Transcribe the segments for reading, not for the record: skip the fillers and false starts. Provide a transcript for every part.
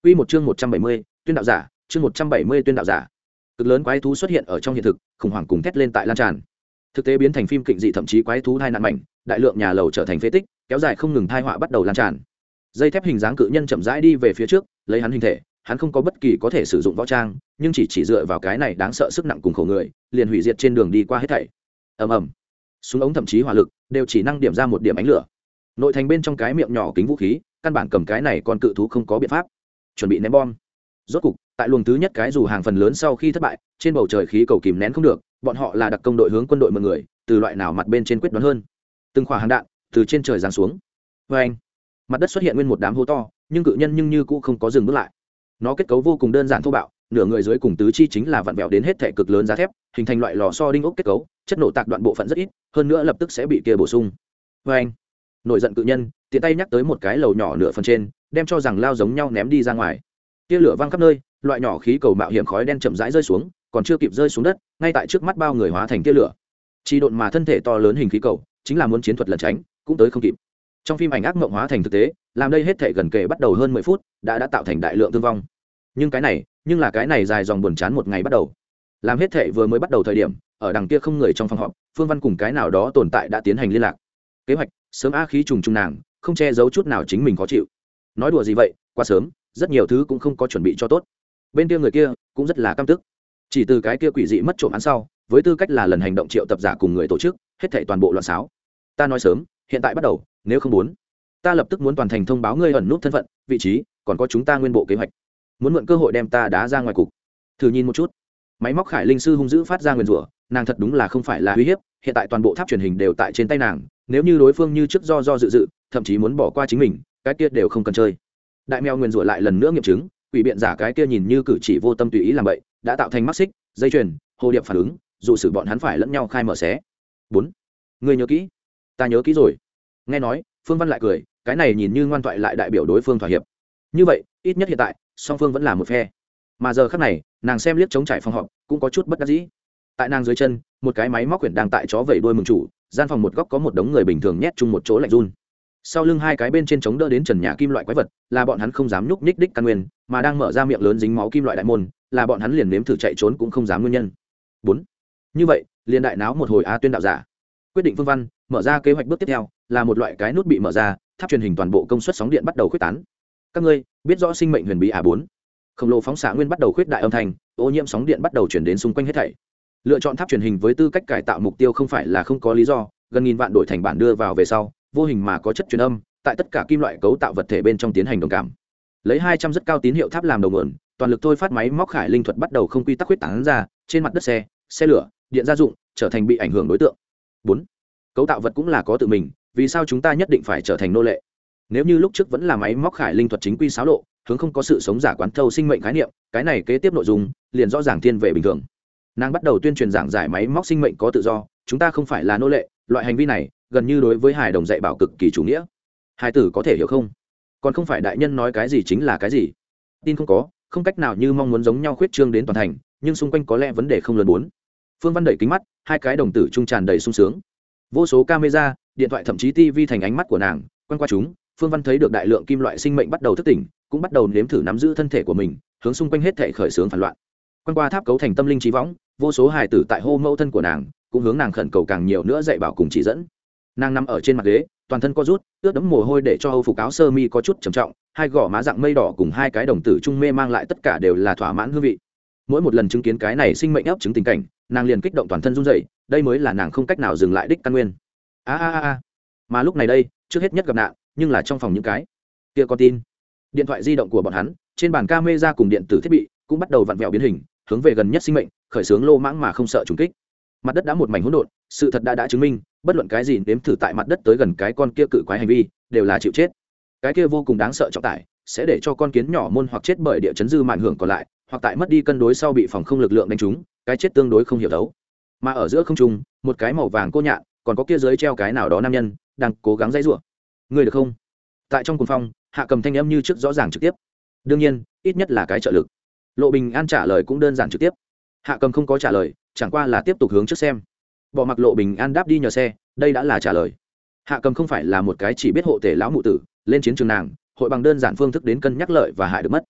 Quy một chương 170, tuyên đạo giả, chương 170 tuyên đạo giả. Cực lớn quái thú xuất hiện ở trong hiện thực, khủng hoảng cùng thét lên tại lan tràn. Thực tế biến thành phim kịch dị, thậm chí quái thú thai nạn mạnh, đại lượng nhà lầu trở thành phế tích, kéo dài không ngừng thai họa bắt đầu lan tràn. Dây thép hình dáng cự nhân chậm rãi đi về phía trước, lấy hắn hình thể, hắn không có bất kỳ có thể sử dụng võ trang, nhưng chỉ dựa vào cái này đáng sợ sức nặng cùng khổ người, liền hủy diệt trên đường đi qua hết thảy. Ầm ầm. Súng ống thậm chí hỏa lực đều chỉ năng điểm ra một điểm ánh lửa. Nội thành bên trong cái miệng nhỏ kính vũ khí, căn bản cầm cái này con cự thú không có biện pháp. Chuẩn bị ném bom. Rốt cục, tại luồng thứ nhất cái dù hàng phần lớn sau khi thất bại, trên bầu trời khí cầu kìm nén không được, bọn họ là đặc công đội hướng quân đội mượn người, từ loại nào mặt bên trên quyết đoán hơn. Từng khỏa hàng đạn từ trên trời giáng xuống. Oeng. Mặt đất xuất hiện nguyên một đám hố to, nhưng cự nhân như cũ không có dừng bước lại. Nó kết cấu vô cùng đơn giản thô bạo, nửa người dưới cùng tứ chi chính là vặn vẹo đến hết thể cực lớn giá thép, hình thành loại lò xo đinh ốc kết cấu, chất nổ tạc đoạn bộ phận rất ít, hơn nữa lập tức sẽ bị kia bổ sung. Oeng. Nổi giận cự nhân tiện tay nhắc tới một cái lầu nhỏ nửa phần trên, đem cho rằng lao giống nhau ném đi ra ngoài. Tia lửa văng khắp nơi, loại nhỏ khí cầu mạo hiểm khói đen chậm rãi rơi xuống, còn chưa kịp rơi xuống đất, ngay tại trước mắt bao người hóa thành tia lửa. Chỉ độn mà thân thể to lớn hình khí cầu, chính là muốn chiến thuật lẩn tránh, cũng tới không kịp. Trong phim ảnh ác mộng hóa thành thực tế, làm đây hết thể gần kề bắt đầu hơn 10 phút, đã tạo thành đại lượng thương vong. Nhưng cái này dài dòng buồn chán một ngày bắt đầu. Làm hết thể vừa mới bắt đầu thời điểm, ở đằng kia không người trong phòng họp, Phương Văn cùng cái nào đó tồn tại đã tiến hành liên lạc. Kế hoạch, sớm á khí trùng trùng nàng, không che giấu chút nào chính mình khó chịu. Nói đùa gì vậy, quá sớm, rất nhiều thứ cũng không có chuẩn bị cho tốt. Bên kia người kia cũng rất là căm tức. Chỉ từ cái kia quỷ dị mất trộm án sau, với tư cách là lần hành động triệu tập giả cùng người tổ chức, hết thảy toàn bộ loạn xáo. Ta nói sớm, hiện tại bắt đầu, nếu không muốn, ta lập tức muốn toàn thành thông báo ngươi ẩn nút thân phận, vị trí, còn có chúng ta nguyên bộ kế hoạch. Muốn mượn cơ hội đem ta đá ra ngoài cục. Thử nhìn một chút. Máy móc Khải Linh sư hung dữ phát ra nguyền rủa, nàng thật đúng là không phải là uy hiếp, hiện tại toàn bộ tháp truyền hình đều tại trên tay nàng, nếu như đối phương như trước do dự, thậm chí muốn bỏ qua chính mình, cái kia đều không cần chơi. Đại mèo nguyền rủa lại lần nữa nghiệm chứng, quỷ biện giả cái kia nhìn như cử chỉ vô tâm tùy ý làm vậy, đã tạo thành mắc xích, dây chuyền, hồ điệp phản ứng, dụ sử bọn hắn phải lẫn nhau khai mở xé. 4. Ngươi nhớ kỹ? Ta nhớ kỹ rồi. Nghe nói, Phương Văn lại cười, cái này nhìn như ngoan thoại lại đại biểu đối phương thỏa hiệp. Như vậy, ít nhất hiện tại, song phương vẫn là một phe. Mà giờ khắc này, nàng xem liếc chống trải phòng họp, cũng có chút bất đắc dĩ. Tại nàng dưới chân, một cái máy móc quyển đang tại chó vẩy đuôi mừng chủ, gian phòng một góc có một đống người bình thường nhét chung một chỗ lạnh run. Sau lưng hai cái bên trên chống đỡ đến trần nhà kim loại quái vật, là bọn hắn không dám nhúc nhích đích căn nguyên, mà đang mở ra miệng lớn dính máu kim loại đại môn, là bọn hắn liền nếm thử chạy trốn cũng không dám nguyên nhân. 4. Như vậy, liền đại náo một hồi tuyên đạo giả. Quyết định Phương Văn, mở ra kế hoạch bước tiếp theo, là một loại cái nút bị mở ra, tháp truyền hình toàn bộ công suất sóng điện bắt đầu khuếch tán. Các ngươi biết rõ sinh mệnh huyền bí 4. Khổng lồ phóng xạ nguyên bắt đầu khuếch đại âm thanh, ô nhiễm sóng điện bắt đầu truyền đến xung quanh hết thảy. Lựa chọn tháp truyền hình với tư cách cải tạo mục tiêu không phải là không có lý do, gần nghìn vạn đổi thành bản đưa vào về sau, vô hình mà có chất truyền âm, tại tất cả kim loại cấu tạo vật thể bên trong tiến hành đồng cảm. Lấy 200 rất cao tín hiệu tháp làm đầu nguồn, toàn lực thôi phát máy móc Khải Linh thuật bắt đầu không quy tắc khuếch tán ra, trên mặt đất xe lửa, điện gia dụng, trở thành bị ảnh hưởng đối tượng. 4. Cấu tạo vật cũng là có tự mình, vì sao chúng ta nhất định phải trở thành nô lệ? Nếu như lúc trước vẫn là máy móc Khải Linh thuật chính quy xáo lộ, hướng không có sự sống giả quán thâu sinh mệnh khái niệm, cái này kế tiếp nội dung liền rõ ràng thiên về bình thường. Nàng bắt đầu tuyên truyền giảng giải máy móc sinh mệnh có tự do, chúng ta không phải là nô lệ, loại hành vi này gần như đối với hài đồng dạy bảo cực kỳ chủ nghĩa. Hài tử có thể hiểu không? Còn không phải đại nhân nói cái gì chính là cái gì. Tin không cách nào như mong muốn giống nhau khuyết trương đến toàn thành, nhưng xung quanh có lẽ vấn đề không lớn. 4. Phương Văn đẩy kính mắt, hai cái đồng tử trung tràn đầy sung sướng. Vô số camera, điện thoại thậm chí tivi thành ánh mắt của nàng, quan qua chúng, Phương Văn thấy được đại lượng kim loại sinh mệnh bắt đầu thức tỉnh, cũng bắt đầu nếm thử nắm giữ thân thể của mình, hướng xung quanh hết thảy khởi xướng phản loạn. Quan qua tháp cấu thành tâm linh trí võng, vô số hài tử tại hô mẫu thân của nàng, cũng hướng nàng khẩn cầu càng nhiều nữa dạy bảo cùng chỉ dẫn. Nàng nằm ở trên mặt ghế, toàn thân co rút, ướt đẫm mồ hôi để cho Âu phục áo sơ mi có chút trầm trọng, hai gò má dạng mây đỏ cùng hai cái đồng tử trung mê mang lại tất cả đều là thỏa mãn hương vị. Mỗi một lần chứng kiến cái này sinh mệnh ấp chứng tình cảnh, nàng liền kích động toàn thân run rẩy, đây mới là nàng không cách nào dừng lại đích căn nguyên. Mà lúc này đây, trước hết nhất gặp nạn, nhưng là trong phòng những cái kia con tin. Điện thoại di động của bọn hắn, trên bàn camera cùng điện tử thiết bị cũng bắt đầu vặn vẹo biến hình, hướng về gần nhất sinh mệnh, khởi xướng lô mãng mà không sợ trùng kích. Mặt đất đã một mảnh hỗn độn, sự thật đã chứng minh, bất luận cái gì nếm thử tại mặt đất tới gần cái con kia cự quái hành vi, đều là chịu chết. Cái kia vô cùng đáng sợ trọng tải, sẽ để cho con kiến nhỏ môn hoặc chết bởi địa chấn dư mạn hưởng còn lại, hoặc tại mất đi cân đối sau bị phòng không lực lượng đánh trúng, cái chết tương đối không hiểu đấu. Mà ở giữa không trung, một cái màu vàng cô nhạn, còn có kia dưới treo cái nào đó nam nhân, đang cố gắng giãy giụa. Người được không? Tại trong cuồng phong, Hạ Cầm thanh âm như trước rõ ràng trực tiếp. Đương nhiên, ít nhất là cái trợ lực. Lộ Bình An trả lời cũng đơn giản trực tiếp. Hạ Cầm không có trả lời, chẳng qua là tiếp tục hướng trước xem. Bỏ mặc Lộ Bình An đáp đi nhờ xe, đây đã là trả lời. Hạ Cầm không phải là một cái chỉ biết hộ tể lão mụ tử, lên chiến trường nàng, hội bằng đơn giản phương thức đến cân nhắc lợi và hại được mất.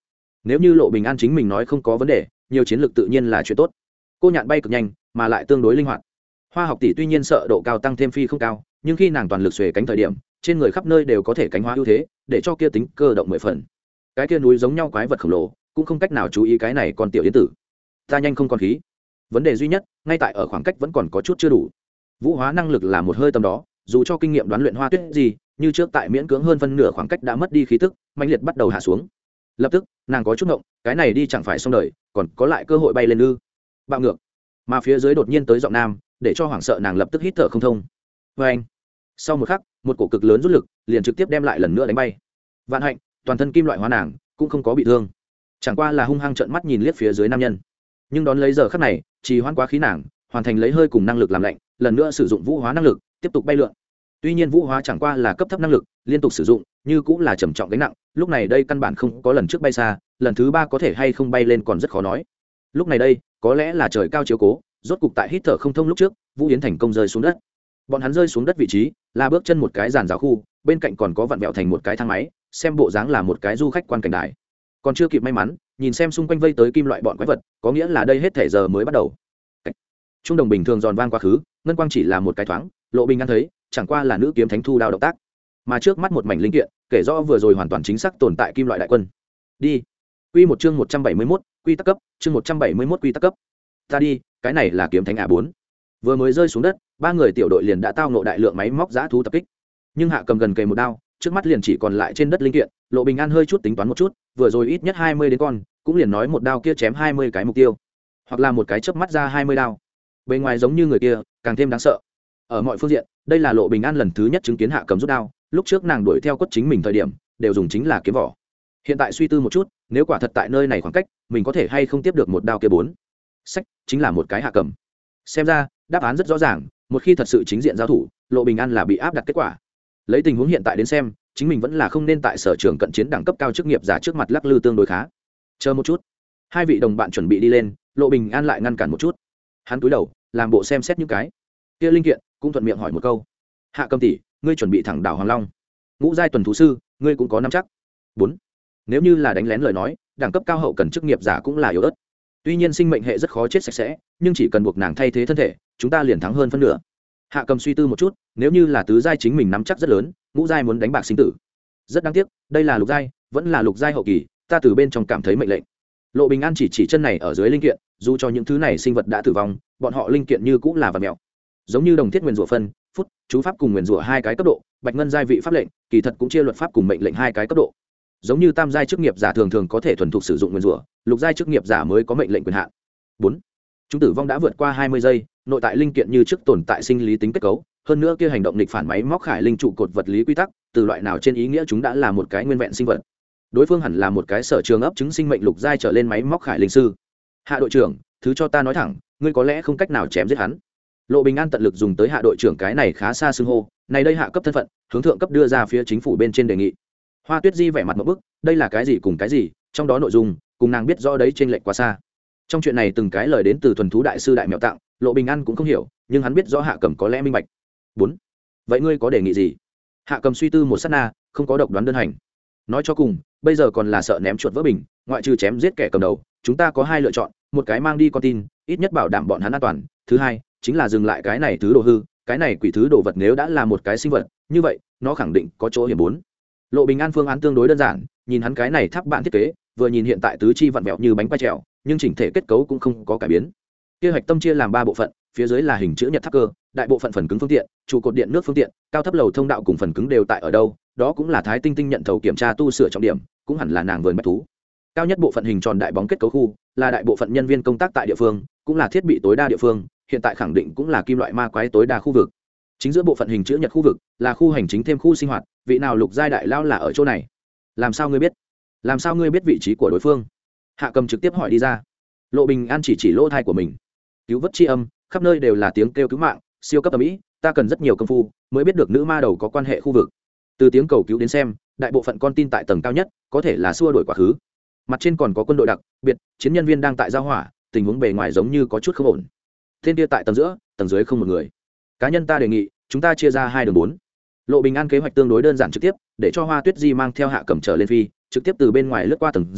nếu như Lộ Bình An chính mình nói không có vấn đề, nhiều chiến lược tự nhiên là chuyện tốt. Cô nhạn bay cực nhanh mà lại tương đối linh hoạt. Hoa học tỷ tuy nhiên sợ độ cao tăng thêm phi không cao, nhưng khi nàng toàn lực xuề cánh thời điểm, trên người khắp nơi đều có thể cánh hóa ưu thế, để cho kia tính cơ động 10 phần. Cái kia núi giống nhau quái vật khổng lồ cũng không cách nào chú ý cái này, còn tiểu yến tử ta nhanh không còn khí. Vấn đề duy nhất ngay tại ở khoảng cách vẫn còn có chút chưa đủ. Vũ hóa năng lực là một hơi tầm đó, dù cho kinh nghiệm đoán luyện Hoa Tuyết gì như trước tại miễn cưỡng hơn phân nửa khoảng cách đã mất đi khí tức, mãnh liệt bắt đầu hạ xuống. Lập tức nàng có chút ngộng, cái này đi chẳng phải xong đời, còn có lại cơ hội bay lên ư? Bạo ngược. Mà phía dưới đột nhiên tới giọng nam, để cho hoảng sợ nàng lập tức hít thở không thông. Vê anh. Sau một khắc, một cổ cực lớn rút lực liền trực tiếp đem lại lần nữa đánh bay. Vạn hạnh toàn thân kim loại hóa nàng cũng không có bị thương, chẳng qua là hung hăng trợn mắt nhìn liếc phía dưới nam nhân. Nhưng đón lấy giờ khắc này trì hoãn quá khí nàng, hoàn thành lấy hơi cùng năng lực làm lạnh, lần nữa sử dụng vũ hóa năng lực tiếp tục bay lượn. Tuy nhiên vũ hóa chẳng qua là cấp thấp năng lực, liên tục sử dụng như cũng là trầm trọng gánh nặng, lúc này đây căn bản không có lần trước bay xa, lần thứ 3 có thể hay không bay lên còn rất khó nói. Lúc này đây có lẽ là trời cao chiếu cố, rốt cục tại hít thở không thông lúc trước, Vũ Yến thành công rơi xuống đất. Bọn hắn rơi xuống đất vị trí là bước chân một cái giàn giáo khu, bên cạnh còn có vặn vẹo thành một cái thang máy, xem bộ dáng là một cái du khách quan cảnh đài. Còn chưa kịp may mắn nhìn xem xung quanh vây tới kim loại bọn quái vật, có nghĩa là đây hết thể giờ mới bắt đầu. Trung đồng bình thường giòn vang quá khứ, ngân quang chỉ là một cái thoáng, Lộ Bình An thấy chẳng qua là nữ kiếm thánh thu đao động tác, mà trước mắt một mảnh linh kiện kể rõ vừa rồi hoàn toàn chính xác tồn tại kim loại đại quân. Đi. Quy một chương 171, quy tắc cấp, chương 171 quy tắc cấp. Ta đi, cái này là kiếm thánh A4. Vừa mới rơi xuống đất, ba người tiểu đội liền đã tao ngộ đại lượng máy móc giã thú tập kích. Nhưng Hạ Cầm gần kề một đao, trước mắt liền chỉ còn lại trên đất linh kiện, Lộ Bình An hơi chút tính toán một chút, vừa rồi ít nhất 20 đến con, cũng liền nói một đao kia chém 20 cái mục tiêu, hoặc là một cái chớp mắt ra 20 đao. Bên ngoài giống như người kia, càng thêm đáng sợ. Ở mọi phương diện, đây là Lộ Bình An lần thứ nhất chứng kiến Hạ Cầm rút đao, lúc trước nàng đuổi theo quất chính mình thời điểm, đều dùng chính là kiếm vỏ. Hiện tại suy tư một chút, nếu quả thật tại nơi này khoảng cách, mình có thể hay không tiếp được một đao kia bốn. Sách, chính là một cái Hạ Cầm. Xem ra, đáp án rất rõ ràng, một khi thật sự chính diện giao thủ, Lộ Bình An là bị áp đặt kết quả. Lấy tình huống hiện tại đến xem, chính mình vẫn là không nên tại sở trường cận chiến đẳng cấp cao chức nghiệp giả trước mặt lắc lư tương đối khá. Chờ một chút. Hai vị đồng bạn chuẩn bị đi lên, Lộ Bình An lại ngăn cản một chút. Hắn cúi đầu, làm bộ xem xét những cái kia linh kiện, cũng thuận miệng hỏi một câu. Hạ Cầm tỷ, ngươi chuẩn bị thẳng đảo Hoàng Long. Ngũ giai tuần thú sư, ngươi cũng có nắm chắc. 4. Nếu như là đánh lén lời nói, đẳng cấp cao hậu cần chức nghiệp giả cũng là yếu ớt. Tuy nhiên sinh mệnh hệ rất khó chết sạch sẽ, nhưng chỉ cần buộc nàng thay thế thân thể, chúng ta liền thắng hơn phân nửa. Hạ Cầm suy tư một chút, nếu như là tứ giai chính mình nắm chắc rất lớn, ngũ giai muốn đánh bạc sinh tử. Rất đáng tiếc, đây là lục giai, vẫn là lục giai hậu kỳ, ta từ bên trong cảm thấy mệnh lệnh. Lộ Bình An chỉ chân này ở dưới linh kiện, dù cho những thứ này sinh vật đã tử vong, bọn họ linh kiện như cũng là vật mèo. Giống như đồng thiết nguyên rủa phân, phút, chú pháp cùng nguyên rủa hai cái cấp độ, bạch ngân giai vị pháp lệnh, kỳ thật cũng chia luật pháp cùng mệnh lệnh hai cái cấp độ. Giống như tam giai chức nghiệp giả thường thường có thể thuần thục sử dụng nguyên rủa, lục giai chức nghiệp giả mới có mệnh lệnh quyền hạn. 4. Chúng tử vong đã vượt qua 20 giây, nội tại linh kiện như trước tồn tại sinh lý tính kết cấu, hơn nữa kia hành động nghịch phản máy móc khải linh trụ cột vật lý quy tắc, từ loại nào trên ý nghĩa chúng đã là một cái nguyên vẹn sinh vật. Đối phương hẳn là một cái sở trường ấp chứng sinh mệnh lục giai trở lên máy móc khải linh sư. Hạ đội trưởng, thứ cho ta nói thẳng, ngươi có lẽ không cách nào chém giết hắn. Lộ Bình An tận lực dùng tới hạ đội trưởng cái này khá xa xưng hô, này đây hạ cấp thân phận, hướng thượng cấp đưa ra phía chính phủ bên trên đề nghị. Hoa Tuyết Di vẻ mặt một bức, đây là cái gì cùng cái gì, trong đó nội dung cùng nàng biết rõ đấy trên lệch quá xa. Trong chuyện này từng cái lời đến từ thuần thú đại sư đại mèo tặng, Lộ Bình An cũng không hiểu, nhưng hắn biết rõ Hạ Cầm có lẽ minh bạch. 4. Vậy ngươi có đề nghị gì? Hạ Cầm suy tư một sát na, không có độc đoán đơn hành. Nói cho cùng, bây giờ còn là sợ ném chuột vỡ bình, ngoại trừ chém giết kẻ cầm đầu, chúng ta có hai lựa chọn, một cái mang đi con tin, ít nhất bảo đảm bọn hắn an toàn, thứ hai chính là dừng lại cái này thứ đồ hư, cái này quỷ thứ đồ vật nếu đã là một cái sinh vật, như vậy, nó khẳng định có chỗ hiểm. 4. Lộ Bình An phương án tương đối đơn giản, nhìn hắn cái này tháp bạn thiết kế, vừa nhìn hiện tại tứ chi vặn vẹo như bánh quay trèo, nhưng chỉnh thể kết cấu cũng không có cải biến. Kia hạch tâm chia làm 3 bộ phận, phía dưới là hình chữ nhật tháp cơ, đại bộ phận phần cứng phương tiện, trụ cột điện nước phương tiện, cao thấp lầu thông đạo cùng phần cứng đều tại ở đâu, đó cũng là Thái Tinh Tinh nhận thầu kiểm tra tu sửa trọng điểm, cũng hẳn là nàng vườn bách thú. Cao nhất bộ phận hình tròn đại bóng kết cấu khu, là đại bộ phận nhân viên công tác tại địa phương, cũng là thiết bị tối đa địa phương, hiện tại khẳng định cũng là kim loại ma quái tối đa khu vực. Chính giữa bộ phận hình chữ nhật khu vực, là khu hành chính thêm khu sinh hoạt, vị nào lục giai đại lao là ở chỗ này? Làm sao ngươi biết? Làm sao ngươi biết vị trí của đối phương? Hạ Cầm trực tiếp hỏi đi ra. Lộ Bình An chỉ lỗ thai của mình. Cứu vớt chi âm, khắp nơi đều là tiếng kêu cứu mạng, siêu cấp ầm ĩ, ta cần rất nhiều công phu mới biết được nữ ma đầu có quan hệ khu vực. Từ tiếng cầu cứu đến xem, đại bộ phận con tin tại tầng cao nhất, có thể là xua đuổi quá khứ. Mặt trên còn có quân đội đặc biệt, chiến nhân viên đang tại giao hỏa, tình huống bề ngoài giống như có chút không ổn. Tên kia tại tầng giữa, tầng dưới không một người. Cá nhân ta đề nghị, chúng ta chia ra 2 đường 4. Lộ Bình An kế hoạch tương đối đơn giản trực tiếp, để cho Hoa Tuyết Di mang theo Hạ Cầm trở lên phi, trực tiếp từ bên ngoài lướt qua tầng giữa,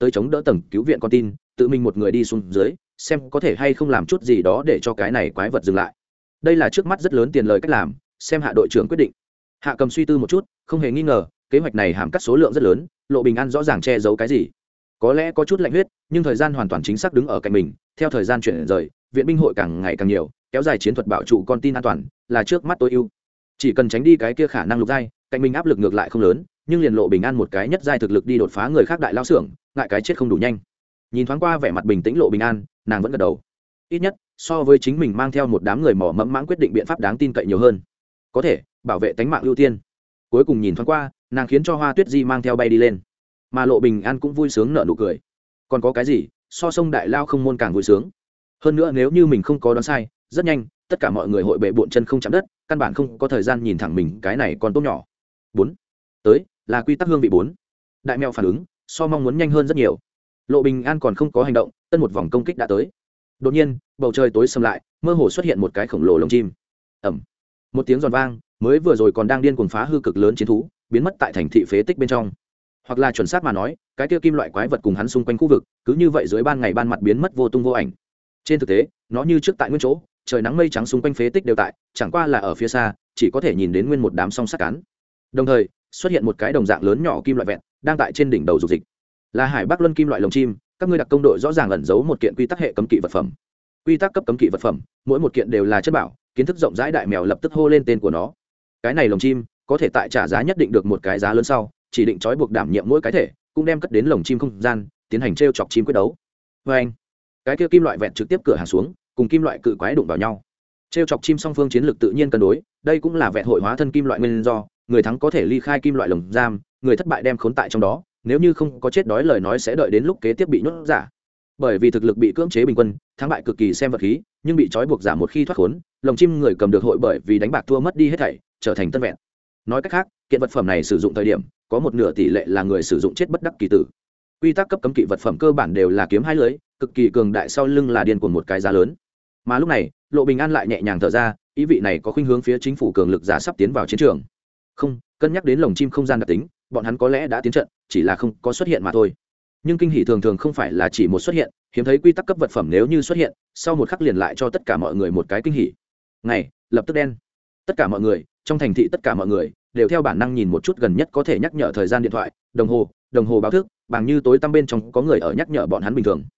tới chống đỡ tầng cứu viện con tin, tự mình một người đi xuống dưới xem có thể hay không làm chút gì đó để cho cái này quái vật dừng lại. Đây là trước mắt rất lớn tiền lời cách làm, xem Hạ đội trưởng quyết định. Hạ Cầm suy tư một chút, không hề nghi ngờ kế hoạch này hàm cắt số lượng rất lớn, Lộ Bình An rõ ràng che giấu cái gì. Có lẽ có chút lạnh huyết, nhưng thời gian hoàn toàn chính xác đứng ở cạnh mình. Theo thời gian chuyển rời, viện binh hội càng ngày càng nhiều, kéo dài chiến thuật bảo trụ con tin an toàn là trước mắt tối ưu. Chỉ cần tránh đi cái kia khả năng lục giai, cạnh mình áp lực ngược lại không lớn, nhưng liền Lộ Bình An một cái nhất giai thực lực đi đột phá người khác đại lao xưởng, ngại cái chết không đủ nhanh. Nhìn thoáng qua vẻ mặt bình tĩnh Lộ Bình An, nàng vẫn gật đầu. Ít nhất so với chính mình mang theo một đám người mỏ mẫm mãng quyết định biện pháp đáng tin cậy nhiều hơn. Có thể bảo vệ tính mạng ưu tiên. Cuối cùng nhìn thoáng qua, nàng khiến cho Hoa Tuyết Di mang theo bay đi lên, mà Lộ Bình An cũng vui sướng nở nụ cười. Còn có cái gì so sông đại lao không môn càng vui sướng hơn nữa? Nếu như mình không có đoán sai, rất nhanh tất cả mọi người hội bệ bộn chân không chạm đất, căn bản không có thời gian nhìn thẳng mình cái này còn tốt nhỏ. 4. Tới là quy tắc hương vị 4. Đại mèo phản ứng so mong muốn nhanh hơn rất nhiều. Lộ Bình An còn không có hành động, tân một vòng công kích đã tới. Đột nhiên bầu trời tối sầm lại, mơ hồ xuất hiện một cái khổng lồ lồng chim. Ẩm. Một tiếng giòn vang, mới vừa rồi còn đang điên cuồng phá hư cực lớn chiến thú biến mất tại thành thị phế tích bên trong. Hoặc là chuẩn xác mà nói, cái kia kim loại quái vật cùng hắn xung quanh khu vực cứ như vậy dưới ban ngày ban mặt biến mất vô tung vô ảnh. Trên thực tế nó như trước tại nguyên chỗ, trời nắng mây trắng xung quanh phế tích đều tại, chẳng qua là ở phía xa chỉ có thể nhìn đến nguyên một đám song sắc cán. Đồng thời xuất hiện một cái đồng dạng lớn nhỏ kim loại vẹn đang tại trên đỉnh đầu dục dịch, là Hải Bắc Luân kim loại lồng chim. Các ngươi đặc công đội rõ ràng ẩn giấu một kiện quy tắc hệ cấm kỵ vật phẩm. Quy tắc cấp cấm kỵ vật phẩm, mỗi một kiện đều là chất bảo. Kiến thức rộng rãi đại mèo lập tức hô lên tên của nó. Cái này lồng chim có thể tại trả giá nhất định được một cái giá lớn sau, chỉ định trói buộc đảm nhiệm mỗi cái thể, cũng đem cất đến lồng chim không gian, tiến hành trêu chọc chim quyết đấu. Và anh, cái kia kim loại vẹn trực tiếp cửa hàng xuống, cùng kim loại cự quái đụng vào nhau. Trêu chọc chim song phương chiến lược tự nhiên cân đối, đây cũng là vẹn hội hóa thân kim loại nguyên do, người thắng có thể ly khai kim loại lồng giam, người thất bại đem khốn tại trong đó, nếu như không có chết đói lời nói sẽ đợi đến lúc kế tiếp bị nhốt giả. Bởi vì thực lực bị cưỡng chế bình quân, thắng bại cực kỳ xem vật khí, nhưng bị trói buộc giả một khi thoát khốn, lồng chim người cầm được hội bởi vì đánh bạc thua mất đi hết thảy, trở thành tân vẹn. Nói cách khác, kiện vật phẩm này sử dụng thời điểm có một nửa tỷ lệ là người sử dụng chết bất đắc kỳ tử. Quy tắc cấp cấm kỵ vật phẩm cơ bản đều là kiếm hai lưới, cực kỳ cường đại, sau lưng là điên cuồng một cái giá lớn. Mà lúc này Lộ Bình An lại nhẹ nhàng thở ra, ý vị này có khuynh hướng phía chính phủ cường lực giả sắp tiến vào chiến trường. Không cân nhắc đến lồng chim không gian đặc tính, bọn hắn có lẽ đã tiến trận, chỉ là không có xuất hiện mà thôi. Nhưng kinh hỉ thường thường không phải là chỉ một xuất hiện, hiếm thấy quy tắc cấp vật phẩm nếu như xuất hiện sau một khắc liền lại cho tất cả mọi người một cái kinh hỉ. Ngày lập tức đen, tất cả mọi người trong thành thị, tất cả mọi người đều theo bản năng nhìn một chút gần nhất có thể nhắc nhở thời gian điện thoại, đồng hồ báo thức, bằng như tối tăm bên trong có người ở nhắc nhở bọn hắn bình thường.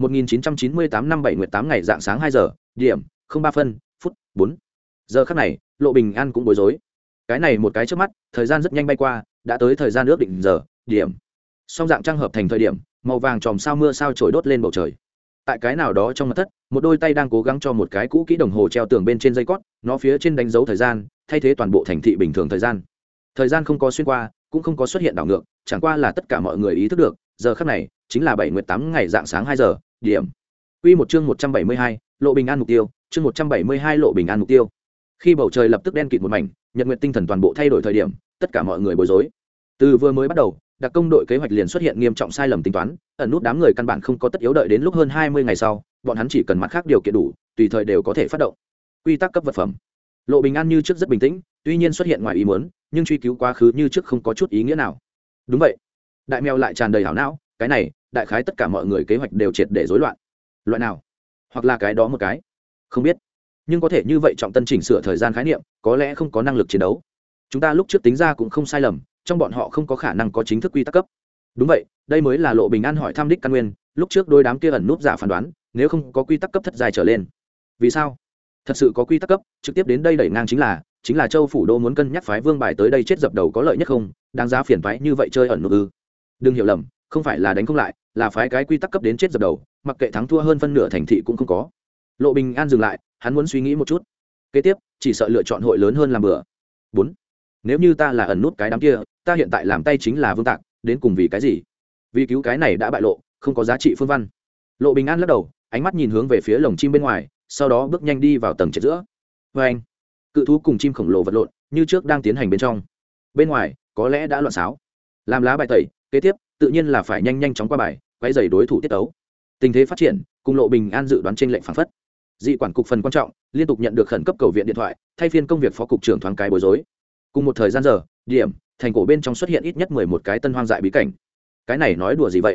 1998 năm 7 nguyệt 8 ngày dạng sáng 2 giờ, điểm 03 phân, phút 4. Giờ khắc này, Lộ Bình An cũng bối rối. Cái này một cái trước mắt, thời gian rất nhanh bay qua, đã tới thời gian ước định giờ, điểm. Song dạng trang hợp thành thời điểm, màu vàng chòm sao mưa sao trổi đốt lên bầu trời. Tại cái nào đó trong mật thất, một đôi tay đang cố gắng cho một cái cũ kỹ đồng hồ treo tường bên trên dây cót, nó phía trên đánh dấu thời gian, thay thế toàn bộ thành thị bình thường thời gian. Thời gian không có xuyên qua, cũng không có xuất hiện đảo ngược, chẳng qua là tất cả mọi người ý thức được, giờ khắc này chính là 7 nguyệt 8 ngày dạng sáng 2 giờ, điểm. Quy một chương 172, Lộ Bình An mục tiêu, chương 172 Lộ Bình An mục tiêu. Khi bầu trời lập tức đen kịt một mảnh, nhật nguyệt tinh thần toàn bộ thay đổi thời điểm, tất cả mọi người bối rối. Từ vừa mới bắt đầu, đặc công đội kế hoạch liền xuất hiện nghiêm trọng sai lầm tính toán, ẩn nút đám người căn bản không có tất yếu đợi đến lúc hơn 20 ngày sau, bọn hắn chỉ cần mặt khác điều kiện đủ, tùy thời đều có thể phát động. Quy tắc cấp vật phẩm. Lộ Bình An như trước rất bình tĩnh, tuy nhiên xuất hiện ngoài ý muốn, nhưng truy cứu quá khứ như trước không có chút ý nghĩa nào. Đúng vậy, đại mèo lại tràn đầy hảo não, cái này, đại khái tất cả mọi người kế hoạch đều triệt để rối loạn. Loại nào? Hoặc là cái đó một cái? Không biết. Nhưng có thể như vậy trọng tân chỉnh sửa thời gian khái niệm, có lẽ không có năng lực chiến đấu. Chúng ta lúc trước tính ra cũng không sai lầm, trong bọn họ không có khả năng có chính thức quy tắc cấp. Đúng vậy, đây mới là Lộ Bình An hỏi thăm đích căn nguyên, lúc trước đôi đám kia ẩn núp giả phán đoán, nếu không có quy tắc cấp thất dài trở lên. Vì sao? Thật sự có quy tắc cấp, trực tiếp đến đây đẩy ngang chính là Châu phủ đô muốn cân nhắc phái Vương Bài tới đây chết dập đầu có lợi nhất không, đáng giá phiền toái như vậy chơi ẩn núp ư? Đừng hiểu lầm, không phải là đánh không lại, là phái cái quy tắc cấp đến chết dập đầu, mặc kệ thắng thua hơn phân nửa thành thị cũng không có. Lộ Bình An dừng lại, hắn muốn suy nghĩ một chút. Kế tiếp, chỉ sợ lựa chọn hội lớn hơn làm bữa. 4. Nếu như ta là ẩn nút cái đám kia, ta hiện tại làm tay chính là Vương Tạc, đến cùng vì cái gì? Vì cứu cái này đã bại lộ, không có giá trị phương văn. Lộ Bình An lắc đầu, ánh mắt nhìn hướng về phía lồng chim bên ngoài, sau đó bước nhanh đi vào tầng trệt giữa. Và anh, cự thú cùng chim khổng lồ vật lộn, như trước đang tiến hành bên trong. Bên ngoài, có lẽ đã loạn xáo. Làm lá bài tẩy, kế tiếp, tự nhiên là phải nhanh chóng qua bài, quấy rầy đối thủ tiết tấu. Tình thế phát triển, cùng Lộ Bình An dự đoán trên lệnh phản phất. Dị quản cục phần quan trọng, liên tục nhận được khẩn cấp cầu viện điện thoại, thay phiên công việc phó cục trưởng thoáng cái bối rối. Cùng một thời gian giờ, điểm, thành cổ bên trong xuất hiện ít nhất 11 cái tân hoang dại bí cảnh. Cái này nói đùa gì vậy?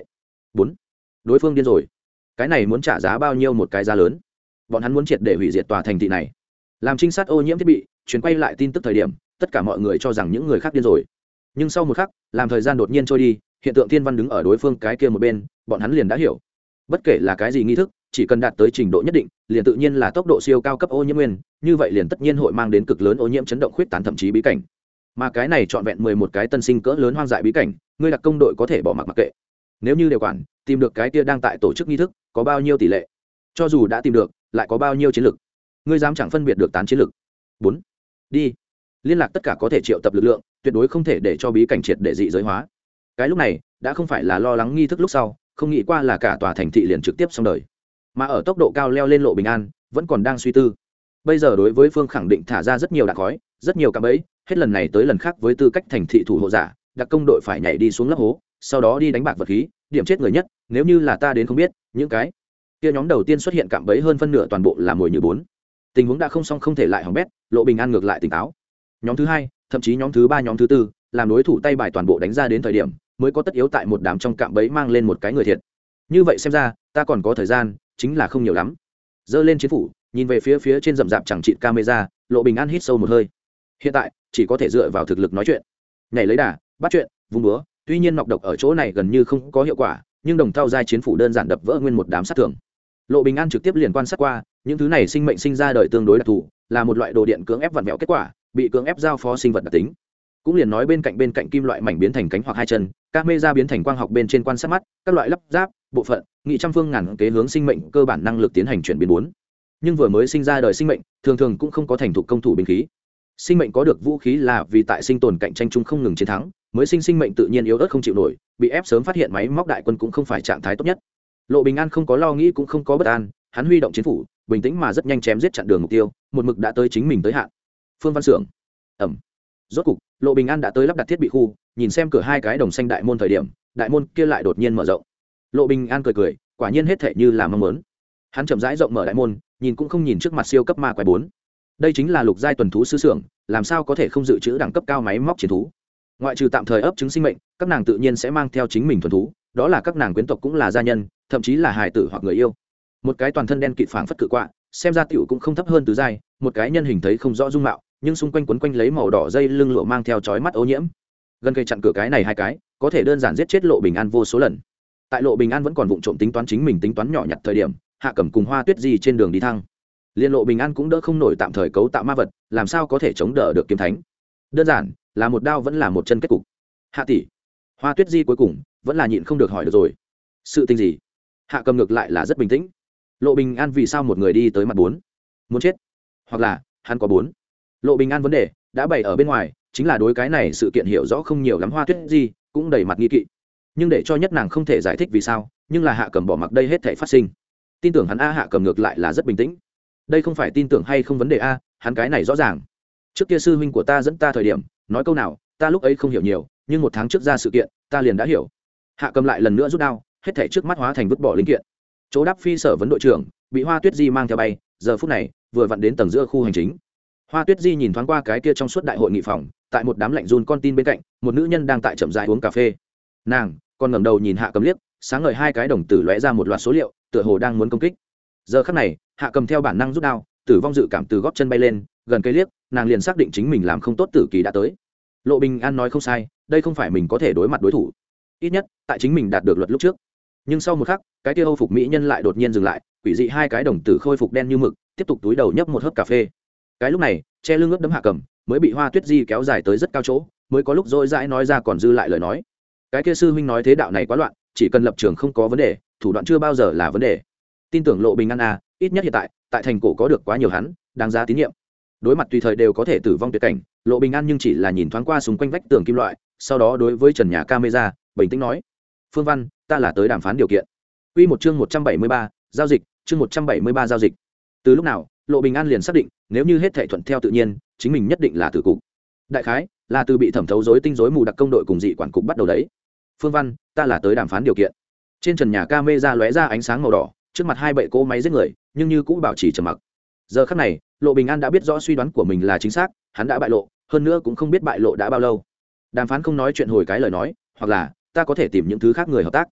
4. Đối phương điên rồi. Cái này muốn trả giá bao nhiêu một cái giá lớn? Bọn hắn muốn triệt để hủy diệt tòa thành thị này. Làm trinh sát ô nhiễm thiết bị chuyển quay lại tin tức thời điểm, tất cả mọi người cho rằng những người khác điên rồi. Nhưng sau một khắc, làm thời gian đột nhiên trôi đi, hiện tượng thiên văn đứng ở đối phương cái kia một bên, bọn hắn liền đã hiểu. Bất kể là cái gì nghi thức, chỉ cần đạt tới trình độ nhất định, liền tự nhiên là tốc độ siêu cao cấp ô nhiễm nguyên, như vậy liền tất nhiên hội mang đến cực lớn ô nhiễm chấn động khuyết tán thậm chí bí cảnh. Mà cái này trọn vẹn 11 cái tân sinh cỡ lớn hoang dại bí cảnh, ngươi đặc công đội có thể bỏ mặc kệ. Nếu như đều quản, tìm được cái kia đang tại tổ chức nghi thức, có bao nhiêu tỷ lệ? Cho dù đã tìm được, lại có bao nhiêu chiến lực? Ngươi dám chẳng phân biệt được tán chiến lực? 4. Đi. Liên lạc tất cả có thể triệu tập lực lượng, tuyệt đối không thể để cho bí cảnh triệt để dị giới hóa. Cái lúc này, đã không phải là lo lắng nghi thức lúc sau, không nghĩ qua là cả tòa thành thị liền trực tiếp xong đời. Mà ở tốc độ cao leo lên lộ bình an, vẫn còn đang suy tư. Bây giờ đối với phương khẳng định thả ra rất nhiều đạn khói, rất nhiều cạm bẫy, hết lần này tới lần khác với tư cách thành thị thủ hộ giả, đặc công đội phải nhảy đi xuống lấp hố, sau đó đi đánh bạc vật khí, điểm chết người nhất, nếu như là ta đến không biết, những cái kia nhóm đầu tiên xuất hiện cạm bẫy hơn phân nửa toàn bộ là mồi nhử 4. Tình huống đã không xong không thể lại hỏng bét, lộ bình an ngược lại tỉnh táo. Nhóm thứ hai, thậm chí nhóm thứ ba, nhóm thứ tư, làm đối thủ tay bài toàn bộ đánh ra đến thời điểm, mới có tất yếu tại một đám trong cạm bẫy mang lên một cái người thiệt. Như vậy xem ra, ta còn có thời gian, chính là không nhiều lắm. Giơ lên chiến phủ, nhìn về phía trên rậm rạp chẳng chịt camera, lộ bình an hít sâu một hơi. Hiện tại, chỉ có thể dựa vào thực lực nói chuyện. Nhảy lấy đà, bắt chuyện, vung búa, tuy nhiên nọc độc ở chỗ này gần như không có hiệu quả, nhưng đồng thau giai chiến phủ đơn giản đập vỡ nguyên một đám sát thường. Lộ bình an trực tiếp liền quan sát qua, những thứ này sinh mệnh sinh ra đời tương đối đặc thù, là một loại đồ điện cưỡng ép vặn vẹo kết quả, bị cưỡng ép giao phó sinh vật đặc tính. Cũng liền nói bên cạnh kim loại mảnh biến thành cánh hoặc hai chân, camera biến thành quang học bên trên quan sát mắt, các loại lắp ráp, bộ phận, nghị trăm phương ngàn kế hướng sinh mệnh cơ bản năng lực tiến hành chuyển biến 4. Nhưng vừa mới sinh ra đời sinh mệnh, thường cũng không có thành thục công thủ binh khí. Sinh mệnh có được vũ khí là vì tại sinh tồn cạnh tranh chung không ngừng chiến thắng, mới sinh mệnh tự nhiên yếu ớt không chịu nổi, bị ép sớm phát hiện máy móc đại quân cũng không phải trạng thái tốt nhất. Lộ bình an không có lo nghĩ cũng không có bất an, hắn huy động chiến phủ, bình tĩnh mà rất nhanh chém giết chặn đường mục tiêu, một mực đã tới chính mình tới hạn. Phương Văn Xưởng. Ẩm. Rốt cục, Lộ bình an đã tới lắp đặt thiết bị khu, nhìn xem cửa hai cái đồng xanh đại môn thời điểm, đại môn kia lại đột nhiên mở rộng. Lộ bình an cười, quả nhiên hết thảy như là mong muốn. Hắn chậm rãi rộng mở đại môn, nhìn cũng không nhìn trước mặt siêu cấp ma quái 4. Đây chính là lục giai tuần thú sư xưởng, làm sao có thể không dự trữ đẳng cấp cao máy móc chiến thú? Ngoại trừ tạm thời ấp trứng sinh mệnh, các nàng tự nhiên sẽ mang theo chính mình thuần thú, đó là các nàng quyến tộc cũng là gia nhân, thậm chí là hài tử hoặc người yêu. Một cái toàn thân đen kịt phảng phất cự quạ, xem ra tiểu cũng không thấp hơn tứ giai, một cái nhân hình thấy không rõ dung mạo, nhưng xung quanh quấn quanh lấy màu đỏ dây lưng lụa mang theo chói mắt ô nhiễm. Gần cây chặn cửa cái này hai cái, có thể đơn giản giết chết Lộ bình an vô số lần. Tại Lộ bình an vẫn còn vụng trộm tính toán chính mình tính toán nhỏ nhặt thời điểm, Hạ Cẩm cùng Hoa Tuyết Di trên đường đi thăng. Liên Lộ bình an cũng đỡ không nổi tạm thời cấu tạo ma vật, làm sao có thể chống đỡ được kiếm thánh? Đơn giản, là một đao vẫn là một chân kết cục. Hạ tỷ, Hoa Tuyết Di cuối cùng vẫn là nhịn không được hỏi được rồi. Sự tình gì? Hạ Cẩm ngược lại là rất bình tĩnh. Lộ bình an vì sao một người đi tới mặt 4? Muốn chết? Hoặc là hắn có 4? Lộ bình an vấn đề đã bày ở bên ngoài, chính là đối cái này sự kiện hiểu rõ không nhiều lắm. Hoa Tuyết Di cũng đầy mặt nghi kỵ, nhưng để cho nhất nàng không thể giải thích vì sao, nhưng là Hạ Cẩm bỏ mặc đây hết thảy phát sinh. Tin tưởng hắn a, Hạ Cẩm ngược lại là rất bình tĩnh. Đây không phải tin tưởng hay không vấn đề a, hắn cái này rõ ràng. Trước kia sư huynh của ta dẫn ta thời điểm, nói câu nào, ta lúc ấy không hiểu nhiều, nhưng một tháng trước ra sự kiện, ta liền đã hiểu. Hạ Cẩm lại lần nữa rút đao, hết thảy trước mắt hóa thành vứt bỏ linh kiện. Chỗ đáp phi sở vấn đội trưởng bị Hoa Tuyết Di mang theo bay, giờ phút này vừa vặn đến tầng giữa khu hành chính. Hoa Tuyết Di nhìn thoáng qua cái kia trong suốt đại hội nghị phòng, tại một đám lạnh run con tin bên cạnh, một nữ nhân đang tại chậm rãi uống cà phê. Nàng còn ngẩng đầu nhìn Hạ Cẩm liếc, sáng ngời hai cái đồng tử lóe ra một loạt số liệu, tựa hồ đang muốn công kích. Giờ khắc này, Hạ Cẩm theo bản năng rút đao, tử vong dự cảm từ gót chân bay lên, gần cây liếc, nàng liền xác định chính mình làm không tốt, tử kỳ đã tới. Lộ bình an nói không sai, đây không phải mình có thể đối mặt đối thủ, ít nhất tại chính mình đạt được luật lúc trước. Nhưng sau một khắc, cái kia Âu phục mỹ nhân lại đột nhiên dừng lại, quỷ dị hai cái đồng tử khôi phục đen như mực, tiếp tục túi đầu nhấp một hớp cà phê. Cái lúc này, che lưng ướt đẫm Hạ Cẩm mới bị Hoa Tuyết Di kéo dài tới rất cao chỗ, mới có lúc dỗi dãi nói ra còn dư lại lời nói. Cái kia sư huynh nói thế đạo này quá loạn, chỉ cần lập trường không có vấn đề, thủ đoạn chưa bao giờ là vấn đề. Tin tưởng Lộ bình an à, ít nhất hiện tại thành cổ có được quá nhiều hắn, đáng giá tín nhiệm. Đối mặt tùy thời đều có thể tử vong tuyệt cảnh, Lộ bình an nhưng chỉ là nhìn thoáng qua xung quanh vách tường kim loại, sau đó đối với trần nhà camera bình tĩnh nói: Phương Văn, ta là tới đàm phán điều kiện. Quy một chương 173, giao dịch, chương 173 giao dịch. Từ lúc nào, Lộ bình an liền xác định, nếu như hết thảy thuận theo tự nhiên, chính mình nhất định là tử cục. Đại khái là từ bị thẩm thấu rối tinh rối mù đặc công đội cùng dị quản cục bắt đầu đấy. Phương Văn, ta là tới đàm phán điều kiện. Trên trần nhà camera lóe ra ánh sáng màu đỏ, trước mặt hai bệ cỗ máy giết người, nhưng như cũ bảo trì trầm mặc. Giờ khắc này, Lộ bình an đã biết rõ suy đoán của mình là chính xác, hắn đã bại lộ, hơn nữa cũng không biết bại lộ đã bao lâu. Đàm phán không nói chuyện hồi cái lời nói, hoặc là ta có thể tìm những thứ khác người hợp tác.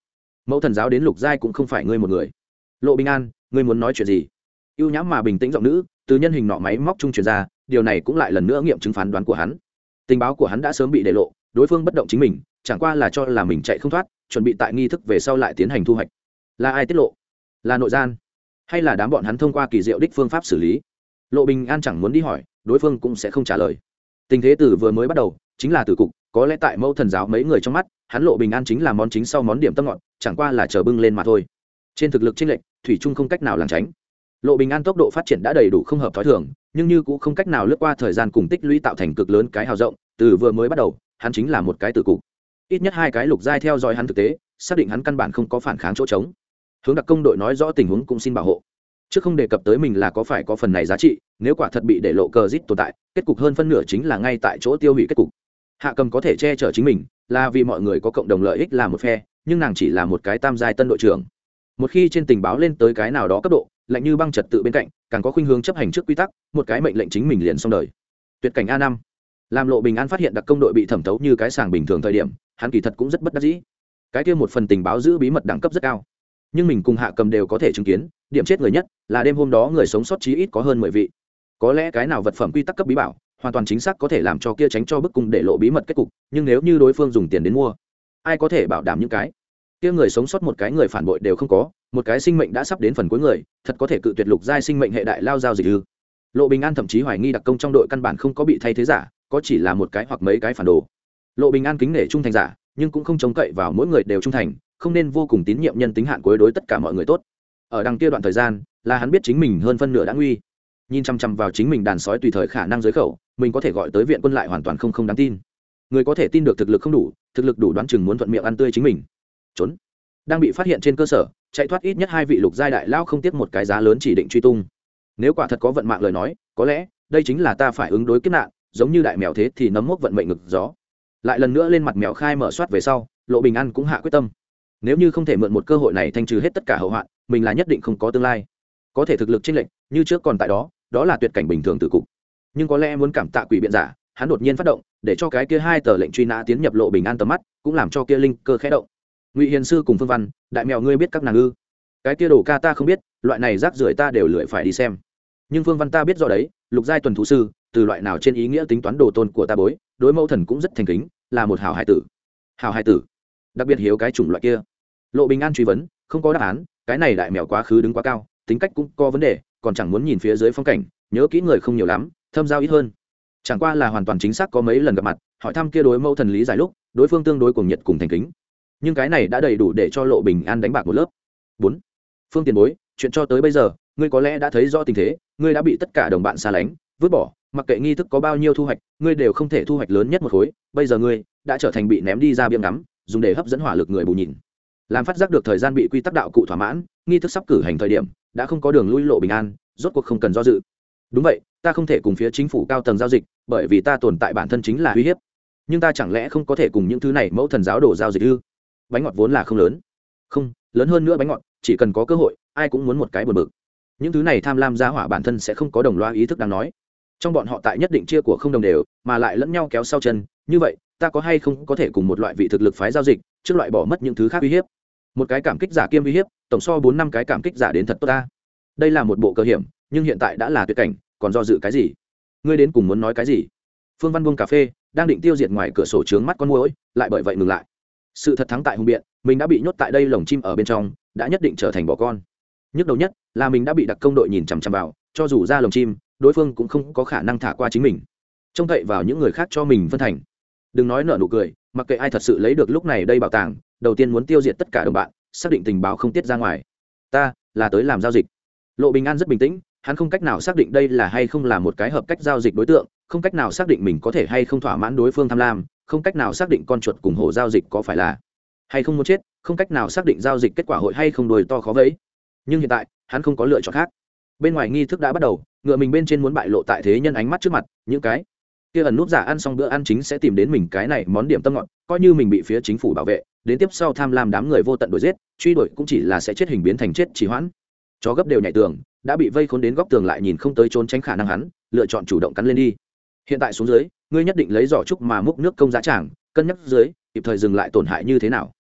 mẫu thần giáo đến lục giai cũng không phải ngươi một người. Lộ Bình An, ngươi muốn nói chuyện gì? Ưu nhãm mà bình tĩnh giọng nữ từ nhân hình nọ máy móc trung truyền ra, điều này cũng lại lần nữa nghiệm chứng phán đoán của hắn. Tình báo của hắn đã sớm bị để lộ, đối phương bất động chính mình, chẳng qua là cho là mình chạy không thoát, chuẩn bị tại nghi thức về sau lại tiến hành thu hoạch. Là ai tiết lộ? Là nội gian, hay là đám bọn hắn thông qua kỳ diệu đích phương pháp xử lý? Lộ Bình An chẳng muốn đi hỏi, đối phương cũng sẽ không trả lời. Tình thế từ vừa mới bắt đầu chính là tử cục, có lẽ tại mẫu thần giáo mấy người trong mắt, hắn Lộ Bình An chính là món chính sau món điểm tâm ngọt, chẳng qua là chờ bưng lên mà thôi. Trên thực lực chênh lệch, thủy chung không cách nào lảng tránh. Lộ Bình An tốc độ phát triển đã đầy đủ không hợp thói thường, nhưng như cũng không cách nào lướt qua thời gian cùng tích lũy tạo thành cực lớn cái hào rộng, từ vừa mới bắt đầu, hắn chính là một cái tử cục. Ít nhất 2 cái lục giai theo dõi hắn thực tế, xác định hắn căn bản không có phản kháng chỗ trống. Hướng đặc công đội nói rõ tình huống cũng xin bảo hộ. Trước không đề cập tới mình là có phải có phần này giá trị, nếu quả thật bị để lộ cờ rít tồn tại, kết cục hơn phân nửa chính là ngay tại chỗ tiêu hủy kết cục. Hạ Cầm có thể che chở chính mình, là vì mọi người có cộng đồng lợi ích là một phe, nhưng nàng chỉ là một cái tam giai tân đội trưởng. Một khi trên tình báo lên tới cái nào đó cấp độ, lạnh như băng trật tự bên cạnh, càng có khuynh hướng chấp hành trước quy tắc, một cái mệnh lệnh chính mình liền xong đời. Tuyệt cảnh A5. Làm Lộ Bình An phát hiện đặc công đội bị thẩm thấu như cái sàng bình thường thời điểm, hắn kỳ thật cũng rất bất đắc dĩ. Cái kia một phần tình báo giữ bí mật đẳng cấp rất cao, nhưng mình cùng Hạ Cầm đều có thể chứng kiến, điểm chết người nhất là đêm hôm đó người sống sót chí ít có hơn 10 vị. Có lẽ cái nào vật phẩm quy tắc cấp bí bảo, hoàn toàn chính xác có thể làm cho kia tránh cho bức cung để lộ bí mật kết cục, nhưng nếu như đối phương dùng tiền đến mua, ai có thể bảo đảm những cái kia người sống sót một cái người phản bội đều không có, một cái sinh mệnh đã sắp đến phần cuối người, thật có thể cự tuyệt lục giai sinh mệnh hệ đại lao giao dịch ư? Lộ Bình An thậm chí hoài nghi đặc công trong đội căn bản không có bị thay thế giả, có chỉ là một cái hoặc mấy cái phản đồ. Lộ Bình An kính nể trung thành giả, nhưng cũng không trông cậy vào mỗi người đều trung thành, không nên vô cùng tín nhiệm nhân tính hạn cuối đối tất cả mọi người tốt. Ở đằng kia đoạn thời gian, là hắn biết chính mình hơn phân nửa đã nguy, nhìn chăm chăm vào chính mình đàn sói tùy thời khả năng giới khẩu, mình có thể gọi tới viện quân lại hoàn toàn không đáng tin. Người có thể tin được thực lực không đủ, thực lực đủ đoán chừng muốn thuận miệng ăn tươi chính mình. Trốn. Đang bị phát hiện trên cơ sở, chạy thoát ít nhất 2 vị lục giai đại lao không tiếc một cái giá lớn chỉ định truy tung. Nếu quả thật có vận mạng lời nói, có lẽ đây chính là ta phải ứng đối kiếp nạn, giống như đại mèo thế thì nấm mốc vận mệnh ngực gió. Lại lần nữa lên mặt mèo khai mở soát về sau, Lộ Bình An cũng hạ quyết tâm. Nếu như không thể mượn một cơ hội này thanh trừ hết tất cả hậu hoạn, mình là nhất định không có tương lai. Có thể thực lực chênh lệch, như trước còn tại đó, đó là tuyệt cảnh bình thường tử cục. Nhưng có lẽ muốn cảm tạ quỷ biện giả, hắn đột nhiên phát động, để cho cái kia 2 tờ lệnh truy nã tiến nhập Lộ Bình An tầm mắt, cũng làm cho kia linh cơ khẽ động. Ngụy Hiền sư cùng Phương Văn, đại mèo ngươi biết các nàng ư? Cái kia đồ ca ta không biết, loại này rác rưởi ta đều lười phải đi xem. Nhưng Phương Văn ta biết rõ đấy, lục giai tuần thú sư, từ loại nào trên ý nghĩa tính toán đồ tôn của ta bối, đối mẫu thần cũng rất thành kính, là một hảo hải tử. Hảo hải tử, đặc biệt hiếu cái chủng loại kia. Lộ Bình An truy vấn, không có đáp án, cái này đại mèo quá khứ đứng quá cao, tính cách cũng có vấn đề, còn chẳng muốn nhìn phía dưới phong cảnh, nhớ kỹ người không nhiều lắm, thâm giao ít hơn. Chẳng qua là hoàn toàn chính xác có mấy lần gặp mặt, hỏi thăm kia đối mẫu thần lý giải lúc, đối phương tương đối cuồng nhiệt cùng thành kính. Nhưng cái này đã đầy đủ để cho Lộ Bình An đánh bạc một lớp. 4. Phương tiền bối, chuyện cho tới bây giờ, ngươi có lẽ đã thấy rõ tình thế, ngươi đã bị tất cả đồng bạn xa lánh, vứt bỏ, mặc kệ nghi thức có bao nhiêu thu hoạch, ngươi đều không thể thu hoạch lớn nhất một khối, bây giờ ngươi đã trở thành bị ném đi ra biếng ngắm, dùng để hấp dẫn hỏa lực người bù nhìn. Làm phát giác được thời gian bị quy tắc đạo cụ thỏa mãn, nghi thức sắp cử hành thời điểm, đã không có đường lui Lộ Bình An, rốt cuộc không cần do dự. Đúng vậy, ta không thể cùng phía chính phủ cao tầng giao dịch, bởi vì ta tồn tại bản thân chính là uy hiếp. Nhưng ta chẳng lẽ không có thể cùng những thứ này mẫu thần giáo đồ giao dịch ư? Bánh ngọt vốn là không lớn, không lớn hơn nữa bánh ngọt, chỉ cần có cơ hội, ai cũng muốn một cái buồn bực. Những thứ này tham lam gia hỏa bản thân sẽ không có đồng loa ý thức đang nói, trong bọn họ tại nhất định chia của không đồng đều, mà lại lẫn nhau kéo sau chân. Như vậy, ta có hay không có thể cùng một loại vị thực lực phái giao dịch, trước loại bỏ mất những thứ khác uy hiếp. Một cái cảm kích giả kiêm uy hiếp, tổng so 4-5 cái cảm kích giả đến thật tốt ta. Đây là một bộ cơ hiểm, nhưng hiện tại đã là tuyệt cảnh, còn do dự cái gì? Ngươi đến cùng muốn nói cái gì? Phương Văn buông cà phê, đang định tiêu diệt ngoài cửa sổ trướng mắt con muỗi, lại bởi vậy ngừng lại. Sự thật thắng tại hùng biện, mình đã bị nhốt tại đây lồng chim ở bên trong, đã nhất định trở thành bò con. Nhức đầu nhất là mình đã bị đặc công đội nhìn chằm chằm vào, cho dù ra lồng chim, đối phương cũng không có khả năng thả qua chính mình, trông cậy vào những người khác cho mình phân thành. Đừng nói nở nụ cười, mặc kệ ai thật sự lấy được lúc này đây bảo tàng, đầu tiên muốn tiêu diệt tất cả đồng bạn, xác định tình báo không tiết ra ngoài. Ta là tới làm giao dịch. Lộ Bình An rất bình tĩnh, hắn không cách nào xác định đây là hay không là một cái hợp cách giao dịch đối tượng, không cách nào xác định mình có thể hay không thỏa mãn đối phương tham lam, không cách nào xác định con chuột cùng hổ giao dịch có phải là hay không muốn chết, không cách nào xác định giao dịch kết quả hội hay không đuôi to khó vẫy. Nhưng hiện tại hắn không có lựa chọn khác. Bên ngoài nghi thức đã bắt đầu, ngựa mình bên trên muốn bại lộ tại thế nhân ánh mắt trước mặt, những cái kia ẩn núp giả ăn xong bữa ăn chính sẽ tìm đến mình cái này món điểm tâm ngọt, coi như mình bị phía chính phủ bảo vệ, đến tiếp sau tham lam đám người vô tận đuổi giết, truy đuổi cũng chỉ là sẽ chết hình biến thành chết trì hoãn. Chó gấp đều nhảy tường, đã bị vây khốn đến góc tường lại nhìn không tới trốn tránh khả năng, hắn lựa chọn chủ động cắn lên đi. Hiện tại xuống dưới, ngươi nhất định lấy giỏ trúc mà múc nước công giá tràng, cân nhắc dưới kịp thời dừng lại tổn hại như thế nào.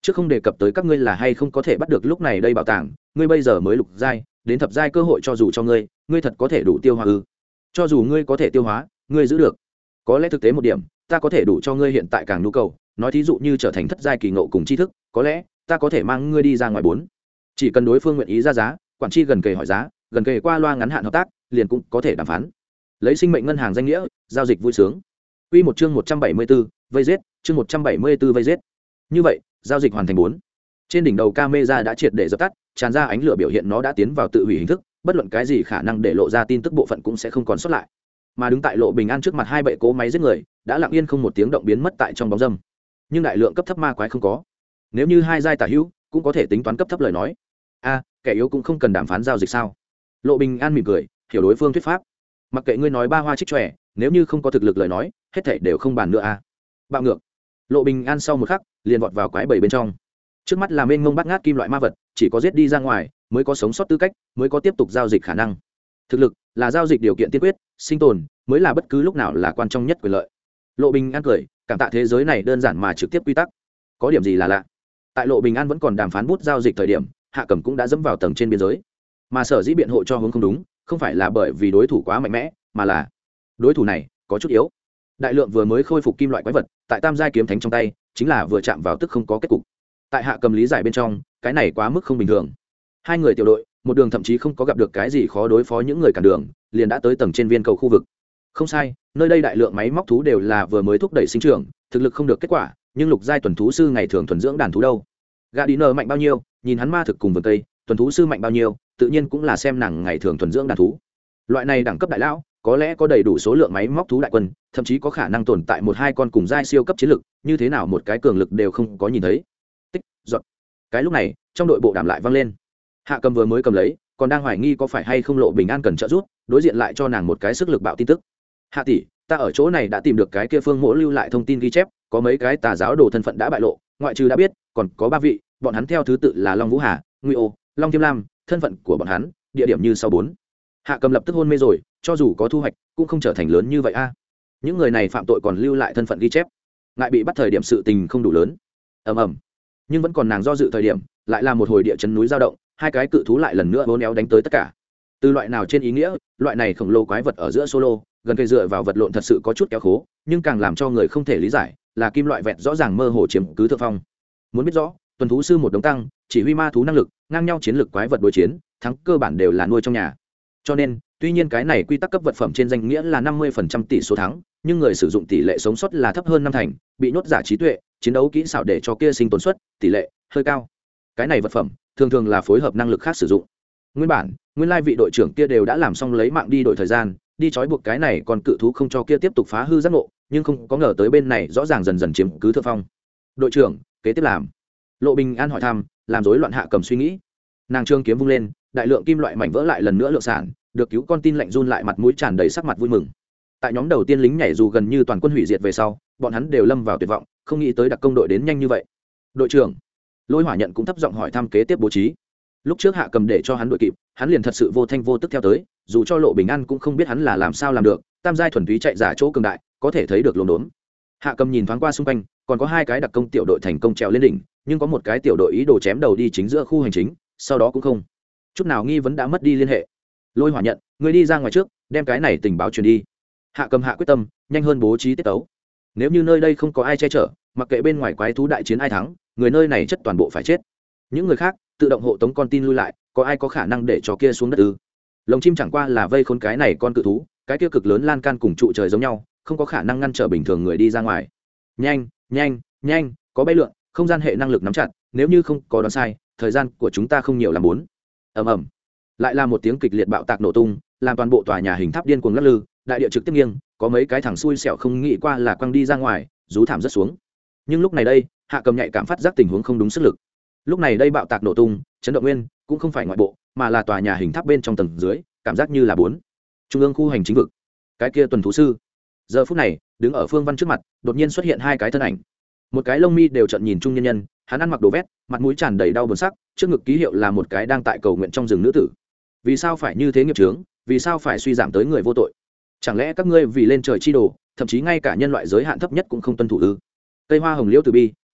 chứ không đề cập tới các ngươi là hay không có thể bắt được lúc này đây bảo tàng, ngươi bây giờ mới lục giai, đến thập giai cơ hội cho dù cho ngươi, ngươi thật có thể đủ tiêu hóa ư? Cho dù ngươi có thể tiêu hóa, ngươi giữ được. Có lẽ thực tế một điểm, ta có thể đủ cho ngươi hiện tại càng nhu cầu, nói thí dụ như trở thành thất giai kỳ ngộ cùng tri thức, có lẽ ta có thể mang ngươi đi ra ngoài bốn. Chỉ cần đối phương nguyện ý ra giá, quản tri gần kề hỏi giá, gần kề qua loa ngắn hạn hợp tác, liền cũng có thể đàm phán. Lấy sinh mệnh ngân hàng danh nghĩa, giao dịch vui sướng. Quy một chương 174, vây giết, chương 174 vây giết. Như vậy, giao dịch hoàn thành 4. Trên đỉnh đầu camera đã triệt để dập tắt, tràn ra ánh lửa biểu hiện nó đã tiến vào tự hủy hình thức, bất luận cái gì khả năng để lộ ra tin tức bộ phận cũng sẽ không còn sót lại. Mà đứng tại Lộ Bình An trước mặt hai bệ cố máy giết người, đã lặng yên không một tiếng động biến mất tại trong bóng râm. Nhưng đại lượng cấp thấp ma quái không có. Nếu như hai giai tả hữu, cũng có thể tính toán cấp thấp lời nói. A, kẻ yếu cũng không cần đàm phán giao dịch sao? Lộ Bình An mỉm cười, hiểu đối phương thuyết pháp. Mặc kệ ngươi nói ba hoa trích tròe, nếu như không có thực lực lời nói, hết thảy đều không bàn nữa a. Bạo ngược. Lộ Bình An sau một khắc, liền vọt vào quái bầy bên trong. Trước mắt là mênh mông bát ngát kim loại ma vật, chỉ có giết đi ra ngoài mới có sống sót tư cách, mới có tiếp tục giao dịch khả năng. Thực lực là giao dịch điều kiện tiên quyết, sinh tồn mới là bất cứ lúc nào là quan trọng nhất quyền lợi. Lộ Bình An cười, cảm tạ thế giới này đơn giản mà trực tiếp quy tắc. Có điểm gì là lạ? Tại Lộ Bình An vẫn còn đàm phán bút giao dịch thời điểm, Hạ Cẩm cũng đã dẫm vào tầng trên biên giới. Mà sở dĩ biện hộ cho hướng không đúng, không phải là bởi vì đối thủ quá mạnh mẽ, mà là đối thủ này có chút yếu. Đại lượng vừa mới khôi phục kim loại quái vật, tại tam giai kiếm thánh trong tay, chính là vừa chạm vào tức không có kết cục. Tại Hạ Cầm lý giải bên trong, cái này quá mức không bình thường. Hai người tiểu đội, một đường thậm chí không có gặp được cái gì khó đối phó những người cản đường, liền đã tới tầng trên viên cầu khu vực. Không sai, nơi đây đại lượng máy móc thú đều là vừa mới thúc đẩy sinh trưởng, thực lực không được kết quả, nhưng lục giai tuần thú sư ngày thường thuần dưỡng đàn thú đâu. Gardiner mạnh bao nhiêu, nhìn hắn ma thực cùng vườn cây, tuần thú sư mạnh bao nhiêu, tự nhiên cũng là xem nàng ngày thường thuần dưỡng đàn thú. Loại này đẳng cấp đại lão, có lẽ có đầy đủ số lượng máy móc thú đại quân, thậm chí có khả năng tồn tại một hai con cùng giai siêu cấp chiến lực, như thế nào một cái cường lực đều không có nhìn thấy. Tích, giọt. Cái lúc này, trong đội bộ đàm lại vang lên. Hạ Cầm vừa mới cầm lấy, còn đang hoài nghi có phải hay không Lộ Bình An cần trợ giúp, đối diện lại cho nàng một cái sức lực bạo tin tức. Hạ tỷ, ta ở chỗ này đã tìm được cái kia Phương Mỗ lưu lại thông tin ghi chép, có mấy cái tà giáo đồ thân phận đã bại lộ, ngoại trừ đã biết, còn có 3 vị, bọn hắn theo thứ tự là Long Vũ Hà, Nguy Ô, Long Thiêm Lam, thân phận của bọn hắn, địa điểm như sau 4. Hạ Cầm lập tức hôn mê rồi, cho dù có thu hoạch, cũng không trở thành lớn như vậy a. Những người này phạm tội còn lưu lại thân phận ghi chép, ngại bị bắt thời điểm sự tình không đủ lớn. Ầm ầm. Nhưng vẫn còn nàng do dự thời điểm, lại là một hồi địa chấn núi dao động, hai cái cự thú lại lần nữa bốn éo đánh tới tất cả. Từ loại nào trên ý nghĩa, loại này khổng lồ quái vật ở giữa solo, gần cây dựa vào vật lộn thật sự có chút kéo khố, nhưng càng làm cho người không thể lý giải, là kim loại vẹn rõ ràng mơ hồ chiếm cứ thượng phong. Muốn biết rõ, tuần thú sư một đống tăng, chỉ huy ma thú năng lực, ngang nhau chiến lược quái vật đối chiến, thắng cơ bản đều là nuôi trong nhà. Cho nên, tuy nhiên cái này quy tắc cấp vật phẩm trên danh nghĩa là 50% tỷ số thắng, nhưng người sử dụng tỷ lệ sống sót là thấp hơn 5 thành, bị nhốt giả trí tuệ, chiến đấu kỹ xảo để cho kia sinh tồn suất, tỷ lệ hơi cao. Cái này vật phẩm, thường thường là phối hợp năng lực khác sử dụng. Nguyên lai vị đội trưởng kia đều đã làm xong lấy mạng đi đổi thời gian, đi trói buộc cái này còn cự thú không cho kia tiếp tục phá hư giác ngộ, nhưng không có ngờ tới bên này rõ ràng dần dần chiếm cứ thượng phong. Đội trưởng, kế tiếp làm. Lộ Bình An hỏi thăm, làm rối loạn Hạ Cầm suy nghĩ. Nàng trương kiếm vung lên, đại lượng kim loại mảnh vỡ lại lần nữa lượng sản, được cứu con tin lạnh run lại mặt mũi tràn đầy sắc mặt vui mừng. Tại nhóm đầu tiên lính nhảy dù gần như toàn quân hủy diệt về sau, bọn hắn đều lâm vào tuyệt vọng, không nghĩ tới đặc công đội đến nhanh như vậy. Đội trưởng, Lôi Hỏa Nhận cũng thấp giọng hỏi thăm kế tiếp bố trí. Lúc trước Hạ Cầm để cho hắn đội kịp, hắn liền thật sự vô thanh vô tức theo tới, dù cho Lộ Bình An cũng không biết hắn là làm sao làm được, tam giai thuần túy chạy giả chỗ cường đại, có thể thấy được lồn đốn. Hạ Cầm nhìn thoáng qua xung quanh, còn có hai cái đặc công tiểu đội thành công trèo lên đỉnh, nhưng có một cái tiểu đội ý đồ chém đầu đi chính giữa khu hành chính, sau đó cũng không chút nào nghi vấn đã mất đi liên hệ. Lôi Hỏa Nhận, người đi ra ngoài trước, đem cái này tình báo truyền đi. Hạ Cầm hạ quyết tâm, nhanh hơn bố trí tiết tấu. Nếu như nơi đây không có ai che chở, mặc kệ bên ngoài quái thú đại chiến ai thắng, người nơi này chất toàn bộ phải chết. Những người khác tự động hộ tống con tin lui lại, có ai có khả năng để cho kia xuống đất ư? Lồng chim chẳng qua là vây khốn cái này con cự thú, cái kia cực lớn lan can cùng trụ trời giống nhau, không có khả năng ngăn trở bình thường người đi ra ngoài. Nhanh, nhanh, nhanh, có bay lượn, không gian hệ năng lực nắm chặt, nếu như không có đoán sai, thời gian của chúng ta không nhiều làm 4. Ầm ầm. Lại là một tiếng kịch liệt bạo tạc nổ tung, làm toàn bộ tòa nhà hình tháp điên cuồng lắc lư, đại địa trực tiếp nghiêng, có mấy cái thằng xui xẻo không nghĩ qua là quăng đi ra ngoài, rú thảm rất xuống. Nhưng lúc này đây, Hạ Cầm nhạy cảm phát giác tình huống không đúng sức lực. Lúc này đây bạo tạc nổ tung, chấn động nguyên cũng không phải ngoại bộ, mà là tòa nhà hình tháp bên trong tầng dưới, cảm giác như là 4. Trung ương khu hành chính vực. Cái kia tuần thú sư, giờ phút này, đứng ở Phương Văn trước mặt, đột nhiên xuất hiện hai cái thân ảnh. Một cái lông mi đều trợn nhìn trung nhân nhân, hắn ăn mặc đồ vét, mặt mũi tràn đầy đau buồn sắc, trước ngực ký hiệu là một cái đang tại cầu nguyện trong rừng nữ tử. Vì sao phải như thế nghiệp chướng, vì sao phải suy giảm tới người vô tội? Chẳng lẽ các ngươi vì lên trời chi đồ, thậm chí ngay cả nhân loại giới hạn thấp nhất cũng không tuân thủ ư? Cây hoa hồng liễu từ bi,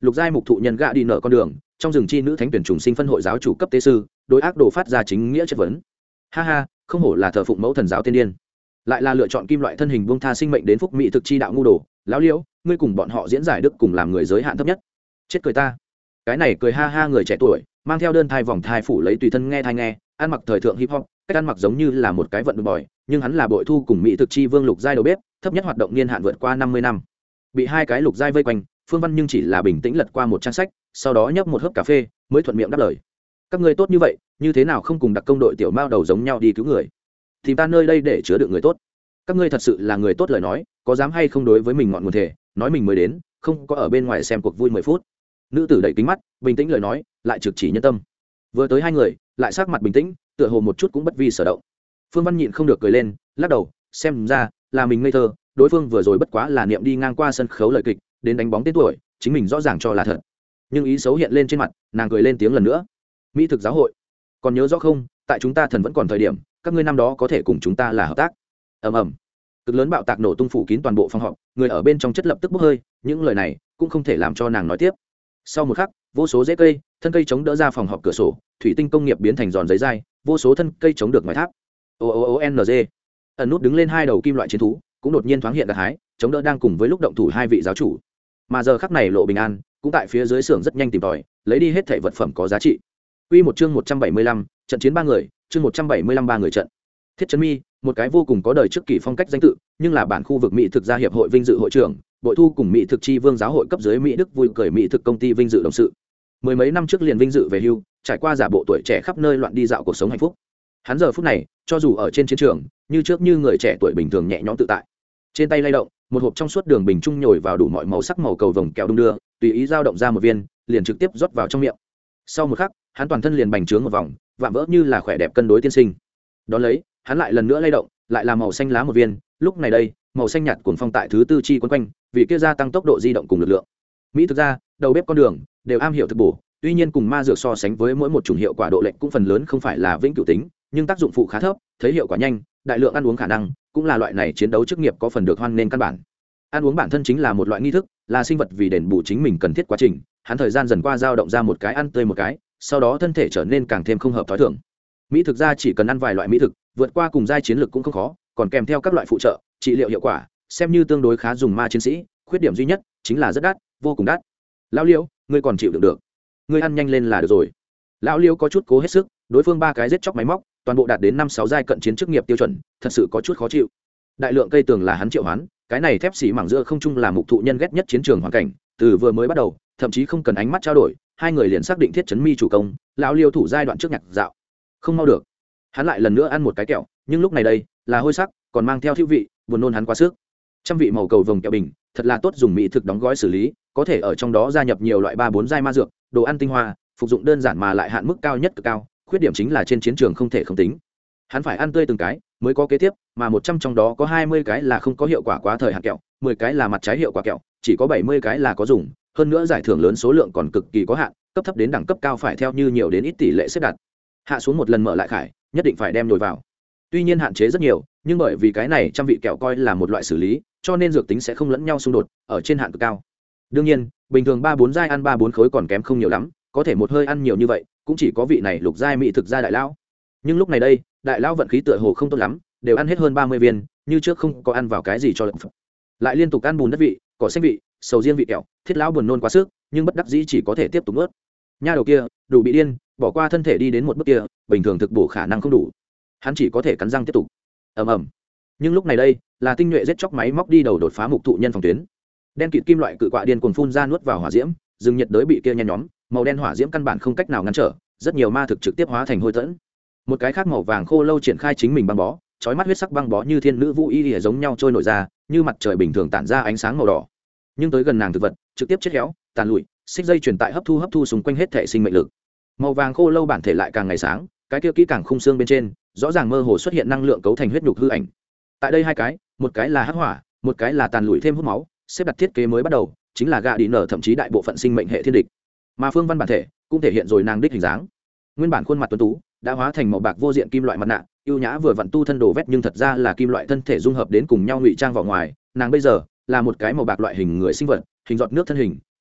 lục giai mục thụ nhân gạ đi nợ con đường trong rừng chi nữ thánh tuyển trùng sinh phân hội giáo chủ cấp tế sư đối ác đồ phát ra chính nghĩa chất vấn. Ha ha, không hổ là thờ phụng mẫu thần giáo tiên điên, lại là lựa chọn kim loại thân hình buông tha sinh mệnh đến phúc mỹ thực chi đạo ngu đồ. Lão liễu, ngươi cùng bọn họ diễn giải đức cùng làm người giới hạn thấp nhất. Chết cười ta. Cái này cười ha ha người trẻ tuổi mang theo đơn thai vòng thai phủ lấy tùy thân nghe thai nghe, ăn mặc thời thượng hip hop, cách ăn mặc giống như là một cái vận động bòi, nhưng hắn là bội thu cùng mỹ thực chi vương lục giai đầu bếp, thấp nhất hoạt động niên hạn vượt qua 50 năm. Bị hai cái lục giai vây quanh, Phương Văn nhưng chỉ là bình tĩnh lật qua một trang sách, sau đó nhấp một hớp cà phê, mới thuận miệng đáp lời. Các ngươi tốt như vậy, như thế nào không cùng đặc công đội tiểu mao đầu giống nhau đi cứu người? Thì ta nơi đây để chứa đựng người tốt. Các ngươi thật sự là người tốt lời nói, có dám hay không đối với mình ngọn nguồn thể, nói mình mới đến, không có ở bên ngoài xem cuộc vui 10 phút. Nữ tử đẩy kính mắt, bình tĩnh lời nói, lại trực chỉ nhân tâm. Vừa tới hai người, lại sắc mặt bình tĩnh, tựa hồ một chút cũng bất vi sở động. Phương Văn nhịn không được cười lên, lắc đầu, xem ra là mình ngây thơ, đối phương vừa rồi bất quá là niệm đi ngang qua sân khấu lời kịch, đến đánh bóng tên tuổi, chính mình rõ ràng cho là thật. Nhưng ý xấu hiện lên trên mặt, nàng cười lên tiếng lần nữa. Mỹ thực giáo hội, còn nhớ rõ không, tại chúng ta thần vẫn còn thời điểm, các ngươi năm đó có thể cùng chúng ta là hợp tác. Ầm ầm. Cực lớn bạo tạc nổ tung phủ kín toàn bộ phòng họp, người ở bên trong chất lập tức bốc hơi, những lời này cũng không thể làm cho nàng nói tiếp. Sau một khắc, vô số rễ cây, thân cây chống đỡ ra phòng họp cửa sổ, thủy tinh công nghiệp biến thành giòn giấy dai, vô số thân cây chống được ngoài tháp. OONG. Ẩn nút đứng lên hai đầu kim loại chiến thú, cũng đột nhiên thoáng hiện gặt hái, chống đỡ đang cùng với lúc động thủ hai vị giáo chủ. Mà giờ khắc này Lộ Bình An cũng tại phía dưới xưởng rất nhanh tìm tòi, lấy đi hết thảy vật phẩm có giá trị. Quy một chương 175, trận chiến ba người, chương 175 ba người trận. Thiết Chấn Mi, một cái vô cùng có đời trước kỳ phong cách danh tự, nhưng là bản khu vực Mỹ thực gia hiệp hội vinh dự hội trưởng, bội thu cùng Mỹ thực chi vương giáo hội cấp dưới Mỹ Đức vui cười Mỹ thực công ty vinh dự đồng sự. Mười mấy năm trước liền vinh dự về hưu, trải qua giả bộ tuổi trẻ khắp nơi loạn đi dạo cuộc sống hạnh phúc. Hắn giờ phút này, cho dù ở trên chiến trường, như trước như người trẻ tuổi bình thường nhẹ nhõm tự tại. Trên tay lay động, một hộp trong suốt đường bình trung nhồi vào đủ mọi màu sắc màu cầu vồng kẹo đung đưa, tùy ý dao động ra một viên, liền trực tiếp rót vào trong miệng. Sau một khắc, hắn toàn thân liền bành trướng một vòng, vạm vỡ như là khỏe đẹp cân đối tiên sinh. Đón lấy, hắn lại lần nữa lay động, lại là màu xanh lá một viên, lúc này đây, màu xanh nhạt cuồng phong tại thứ tư chi quấn quanh, vì kia gia tăng tốc độ di động cùng lực lượng. Mỹ thực ra, đầu bếp con đường đều am hiểu thực bổ, tuy nhiên cùng ma dược so sánh với mỗi một chủng hiệu quả độ lệch cũng phần lớn không phải là vĩnh cửu tính, nhưng tác dụng phụ khá thấp, thấy hiệu quả nhanh, đại lượng ăn uống khả năng cũng là loại này chiến đấu chức nghiệp có phần được hoan nên căn bản. Ăn uống bản thân chính là một loại nghi thức, là sinh vật vì đền bù chính mình cần thiết quá trình, hắn thời gian dần qua dao động ra một cái ăn tươi một cái, sau đó thân thể trở nên càng thêm không hợp thói thường. Mỹ thực ra chỉ cần ăn vài loại mỹ thực, vượt qua cùng giai chiến lược cũng không khó, còn kèm theo các loại phụ trợ, trị liệu hiệu quả, xem như tương đối khá dùng ma chiến sĩ, khuyết điểm duy nhất chính là rất đắt, vô cùng đắt. Lão Liễu, ngươi còn chịu đựng được? Ngươi ăn nhanh lên là được rồi. Lão Liễu có chút cố hết sức, đối phương ba cái giết chóc máy móc, toàn bộ đạt đến 5-6 giai cận chiến chức nghiệp tiêu chuẩn, thật sự có chút khó chịu. Đại lượng cây tường là hắn triệu hoán, cái này thép xỉ mảng giữa không trung là mục thụ nhân ghét nhất chiến trường hoàn cảnh, từ vừa mới bắt đầu, thậm chí không cần ánh mắt trao đổi, hai người liền xác định Thiết Chấn Mi chủ công, lão Liêu thủ giai đoạn trước nhạc dạo. Không mau được. Hắn lại lần nữa ăn một cái kẹo, nhưng lúc này đây, là hôi sắc, còn mang theo thiếu vị, buồn nôn hắn quá sức. Trăm vị màu cầu vồng kẹo bình, thật là tốt dùng mỹ thực đóng gói xử lý, có thể ở trong đó gia nhập nhiều loại 3-4 giai ma dược, đồ ăn tinh hoa, phục dụng đơn giản mà lại hạn mức cao nhất cực cao, khuyết điểm chính là trên chiến trường không thể không tính. Hắn phải ăn tươi từng cái mới có kế tiếp, mà 100 trong đó có 20 cái là không có hiệu quả quá thời hạn kẹo, 10 cái là mặt trái hiệu quả kẹo, chỉ có 70 cái là có dùng, hơn nữa giải thưởng lớn số lượng còn cực kỳ có hạn, cấp thấp đến đẳng cấp cao phải theo như nhiều đến ít tỷ lệ xếp đặt. Hạ xuống một lần mở lại khải, nhất định phải đem nhồi vào. Tuy nhiên hạn chế rất nhiều, nhưng bởi vì cái này trăm vị kẹo coi là một loại xử lý, cho nên dược tính sẽ không lẫn nhau xung đột, ở trên hạn cực cao. Đương nhiên, bình thường 3-4 giai ăn 3-4 khối còn kém không nhiều lắm, có thể một hơi ăn nhiều như vậy, cũng chỉ có vị này lục giai mỹ thực gia đại lão. Nhưng lúc này đây, đại lão vận khí tựa hồ không tốt lắm, đều ăn hết hơn 30 viên, như trước không có ăn vào cái gì cho lợm. Lại liên tục ăn bùn đất vị, cỏ xanh vị, sầu riêng vị kẹo, thiết lão buồn nôn quá sức, nhưng bất đắc dĩ chỉ có thể tiếp tục nuốt. Nha đầu kia, đủ bị điên, bỏ qua thân thể đi đến một bước kia, bình thường thực bổ khả năng không đủ. Hắn chỉ có thể cắn răng tiếp tục. Ầm ầm. Nhưng lúc này đây, là tinh nhuệ giết chóc máy móc đi đầu đột phá mục thụ nhân phòng tuyến. Đen kịt kim loại cự quạ điên cuồng phun ra nuốt vào hỏa diễm, rừng nhiệt đới bị kia nhen nhóm, màu đen hỏa diễm căn bản không cách nào ngăn trở, rất nhiều ma thực trực tiếp hóa thành hôi tẫn. Một cái khác màu vàng khô lâu triển khai chính mình băng bó, chói mắt huyết sắc băng bó như thiên nữ vũ y giống nhau trôi nổi ra, như mặt trời bình thường tản ra ánh sáng màu đỏ. Nhưng tới gần nàng thực vật, trực tiếp chết héo, tàn lụi, xích dây truyền tại hấp thu xung quanh hết thể sinh mệnh lực. Màu vàng khô lâu bản thể lại càng ngày sáng, cái kia kỹ càng khung xương bên trên, rõ ràng mơ hồ xuất hiện năng lượng cấu thành huyết nhục hư ảnh. Tại đây hai cái, một cái là hắc hỏa, một cái là tàn lụi thêm hút máu, xếp đặt thiết kế mới bắt đầu, chính là gạ đi nở thậm chí đại bộ phận sinh mệnh hệ thiên địch. Mà Phương Văn bản thể cũng thể hiện rồi nàng đích hình dáng. Nguyên bản khuôn mặt tuấn tú đã hóa thành màu bạc vô diện kim loại mặt nạ, ưu nhã vừa vặn tu thân đồ vét nhưng thật ra là kim loại thân thể dung hợp đến cùng nhau ngụy trang vào ngoài, nàng bây giờ là một cái màu bạc loại hình người sinh vật, hình giọt nước thân hình,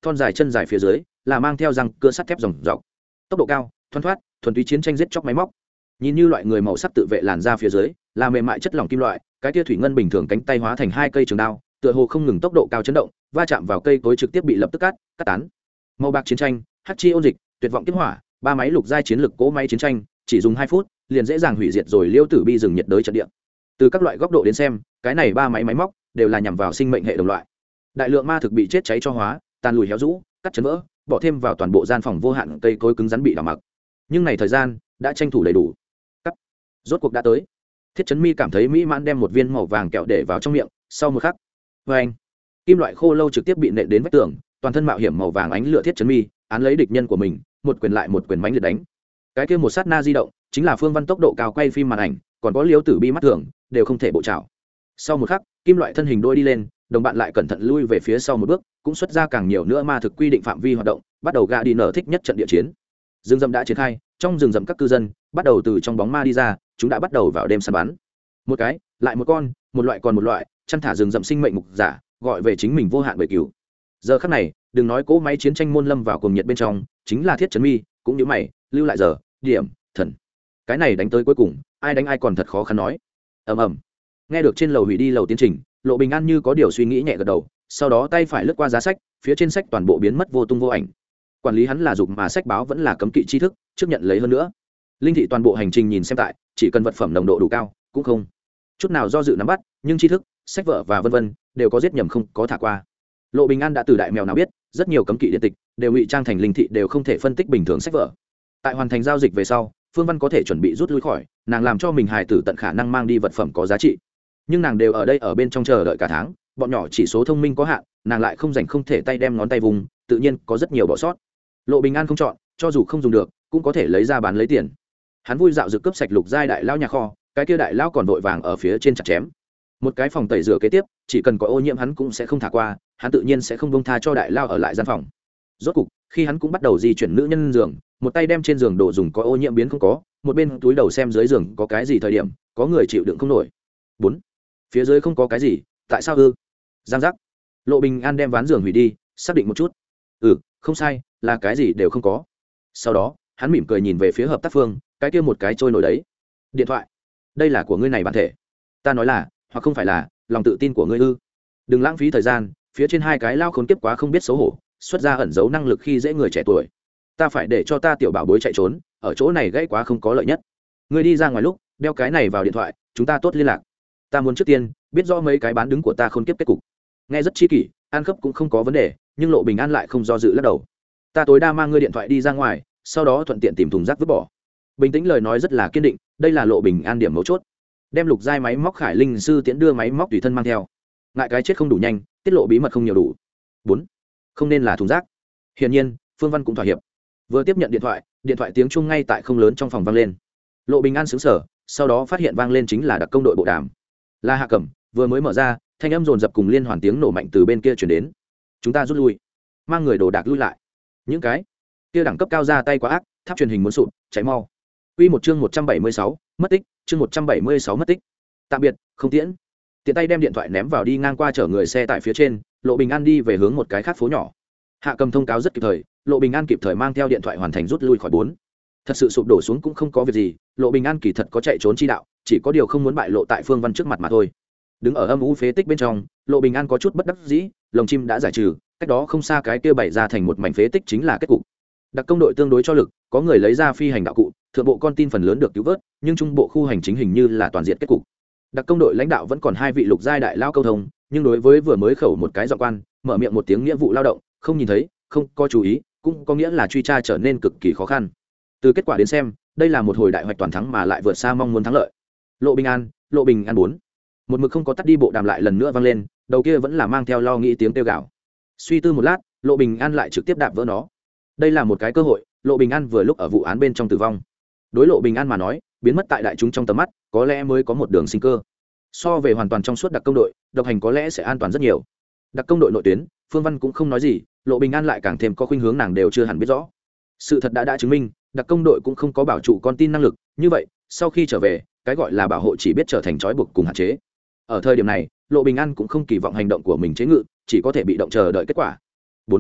thon dài chân dài phía dưới là mang theo răng cưa sắt thép dòng dọc, tốc độ cao thoăn thoát thuần túy chiến tranh giết chóc máy móc. Nhìn như loại người màu sắc tự vệ làn ra phía dưới là mềm mại chất lỏng kim loại, cái tia thủy ngân bình thường cánh tay hóa thành hai cây trường đao, tựa hồ không ngừng tốc độ cao chấn động, va chạm vào cây cối trực tiếp bị lập tức cắt tán. Màu bạc chiến tranh, hắc chi ôn dịch, tuyệt vọng kiếp hỏa, ba máy lục giai chiến lực cỗ máy chiến tranh chỉ dùng 2 phút liền dễ dàng hủy diệt rồi Liêu Tử Bi rừng nhiệt đới trận địa. Từ các loại góc độ đến xem, cái này ba máy máy móc đều là nhằm vào sinh mệnh hệ đồng loại. Đại lượng ma thực bị chết cháy cho hóa, tàn lùi héo rũ, cắt chấn vỡ, bỏ thêm vào toàn bộ gian phòng vô hạn cây cối cứng rắn bị đào mặc. Nhưng này thời gian đã tranh thủ đầy đủ. Cắt. Rốt cuộc đã tới. Thiết Chấn Mi cảm thấy mỹ mãn đem một viên màu vàng kẹo để vào trong miệng, sau một khắc, anh kim loại khô lâu trực tiếp bị nện đến vách tường, toàn thân mạo hiểm màu vàng ánh lửa Thiết Chấn Mi án lấy địch nhân của mình, một quyền lại một quyền mãnh liệt đánh. Cái kia một sát na di động, chính là Phương Văn tốc độ cao quay phim màn ảnh, còn có Liêu Tử Bi mắt thường, đều không thể bộ chảo. Sau một khắc, kim loại thân hình đôi đi lên, đồng bạn lại cẩn thận lui về phía sau một bước, cũng xuất ra càng nhiều nữa ma thực quy định phạm vi hoạt động, bắt đầu gạ đi nở thích nhất trận địa chiến. Rừng rậm đã triển khai, trong rừng rậm các cư dân bắt đầu từ trong bóng ma đi ra, chúng đã bắt đầu vào đêm săn bắn. Một cái, lại một con, một loại còn một loại, chăn thả rừng rậm sinh mệnh mục giả, gọi về chính mình vô hạn bầy cừu. Giờ khắc này, đừng nói cỗ máy chiến tranh môn lâm vào cuồng nhiệt bên trong, chính là Thiết Chấn Mi cũng như mày, lưu lại giờ, điểm, thần. Cái này đánh tới cuối cùng, ai đánh ai còn thật khó khăn nói. Ầm ầm. Nghe được trên lầu hủy đi lầu tiến trình, Lộ Bình An như có điều suy nghĩ nhẹ gật đầu, sau đó tay phải lướt qua giá sách, phía trên sách toàn bộ biến mất vô tung vô ảnh. Quản lý hắn là dục mà sách báo vẫn là cấm kỵ tri thức, trước nhận lấy hơn nữa. Linh thị toàn bộ hành trình nhìn xem tại, chỉ cần vật phẩm nồng độ đủ cao, cũng không chút nào do dự nắm bắt, nhưng tri thức, sách vở và vân vân đều có giết nhầm không có thả qua. Lộ Bình An đã từ đại mèo nào biết, rất nhiều cấm kỵ điện tịch đều ngụy trang thành linh thị đều không thể phân tích bình thường sách vở. Tại hoàn thành giao dịch về sau, Phương Văn có thể chuẩn bị rút lui khỏi, nàng làm cho mình hài tử tận khả năng mang đi vật phẩm có giá trị. Nhưng nàng đều ở đây ở bên trong chờ đợi cả tháng, bọn nhỏ chỉ số thông minh có hạn, nàng lại không rảnh không thể tay đem ngón tay vùng, tự nhiên có rất nhiều bỏ sót. Lộ Bình An không chọn, cho dù không dùng được, cũng có thể lấy ra bán lấy tiền. Hắn vui dạo rực cướp sạch lục giai đại lao nhà kho, cái kia đại lao còn vội vàng ở phía trên chặt chém. Một cái phòng tẩy rửa kế tiếp, chỉ cần có ô nhiễm hắn cũng sẽ không thả qua, hắn tự nhiên sẽ không buông tha cho đại lao ở lại gian phòng. Rốt cục, khi hắn cũng bắt đầu di chuyển nữ nhân giường, một tay đem trên giường đồ dùng có ô nhiễm biến không có, một bên túi đầu xem dưới giường có cái gì thời điểm, có người chịu đựng không nổi. 4. Phía dưới không có cái gì, tại sao ư? Giang giác. Lộ Bình An đem ván giường hủy đi, xác định một chút. Không sai, là cái gì đều không có. Sau đó, hắn mỉm cười nhìn về phía hợp tác phương, cái kia một cái trôi nổi đấy. Điện thoại. Đây là của ngươi này bản thể. Ta nói là, hoặc không phải là, lòng tự tin của ngươi ư? Đừng lãng phí thời gian, phía trên hai cái lao khốn kiếp quá không biết xấu hổ, xuất ra ẩn giấu năng lực khi dễ người trẻ tuổi. Ta phải để cho ta tiểu bảo bối chạy trốn, ở chỗ này gãy quá không có lợi nhất. Ngươi đi ra ngoài lúc, đeo cái này vào điện thoại, chúng ta tốt liên lạc. Ta muốn trước tiên biết rõ mấy cái bán đứng của ta khốn kiếp kết cục. Nghe rất chi kỷ, ăn khớp cũng không có vấn đề, nhưng Lộ Bình An lại không do dự lắc đầu. Ta tối đa mang ngươi điện thoại đi ra ngoài, sau đó thuận tiện tìm thùng rác vứt bỏ. Bình tĩnh lời nói rất là kiên định, đây là Lộ Bình An điểm mấu chốt. Đem lục giai máy móc Khải Linh sư tiễn đưa máy móc tùy thân mang theo. Ngại cái chết không đủ nhanh, tiết lộ bí mật không nhiều đủ. 4. Không nên là thùng rác. Hiển nhiên, Phương Văn cũng thỏa hiệp. Vừa tiếp nhận điện thoại tiếng chuông ngay tại không lớn trong phòng vang lên. Lộ Bình An sững sờ, sau đó phát hiện vang lên chính là đặc công đội bộ đàm. La Hạ Cẩm vừa mới mở ra, thanh âm dồn dập cùng liên hoàn tiếng nổ mạnh từ bên kia truyền đến. Chúng ta rút lui, mang người đồ đạc lui lại. Những cái kia đẳng cấp cao ra tay quá ác, tháp truyền hình muốn sụp, cháy mau. Quy một chương 176, mất tích, chương 176 mất tích. Tạm biệt, không tiễn. Tiện tay đem điện thoại ném vào đi ngang qua chở người xe tại phía trên, Lộ Bình An đi về hướng một cái khác phố nhỏ. Hạ Cầm thông cáo rất kịp thời, Lộ Bình An kịp thời mang theo điện thoại hoàn thành rút lui khỏi 4. Thật sự sụp đổ xuống cũng không có việc gì, Lộ Bình An kỳ thật có chạy trốn chi đạo, chỉ có điều không muốn bại lộ tại Phương Văn trước mặt mà thôi. Đứng ở âm u phế tích bên trong, Lộ Bình An có chút bất đắc dĩ, lồng chim đã giải trừ, cách đó không xa cái kia bày ra thành một mảnh phế tích chính là kết cục. Đặc công đội tương đối cho lực, có người lấy ra phi hành đạo cụ, thượng bộ con tin phần lớn được cứu vớt, nhưng trung bộ khu hành chính hình như là toàn diện kết cục. Đặc công đội lãnh đạo vẫn còn 2 vị lục giai đại lao câu thông, nhưng đối với vừa mới khẩu một cái giọng quan, mở miệng một tiếng nghĩa vụ lao động, không nhìn thấy, không có chú ý, cũng có nghĩa là truy tra trở nên cực kỳ khó khăn. Từ kết quả đến xem, đây là một hồi đại hoạch toàn thắng mà lại vượt xa mong muốn thắng lợi. Lộ Bình An 4. Một mực không có tắt đi bộ đàm lại lần nữa vang lên, đầu kia vẫn là mang theo lo nghĩ tiếng kêu gào. Suy tư một lát, Lộ Bình An lại trực tiếp đạp vỡ nó. Đây là một cái cơ hội, Lộ Bình An vừa lúc ở vụ án bên trong tử vong. Đối Lộ Bình An mà nói, biến mất tại đại chúng trong tầm mắt, có lẽ mới có một đường sinh cơ. So về hoàn toàn trong suốt đặc công đội, độc hành có lẽ sẽ an toàn rất nhiều. Đặc công đội nội tuyến, Phương Văn cũng không nói gì, Lộ Bình An lại càng thêm có khuynh hướng nàng đều chưa hẳn biết rõ. Sự thật đã chứng minh, đặc công đội cũng không có bảo trụ con tin năng lực, như vậy, sau khi trở về, cái gọi là bảo hộ chỉ biết trở thành trói buộc cùng hạn chế. Ở thời điểm này, Lộ Bình An cũng không kỳ vọng hành động của mình chế ngự, chỉ có thể bị động chờ đợi kết quả. 4.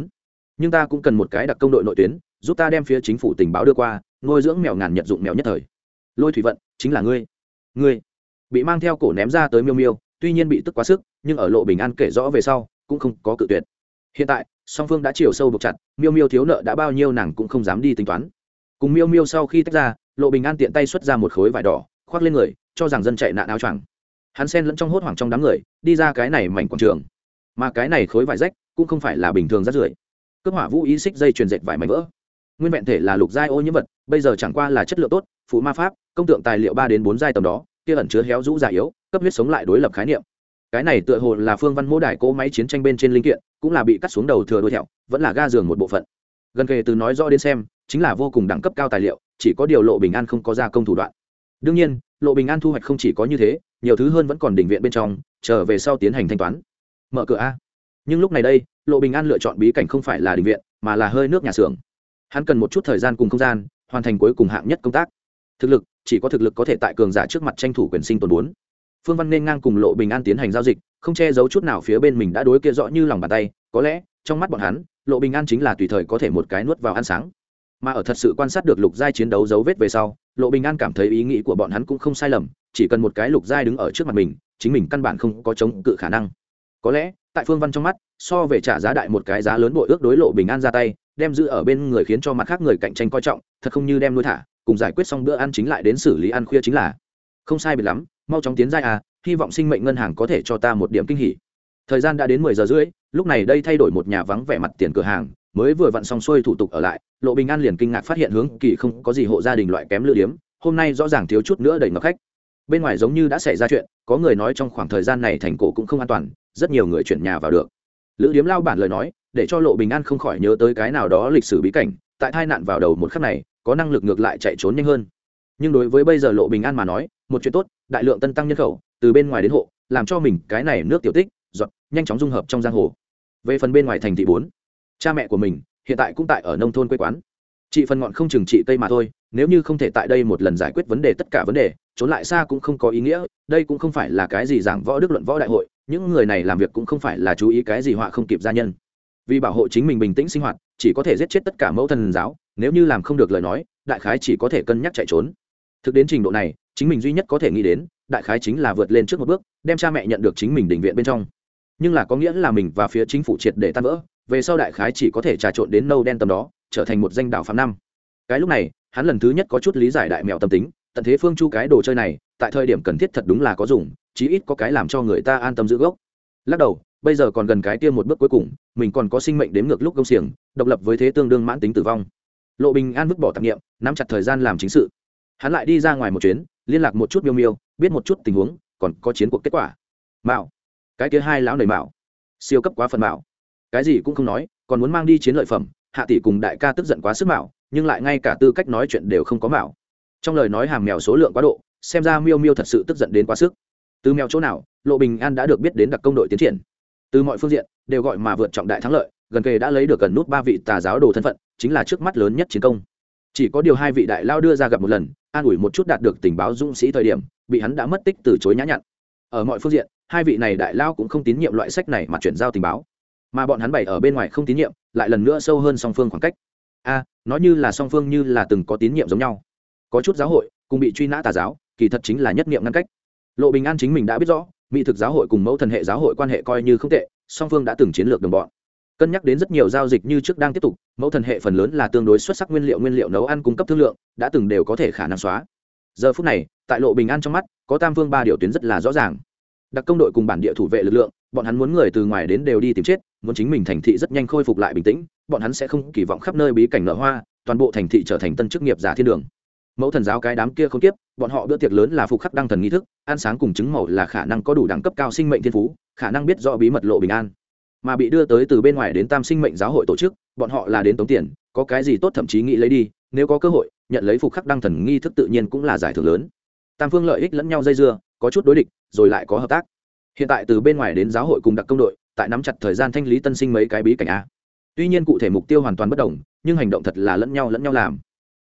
nhưng ta cũng cần một cái đặc công đội nội tuyến giúp ta đem phía chính phủ tình báo đưa qua, nuôi dưỡng mèo ngàn nhật dụng mèo nhất thời. Lôi thủy vận chính là ngươi bị mang theo cổ ném ra tới miêu miêu, tuy nhiên bị tức quá sức, nhưng ở Lộ Bình An kể rõ về sau cũng không có cự tuyệt. Hiện tại song phương đã chiều sâu buộc chặt, miêu miêu thiếu nợ đã bao nhiêu nàng cũng không dám đi tính toán. Cùng miêu miêu sau khi tách ra, Lộ Bình An tiện tay xuất ra một khối vải đỏ khoác lên người, cho rằng dân chạy nạn áo choàng. Hắn xen lẫn trong hốt hoảng trong đám người đi ra cái này mảnh quảng trường, mà cái này khối vải rách cũng không phải là bình thường rác rưởi. Cướp hỏa vũ ý xích dây truyền dệt vải mảnh vỡ, nguyên vẹn thể là lục giai ô nhiễm vật, bây giờ chẳng qua là chất lượng tốt, phụ ma pháp công tượng tài liệu 3 đến 4 giai tầm đó, kia ẩn chứa héo rũ già yếu, cấp huyết sống lại đối lập khái niệm. Cái này tựa hồ là phương văn mô đài cỗ máy chiến tranh bên trên linh kiện, cũng là bị cắt xuống đầu thừa đuôi thẹo, vẫn là ga giường một bộ phận. Gần kề từ nói rõ đến xem, chính là vô cùng đẳng cấp cao tài liệu, chỉ có điều Lộ Bình An không có gia công thủ đoạn. Đương nhiên, Lộ Bình An thu hoạch không chỉ có như thế, nhiều thứ hơn vẫn còn đỉnh viện bên trong, chờ về sau tiến hành thanh toán. Mở cửa a. Nhưng lúc này đây, Lộ Bình An lựa chọn bí cảnh không phải là đỉnh viện, mà là hơi nước nhà xưởng. Hắn cần một chút thời gian cùng không gian, hoàn thành cuối cùng hạng nhất công tác. Thực lực, chỉ có thực lực có thể tại cường giả trước mặt tranh thủ quyền sinh tồn bốn. Phương Văn nên ngang cùng Lộ Bình An tiến hành giao dịch, không che giấu chút nào phía bên mình đã đối kia rõ như lòng bàn tay, có lẽ trong mắt bọn hắn, Lộ Bình An chính là tùy thời có thể một cái nuốt vào ăn sáng. Mà ở thật sự quan sát được lục giai chiến đấu dấu vết về sau, Lộ Bình An cảm thấy ý nghĩ của bọn hắn cũng không sai lầm, chỉ cần một cái lục giai đứng ở trước mặt mình, chính mình căn bản không có chống cự khả năng. Có lẽ tại Phương Văn trong mắt, so về trả giá đại một cái giá lớn bội ước đối Lộ Bình An ra tay, đem giữ ở bên người khiến cho mặt khác người cạnh tranh coi trọng, thật không như đem nuôi thả, cùng giải quyết xong bữa ăn chính lại đến xử lý ăn khuya chính là. Không sai biệt lắm, mau chóng tiến giai à, hy vọng sinh mệnh ngân hàng có thể cho ta một điểm kinh hỉ. Thời gian đã đến 10 giờ rưỡi, lúc này đây thay đổi một nhà vắng vẻ mặt tiền cửa hàng, mới vừa vặn xong xuôi thủ tục ở lại, Lộ Bình An liền kinh ngạc phát hiện hướng kỳ không có gì hộ gia đình loại kém lựa điếm, hôm nay rõ ràng thiếu chút nữa đầy ngập khách. Bên ngoài giống như đã xảy ra chuyện, có người nói trong khoảng thời gian này thành cổ cũng không an toàn, rất nhiều người chuyển nhà vào được. Lữ điếm lao bản lời nói, để cho Lộ Bình An không khỏi nhớ tới cái nào đó lịch sử bí cảnh, tại tai nạn vào đầu một khắc này, có năng lực ngược lại chạy trốn nhanh hơn. Nhưng đối với bây giờ Lộ Bình An mà nói, một chuyện tốt, đại lượng tân tăng nhân khẩu, từ bên ngoài đến hộ, làm cho mình cái này nước tiểu tích, giọt, nhanh chóng dung hợp trong giang hồ. Về phần bên ngoài thành thị 4, cha mẹ của mình hiện tại cũng tại ở nông thôn quê quán. Chị phần ngọn không chừng trị cây mà thôi, nếu như không thể tại đây một lần giải quyết vấn đề tất cả vấn đề, trốn lại xa cũng không có ý nghĩa, đây cũng không phải là cái gì giảng võ đức luận võ đại hội, những người này làm việc cũng không phải là chú ý cái gì họa không kịp gia nhân. Vì bảo hộ chính mình bình tĩnh sinh hoạt, chỉ có thể giết chết tất cả mẫu thần giáo, nếu như làm không được lời nói, đại khái chỉ có thể cân nhắc chạy trốn. Thực đến trình độ này, chính mình duy nhất có thể nghĩ đến, đại khái chính là vượt lên trước một bước, đem cha mẹ nhận được chính mình đình viện bên trong. Nhưng là có nghĩa là mình và phía chính phủ triệt để tan vỡ, về sau đại khái chỉ có thể trà trộn đến nâu đen tầm đó, trở thành một danh đạo phạm năm. Cái lúc này, hắn lần thứ nhất có chút lý giải đại mèo tâm tính, tận thế phương chu cái đồ chơi này, tại thời điểm cần thiết thật đúng là có dùng, chí ít có cái làm cho người ta an tâm giữ gốc. Lắc đầu, bây giờ còn gần cái kia một bước cuối cùng, mình còn có sinh mệnh đếm ngược lúc công xiềng, độc lập với thế tương đương mãn tính tử vong. Lộ Bình An vứt bỏ tạp niệm, nắm chặt thời gian làm chính sự. Hắn lại đi ra ngoài một chuyến, liên lạc một chút miêu miêu, biết một chút tình huống, còn có chiến cuộc kết quả. Mạo, cái kia hai lão nầy mạo, siêu cấp quá phần mạo, cái gì cũng không nói, còn muốn mang đi chiến lợi phẩm. Hạ tỷ cùng đại ca tức giận quá sức mạo, nhưng lại ngay cả tư cách nói chuyện đều không có mạo. Trong lời nói hàm mèo số lượng quá độ, xem ra miêu miêu thật sự tức giận đến quá sức. Từ mèo chỗ nào, Lộ Bình An đã được biết đến đặc công đội tiến triển, từ mọi phương diện đều gọi mà vượt trọng đại thắng lợi, gần kề đã lấy được gần nút 3 vị tà giáo đồ thân phận, chính là trước mắt lớn nhất chiến công. Chỉ có điều 2 vị đại lao đưa ra gặp một lần, an ủi một chút đạt được tình báo dũng sĩ thời điểm, bị hắn đã mất tích từ chối nhã nhặn. Ở mọi phương diện, 2 vị này đại lao cũng không tín nhiệm loại sách này mà chuyển giao tình báo, mà bọn hắn bày ở bên ngoài không tín nhiệm, lại lần nữa sâu hơn song phương khoảng cách. Nói như là song phương như là từng có tín nhiệm giống nhau. Có chút giáo hội cùng bị truy nã tà giáo, kỳ thật chính là nhất niệm ngăn cách. Lộ Bình An chính mình đã biết rõ, mỹ thực giáo hội cùng mẫu thần hệ giáo hội quan hệ coi như không tệ, song phương đã từng chiến lược đồng bọn. Cân nhắc đến rất nhiều giao dịch như trước đang tiếp tục, mẫu thần hệ phần lớn là tương đối xuất sắc nguyên liệu nấu ăn cung cấp thương lượng, đã từng đều có thể khả năng xóa. Giờ phút này, tại Lộ Bình An trong mắt, có tam phương 3 điều tuyến rất là rõ ràng. Đặc công đội cùng bản địa thủ vệ lực lượng, bọn hắn muốn người từ ngoài đến đều đi tìm chết, muốn chính mình thành thị rất nhanh khôi phục lại bình tĩnh, bọn hắn sẽ không kỳ vọng khắp nơi bí cảnh nở hoa, toàn bộ thành thị trở thành tân chức nghiệp giả thiên đường. Mẫu thần giáo cái đám kia không tiếp, bọn họ bữa tiệc lớn là phục khắc đăng thần nghi thức, ăn sáng cùng trứng màu là khả năng có đủ đẳng cấp cao sinh mệnh thiên phú, khả năng biết rõ bí mật Lộ Bình An. Mà bị đưa tới từ bên ngoài đến tam sinh mệnh giáo hội tổ chức, bọn họ là đến tống tiền, có cái gì tốt thậm chí nghĩ lấy đi, nếu có cơ hội nhận lấy phục khắc đăng thần nghi thức tự nhiên cũng là giải thưởng lớn. Tam phương lợi ích lẫn nhau dây dưa, có chút đối địch, rồi lại có hợp tác. Hiện tại từ bên ngoài đến giáo hội cùng đặc công đội, tại nắm chặt thời gian thanh lý tân sinh mấy cái bí cảnh a. Tuy nhiên cụ thể mục tiêu hoàn toàn bất đồng, nhưng hành động thật là lẫn nhau làm.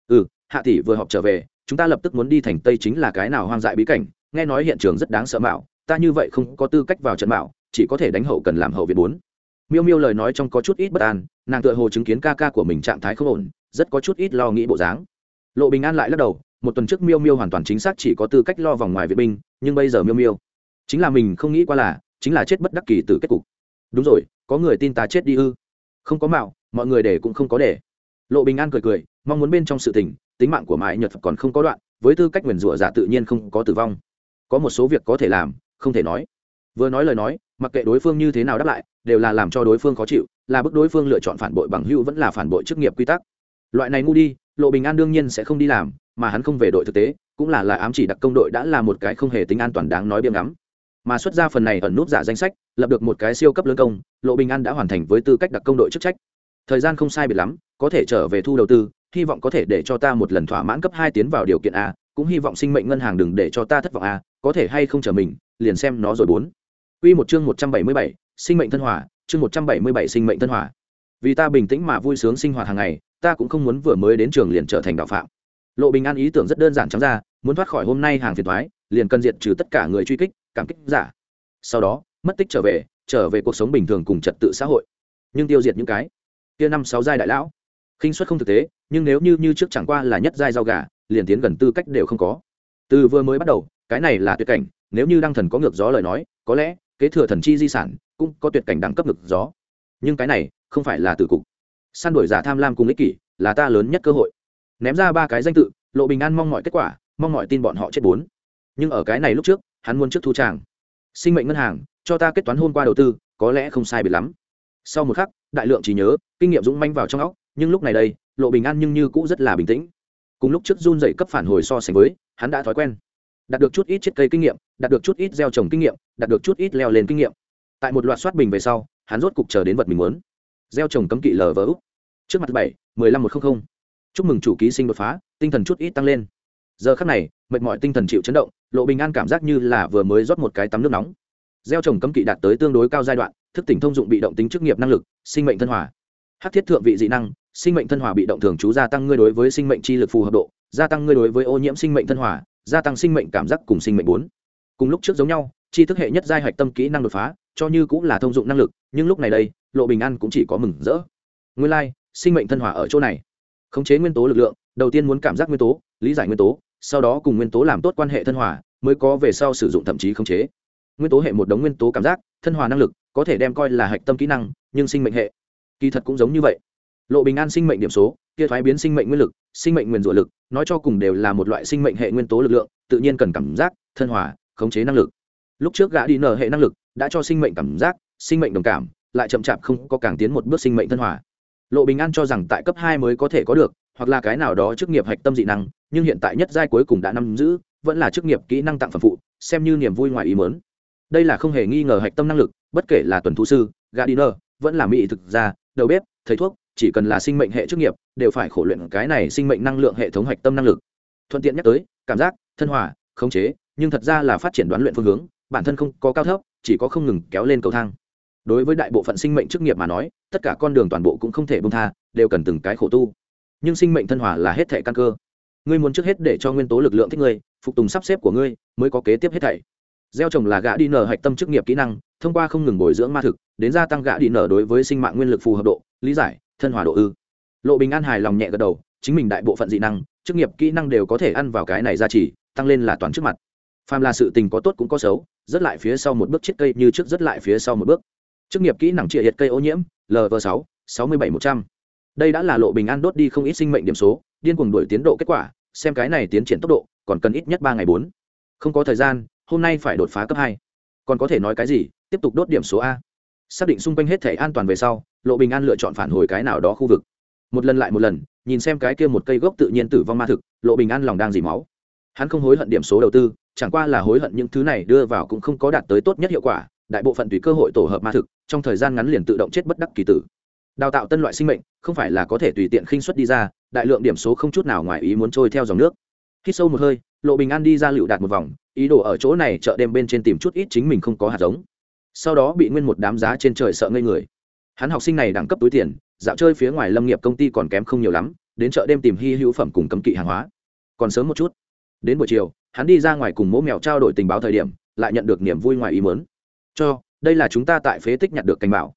Hạ tỷ vừa họp trở về, chúng ta lập tức muốn đi thành Tây chính là cái nào hoang dại bí cảnh, nghe nói hiện trường rất đáng sợ mạo, ta như vậy không có tư cách vào trận mạo, chỉ có thể đánh hậu cần làm hậu viện 4. Miêu Miêu lời nói trong có chút ít bất an, nàng tựa hồ chứng kiến ca ca của mình trạng thái không ổn, rất có chút ít lo nghĩ bộ dáng. Lộ Bình An lại lắc đầu, một tuần trước Miêu Miêu hoàn toàn chính xác chỉ có tư cách lo vòng ngoài viện binh, nhưng bây giờ Miêu Miêu chính là mình không nghĩ qua là chính là chết bất đắc kỳ tử kết cục. Đúng rồi, có người tin ta chết đi ư? Không có mạo, mọi người để cũng không có để. Lộ Bình An cười cười, mong muốn bên trong sự tình, tính mạng của Mại Nhật còn không có đoạn, với tư cách nguyền rủa giả tự nhiên không có tử vong. Có một số việc có thể làm, không thể nói. Vừa nói lời nói, mặc kệ đối phương như thế nào đáp lại, đều là làm cho đối phương khó chịu, là bức đối phương lựa chọn phản bội bằng hữu vẫn là phản bội chức nghiệp quy tắc. Loại này ngu đi, Lộ Bình An đương nhiên sẽ không đi làm, mà hắn không về đội thực tế, cũng là ám chỉ đặc công đội đã là một cái không hề tính an toàn đáng nói biếng ngắm. Mà xuất ra phần này ẩn nút giả danh sách, lập được một cái siêu cấp lớn công, Lộ Bình An đã hoàn thành với tư cách đặc công đội chức trách. Thời gian không sai biệt lắm, có thể trở về thu đầu tư, hy vọng có thể để cho ta một lần thỏa mãn cấp 2 tiến vào điều kiện a, cũng hy vọng sinh mệnh ngân hàng đừng để cho ta thất vọng a, có thể hay không trở mình, liền xem nó rồi bốn. Quy một chương 177, sinh mệnh thân hòa, chương 177 sinh mệnh thân hòa. Vì ta bình tĩnh mà vui sướng sinh hoạt hàng ngày, ta cũng không muốn vừa mới đến trường liền trở thành đạo phạm. Lộ Bình An ý tưởng rất đơn giản trắng ra, muốn thoát khỏi hôm nay hàng phiền toái, liền cần diệt trừ tất cả người truy kích, cảm kích giả. Sau đó, mất tích trở về cuộc sống bình thường cùng trật tự xã hội. Nhưng tiêu diệt những cái kia 5-6 giai đại lão, khinh suất không thực tế, nhưng nếu như trước chẳng qua là nhất giai rau gà, liền tiến gần tư cách đều không có. Từ vừa mới bắt đầu, cái này là tuyệt cảnh, nếu như đăng thần có ngược gió lời nói, có lẽ kế thừa thần chi di sản cũng có tuyệt cảnh đẳng cấp ngược gió. Nhưng cái này không phải là tử cục. Săn đuổi giả tham lam cùng ích kỷ, là ta lớn nhất cơ hội. Ném ra 3 cái danh tự, Lộ Bình An mong mọi kết quả, mong mọi tin bọn họ chết bốn. Nhưng ở cái này lúc trước, hắn muốn trước thu tràng. Sinh mệnh ngân hàng, cho ta kết toán hôm qua đầu tư, có lẽ không sai biệt lắm. Sau một khắc, đại lượng trí nhớ, kinh nghiệm dũng manh vào trong óc, nhưng lúc này đây, Lộ Bình An nhưng như cũ rất là bình tĩnh. Cùng lúc trước run dậy cấp phản hồi so sánh với, hắn đã thói quen. Đạt được chút ít chiết cây kinh nghiệm, đạt được chút ít gieo trồng kinh nghiệm, đạt được chút ít leo lên kinh nghiệm. Tại một loạt soát bình về sau, hắn rốt cục chờ đến vật mình muốn. Gieo trồng cấm kỵ lờ vỡ úp. Trước mặt 7-15-100. Chúc mừng chủ ký sinh đột phá, tinh thần chút ít tăng lên. Giờ khắc này, mệt mỏi tinh thần chịu chấn động, Lộ Bình An cảm giác như là vừa mới rót một cái tắm nước nóng. Gieo trồng cấm kỵ đạt tới tương đối cao giai đoạn, thức tỉnh thông dụng bị động tính chức nghiệp năng lực, sinh mệnh thân hòa. Hắc thiết thượng vị dị năng, sinh mệnh thân hòa bị động thường trú gia tăng ngươi đối với sinh mệnh chi lực phù hợp độ, gia tăng ngươi đối với ô nhiễm sinh mệnh thân hòa, gia tăng sinh mệnh cảm giác cùng sinh mệnh 4. Cùng lúc trước giống nhau, chi thức hệ nhất giai hạch tâm kỹ năng đột phá, cho như cũng là thông dụng năng lực, nhưng lúc này đây, Lộ Bình An cũng chỉ có mừng rỡ. Nguyên lai, sinh mệnh thân hòa ở chỗ này. Khống chế nguyên tố lực lượng, đầu tiên muốn cảm giác nguyên tố, lý giải nguyên tố, sau đó cùng nguyên tố làm tốt quan hệ thân hòa, mới có về sau sử dụng thậm chí khống chế. Nguyên tố hệ một đống nguyên tố cảm giác, thân hòa năng lực, có thể đem coi là hạch tâm kỹ năng, nhưng sinh mệnh hệ, kỳ thật cũng giống như vậy. Lộ Bình An sinh mệnh điểm số, kia thoái biến sinh mệnh nguyên lực, sinh mệnh nguyên rủa lực, nói cho cùng đều là một loại sinh mệnh hệ nguyên tố lực lượng, tự nhiên cần cảm giác, thân hòa, khống chế năng lực. Lúc trước gã đi nở hệ năng lực, đã cho sinh mệnh cảm giác, sinh mệnh đồng cảm, lại chậm chạp không có càng tiến một bước sinh mệnh thân hòa. Lộ Bình An cho rằng tại cấp 2 mới có thể có được, hoặc là cái nào đó chức nghiệp hạch tâm dị năng, nhưng hiện tại nhất giai cuối cùng đã nắm giữ, vẫn là chức nghiệp kỹ năng tặng phẩm phụ, xem như niềm vui ngoài ý muốn. Đây là không hề nghi ngờ hạch tâm năng lực, bất kể là tuần thú sư, Gardiner, vẫn là mỹ thực gia, đầu bếp, thầy thuốc, chỉ cần là sinh mệnh hệ chức nghiệp, đều phải khổ luyện cái này sinh mệnh năng lượng hệ thống hạch tâm năng lực. Thuận tiện nhắc tới, cảm giác, thân hòa, khống chế, nhưng thật ra là phát triển đoán luyện phương hướng, bản thân không có cao thấp, chỉ có không ngừng kéo lên cầu thang. Đối với đại bộ phận sinh mệnh chức nghiệp mà nói, tất cả con đường toàn bộ cũng không thể buông tha, đều cần từng cái khổ tu. Nhưng sinh mệnh thân hòa là hết thảy căn cơ. Ngươi muốn trước hết để cho nguyên tố lực lượng thích ngươi, phục tùng sắp xếp của ngươi, mới có kế tiếp hết thảy. Gieo trồng là gã đi nở hạch tâm chức nghiệp kỹ năng, thông qua không ngừng bồi dưỡng ma thực, đến gia tăng gã đi nở đối với sinh mạng nguyên lực phù hợp độ, lý giải, thân hòa độ ư. Lộ Bình An hài lòng nhẹ gật đầu, chính mình đại bộ phận dị năng, chức nghiệp kỹ năng đều có thể ăn vào cái này gia trì, tăng lên là toàn trước mặt. Phàm là sự tình có tốt cũng có xấu, rất lại phía sau một bước chết cây như trước rất lại phía sau một bước. Chức nghiệp kỹ năng triệt hiệt cây ô nhiễm, LV6, 67-100. Đây đã là Lộ Bình An đốt đi không ít sinh mệnh điểm số, điên cuồng đuổi tiến độ kết quả, xem cái này tiến triển tốc độ, còn cần ít nhất 3 ngày 4. Không có thời gian, hôm nay phải đột phá cấp 2. Còn có thể nói cái gì, tiếp tục đốt điểm số a. Xác định xung quanh hết thể an toàn về sau, Lộ Bình An lựa chọn phản hồi cái nào đó khu vực. Một lần lại một lần, nhìn xem cái kia một cây gốc tự nhiên tử vong ma thực, Lộ Bình An lòng đang dỉ máu. Hắn không hối hận điểm số đầu tư, chẳng qua là hối hận những thứ này đưa vào cũng không có đạt tới tốt nhất hiệu quả, đại bộ phận tùy cơ hội tổ hợp ma thực, trong thời gian ngắn liền tự động chết bất đắc kỳ tử. Đào tạo tân loại sinh mệnh, không phải là có thể tùy tiện khinh suất đi ra, đại lượng điểm số không chút nào ngoài ý muốn trôi theo dòng nước. Hít sâu một hơi, Lộ Bình An đi ra lựu đạt một vòng, ý đồ ở chỗ này chợ đêm bên trên tìm chút ít chính mình không có hạt giống. Sau đó bị nguyên một đám giá trên trời sợ ngây người. Hắn học sinh này đẳng cấp túi tiền, dạo chơi phía ngoài lâm nghiệp công ty còn kém không nhiều lắm, đến chợ đêm tìm hy hữu phẩm cùng cấm kỵ hàng hóa. Còn sớm một chút. Đến buổi chiều, hắn đi ra ngoài cùng mỗ mèo trao đổi tình báo thời điểm, lại nhận được niềm vui ngoài ý muốn. Đây là chúng ta tại phế tích nhặt được cảnh bảo.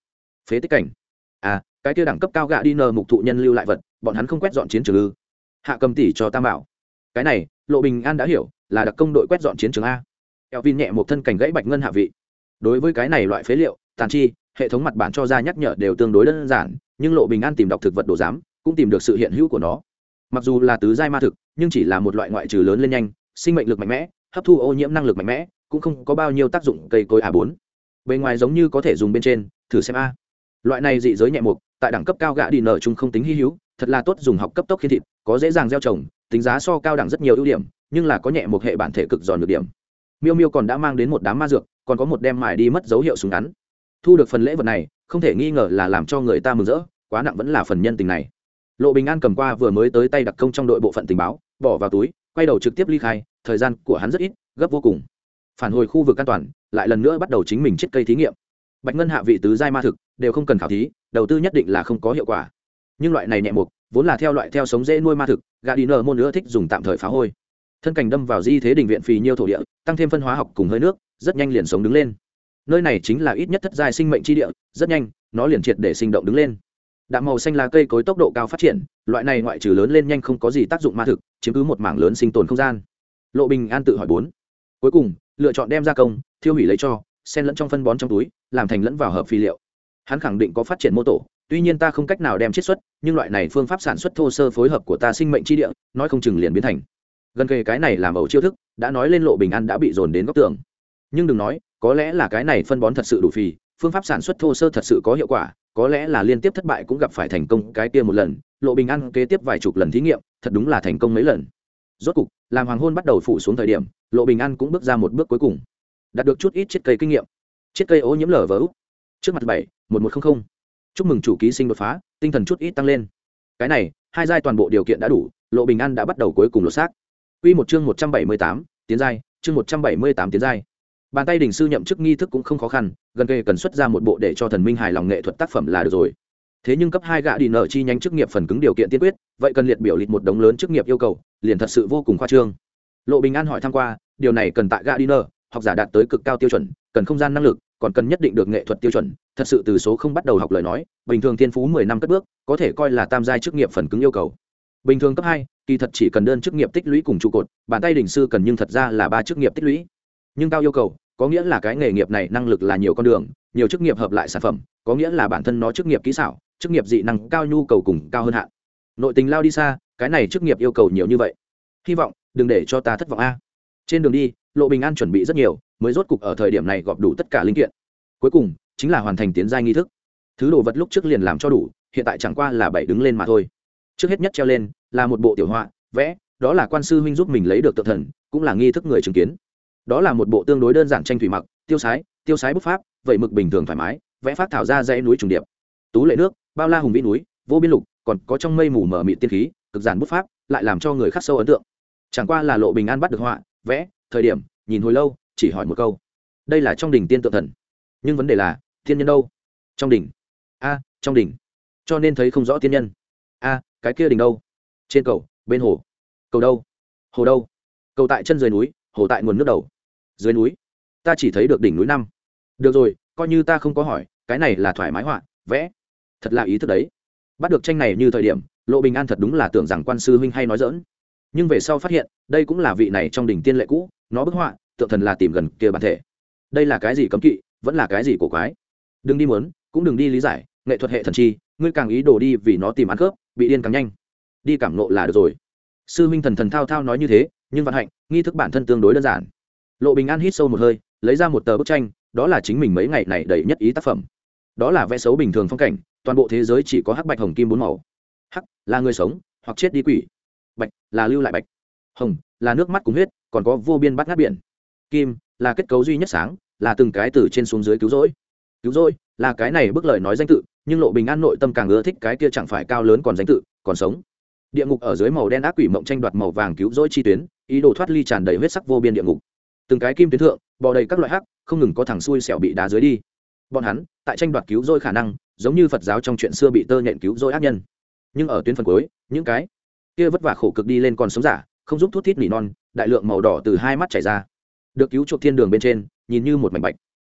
phế tích cảnh. À, cái kia đẳng cấp cao gạ đi nờ mục thụ nhân lưu lại vật, bọn hắn không quét dọn chiến trường ư? Hạ Cầm tỷ cho Tam Bảo. Cái này Lộ Bình An đã hiểu, là đặc công đội quét dọn chiến trường a. Elvin nhẹ một thân cảnh gãy bạch ngân hạ vị. Đối với cái này loại phế liệu tàn chi, hệ thống mặt bản cho ra nhắc nhở đều tương đối đơn giản, nhưng Lộ Bình An tìm đọc thực vật đồ giám cũng tìm được sự hiện hữu của nó. Mặc dù là tứ giai ma thực, nhưng chỉ là một loại ngoại trừ lớn lên nhanh, sinh mệnh lực mạnh mẽ, hấp thu ô nhiễm năng lực mạnh mẽ, cũng không có bao nhiêu tác dụng cây cối A4. Bên ngoài giống như có thể dùng bên trên, thử xem a. Loại này dị giới nhẹ mục, tại đẳng cấp cao gã đi nở chung không tính hi hữu, thật là tốt dùng học cấp tốc khiên thịt, có dễ dàng gieo trồng, tính giá so cao đẳng rất nhiều ưu điểm, nhưng là có nhẹ một hệ bản thể cực giòn được điểm. Miêu Miêu còn đã mang đến một đám ma dược, còn có một đem mài đi mất dấu hiệu súng ngắn. Thu được phần lễ vật này, không thể nghi ngờ là làm cho người ta mừng rỡ, quá nặng vẫn là phần nhân tình này. Lộ Bình An cầm qua vừa mới tới tay đặc công trong đội bộ phận tình báo, bỏ vào túi, quay đầu trực tiếp ly khai, thời gian của hắn rất ít, gấp vô cùng. Phản hồi khu vực an toàn, lại lần nữa bắt đầu chính mình chiết cây thí nghiệm. Bạch ngân hạ vị tứ giai ma thực đều không cần khảo thí, đầu tư nhất định là không có hiệu quả. Nhưng loại này nhẹ mục, vốn là theo loại theo sống dễ nuôi ma thực, Gardiner môn nữa thích dùng tạm thời phá hôi. Thân cảnh đâm vào di thế đình viện phì nhiêu thổ địa, tăng thêm phân hóa học cùng hơi nước, rất nhanh liền sống đứng lên. Nơi này chính là ít nhất thất giai sinh mệnh chi địa, rất nhanh, nó liền triệt để sinh động đứng lên. Đạm màu xanh lá cây cối tốc độ cao phát triển, loại này ngoại trừ lớn lên nhanh không có gì tác dụng ma thực, chiếm cứ một mảng lớn sinh tồn không gian. Lộ Bình An tự hỏi 4. Cuối cùng, lựa chọn đem gia công, thiêu hủy lấy cho, xen lẫn trong phân bón trong túi, làm thành lẫn vào hợp phi liệu. Hắn khẳng định có phát triển mô tổ, tuy nhiên ta không cách nào đem chiết xuất, nhưng loại này phương pháp sản xuất thô sơ phối hợp của ta sinh mệnh chi địa, nói không chừng liền biến thành. Gần kề cái này làm ẩu chiêu thức, đã nói lên Lộ Bình An đã bị dồn đến góc tường. Nhưng đừng nói, có lẽ là cái này phân bón thật sự đủ phì, phương pháp sản xuất thô sơ thật sự có hiệu quả, có lẽ là liên tiếp thất bại cũng gặp phải thành công cái kia một lần, Lộ Bình An kế tiếp vài chục lần thí nghiệm, thật đúng là thành công mấy lần. Rốt cục, làm hoàng hôn bắt đầu phủ xuống thời điểm, Lộ Bình An cũng bước ra một bước cuối cùng, đạt được chút ít chiết cây kinh nghiệm. Chiết cây ô nhiễm lở vỡ trước mặt 7-1100. Chúc mừng chủ ký sinh đột phá, tinh thần chút ít tăng lên. Cái này, hai giai toàn bộ điều kiện đã đủ, Lộ Bình An đã bắt đầu cuối cùng lột xác. Quy một chương 178, tiến giai, chương 178 tiến giai. Bàn tay đỉnh sư nhậm chức nghi thức cũng không khó khăn, gần kề cần xuất ra một bộ để cho thần minh hài lòng nghệ thuật tác phẩm là được rồi. Thế nhưng cấp 2 gã đi nợ chi nhánh chức nghiệp phần cứng điều kiện tiên quyết, vậy cần liệt biểu liệt một đống lớn chức nghiệp yêu cầu, liền thật sự vô cùng khoa trương. Lộ Bình An hỏi tham qua, điều này cần tại gã đi nợ, học giả đạt tới cực cao tiêu chuẩn, cần không gian năng lực, còn cần nhất định được nghệ thuật tiêu chuẩn, thật sự từ số không bắt đầu học lời nói, bình thường thiên phú 10 năm cất bước, có thể coi là tam giai chức nghiệp phần cứng yêu cầu. Bình thường cấp 2, kỳ thật chỉ cần đơn chức nghiệp tích lũy cùng trụ cột, bàn tay đỉnh sư cần nhưng thật ra là 3 chức nghiệp tích lũy. Nhưng cao yêu cầu, có nghĩa là cái nghề nghiệp này năng lực là nhiều con đường, nhiều chức nghiệp hợp lại sản phẩm, có nghĩa là bản thân nó chức nghiệp kỹ xảo, chức nghiệp dị năng cao nhu cầu cùng cao hơn hạn. Nội tình lao đi xa, cái này chức nghiệp yêu cầu nhiều như vậy. Hy vọng đừng để cho ta thất vọng a. Trên đường đi, Lộ Bình An chuẩn bị rất nhiều, mới rốt cục ở thời điểm này gọp đủ tất cả linh kiện. Cuối cùng, chính là hoàn thành tiến giai nghi thức. Thứ đồ vật lúc trước liền làm cho đủ, hiện tại chẳng qua là bảy đứng lên mà thôi. Trước hết nhất treo lên là một bộ tiểu họa, vẽ, đó là quan sư huynh giúp mình lấy được tượng thần, cũng là nghi thức người chứng kiến. Đó là một bộ tương đối đơn giản tranh thủy mặc, tiêu sái bút pháp, vậy mực bình thường thoải mái, vẽ phát thảo ra dãy núi trùng điệp. Tú lệ nước, bao la hùng vĩ núi, vô biên lục, còn có trong mây mù mờ mịt tiên khí, cực giản bút pháp, lại làm cho người khắc sâu ấn tượng. Chẳng qua là Lộ Bình An bắt được họa, vẽ, thời điểm, nhìn hồi lâu, chỉ hỏi một câu. Đây là trong đỉnh tiên tượng thần. Nhưng vấn đề là, thiên nhân đâu? Trong đỉnh. A, trong đỉnh. Cho nên thấy không rõ tiên nhân. A, cái kia đỉnh đâu? Trên cầu, bên hồ. Cầu đâu? Hồ đâu? Cầu tại chân dưới núi, hồ tại nguồn nước đầu. Dưới núi, ta chỉ thấy được đỉnh núi 5. Được rồi, coi như ta không có hỏi, cái này là thoải mái họa, vẽ. Thật là ý thức đấy. Bắt được tranh này như thời điểm, Lộ Bình An thật đúng là tưởng rằng quan sư huynh hay nói giỡn. Nhưng về sau phát hiện, đây cũng là vị này trong đỉnh tiên lệ cũ, nó bức họa, tượng thần là tìm gần kia bản thể. Đây là cái gì cấm kỵ, vẫn là cái gì cổ quái. Đừng đi muốn, cũng đừng đi lý giải, nghệ thuật hệ thần chi, ngươi càng ý đồ đi vì nó tìm ăn khớp, bị điên càng nhanh. Đi cảm nộ là được rồi. Sư huynh thần thao thao nói như thế, nhưng vận hạnh, nghi thức bản thân tương đối đơn giản. Lộ Bình An hít sâu một hơi, lấy ra một tờ bức tranh, đó là chính mình mấy ngày này đầy nhất ý tác phẩm. Đó là vẽ xấu bình thường phong cảnh, toàn bộ thế giới chỉ có hắc bạch hồng kim 4 màu. Hắc là người sống, hoặc chết đi quỷ. Bạch là lưu lại bạch. Hồng là nước mắt cùng huyết, còn có vô biên bát ngát biển. Kim là kết cấu duy nhất sáng, là từng cái từ trên xuống dưới cứu rỗi. Cứu rỗi là cái này bức lời nói danh tự, nhưng Lộ Bình An nội tâm càng ưa thích cái kia chẳng phải cao lớn còn danh tự, còn sống. Địa ngục ở dưới màu đen ác quỷ mộng tranh đoạt màu vàng cứu rỗi chi tuyến, ý đồ thoát ly tràn đầy huyết sắc vô biên địa ngục. Từng cái kim tuyến thượng, bò đầy các loại hắc, không ngừng có thằng xui xẻo bị đá dưới đi. Bọn hắn, tại tranh đoạt cứu rỗi khả năng, giống như Phật giáo trong chuyện xưa bị tơ nhện cứu rỗi ác nhân. Nhưng ở tuyến phần cuối, những cái kia vất vả khổ cực đi lên còn sống giả, không giúp thút thít nỉ non, đại lượng màu đỏ từ hai mắt chảy ra. Được cứu chuộc thiên đường bên trên, nhìn như một mảnh bạch.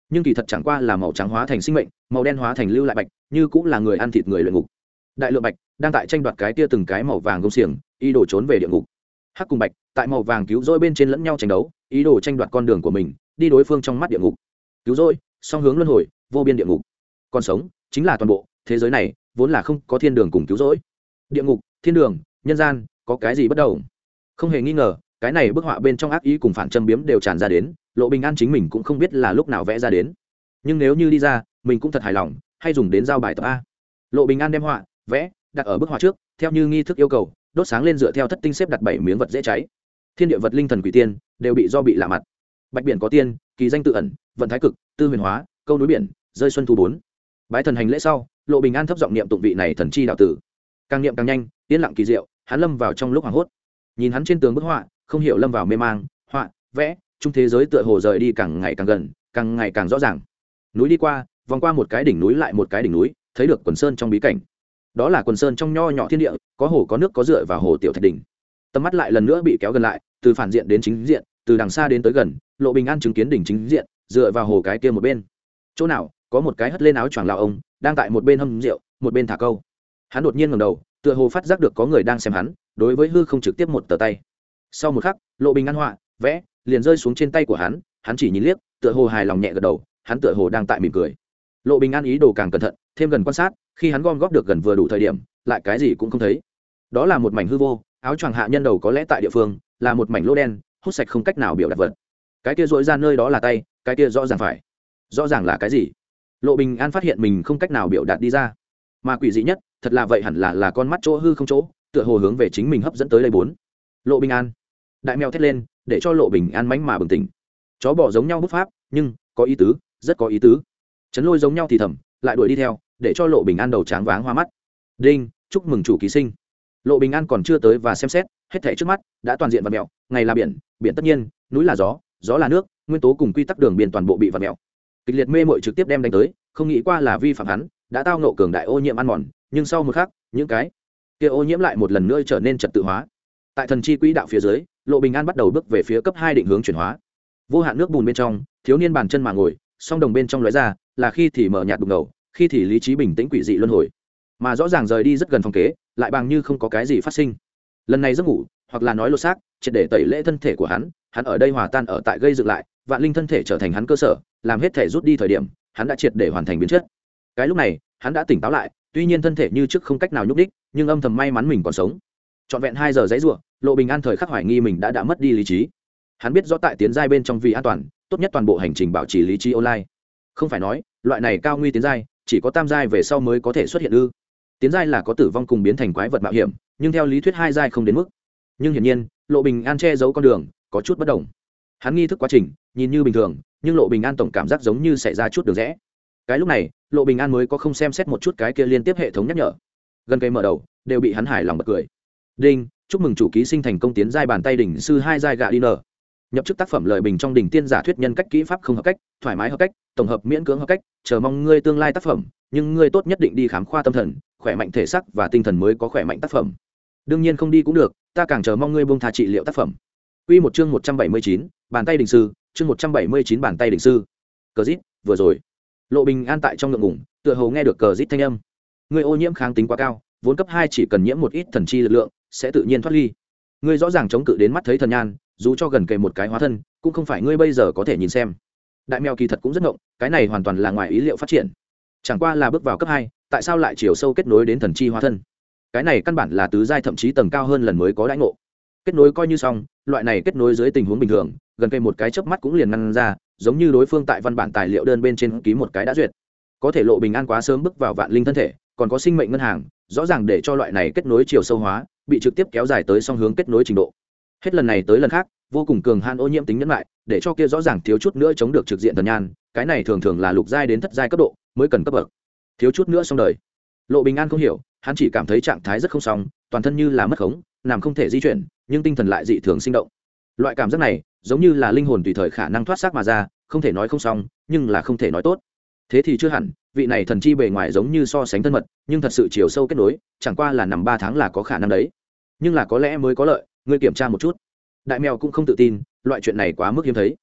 nhưng kỳ thật chẳng qua là màu trắng hóa thành sinh mệnh, màu đen hóa thành lưu lại bạch, như cũng là người ăn thịt người luyện ngục. Đại lượng bạch đang tại tranh đoạt cái tia từng cái màu vàng công xiềng, ý đồ trốn về địa ngục. Hắc cùng bạch tại màu vàng cứu rỗi bên trên lẫn nhau tranh đấu, ý đồ tranh đoạt con đường của mình đi đối phương trong mắt địa ngục. Cứu rỗi song hướng luân hồi, vô biên địa ngục. Còn sống chính là toàn bộ thế giới này, vốn là không có thiên đường cùng cứu rỗi. Địa ngục, thiên đường, nhân gian có cái gì bất đồng? Không hề nghi ngờ, cái này bức họa bên trong ác ý cùng phản châm biếm đều tràn ra đến. Lộ Bình An chính mình cũng không biết là lúc nào vẽ ra đến, nhưng nếu như đi ra mình cũng thật hài lòng, hay dùng đến giao bài tập a. Lộ Bình An đem họa vẽ đặt ở bức họa trước, theo như nghi thức yêu cầu, đốt sáng lên dựa theo thất tinh xếp đặt 7 miếng vật dễ cháy. Thiên địa vật linh thần quỷ tiên đều bị lạ mặt. Bạch biển có tiên, kỳ danh tự ẩn, vận thái cực, tư huyền hóa, câu núi biển, rơi xuân thu 4. Bái thần hành lễ sau, Lộ Bình An thấp giọng niệm tụng vị này thần chi đạo tử. Càng niệm càng nhanh, yên lặng kỳ diệu, hắn lâm vào trong lúc hoảng hốt. Nhìn hắn trên tường bức họa, không hiểu lâm vào mê mang, họa vẽ trung thế giới tựa hồ rời đi càng ngày càng gần, càng ngày càng rõ ràng. Núi đi qua, vòng qua một cái đỉnh núi lại một cái đỉnh núi, thấy được quần sơn trong bí cảnh. Đó là quần sơn trong nho nhỏ thiên địa, có hồ có nước có dựa vào hồ tiểu thạch đỉnh. Tầm mắt lại lần nữa bị kéo gần lại, từ phản diện đến chính diện, từ đằng xa đến tới gần. Lộ Bình An chứng kiến đỉnh chính diện, dựa vào hồ cái kia một bên. Chỗ nào có một cái hất lên áo choàng lão ông, đang tại một bên hâm rượu, một bên thả câu. Hắn đột nhiên ngẩng đầu, tựa hồ phát giác được có người đang xem hắn, đối với hư không trực tiếp một tờ tay. Sau một khắc, Lộ Bình An họa vẽ liền rơi xuống trên tay của hắn, hắn chỉ nhìn liếc, tựa hồ hài lòng nhẹ gật đầu, hắn tựa hồ đang tại mỉm cười. Lộ Bình An ý đồ càng cẩn thận, thêm gần quan sát, khi hắn gom góp được gần vừa đủ thời điểm, lại cái gì cũng không thấy. Đó là một mảnh hư vô, áo choàng hạ nhân đầu có lẽ tại địa phương, là một mảnh lỗ đen, hút sạch không cách nào biểu đạt vật. Cái kia rỗi ra nơi đó là tay, cái kia rõ ràng phải. Rõ ràng là cái gì? Lộ Bình An phát hiện mình không cách nào biểu đạt đi ra. Mà quỷ dị nhất, thật là vậy hẳn là con mắt chỗ hư không chỗ, tựa hồ hướng về chính mình hấp dẫn tới đây 4. Lộ Bình An. Đại mèo thét lên, để cho Lộ Bình An mánh mà bừng tỉnh. Chó bò giống nhau bút pháp, nhưng có ý tứ, rất có ý tứ. Chấn Lôi giống nhau thì thầm, lại đuổi đi theo, để cho Lộ Bình An đầu tráng váng hoa mắt. Đinh, chúc mừng chủ ký sinh. Lộ Bình An còn chưa tới và xem xét, hết thảy trước mắt đã toàn diện vặn mèo, ngày là biển, biển tất nhiên, núi là gió, gió là nước, nguyên tố cùng quy tắc đường biên toàn bộ bị vặn mèo. Kịch liệt mê mội trực tiếp đem đánh tới, không nghĩ qua là vi phạm hắn, đã tao ngộ cường đại ô nhiễm ăn mòn, nhưng sau một khắc, những cái kia ô nhiễm lại một lần nữa trở nên trật tự hóa. Tại thần chi quỹ đạo phía dưới, Lộ Bình An bắt đầu bước về phía cấp 2 định hướng chuyển hóa. Vô hạn nước bùn bên trong, thiếu niên bàn chân mà ngồi, song đồng bên trong lóe ra, là khi thì mở nhạt đục ngầu, khi thì lý trí bình tĩnh quỷ dị luân hồi. Mà rõ ràng rời đi rất gần phòng kế, lại bằng như không có cái gì phát sinh. Lần này giấc ngủ, hoặc là nói lột xác, triệt để tẩy lễ thân thể của hắn ở đây hòa tan ở tại gây dựng lại, vạn linh thân thể trở thành hắn cơ sở, làm hết thể rút đi thời điểm, hắn đã triệt để hoàn thành biến chất. Cái lúc này, hắn đã tỉnh táo lại, tuy nhiên thân thể như trước không cách nào nhúc đích, nhưng âm thầm may mắn mình còn sống. Trọn vẹn 2 giờ giãy giụa, Lộ Bình An thời khắc hoài nghi mình đã mất đi lý trí. Hắn biết rõ tại tiến giai bên trong vì an toàn, tốt nhất toàn bộ hành trình bảo trì lý trí online. Không phải nói, loại này cao nguy tiến giai, chỉ có tam giai về sau mới có thể xuất hiện ư? Tiến giai là có tử vong cùng biến thành quái vật mạo hiểm, nhưng theo lý thuyết 2 giai không đến mức. Nhưng hiển nhiên, Lộ Bình An che giấu con đường, có chút bất đồng. Hắn nghi thức quá trình, nhìn như bình thường, nhưng Lộ Bình An tổng cảm giác giống như xảy ra chút đường rẽ. Cái lúc này, Lộ Bình An mới có không xem xét một chút cái kia liên tiếp hệ thống nhắc nhở. Gần cây mở đầu, đều bị hắn hài lòng bật cười. Đinh, chúc mừng chủ ký sinh thành công tiến giai bàn tay đỉnh sư 2 giai gạ đi nở. Nhập chức tác phẩm lời bình trong đỉnh tiên giả thuyết nhân cách kỹ pháp không hợp cách, thoải mái hợp cách, tổng hợp miễn cưỡng hợp cách, chờ mong ngươi tương lai tác phẩm, nhưng ngươi tốt nhất định đi khám khoa tâm thần, khỏe mạnh thể xác và tinh thần mới có khỏe mạnh tác phẩm. Đương nhiên không đi cũng được, ta càng chờ mong ngươi buông tha trị liệu tác phẩm. Quy một chương 179, bàn tay đỉnh sư, chương 179 bàn tay đỉnh sư. Cờ rít, vừa rồi. Lộ Bình An tại trong ngượng ngùng, tựa hồ nghe được cờ rít thanh âm. Ngươi ô nhiễm kháng tính quá cao, vốn cấp 2 chỉ cần nhiễm một ít thần chi lực lượng, sẽ tự nhiên thoát ly. Ngươi rõ ràng chống cự đến mắt thấy thần nhan, dù cho gần kề một cái hóa thân, cũng không phải ngươi bây giờ có thể nhìn xem. Đại mèo kỳ thật cũng rất ngộng, cái này hoàn toàn là ngoài ý liệu phát triển. Chẳng qua là bước vào cấp 2, tại sao lại chiều sâu kết nối đến thần chi hóa thân? Cái này căn bản là tứ giai thậm chí tầng cao hơn lần mới có đãi ngộ. Kết nối coi như xong, loại này kết nối dưới tình huống bình thường, gần kề một cái chớp mắt cũng liền ngăn ra, giống như đối phương tại văn bản tài liệu đơn bên trên ký một cái đã duyệt. Có thể Lộ Bình An quá sớm bước vào vạn linh thân thể, còn có sinh mệnh ngân hàng, rõ ràng để cho loại này kết nối chiều sâu hóa, bị trực tiếp kéo dài tới song hướng kết nối trình độ. Hết lần này tới lần khác, vô cùng cường han ô nhiễm tính nhẫn lại, để cho kia rõ ràng thiếu chút nữa chống được trực diện thần nhan, cái này thường thường là lục giai đến thất giai cấp độ mới cần cấp bậc. Thiếu chút nữa xong đời. Lộ Bình An không hiểu, hắn chỉ cảm thấy trạng thái rất không xong, toàn thân như là mất khống, nằm không thể di chuyển, nhưng tinh thần lại dị thường sinh động. Loại cảm giác này, giống như là linh hồn tùy thời khả năng thoát xác mà ra, không thể nói không xong, nhưng là không thể nói tốt. Thế thì chưa hẳn, vị này thần chi bề ngoài giống như so sánh thân mật, nhưng thật sự chiều sâu kết nối, chẳng qua là nằm 3 tháng là có khả năng đấy. Nhưng là có lẽ mới có lợi, ngươi kiểm tra một chút. Đại mèo cũng không tự tin, loại chuyện này quá mức hiếm thấy.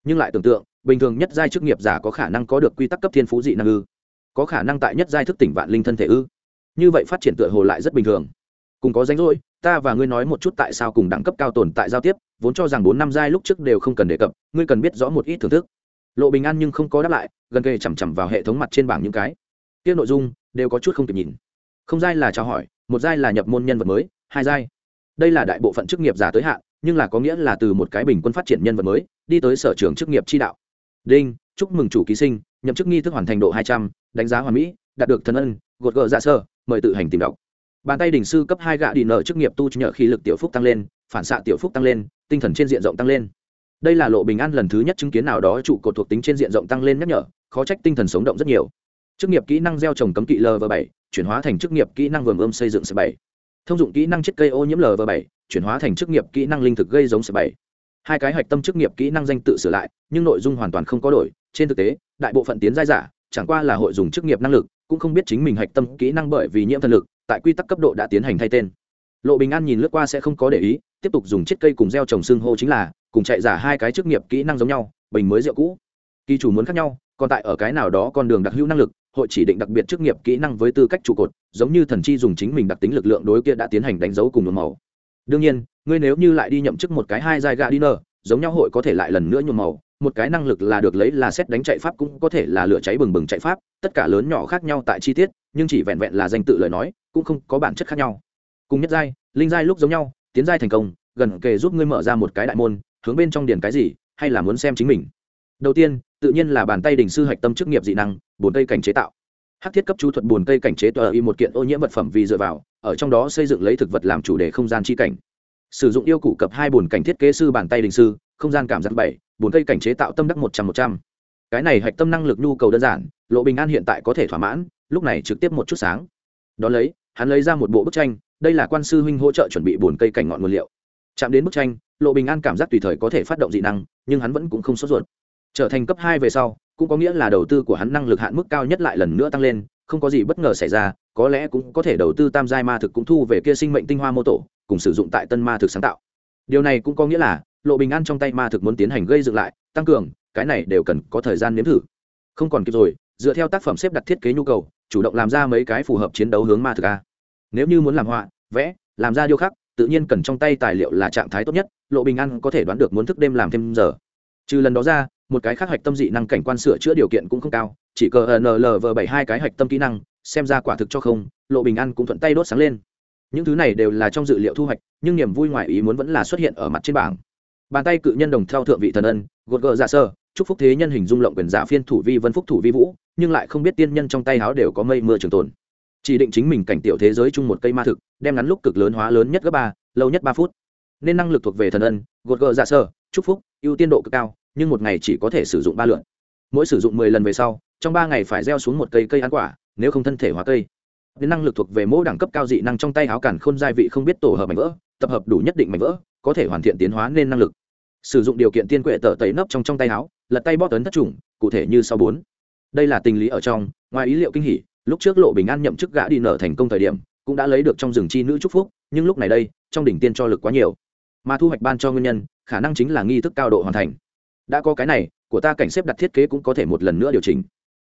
nhưng lại tưởng tượng bình thường nhất giai chức nghiệp giả có khả năng có được quy tắc cấp thiên phú dị năng ư, có khả năng tại nhất giai thức tỉnh vạn linh thân thể ư, như vậy phát triển tựa hồ lại rất bình thường. Cùng có rảnh rỗi ta và ngươi nói một chút tại sao cùng đẳng cấp cao tồn tại giao tiếp, vốn cho rằng 4 năm giai lúc trước đều không cần đề cập, ngươi cần biết rõ một ít thưởng thức. Lộ Bình An nhưng không có đáp lại, gần kề chằm chằm vào hệ thống mặt trên bảng những cái kia nội dung đều có chút không kịp nhìn. Không giai là chào hỏi, một giai là nhập môn nhân vật mới, hai giai đây là đại bộ phận chức nghiệp giả tới hạn, nhưng là có nghĩa là từ một cái bình quân phát triển nhân vật mới đi tới sở trường chức nghiệp chi đạo. Đinh, chúc mừng chủ ký sinh nhậm chức nghi thức hoàn thành độ 200, đánh giá hoàn mỹ, đạt được thần ân, gột gỡ dạ sơ, mời tự hành tìm đọc. Bàn tay đỉnh sư cấp 2 gạ đi nợ chức nghiệp tu nhờ khí lực tiểu phúc tăng lên, phản xạ tiểu phúc tăng lên, tinh thần trên diện rộng tăng lên. Đây là Lộ Bình An lần thứ nhất chứng kiến nào đó trụ cột thuộc tính trên diện rộng tăng lên nhắc nhở, khó trách tinh thần sống động rất nhiều. Chức nghiệp kỹ năng gieo trồng cấm kỵ Lv7, chuyển hóa thành chức nghiệp kỹ năng vườn ươm xây dựng C7. Thông dụng kỹ năng chiết cây ô nhiễm Lv7, chuyển hóa thành chức nghiệp kỹ năng linh thực gây giống C7. Hai cái hạch tâm chức nghiệp kỹ năng danh tự sửa lại, nhưng nội dung hoàn toàn không có đổi. Trên thực tế, đại bộ phận tiến giai giả chẳng qua là hội dùng chức nghiệp năng lực, cũng không biết chính mình hạch tâm kỹ năng bởi vì nhiễm thần lực, tại quy tắc cấp độ đã tiến hành thay tên. Lộ Bình An nhìn lướt qua sẽ không có để ý, tiếp tục dùng chiết cây cùng gieo trồng xương hô chính là cùng chạy giả hai cái chức nghiệp kỹ năng giống nhau, bình mới rượu cũ. Kỳ chủ muốn khác nhau, còn tại ở cái nào đó con đường đặc hữu năng lực, hội chỉ định đặc biệt chức nghiệp kỹ năng với tư cách trụ cột, giống như thần chi dùng chính mình đặc tính lực lượng đối kia đã tiến hành đánh dấu cùng nhuộm màu. Đương nhiên, ngươi nếu như lại đi nhậm chức một cái hai giai gạ đi nơ, giống nhau hội có thể lại lần nữa nhuộm màu, một cái năng lực là được lấy là xét đánh chạy pháp cũng có thể là lửa cháy bừng bừng chạy pháp, tất cả lớn nhỏ khác nhau tại chi tiết, nhưng chỉ vẹn vẹn là danh tự lời nói, cũng không có bản chất khác nhau. Cùng nhất giai, linh giai lúc giống nhau, tiến giai thành công, gần kề giúp ngươi mở ra một cái đại môn, hướng bên trong điền cái gì, hay là muốn xem chính mình. Đầu tiên, tự nhiên là bàn tay đỉnh sư hạch tâm chức nghiệp dị năng, bồn cây cảnh chế tạo. Hắc thiết cấp chú thuật bồn cây cảnh chế tạo y một kiện ô nhiễm vật phẩm vì dựa vào, ở trong đó xây dựng lấy thực vật làm chủ đề không gian chi cảnh. Sử dụng yêu cụ cập 2 bồn cảnh thiết kế sư bàn tay đỉnh sư, không gian cảm giác 7, bồn cây cảnh chế tạo tâm đắc 100%. Cái này hạch tâm năng lực nhu cầu đơn giản, Lộ Bình An hiện tại có thể thỏa mãn, lúc này trực tiếp một chút sáng. Đón lấy, hắn lấy ra một bộ bức tranh, đây là quan sư huynh hỗ trợ chuẩn bị bồn cây cảnh ngọn nguồn liệu. Chạm đến bức tranh, Lộ Bình An cảm giác tùy thời có thể phát động dị năng, nhưng hắn vẫn cũng không sốt ruột. Trở thành cấp 2 về sau, cũng có nghĩa là đầu tư của hắn năng lực hạn mức cao nhất lại lần nữa tăng lên, không có gì bất ngờ xảy ra, có lẽ cũng có thể đầu tư tam giai ma thực cũng thu về kia sinh mệnh tinh hoa mô tổ, cùng sử dụng tại tân ma thực sáng tạo. Điều này cũng có nghĩa là Lộ Bình An trong tay ma thực muốn tiến hành gây dựng lại, tăng cường, cái này đều cần có thời gian nếm thử. Không còn kịp rồi, dựa theo tác phẩm xếp đặt thiết kế nhu cầu, chủ động làm ra mấy cái phù hợp chiến đấu hướng ma thực a. Nếu như muốn làm họa, vẽ, làm ra điêu khắc, tự nhiên cần trong tay tài liệu là trạng thái tốt nhất, Lộ Bình An có thể đoán được muốn thức đêm làm thêm giờ. Trừ lần đó ra, một cái khác hạch tâm dị năng cảnh quan sửa chữa điều kiện cũng không cao, chỉ cờ NLV7 hai cái hạch tâm kỹ năng, xem ra quả thực cho không, Lộ Bình An cũng thuận tay đốt sáng lên. Những thứ này đều là trong dự liệu thu hoạch, nhưng niềm vui ngoài ý muốn vẫn là xuất hiện ở mặt trên bảng. Bàn tay cự nhân đồng theo thượng vị thần ân, gột gờ dạ sơ, chúc phúc thế nhân hình dung lộng quyền giả phiên thủ vi vân phúc thủ vi vũ, nhưng lại không biết tiên nhân trong tay háo đều có mây mưa trường tồn. Chỉ định chính mình cảnh tiểu thế giới chung một cây ma thực, đem ngắn lúc cực lớn hóa lớn nhất gấp 3, lâu nhất 3 phút. Nên năng lực thuộc về thần ân, gột gờ dạ sơ, chúc phúc, ưu tiên độ cực cao, nhưng một ngày chỉ có thể sử dụng 3 lượt. Mỗi sử dụng 10 lần về sau, trong 3 ngày phải gieo xuống một cây cây ăn quả, nếu không thân thể hóa cây. Nên năng lực thuộc về mỗi đẳng cấp cao dị năng trong tay háo cản khôn giai vị không biết tổ hợp mảnh vỡ, tập hợp đủ nhất định mảnh vỡ, có thể hoàn thiện tiến hóa nên năng lực. Sử dụng điều kiện tiên quệ tờ tẩy nấp trong tay háo, lật tay bóp ấn thất trùng, cụ thể như sau 4. Đây là tình lý ở trong, ngoài ý liệu kinh hỉ, lúc trước Lộ Bình An nhậm chức gã đi nở thành công thời điểm, cũng đã lấy được trong rừng chi nữ chúc phúc, nhưng lúc này đây, trong đỉnh tiên cho lực quá nhiều, mà thu hoạch ban cho nguyên nhân, khả năng chính là nghi thức cao độ hoàn thành. Đã có cái này, của ta cảnh xếp đặt thiết kế cũng có thể một lần nữa điều chỉnh.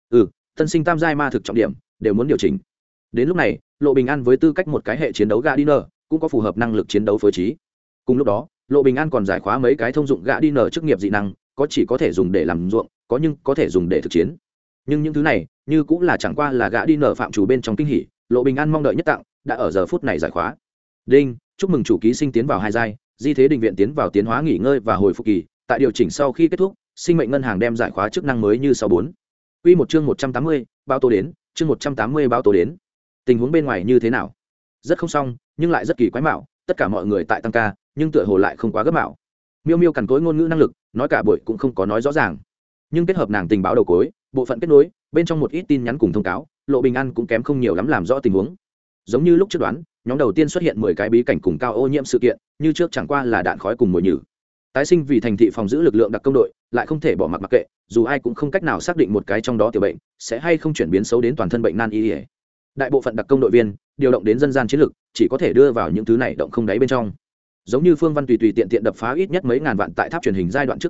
Tân sinh tam giai ma thực trọng điểm đều muốn điều chỉnh. Đến lúc này, Lộ Bình An với tư cách một cái hệ chiến đấu gã đi nở, cũng có phù hợp năng lực chiến đấu phối trí. Cùng lúc đó, Lộ Bình An còn giải khóa mấy cái thông dụng gã đi nở chức nghiệp dị năng, có chỉ có thể dùng để làm ruộng, có nhưng có thể dùng để thực chiến. Nhưng những thứ này, như cũng là chẳng qua là gã đi nở phạm chủ bên trong kinh hỉ, Lộ Bình An mong đợi nhất tặng, đã ở giờ phút này giải khóa. Đinh, chúc mừng chủ ký sinh tiến vào 2 giai, di thế đình viện tiến vào tiến hóa nghỉ ngơi và hồi phục kỳ, tại điều chỉnh sau khi kết thúc, sinh mệnh ngân hàng đem giải khóa chức năng mới như sau 4. Quy một chương 180, báo tố đến, chương 180 báo tố đến. Tình huống bên ngoài như thế nào? Rất không xong, nhưng lại rất kỳ quái mạo, tất cả mọi người tại tăng ca, nhưng tựa hồ lại không quá gấp mạo. Miêu Miêu cằn cối ngôn ngữ năng lực, nói cả buổi cũng không có nói rõ ràng. Nhưng kết hợp nàng tình báo đầu cuối, bộ phận kết nối, bên trong một ít tin nhắn cùng thông cáo, Lộ Bình An cũng kém không nhiều lắm làm rõ tình huống. Giống như lúc trước đoán, nhóm đầu tiên xuất hiện 10 cái bí cảnh cùng cao ô nhiễm sự kiện, như trước chẳng qua là đạn khói cùng mùi nhử. Tái sinh vì thành thị phòng giữ lực lượng đặc công đội, lại không thể bỏ mặc mặc kệ, dù ai cũng không cách nào xác định một cái trong đó tiểu bệnh sẽ hay không chuyển biến xấu đến toàn thân bệnh nan y. Đại bộ phận đặc công đội viên điều động đến dân gian chiến lược, chỉ có thể đưa vào những thứ này động không đáy bên trong. Giống như Phương Văn tùy tiện đập phá ít nhất mấy ngàn vạn tại tháp truyền hình giai đoạn trước cải tạo,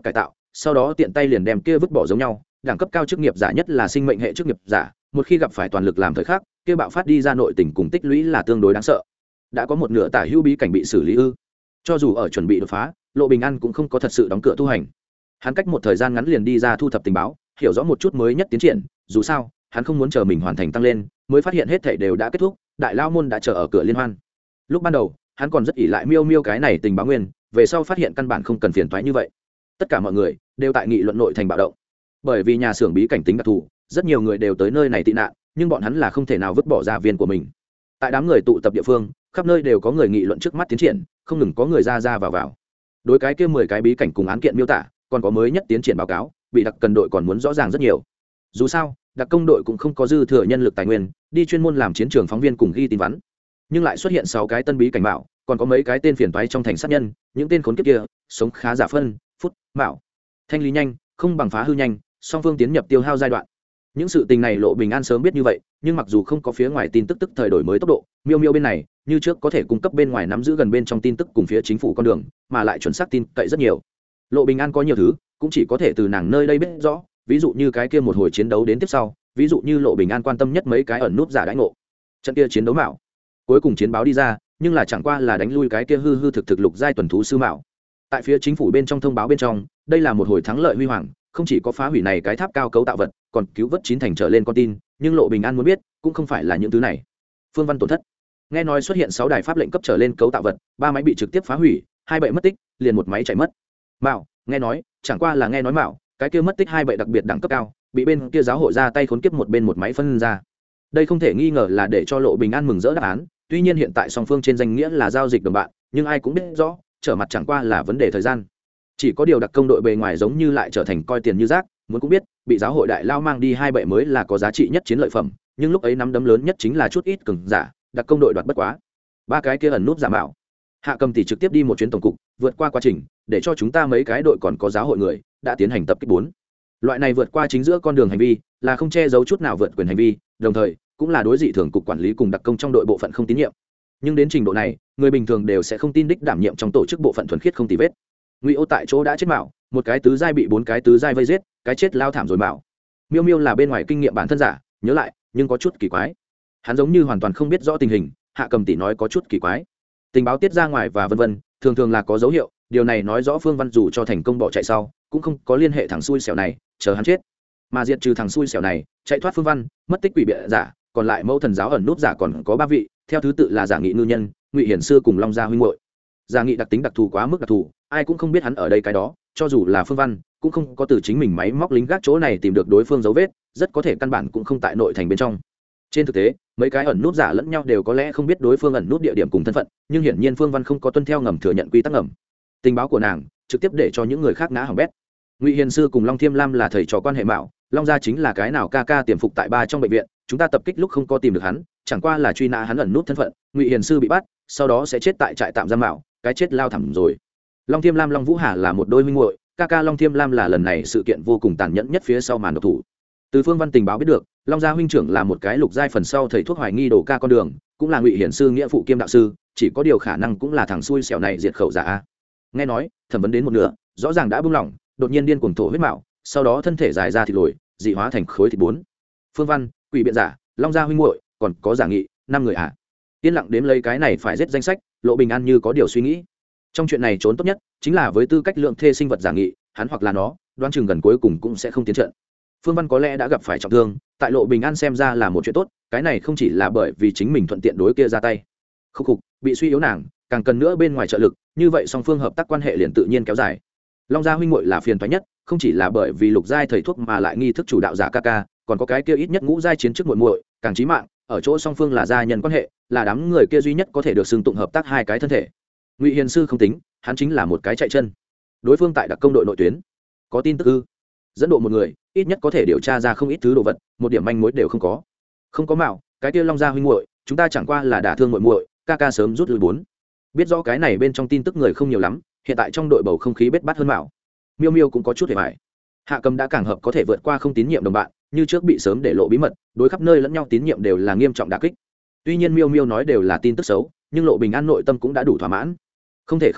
sau đó tiện tay liền đem kia vứt bỏ giống nhau. Đẳng cấp cao chức nghiệp giả nhất là sinh mệnh hệ chức nghiệp giả, một khi gặp phải toàn lực làm thời khắc, kia bạo phát đi ra nội tình cùng tích lũy là tương đối đáng sợ. Đã có một nửa tả hữu bí cảnh bị xử lý ư? Cho dù ở chuẩn bị đột phá, Lộ Bình An cũng không có thật sự đóng cửa tu hành. Hắn cách một thời gian ngắn liền đi ra thu thập tình báo, hiểu rõ một chút mới nhất tiến triển, dù sao, hắn không muốn chờ mình hoàn thành tăng lên, mới phát hiện hết thảy đều đã kết thúc, đại lao môn đã chờ ở cửa liên hoan. Lúc ban đầu, hắn còn rất ỷ lại Miêu Miêu cái này tình báo nguyên, về sau phát hiện căn bản không cần phiền toái như vậy. Tất cả mọi người đều tại nghị luận nội thành bạo động. Bởi vì nhà xưởng bí cảnh tính đặc thù, rất nhiều người đều tới nơi này tị nạn, nhưng bọn hắn là không thể nào vứt bỏ gia viên của mình. Tại đám người tụ tập địa phương, khắp nơi đều có người nghị luận trước mắt tiến triển, không ngừng có người ra vào. Đối cái kia 10 cái bí cảnh cùng án kiện miêu tả, còn có mới nhất tiến triển báo cáo, bị đặc cần đội còn muốn rõ ràng rất nhiều. Dù sao, đặc công đội cũng không có dư thừa nhân lực tài nguyên, đi chuyên môn làm chiến trường phóng viên cùng ghi tin vắn. Nhưng lại xuất hiện 6 cái tân bí cảnh mạo, còn có mấy cái tên phiền toái trong thành sát nhân, những tên khốn kiếp kia, sống khá giả phân, phút, mạo. Thanh lý nhanh, không bằng phá hư nhanh, song phương tiến nhập tiêu hao giai đoạn. Những sự tình này Lộ Bình An sớm biết như vậy, nhưng mặc dù không có phía ngoài tin tức tức thời đổi mới tốc độ, Miêu Miêu bên này, như trước có thể cung cấp bên ngoài nắm giữ gần bên trong tin tức cùng phía chính phủ con đường, mà lại chuẩn xác tin cậy rất nhiều. Lộ Bình An có nhiều thứ, cũng chỉ có thể từ nàng nơi đây biết rõ, ví dụ như cái kia một hồi chiến đấu đến tiếp sau, ví dụ như Lộ Bình An quan tâm nhất mấy cái ẩn nút giả đãi ngộ. Trận kia chiến đấu mạo, cuối cùng chiến báo đi ra, nhưng là chẳng qua là đánh lui cái kia hư thực lục giai tuần thú sư mạo. Tại phía chính phủ bên trong thông báo bên trong, đây là một hồi thắng lợi huy hoàng, không chỉ có phá hủy này cái tháp cao cấu tạo vật, còn cứu vớt 9 thành trở lên con tin, nhưng Lộ Bình An muốn biết, cũng không phải là những thứ này. Phương Văn tổn thất. Nghe nói xuất hiện 6 đài pháp lệnh cấp trở lên cấu tạo vật, 3 máy bị trực tiếp phá hủy, 2 bệ mất tích, liền một máy chạy mất. Mạo, nghe nói, chẳng qua là nghe nói mạo, cái kia mất tích 2 bệ đặc biệt đẳng cấp cao, bị bên kia giáo hội ra tay khốn kiếp một bên một máy phân ra. Đây không thể nghi ngờ là để cho Lộ Bình An mừng rỡ đáp án, tuy nhiên hiện tại song phương trên danh nghĩa là giao dịch đồng bạn, nhưng ai cũng biết rõ, trở mặt chẳng qua là vấn đề thời gian. Chỉ có điều đặc công đội bề ngoài giống như lại trở thành coi tiền như rác, muốn cũng biết, bị giáo hội đại lao mang đi 2 bệ mới là có giá trị nhất chiến lợi phẩm, nhưng lúc ấy nắm đấm lớn nhất chính là chút ít cường giả, đặc công đội đoạt bất quá. 3 cái kia ẩn nút giả mạo. Hạ Cầm tỷ trực tiếp đi một chuyến tổng cục, vượt qua quá trình, để cho chúng ta mấy cái đội còn có giáo hội người đã tiến hành tập kích 4. Loại này vượt qua chính giữa con đường hành vi, là không che giấu chút nào vượt quyền hành vi, đồng thời cũng là đối dị thường cục quản lý cùng đặc công trong đội bộ phận không tín nhiệm. Nhưng đến trình độ này, người bình thường đều sẽ không tin đích đảm nhiệm trong tổ chức bộ phận thuần khiết không tì vết. Ngụy Ô tại chỗ đã chết mạo, một cái tứ giai bị 4 cái tứ giai vây giết, cái chết lao thảm rồi mạo. Miêu Miêu là bên ngoài kinh nghiệm bản thân giả, nhớ lại, nhưng có chút kỳ quái. Hắn giống như hoàn toàn không biết rõ tình hình, Hạ Cầm tỷ nói có chút kỳ quái. Tình báo tiết ra ngoài và vân vân, thường thường là có dấu hiệu, điều này nói rõ Phương Văn dù cho thành công bỏ chạy sau, cũng không có liên hệ thằng xui xẻo này, chờ hắn chết. Mà diệt trừ thằng xui xẻo này, chạy thoát Phương Văn, mất tích quỷ bịa giả, còn lại mẫu thần giáo ẩn nút giả còn có 3 vị, theo thứ tự là Giả Nghị ngư nhân, Ngụy Hiển sư cùng Long gia huynh muội. Giả Nghị đặc tính đặc thù quá mức đặc thù, ai cũng không biết hắn ở đây cái đó, cho dù là Phương Văn, cũng không có từ chính mình máy móc lính gác chỗ này tìm được đối phương dấu vết, rất có thể căn bản cũng không tại nội thành bên trong. Trên thực tế, mấy cái ẩn nút giả lẫn nhau đều có lẽ không biết đối phương ẩn nút địa điểm cùng thân phận, nhưng hiển nhiên Phương Văn không có tuân theo ngầm thừa nhận quy tắc ngầm. Tình báo của nàng trực tiếp để cho những người khác ngã hỏng bét. Ngụy Hiền sư cùng Long Thiêm Lam là thầy trò quan hệ mạo, Long gia chính là cái nào ca ca tiềm phục tại 3 trong bệnh viện, chúng ta tập kích lúc không có tìm được hắn, chẳng qua là truy nã hắn ẩn nút thân phận, Ngụy Hiền sư bị bắt, sau đó sẽ chết tại trại tạm giam mạo, cái chết lao thẳng rồi. Long Thiêm Lam Long Vũ Hà là một đôi huynh muội, ca ca Long Thiêm Lam là lần này sự kiện vô cùng tàn nhẫn nhất phía sau màn độc thủ. Từ Phương Văn tình báo biết được, Long gia huynh trưởng là một cái lục giai phần sau thầy thuốc hoài nghi đổ ca con đường, cũng là Ngụy Hiển sư nghĩa phụ kiêm đạo sư, chỉ có điều khả năng cũng là thằng xui xẻo này diệt khẩu giả a. Nghe nói, thẩm vấn đến một nửa, rõ ràng đã buông lỏng, đột nhiên điên cuồng thổ huyết mạo, sau đó thân thể dài ra thịt lồi, dị hóa thành khối thịt 4. Phương Văn, quỷ biện giả, Long gia huynh muội, còn có Giả Nghị, 5 người à. Yên lặng đếm lấy cái này phải giết danh sách, Lộ Bình An như có điều suy nghĩ. Trong chuyện này trốn tốt nhất chính là với tư cách lượng thê sinh vật Giả Nghị, hắn hoặc là nó, đoán chừng gần cuối cùng cũng sẽ không tiến trận. Phương Văn có lẽ đã gặp phải trọng thương, tại Lộ Bình An xem ra là một chuyện tốt, cái này không chỉ là bởi vì chính mình thuận tiện đối kia ra tay. Khúc khục, bị suy yếu nàng, càng cần nữa bên ngoài trợ lực, như vậy song phương hợp tác quan hệ liền tự nhiên kéo dài. Long gia huynh muội là phiền toái nhất, không chỉ là bởi vì lục giai thầy thuốc mà lại nghi thức chủ đạo giả ca ca, còn có cái kia ít nhất ngũ giai chiến chức muội muội, càng chí mạng, ở chỗ song phương là gia nhân quan hệ, là đám người kia duy nhất có thể được xưng tụng hợp tác hai cái thân thể. Ngụy Hiền sư không tính, hắn chính là một cái chạy chân. Đối phương tại đặc công đội nội tuyến, có tin tức ư? Dẫn độ một người, ít nhất có thể điều tra ra không ít thứ đồ vật, một điểm manh mối đều không có. Không có mạo, cái kia Long gia huynh muội, chúng ta chẳng qua là đả thương muội muội, ca ca sớm rút lui 4. Biết rõ cái này bên trong tin tức người không nhiều lắm, hiện tại trong đội bầu không khí bết bát hơn mạo. Miêu Miêu cũng có chút hề bại. Hạ Cầm đã càng hợp có thể vượt qua không tín nhiệm đồng bạn, như trước bị sớm để lộ bí mật, đối khắp nơi lẫn nhau tín nhiệm đều là nghiêm trọng đả kích. Tuy nhiên Miêu Miêu nói đều là tin tức xấu, nhưng Lộ Bình An nội tâm cũng đã đủ thỏa mãn. Không thể không nói,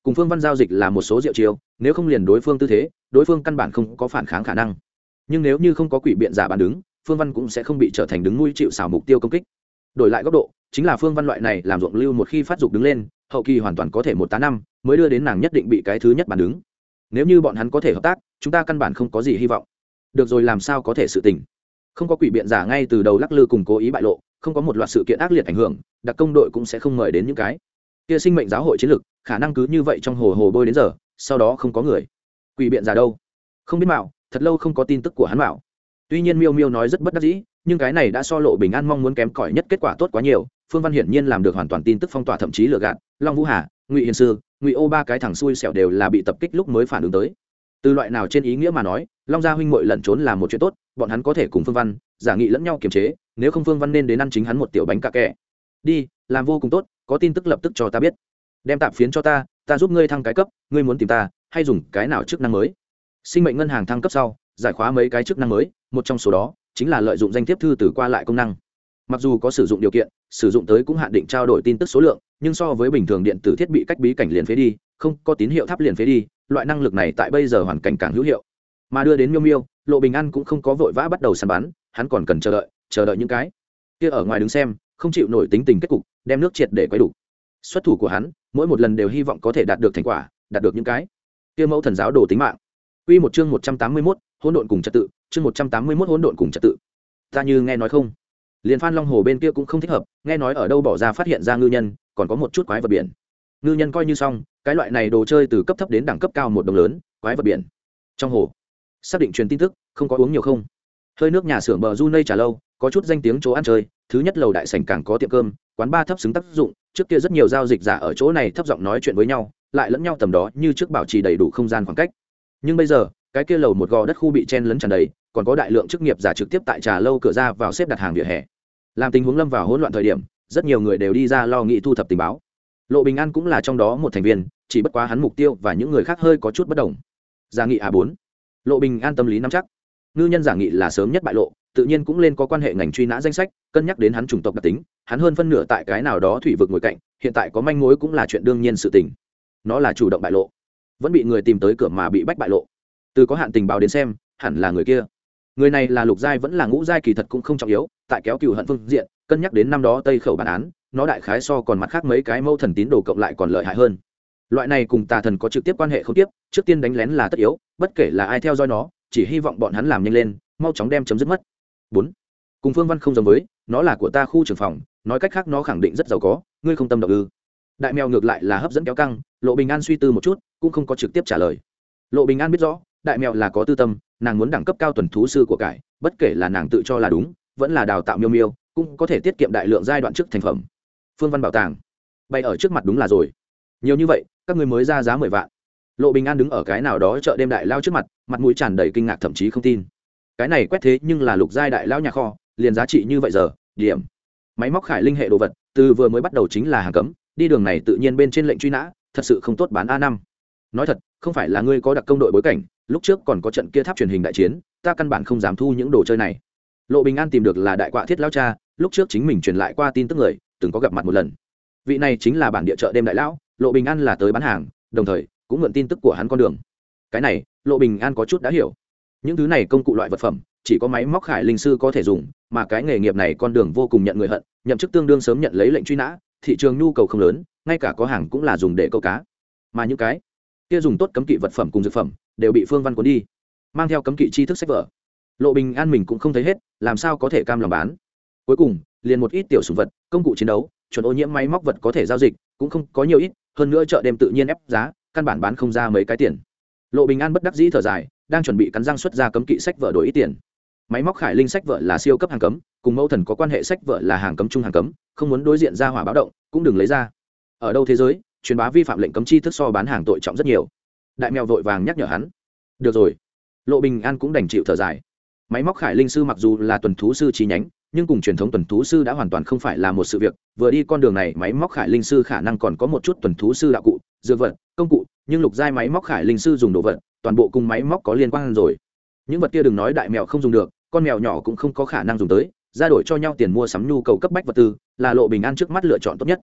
cùng phương văn giao dịch là một số diệu chiêu, nếu không liền đối phương tư thế, đối phương căn bản không có phản kháng khả năng. Nhưng nếu như không có quỷ biện giả bàn đứng, phương văn cũng sẽ không bị trở thành đứng nuôi chịu xào mục tiêu công kích. Đổi lại góc độ, chính là phương văn loại này làm ruộng lưu một khi phát dục đứng lên, hậu kỳ hoàn toàn có thể 1 tá 5 mới đưa đến nàng nhất định bị cái thứ nhất bàn đứng. Nếu như bọn hắn có thể hợp tác, chúng ta căn bản không có gì hy vọng. Được rồi, làm sao có thể sự tình. Không có quỷ biện giả ngay từ đầu lắc lư cùng cố ý bại lộ, không có một loạt sự kiện ác liệt ảnh hưởng, đặc công đội cũng sẽ không mời đến những cái kia sinh mệnh giáo hội chiến lược, khả năng cứ như vậy trong hồ hồ bơi đến giờ, sau đó không có người. Quỷ biện giả đâu? Không biết mạo, thật lâu không có tin tức của hắn mạo. Tuy nhiên Miêu Miêu nói rất bất đắc dĩ, nhưng cái này đã so Lộ Bình An mong muốn kém cỏi nhất kết quả tốt quá nhiều. Phương Văn hiển nhiên làm được hoàn toàn tin tức phong tỏa, thậm chí lừa gạt. Long Vũ Hà, Ngụy Hiền Sư, Ngụy Ô ba cái thằng xui xẻo đều là bị tập kích lúc mới phản ứng tới. Từ loại nào trên ý nghĩa mà nói, Long gia huynh muội lẩn trốn là một chuyện tốt, bọn hắn có thể cùng Phương Văn giả nghị lẫn nhau kiềm chế, nếu không Phương Văn nên đến ăn chính hắn một tiểu bánh cà kẹ. Đi, làm vô cùng tốt, có tin tức lập tức cho ta biết. Đem tạp phiến cho ta, ta giúp ngươi thăng cái cấp, ngươi muốn tìm ta, hay dùng cái nào chức năng mới? Sinh mệnh ngân hàng thăng cấp sau, giải khóa mấy cái chức năng mới, một trong số đó chính là lợi dụng danh thiếp thư từ qua lại công năng. Mặc dù có sử dụng điều kiện, sử dụng tới cũng hạn định trao đổi tin tức số lượng, nhưng so với bình thường điện tử thiết bị cách bí cảnh liền phế đi, không có tín hiệu tháp liền phế đi, loại năng lực này tại bây giờ hoàn cảnh càng hữu hiệu. Mà đưa đến Miêu Miêu, Lộ Bình An cũng không có vội vã bắt đầu săn bắn, hắn còn cần chờ đợi những cái kia ở ngoài đứng xem, không chịu nổi tính tình kết cục, đem nước triệt để quấy đủ. Xuất thủ của hắn, mỗi một lần đều hy vọng có thể đạt được thành quả, đạt được những cái kia mẫu thần giáo đồ tính mạng. Quy một chương 181, hỗn độn cùng trật tự, chương 181 hỗn độn cùng trật tự. Ta như nghe nói không? Liên Phan Long Hồ bên kia cũng không thích hợp, nghe nói ở đâu bỏ ra phát hiện ra ngư nhân, còn có một chút quái vật biển. Ngư nhân coi như xong, cái loại này đồ chơi từ cấp thấp đến đẳng cấp cao một đồng lớn, quái vật biển. Trong hồ, xác định truyền tin tức, không có uống nhiều không? Hơi nước nhà xưởng bờ Junei trà lâu, có chút danh tiếng chỗ ăn chơi, thứ nhất lầu đại sảnh càng có tiệm cơm, quán bar thấp xứng tác dụng, trước kia rất nhiều giao dịch giả ở chỗ này thấp giọng nói chuyện với nhau, lại lẫn nhau tầm đó như trước bảo trì đầy đủ không gian khoảng cách. Nhưng bây giờ, cái kia lầu một gò đất khu bị chen lấn tràn đầy, còn có đại lượng chức nghiệp giả trực tiếp tại trà lâu cửa ra vào xếp đặt hàng vỉa hè. Làm tình huống lâm vào hỗn loạn thời điểm, rất nhiều người đều đi ra lo nghĩ thu thập tình báo. Lộ Bình An cũng là trong đó một thành viên, chỉ bất quá hắn mục tiêu và những người khác hơi có chút bất đồng. Giả nghị A4. Lộ Bình An tâm lý nắm chắc. Ngư nhân giả nghị là sớm nhất bại lộ, tự nhiên cũng lên có quan hệ ngành truy nã danh sách, cân nhắc đến hắn chủng tộc đặc tính, hắn hơn phân nửa tại cái nào đó thủy vực ngồi cạnh, hiện tại có manh mối cũng là chuyện đương nhiên sự tình. Nó là chủ động bại lộ, vẫn bị người tìm tới cửa mà bị bách bại lộ. Từ có hạn tình báo đến xem, hẳn là người kia. Người này là lục giai vẫn là ngũ giai kỳ thật cũng không trọng yếu, tại kéo cừu hận phương diện, cân nhắc đến năm đó Tây Khẩu bản án, nó đại khái so còn mặt khác mấy cái mâu thần tín đồ cộng lại còn lợi hại hơn. Loại này cùng tà thần có trực tiếp quan hệ không tiếp, trước tiên đánh lén là tất yếu, bất kể là ai theo dõi nó, chỉ hy vọng bọn hắn làm nhanh lên, mau chóng đem chấm dứt mất. 4. Cùng Phương Văn không giống với, nó là của ta khu trưởng phòng, nói cách khác nó khẳng định rất giàu có, ngươi không tâm động ư? Đại mèo ngược lại là hấp dẫn kéo căng, Lộ Bình An suy tư một chút, cũng không có trực tiếp trả lời. Lộ Bình An biết rõ, đại mèo là có tư tâm, nàng muốn đẳng cấp cao tuần thú sư của cải, bất kể là nàng tự cho là đúng, vẫn là đào tạo Miêu Miêu, cũng có thể tiết kiệm đại lượng giai đoạn trước thành phẩm. Phương Văn bảo tàng bày ở trước mặt đúng là rồi, nhiều như vậy, các ngươi mới ra giá 10 vạn. Lộ Bình An đứng ở cái nào đó chợ đêm đại lao trước mặt, mặt mũi tràn đầy kinh ngạc thậm chí không tin. Cái này quét thế nhưng là lục giai đại lao nhà kho, liền giá trị như vậy giờ, điểm. Máy móc khải linh hệ đồ vật, từ vừa mới bắt đầu chính là hàng cấm, đi đường này tự nhiên bên trên lệnh truy nã, thật sự không tốt bán A5. Nói thật, không phải là ngươi có đặc công đội bối cảnh, lúc trước còn có trận kia tháp truyền hình đại chiến, ta căn bản không dám thu những đồ chơi này. Lộ Bình An tìm được là đại quạ thiết lão cha, lúc trước chính mình truyền lại qua tin tức người, từng có gặp mặt một lần. Vị này chính là bản địa chợ đêm đại lão, Lộ Bình An là tới bán hàng, đồng thời cũng mượn tin tức của hắn con đường. Cái này, Lộ Bình An có chút đã hiểu. Những thứ này công cụ loại vật phẩm, chỉ có máy móc khải linh sư có thể dùng, mà cái nghề nghiệp này con đường vô cùng nhận người hận, nhậm chức tương đương sớm nhận lấy lệnh truy nã, thị trường nhu cầu không lớn, ngay cả có hàng cũng là dùng để câu cá. Mà những cái kia dùng tốt cấm kỵ vật phẩm cùng dược phẩm, đều bị Phương Văn cuốn đi, mang theo cấm kỵ tri thức sách vở. Lộ Bình An mình cũng không thấy hết, làm sao có thể cam lòng bán. Cuối cùng, liền một ít tiểu sủng vật, công cụ chiến đấu, chuẩn ô nhiễm máy móc vật có thể giao dịch, cũng không có nhiều ít, hơn nữa chợ đêm tự nhiên ép giá, căn bản bán không ra mấy cái tiền. Lộ Bình An bất đắc dĩ thở dài, đang chuẩn bị cắn răng xuất ra cấm kỵ sách vở đổi ít tiền. Máy móc khải linh sách vở là siêu cấp hàng cấm, cùng mẫu thần có quan hệ sách vở là hàng cấm trung hàng cấm, không muốn đối diện ra hỏa báo động, cũng đừng lấy ra. Ở đâu thế giới, truyền bá vi phạm lệnh cấm chi thức so bán hàng tội trọng rất nhiều. Đại mèo vội vàng nhắc nhở hắn. Được rồi. Lộ Bình An cũng đành chịu thở dài. Máy móc khải linh sư mặc dù là tuần thú sư chi nhánh, nhưng cùng truyền thống tuần thú sư đã hoàn toàn không phải là một sự việc. Vừa đi con đường này, máy móc khải linh sư khả năng còn có một chút tuần thú sư đạo cụ, dược vật, công cụ, nhưng lục giai máy móc khải linh sư dùng đồ vật, toàn bộ cùng máy móc có liên quan rồi. Những vật kia đừng nói đại mèo không dùng được, con mèo nhỏ cũng không có khả năng dùng tới, ra đổi cho nhau tiền mua sắm nhu cầu cấp bách vật tư, là Lộ Bình An trước mắt lựa chọn tốt nhất.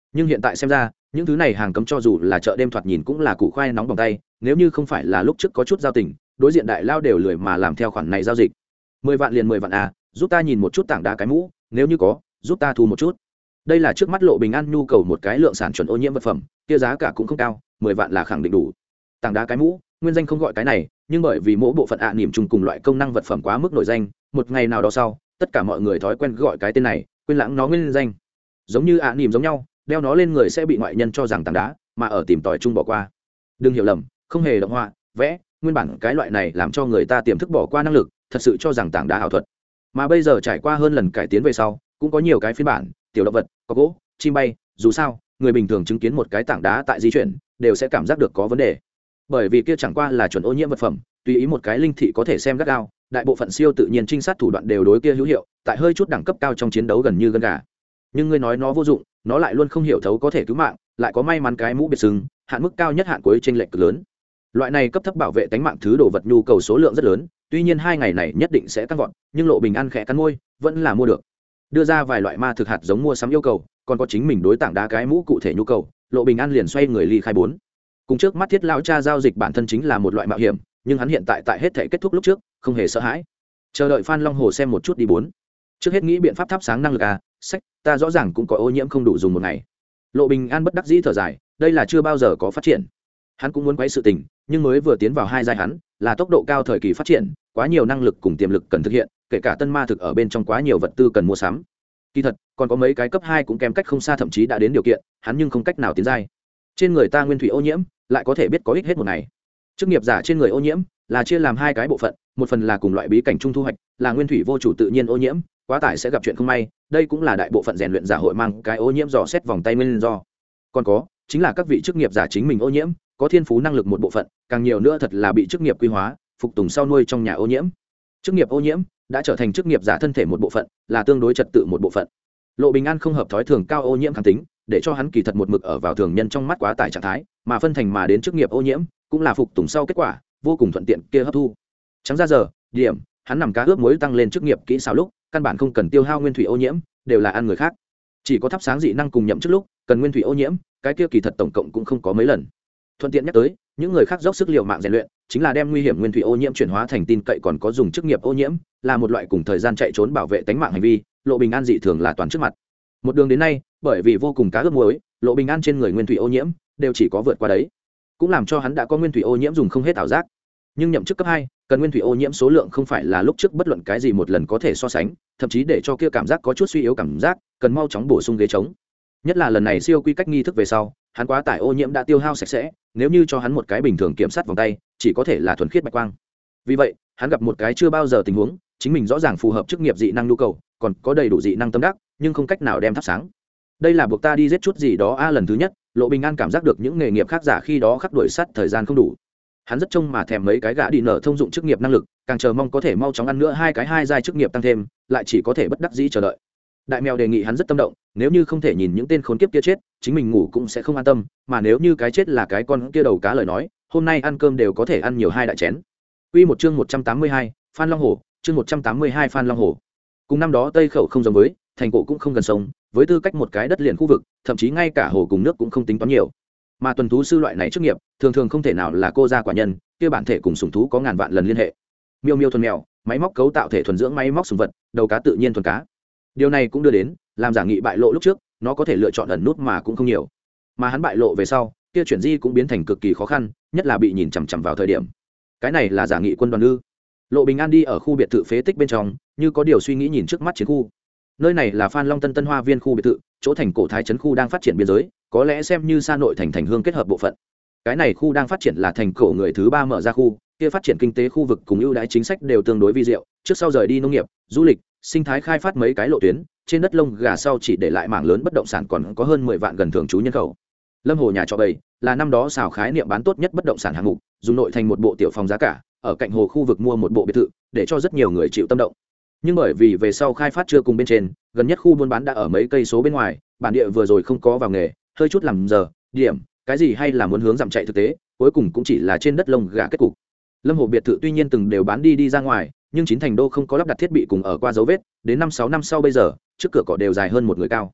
nhưng hiện tại xem ra những thứ này hàng cấm cho dù là chợ đêm thoạt nhìn cũng là củ khoai nóng bằng tay, nếu như không phải là lúc trước có chút giao tình, đối diện đại lao đều lười mà làm theo khoản này giao dịch. 10 vạn liền 10 vạn à, giúp ta nhìn một chút tảng đá cái mũ, nếu như có, giúp ta thu một chút. Đây là trước mắt Lộ Bình An nhu cầu một cái lượng sản chuẩn ô nhiễm vật phẩm, kia giá cả cũng không cao, 10 vạn là khẳng định đủ. Tảng đá cái mũ, nguyên danh không gọi cái này, nhưng bởi vì mỗi bộ phận niệm chung cùng loại công năng vật phẩm quá mức nổi danh, một ngày nào đó sau, tất cả mọi người thói quen gọi cái tên này, quên lãng nó nguyên danh. Giống như niệm giống nhau, đeo nó lên người sẽ bị ngoại nhân cho rằng tảng đá, mà ở tìm tòi chung bỏ qua. Đừng hiểu lầm, không hề động họa, vẽ, nguyên bản cái loại này làm cho người ta tiềm thức bỏ qua năng lực, thật sự cho rằng tảng đá ảo thuật. Mà bây giờ trải qua hơn lần cải tiến về sau, cũng có nhiều cái phiên bản, tiểu động vật, có gỗ, chim bay, dù sao, người bình thường chứng kiến một cái tảng đá tại di chuyển, đều sẽ cảm giác được có vấn đề. Bởi vì kia chẳng qua là chuẩn ô nhiễm vật phẩm, tùy ý một cái linh thị có thể xem gắt gao, đại bộ phận siêu tự nhiên trinh sát thủ đoạn đều đối kia hữu hiệu, tại hơi chút đẳng cấp cao trong chiến đấu gần như gân gà. Nhưng ngươi nói nó vô dụng, nó lại luôn không hiểu thấu có thể cứu mạng, lại có may mắn cái mũ biệt sừng, hạn mức cao nhất hạn cuối chênh lệch cực lớn. Loại này cấp thấp bảo vệ tính mạng thứ đồ vật nhu cầu số lượng rất lớn, tuy nhiên 2 ngày này nhất định sẽ tăng vọt, nhưng Lộ Bình An khẽ cắn môi, vẫn là mua được. Đưa ra vài loại ma thực hạt giống mua sắm yêu cầu, còn có chính mình đối tảng đá cái mũ cụ thể nhu cầu, Lộ Bình An liền xoay người ly khai 4. Cùng trước mắt Thiết lão cha giao dịch bản thân chính là một loại mạo hiểm, nhưng hắn hiện tại hết thể kết thúc lúc trước, không hề sợ hãi. Chờ đợi Phan Long Hồ xem một chút đi 4. Trước hết nghĩ biện pháp thắp sáng năng lực sách, ta rõ ràng cũng có ô nhiễm không đủ dùng một ngày. Lộ Bình An bất đắc dĩ thở dài, đây là chưa bao giờ có phát triển. Hắn cũng muốn quấy sự tình, nhưng mới vừa tiến vào 2 giai hắn, là tốc độ cao thời kỳ phát triển, quá nhiều năng lực cùng tiềm lực cần thực hiện, kể cả tân ma thực ở bên trong quá nhiều vật tư cần mua sắm. Kỳ thật, còn có mấy cái cấp 2 cũng kém cách không xa, thậm chí đã đến điều kiện, hắn nhưng không cách nào tiến giai. Trên người ta nguyên thủy ô nhiễm, lại có thể biết có ích hết một ngày. Chức nghiệp giả trên người ô nhiễm là chia làm 2 cái bộ phận, một phần là cùng loại bí cảnh trung thu hoạch, là nguyên thủy vô chủ tự nhiên ô nhiễm, quá tải sẽ gặp chuyện không may, đây cũng là đại bộ phận rèn luyện giả hội mang cái ô nhiễm dò xét vòng tay nguyên do. Còn có, chính là các vị chức nghiệp giả chính mình ô nhiễm, có thiên phú năng lực một bộ phận, càng nhiều nữa thật là bị chức nghiệp quy hóa, phục tùng sau nuôi trong nhà ô nhiễm. Chức nghiệp ô nhiễm đã trở thành chức nghiệp giả thân thể một bộ phận, là tương đối trật tự một bộ phận. Lộ Bình An không hợp thói thường cao ô nhiễm kháng tính, để cho hắn kỳ thật một mực ở vào thường nhân trong mắt quá tải trạng thái, mà phân thành mà đến chức nghiệp ô nhiễm, cũng là phục tùng sau kết quả, vô cùng thuận tiện kia hấp thu. Trắng ra giờ, điểm, hắn nằm cá ướp muối tăng lên chức nghiệp kỹ xảo lúc, căn bản không cần tiêu hao nguyên thủy ô nhiễm, đều là ăn người khác. Chỉ có thắp sáng dị năng cùng nhậm chức lúc, cần nguyên thủy ô nhiễm, cái kia kỳ thật tổng cộng cũng không có mấy lần. Thuận tiện nhắc tới, những người khác dốc sức liều mạng rèn luyện, chính là đem nguy hiểm nguyên thủy ô nhiễm chuyển hóa thành tin cậy, còn có dùng chức nghiệp ô nhiễm, là một loại cùng thời gian chạy trốn bảo vệ tính mạng hành vi. Lộ Bình An dị thường là toàn trước mặt. Một đường đến nay, bởi vì vô cùng cá ướp muối, Lộ Bình An trên người nguyên thủy ô nhiễm đều chỉ có vượt qua đấy, cũng làm cho hắn đã có nguyên thủy ô nhiễm dùng không hết ảo giác. Nhưng nhậm chức cấp 2, cần nguyên thủy ô nhiễm số lượng không phải là lúc trước bất luận cái gì một lần có thể so sánh, thậm chí để cho kia cảm giác có chút suy yếu cảm giác, cần mau chóng bổ sung ghế trống. Nhất là lần này siêu quy cách nghi thức về sau, hắn quá tải ô nhiễm đã tiêu hao sạch sẽ, nếu như cho hắn một cái bình thường kiểm sát vòng tay, chỉ có thể là thuần khiết bạch quang. Vì vậy, hắn gặp một cái chưa bao giờ tình huống, chính mình rõ ràng phù hợp chức nghiệp dị năng nhu cầu, còn có đầy đủ dị năng tâm đắc, nhưng không cách nào đem thắp sáng. Đây là buộc ta đi giết chút gì đó lần thứ nhất, Lộ Bình An cảm giác được những nghề nghiệp khác giả khi đó khắc đuổi sát thời gian không đủ. Hắn rất trông mà thèm mấy cái gã đi nở thông dụng chức nghiệp năng lực, càng chờ mong có thể mau chóng ăn nữa 2 cái 2 giai chức nghiệp tăng thêm, lại chỉ có thể bất đắc dĩ chờ đợi. Đại mèo đề nghị hắn rất tâm động, nếu như không thể nhìn những tên khốn kiếp kia chết, chính mình ngủ cũng sẽ không an tâm, mà nếu như cái chết là cái con kia đầu cá lời nói, hôm nay ăn cơm đều có thể ăn nhiều 2 đại chén. Quy một chương 182, Phan Long Hồ, chương 182 Phan Long Hồ. Cùng năm đó Tây Khẩu không giống với, thành cổ cũng không gần sông, với tư cách một cái đất liền khu vực, thậm chí ngay cả hồ cùng nước cũng không tính toán nhiều. Mà tuần thú sư loại này chức nghiệp, thường thường không thể nào là cô gia quả nhân, kia bản thể cùng sủng thú có ngàn vạn lần liên hệ. Miêu miêu thuần mèo, máy móc cấu tạo thể thuần dưỡng máy móc sủng vật, đầu cá tự nhiên thuần cá. Điều này cũng đưa đến, làm giả nghị bại lộ lúc trước, nó có thể lựa chọn ẩn nút mà cũng không nhiều. Mà hắn bại lộ về sau, kia chuyển di cũng biến thành cực kỳ khó khăn, nhất là bị nhìn chằm chằm vào thời điểm. Cái này là giả nghị quân đoàn ư? Lộ Bình An đi ở khu biệt thự phế tích bên trong, như có điều suy nghĩ nhìn trước mắt chiến khu. Nơi này là Phan Long Tân Hoa Viên khu biệt thự, chỗ thành cổ thái trấn khu đang phát triển biên giới, có lẽ xem như Sa Nội thành hương kết hợp bộ phận. Cái này khu đang phát triển là thành cổ người thứ 3 mở ra khu, kia phát triển kinh tế khu vực cùng ưu đãi chính sách đều tương đối vi diệu, trước sau rời đi nông nghiệp, du lịch, sinh thái khai phát mấy cái lộ tuyến, trên đất lông gà sau chỉ để lại mảng lớn bất động sản, còn có hơn 10 vạn gần thường trú nhân khẩu. Lâm Hồ nhà trọ bầy là năm đó xào khái niệm bán tốt nhất bất động sản hạng mục, dùng nội thành một bộ tiểu phòng giá cả, ở cạnh hồ khu vực mua một bộ biệt thự, để cho rất nhiều người chịu tâm động. Nhưng bởi vì về sau khai phát chưa cùng bên trên, gần nhất khu buôn bán đã ở mấy cây số bên ngoài, bản địa vừa rồi không có vào nghề, hơi chút làm giờ điểm cái gì hay là muốn hướng dặm chạy thực tế, cuối cùng cũng chỉ là trên đất lông gà kết cục. Lâm Hồ biệt thự tuy nhiên từng đều bán đi ra ngoài, nhưng chính thành đô không có lắp đặt thiết bị cùng ở qua dấu vết, đến 5-6 năm sau bây giờ, trước cửa cỏ đều dài hơn một người cao.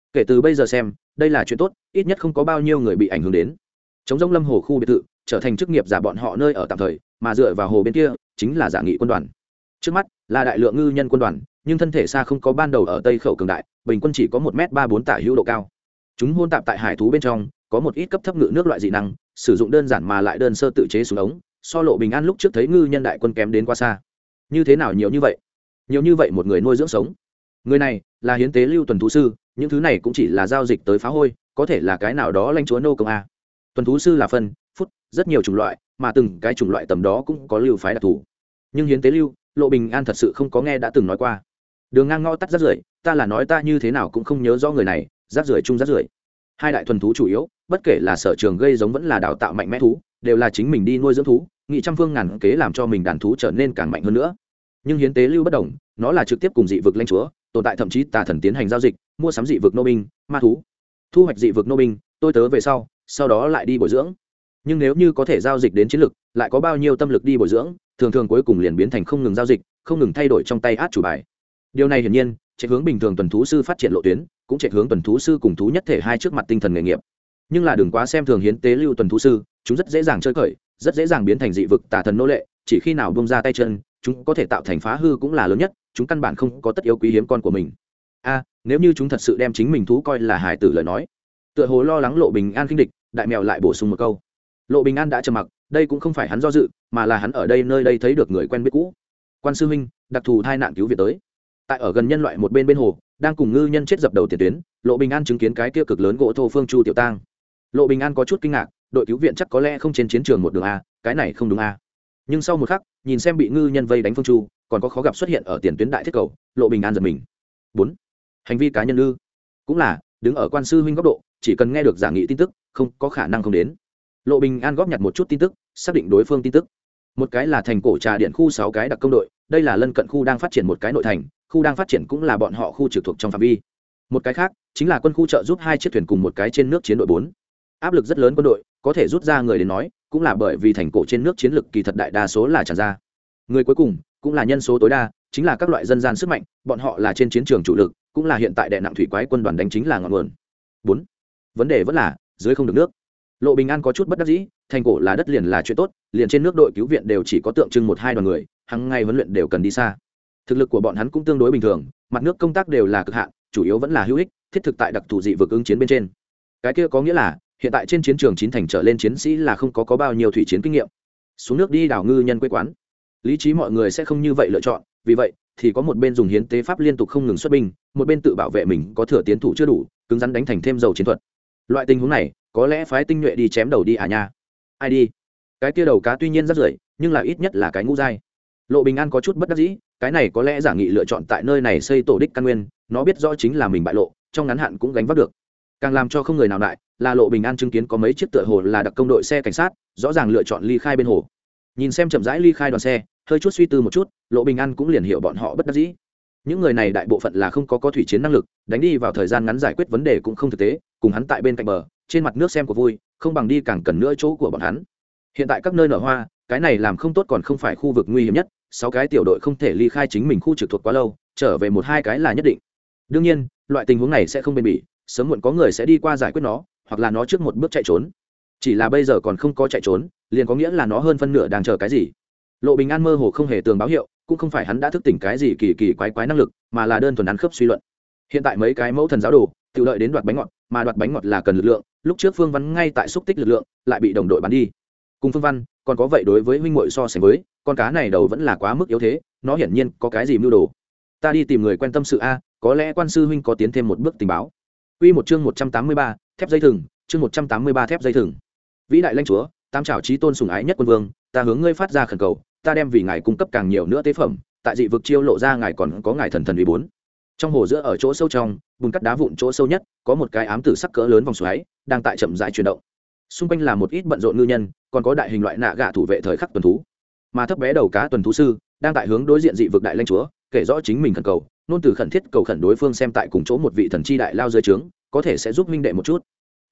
kể từ bây giờ xem đây là chuyện tốt, ít nhất không có bao nhiêu người bị ảnh hưởng đến. Trống rỗng lâm hồ khu biệt thự trở thành chức nghiệp giả bọn họ nơi ở tạm thời, mà dựa vào hồ bên kia chính là giả nghị quân đoàn. Trước mắt là đại lượng ngư nhân quân đoàn, nhưng thân thể xa không có ban đầu ở tây khẩu cường đại, bình quân chỉ có 1m34 tả hữu độ cao. Chúng hôn tạp tại hải thú bên trong, có một ít cấp thấp ngự nước loại dị năng, sử dụng đơn giản mà lại đơn sơ tự chế súng ống, so Lộ Bình An lúc trước thấy ngư nhân đại quân kém đến quá xa. Như thế nào nhiều như vậy? Nhiều như vậy một người nuôi dưỡng sống. Người này là hiến tế lưu tuần thú sư, những thứ này cũng chỉ là giao dịch tới phá hôi, có thể là cái nào đó lãnh chúa nô công a. Tuần thú sư là phân, phút, rất nhiều chủng loại, mà từng cái chủng loại tầm đó cũng có lưu phái đặc thù. Nhưng hiến tế lưu, Lộ Bình An thật sự không có nghe đã từng nói qua. Đường ngang ngõ tắt rác rưởi, ta là nói ta như thế nào cũng không nhớ rõ người này, rác rưởi chung rác rưởi. Hai đại thuần thú chủ yếu, bất kể là sở trường gây giống vẫn là đào tạo mạnh mẽ thú, đều là chính mình đi nuôi dưỡng thú, nghị trăm phương ngàn kế làm cho mình đàn thú trở nên càng mạnh hơn nữa. Nhưng hiến tế lưu bất đồng, nó là trực tiếp cùng dị vực lãnh chúa tồn tại, thậm chí tà thần tiến hành giao dịch, mua sắm dị vực nô binh ma thú, thu hoạch dị vực nô binh tôi tớ về sau đó lại đi bồi dưỡng. Nhưng nếu như có thể giao dịch đến chiến lực, lại có bao nhiêu tâm lực đi bồi dưỡng, thường thường cuối cùng liền biến thành không ngừng giao dịch, không ngừng thay đổi trong tay át chủ bài. Điều này hiển nhiên chạy hướng bình thường tuần thú sư phát triển lộ tuyến, cũng chạy hướng tuần thú sư cùng thú nhất thể hai trước mặt tinh thần nghề nghiệp. Nhưng là đừng quá xem thường hiến tế lưu tuần thú sư, chúng rất dễ dàng chơi cởi, rất dễ dàng biến thành dị vực tà thần nô lệ, chỉ khi nào bông ra tay chân, chúng có thể tạo thành phá hư cũng là lớn nhất, chúng căn bản không có tất yếu quý hiếm con của mình. Nếu như chúng thật sự đem chính mình thú coi là hài tử lời nói. Tựa hồ lo lắng Lộ Bình An khinh địch, đại mèo lại bổ sung một câu. Lộ Bình An đã trầm mặc, đây cũng không phải hắn do dự, mà là hắn ở đây nơi đây thấy được người quen biết cũ. Quan sư huynh, đặc thù tai nạn cứu viện tới. Tại ở gần nhân loại một bên hồ, đang cùng ngư nhân chết dập đầu tiền tuyến, Lộ Bình An chứng kiến cái kia cực lớn gỗ thô phương Chu Tiểu Tang. Lộ Bình An có chút kinh ngạc, đội cứu viện chắc có lẽ không trên chiến trường một đường a, cái này không đúng a. Nhưng sau một khắc, nhìn xem bị ngư nhân vây đánh phương Chu, còn có khó gặp xuất hiện ở tiền tuyến đại thiết cầu, Lộ Bình An giật mình. 4. Hành vi cá nhân ư? Cũng là, đứng ở quan sư huynh góc độ, chỉ cần nghe được giả nghị tin tức, không có khả năng không đến. Lộ Bình An góp nhặt một chút tin tức, xác định đối phương tin tức. Một cái là thành cổ trà điện khu 6 cái đặc công đội, đây là lân cận khu đang phát triển một cái nội thành, khu đang phát triển cũng là bọn họ khu trực thuộc trong phạm vi. Một cái khác chính là quân khu trợ giúp 2 chiếc thuyền cùng một cái trên nước chiến đội 4. Áp lực rất lớn quân đội, có thể rút ra người đến nói, cũng là bởi vì thành cổ trên nước chiến lực kỳ thật đại đa số là tràn ra. Người cuối cùng cũng là nhân số tối đa, chính là các loại dân gian sức mạnh, bọn họ là trên chiến trường chủ lực, cũng là hiện tại đệ nặng thủy quái quân đoàn đánh chính là ngọn nguồn. 4. Vấn đề vẫn là dưới không được nước. Lộ Bình An có chút bất đắc dĩ, thành cổ là đất liền là chuyện tốt, liền trên nước đội cứu viện đều chỉ có tượng trưng 1-2 đoàn người, hàng ngày huấn luyện đều cần đi xa. Thực lực của bọn hắn cũng tương đối bình thường, mặt nước công tác đều là cực hạn, chủ yếu vẫn là hữu ích, thiết thực tại đặc thù dị vực ứng chiến bên trên. Cái kia có nghĩa là hiện tại trên chiến trường 9 thành trở lên chiến sĩ là không có bao nhiêu thủy chiến kinh nghiệm. Xuống nước đi đào ngư nhân quê quán, lý trí mọi người sẽ không như vậy lựa chọn, vì vậy thì có một bên dùng hiến tế pháp liên tục không ngừng xuất binh, một bên tự bảo vệ mình có thừa tiến thủ chưa đủ, cứng rắn đánh thành thêm dầu chiến thuật. Loại tình huống này có lẽ phái tinh nhuệ đi chém đầu đi à nha. Ai đi? Cái kia đầu cá tuy nhiên rất rưởi, nhưng là ít nhất là cái ngũ giai. Lộ Bình An có chút bất đắc dĩ, cái này có lẽ giả nghị lựa chọn tại nơi này xây tổ đích căn nguyên, nó biết rõ chính là mình bại lộ, trong ngắn hạn cũng gánh vác được. Càng làm cho không người nào lại là Lộ Bình An chứng kiến có mấy chiếc tựa hồ là đặc công đội xe cảnh sát, rõ ràng lựa chọn ly khai bên hồ. Nhìn xem chậm rãi ly khai đoàn xe, hơi chút suy tư một chút, Lộ Bình An cũng liền hiểu bọn họ bất đắc dĩ. Những người này đại bộ phận là không có thủy chiến năng lực, đánh đi vào thời gian ngắn giải quyết vấn đề cũng không thực tế, cùng hắn tại bên cạnh bờ, trên mặt nước xem của vui, không bằng đi càng cần nữa chỗ của bọn hắn. Hiện tại các nơi nở hoa, cái này làm không tốt còn không phải khu vực nguy hiểm nhất, 6 cái tiểu đội không thể ly khai chính mình khu trực thuộc quá lâu, trở về 1-2 cái là nhất định. Đương nhiên, loại tình huống này sẽ không bền bỉ, sớm muộn có người sẽ đi qua giải quyết nó, hoặc là nó trước một bước chạy trốn. Chỉ là bây giờ còn không có chạy trốn, liền có nghĩa là nó hơn phân nửa đang chờ cái gì. Lộ Bình An mơ hồ không hề tường báo hiệu, cũng không phải hắn đã thức tỉnh cái gì kỳ quái năng lực, mà là đơn thuần ăn khớp suy luận. Hiện tại mấy cái mẫu thần giáo đồ tự đợi đến đoạt bánh ngọt, mà đoạt bánh ngọt là cần lực lượng, lúc trước Phương Văn ngay tại xúc tích lực lượng, lại bị đồng đội bắn đi. Cùng Phương Văn, còn có vậy đối với huynh muội so sánh với, con cá này đầu vẫn là quá mức yếu thế, nó hiển nhiên có cái gì mưu đồ. Ta đi tìm người quen tâm sự a, có lẽ quan sư huynh có tiến thêm một bước tình báo. Quy một chương 183, thép dây thừng, chương 183 thép dây thừng. Vĩ đại lãnh chúa, tam trảo chí tôn sủng ái nhất quân vương, ta hướng ngươi phát ra khẩn cầu, ta đem vì ngài cung cấp càng nhiều nữa tế phẩm, tại dị vực chiêu lộ ra ngài còn có ngài thần uy 4. Trong hồ giữa ở chỗ sâu trong, bùn cắt đá vụn chỗ sâu nhất, có một cái ám tử sắc cỡ lớn vòng xoáy, đang tại chậm rãi chuyển động. Xung quanh là một ít bận rộn ngư nhân, còn có đại hình loại nạ gạ thủ vệ thời khắc tuần thú. Mà thấp bé đầu cá tuần thú sư, đang tại hướng đối diện dị vực đại lãnh chúa, kể rõ chính mình khẩn cầu, nôn từ khẩn thiết cầu khẩn đối phương xem tại cùng chỗ một vị thần chi đại lao dưới trướng, có thể sẽ giúp minh đệ một chút.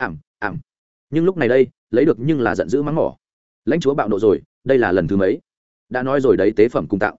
Ảm. Nhưng lúc này đây, lấy được nhưng là giận dữ mắng mỏ. Lãnh chúa bạo nộ rồi, đây là lần thứ mấy? Đã nói rồi đấy, tế phẩm cùng tặng.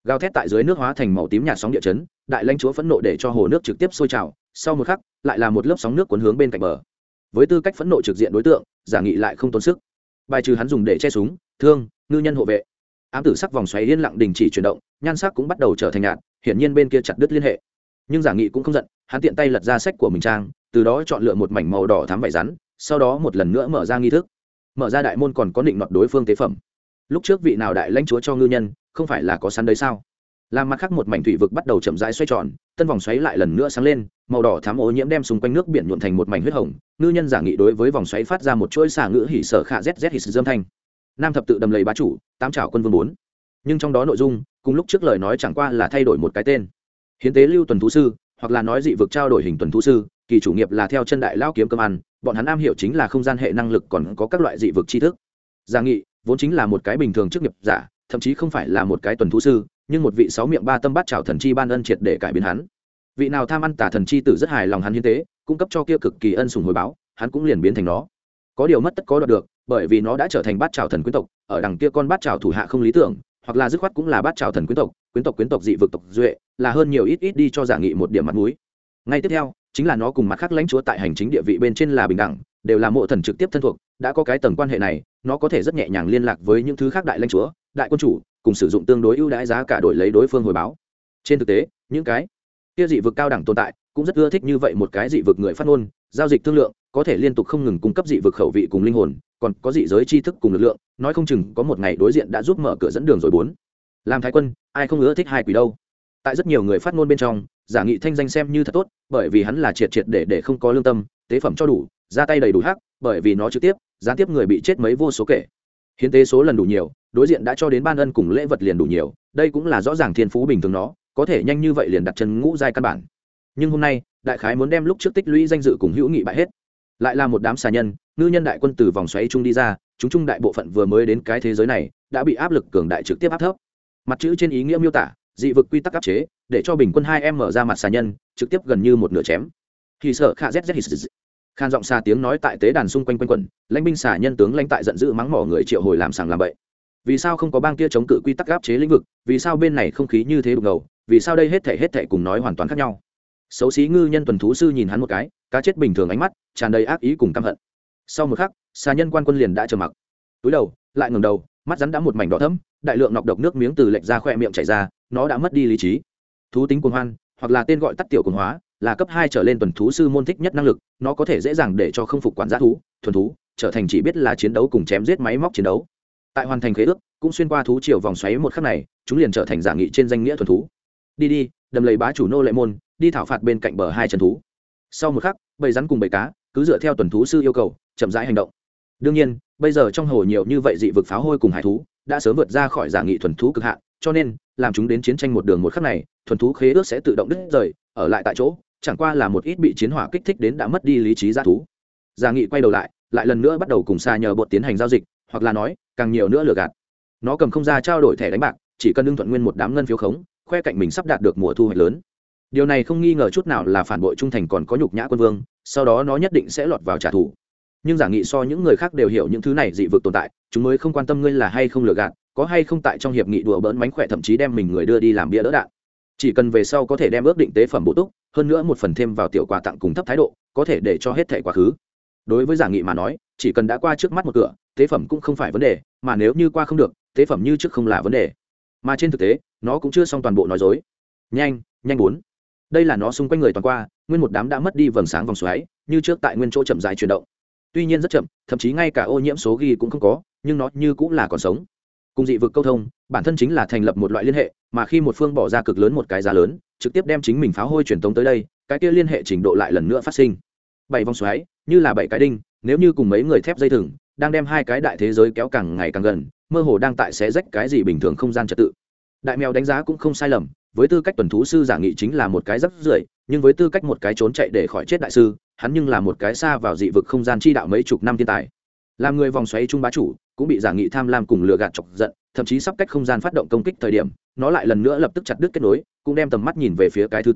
gào thét tại dưới nước hóa thành màu tím nhạt sóng địa chấn, đại lãnh chúa phẫn nộ để cho hồ nước trực tiếp sôi trào, sau một khắc lại là một lớp sóng nước cuốn hướng bên cạnh bờ. Với tư cách phẫn nộ trực diện đối tượng, Giả Nghị lại không tốn sức, bài trừ hắn dùng để che súng thương ngư nhân hộ vệ. Ám tử sắc vòng xoáy yên lặng đình chỉ chuyển động, nhan sắc cũng bắt đầu trở thành nhạt, hiển nhiên bên kia chặt đứt liên hệ. Nhưng Giả Nghị cũng không giận, hắn tiện tay lật ra sách của mình trang, từ đó chọn lựa một mảnh màu đỏ thắm vải rắn, sau đó một lần nữa mở ra nghi thức. Mở ra đại môn còn có định nọt đối phương tế phẩm. Lúc trước vị nào đại lãnh chúa cho ngư nhân, không phải là có sẵn đấy sao? Làm mặt khác một mảnh thủy vực bắt đầu chậm rãi xoay tròn, tân vòng xoáy lại lần nữa sáng lên, màu đỏ thắm ô nhiễm đem xung quanh nước biển nhuộn thành một mảnh huyết hồng. Ngư nhân Giả Nghị đối với vòng xoáy phát ra một chuỗi xả ngữ hỉ sở khạ zz hỉ dâm thanh. Nam thập tự đầm lầy bá chủ, tám trảo quân vương 4. Nhưng trong đó nội dung cùng lúc trước lời nói chẳng qua là thay đổi một cái tên. Hiến tế lưu tuần thú sư, hoặc là nói dị vực trao đổi hình tuần thú sư, kỳ chủ nghiệp là theo chân đại lao kiếm cơm ăn, bọn hắn am hiểu chính là không gian hệ năng lực, còn có các loại dị vực tri thức. Giả Nghị vốn chính là một cái bình thường chức nghiệp giả, thậm chí không phải là một cái tuần thú sư, nhưng một vị sáu miệng ba tâm bát trảo thần chi ban ân triệt để cải biến hắn. Vị nào tham ăn tả thần chi tử rất hài lòng hắn hiến tế, cung cấp cho kia cực kỳ ân sủng hồi báo, hắn cũng liền biến thành nó. Có điều mất tất có đoạt được, bởi vì nó đã trở thành bát trảo thần quyến tộc, ở đằng kia con bát trảo thủ hạ không lý tưởng, hoặc là dứt khoát cũng là bát trảo thần quyến tộc dị vực tộc duệ, là hơn nhiều ít đi cho Giả Nghị một điểm mặt mũi. Ngay tiếp theo, chính là nó cùng mặt khác lãnh chúa tại hành chính địa vị bên trên là bình đẳng, đều là mộ thần trực tiếp thân thuộc, đã có cái tầng quan hệ này, nó có thể rất nhẹ nhàng liên lạc với những thứ khác đại lãnh chúa, đại quân chủ, cùng sử dụng tương đối ưu đãi giá cả đổi lấy đối phương hồi báo. Trên thực tế, những cái kia dị vực cao đẳng tồn tại cũng rất ưa thích như vậy một cái dị vực người phát ngôn, giao dịch thương lượng, có thể liên tục không ngừng cung cấp dị vực khẩu vị cùng linh hồn, còn có dị giới tri thức cùng lực lượng, nói không chừng có một ngày đối diện đã giúp mở cửa dẫn đường rồi 4. Làm thái quân, ai không ưa thích hai quỷ đâu. Tại rất nhiều người phát ngôn bên trong, Giả Nghị thanh danh xem như thật tốt, bởi vì hắn là triệt để không có lương tâm, tế phẩm cho đủ, ra tay đầy đủ hắc, bởi vì nó trực tiếp gián tiếp người bị chết mấy vô số kể. Hiến tế số lần đủ nhiều, đối diện đã cho đến ban ân cùng lễ vật liền đủ nhiều, đây cũng là rõ ràng thiên phú bình thường nó, có thể nhanh như vậy liền đặt chân ngũ giai căn bản. Nhưng hôm nay, đại khái muốn đem lúc trước tích lũy danh dự cùng hữu nghị bại hết. Lại là một đám xà nhân, ngư nhân đại quân từ vòng xoáy trung đi ra, chúng trung đại bộ phận vừa mới đến cái thế giới này, đã bị áp lực cường đại trực tiếp áp thấp. Mặt chữ trên ý nghĩa miêu tả, dị vực quy tắc áp chế, để cho bình quân 2M mở ra mặt xà nhân, trực tiếp gần như một nửa chém. Thì sợ khạ zz khan giọng xà tiếng nói tại tế đàn xung quanh quanh quẩn, lãnh binh xà nhân tướng lãnh tại giận dữ mắng mỏ người triệu hồi làm sàng làm bậy. Vì sao không có bang kia chống cự quy tắc áp chế lĩnh vực, vì sao bên này không khí như thế đục ngầu, vì sao đây hết thảy cùng nói hoàn toàn khác nhau. Xấu xí ngư nhân tuần thú sư nhìn hắn một cái, cá chết bình thường ánh mắt tràn đầy ác ý cùng căm hận. Sau một khắc, xà nhân quan quân liền đã trầm mặc, túi đầu lại ngẩng đầu, mắt rắn đã một mảnh đỏ thẫm, đại lượng nọc độc nước miếng từ lệch ra khỏe miệng chảy ra, nó đã mất đi lý trí. Thú tính cuồng hoan, hoặc là tên gọi tắt tiểu cuồng hóa, là cấp 2 trở lên tuần thú sư môn thích nhất năng lực, nó có thể dễ dàng để cho không phục quản giá thú, thuần thú trở thành chỉ biết là chiến đấu cùng chém giết máy móc chiến đấu. Tại hoàn thành khế ước, cũng xuyên qua thú triều vòng xoáy một khắc này, chúng liền trở thành Giả Nghị trên danh nghĩa thuần thú. Đi, đầm lầy bá chủ nô lệ môn, đi thảo phạt bên cạnh bờ hai chân thú. Sau một khắc, bầy rắn cùng bầy cá cứ dựa theo tuần thú sư yêu cầu, chậm rãi hành động. Đương nhiên, bây giờ trong hồ nhiều như vậy dị vực pháo hôi cùng hải thú, đã sớm vượt ra khỏi Giả Nghị thuần thú cực hạn, cho nên làm chúng đến chiến tranh một đường một khắc này, thuần thú khế ước sẽ tự động đứt rời, ở lại tại chỗ, chẳng qua là một ít bị chiến hỏa kích thích đến đã mất đi lý trí dã thú. Giả Nghị quay đầu lại, lại lần nữa bắt đầu cùng xa nhờ bột tiến hành giao dịch, hoặc là nói, càng nhiều nữa lừa gạt. Nó cầm không ra trao đổi thẻ đánh bạc, chỉ cần lương thuận nguyên một đám ngân phiếu khống, khoe cạnh mình sắp đạt được mùa thu hoạch lớn. Điều này không nghi ngờ chút nào là phản bội trung thành, còn có nhục nhã quân vương, sau đó nó nhất định sẽ lọt vào trả thù. Nhưng Giả Nghị so những người khác đều hiểu những thứ này dị vực tồn tại, chúng mới không quan tâm ngươi là hay không lừa gạt, có hay không tại trong hiệp nghị đùa bỡn mánh khỏe, thậm chí đem mình người đưa đi làm bia đỡ đạn. Chỉ cần về sau có thể đem ước định tế phẩm bổ túc, hơn nữa một phần thêm vào tiểu quà tặng cùng thấp thái độ, có thể để cho hết thảy quá khứ. Đối với Giả Nghị mà nói, chỉ cần đã qua trước mắt một cửa, tế phẩm cũng không phải vấn đề, mà nếu như qua không được, tế phẩm như trước không là vấn đề. Mà trên thực tế, nó cũng chưa xong toàn bộ nói dối. Nhanh 4. Đây là nó xung quanh người toàn qua, nguyên một đám đã mất đi vầng sáng vòng xoáy, như trước tại nguyên chỗ chậm rãi chuyển động. Tuy nhiên rất chậm, thậm chí ngay cả ô nhiễm số ghi cũng không có, nhưng nó như cũng là còn sống. Cùng dị vực câu thông, bản thân chính là thành lập một loại liên hệ, mà khi một phương bỏ ra cực lớn một cái giá lớn, trực tiếp đem chính mình pháo hôi truyền tống tới đây, cái kia liên hệ trình độ lại lần nữa phát sinh. 7 vòng xoáy, như là 7 cái đinh, nếu như cùng mấy người thép dây thừng, đang đem hai cái đại thế giới kéo càng ngày càng gần, mơ hồ đang tại xé rách cái gì bình thường không gian trật tự. Đại mèo đánh giá cũng không sai lầm, với tư cách tuần thú sư Giả Nghị chính là một cái rắc rưởi, nhưng với tư cách một cái trốn chạy để khỏi chết đại sư, hắn nhưng là một cái xa vào dị vực không gian chi đạo mấy chục năm thiên tài. Làm người vòng xoáy trung bá chủ, cũng bị Giả Nghị tham lam cùng lừa gạt chọc giận, thậm chí sắp cách không gian phát động công kích thời điểm, nó lại lần nữa lập tức chặt đứt kết nối, cũng đem tầm mắt nhìn về phía cái thứ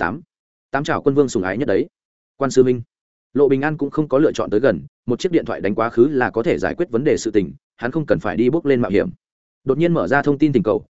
8 trảo quân vương sủng ái nhất đấy, Quan Sư Minh. Lộ Bình An cũng không có lựa chọn tới gần, một chiếc điện thoại đánh quá khứ là có thể giải quyết vấn đề sự tình, hắn không cần phải đi bước lên mạo hiểm. Đột nhiên mở ra thông tin tình cầu,